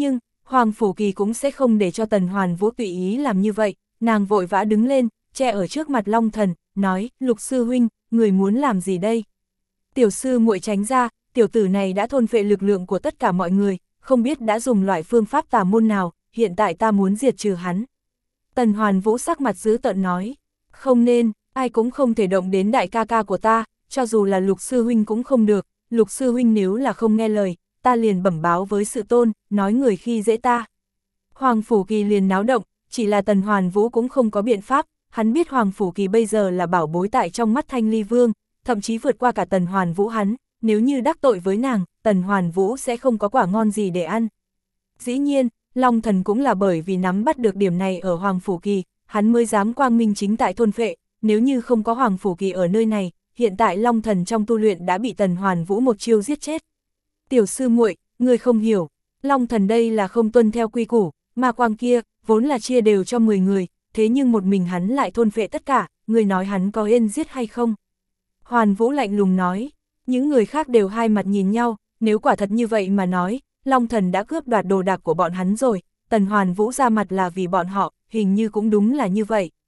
Hoàng Phủ Kỳ cũng sẽ không để cho Tần Hoàn Vũ tùy ý làm như vậy, nàng vội vã đứng lên, che ở trước mặt Long Thần, nói, Lục sư huynh, người muốn làm gì đây? Tiểu sư muội tránh ra, tiểu tử này đã thôn phệ lực lượng của tất cả mọi người, không biết đã dùng loại phương pháp tà môn nào, hiện tại ta muốn diệt trừ hắn. Tần Hoàn Vũ sắc mặt dữ tợn nói, không nên, ai cũng không thể động đến đại ca ca của ta, cho dù là Lục sư huynh cũng không được, Lục sư huynh nếu là không nghe lời, ta liền bẩm báo với sự tôn, nói người khi dễ ta. Hoàng Phủ Kỳ liền náo động, chỉ là Tần Hoàn Vũ cũng không có biện pháp, hắn biết Hoàng Phủ Kỳ bây giờ là bảo bối tại trong mắt Thanh Ly Vương, thậm chí vượt qua cả Tần Hoàn Vũ hắn, nếu như đắc tội với nàng, Tần Hoàn Vũ sẽ không có quả ngon gì để ăn. Dĩ nhiên, Long Thần cũng là bởi vì nắm bắt được điểm này ở Hoàng Phủ Kỳ, hắn mới dám quang minh chính tại thôn phệ, nếu như không có Hoàng Phủ Kỳ ở nơi này, hiện tại Long Thần trong tu luyện đã bị Tần Hoàn Vũ một chiêu giết chết. Tiểu sư muội, người không hiểu, Long Thần đây là không tuân theo quy củ, ma quang kia, vốn là chia đều cho mười người, thế nhưng một mình hắn lại thôn phệ tất cả, người nói hắn có yên giết hay không? Hoàn Vũ lạnh lùng nói, những người khác đều hai mặt nhìn nhau, nếu quả thật như vậy mà nói, Long Thần đã cướp đoạt đồ đạc của bọn hắn rồi, Tần Hoàn Vũ ra mặt là vì bọn họ, hình như cũng đúng là như vậy.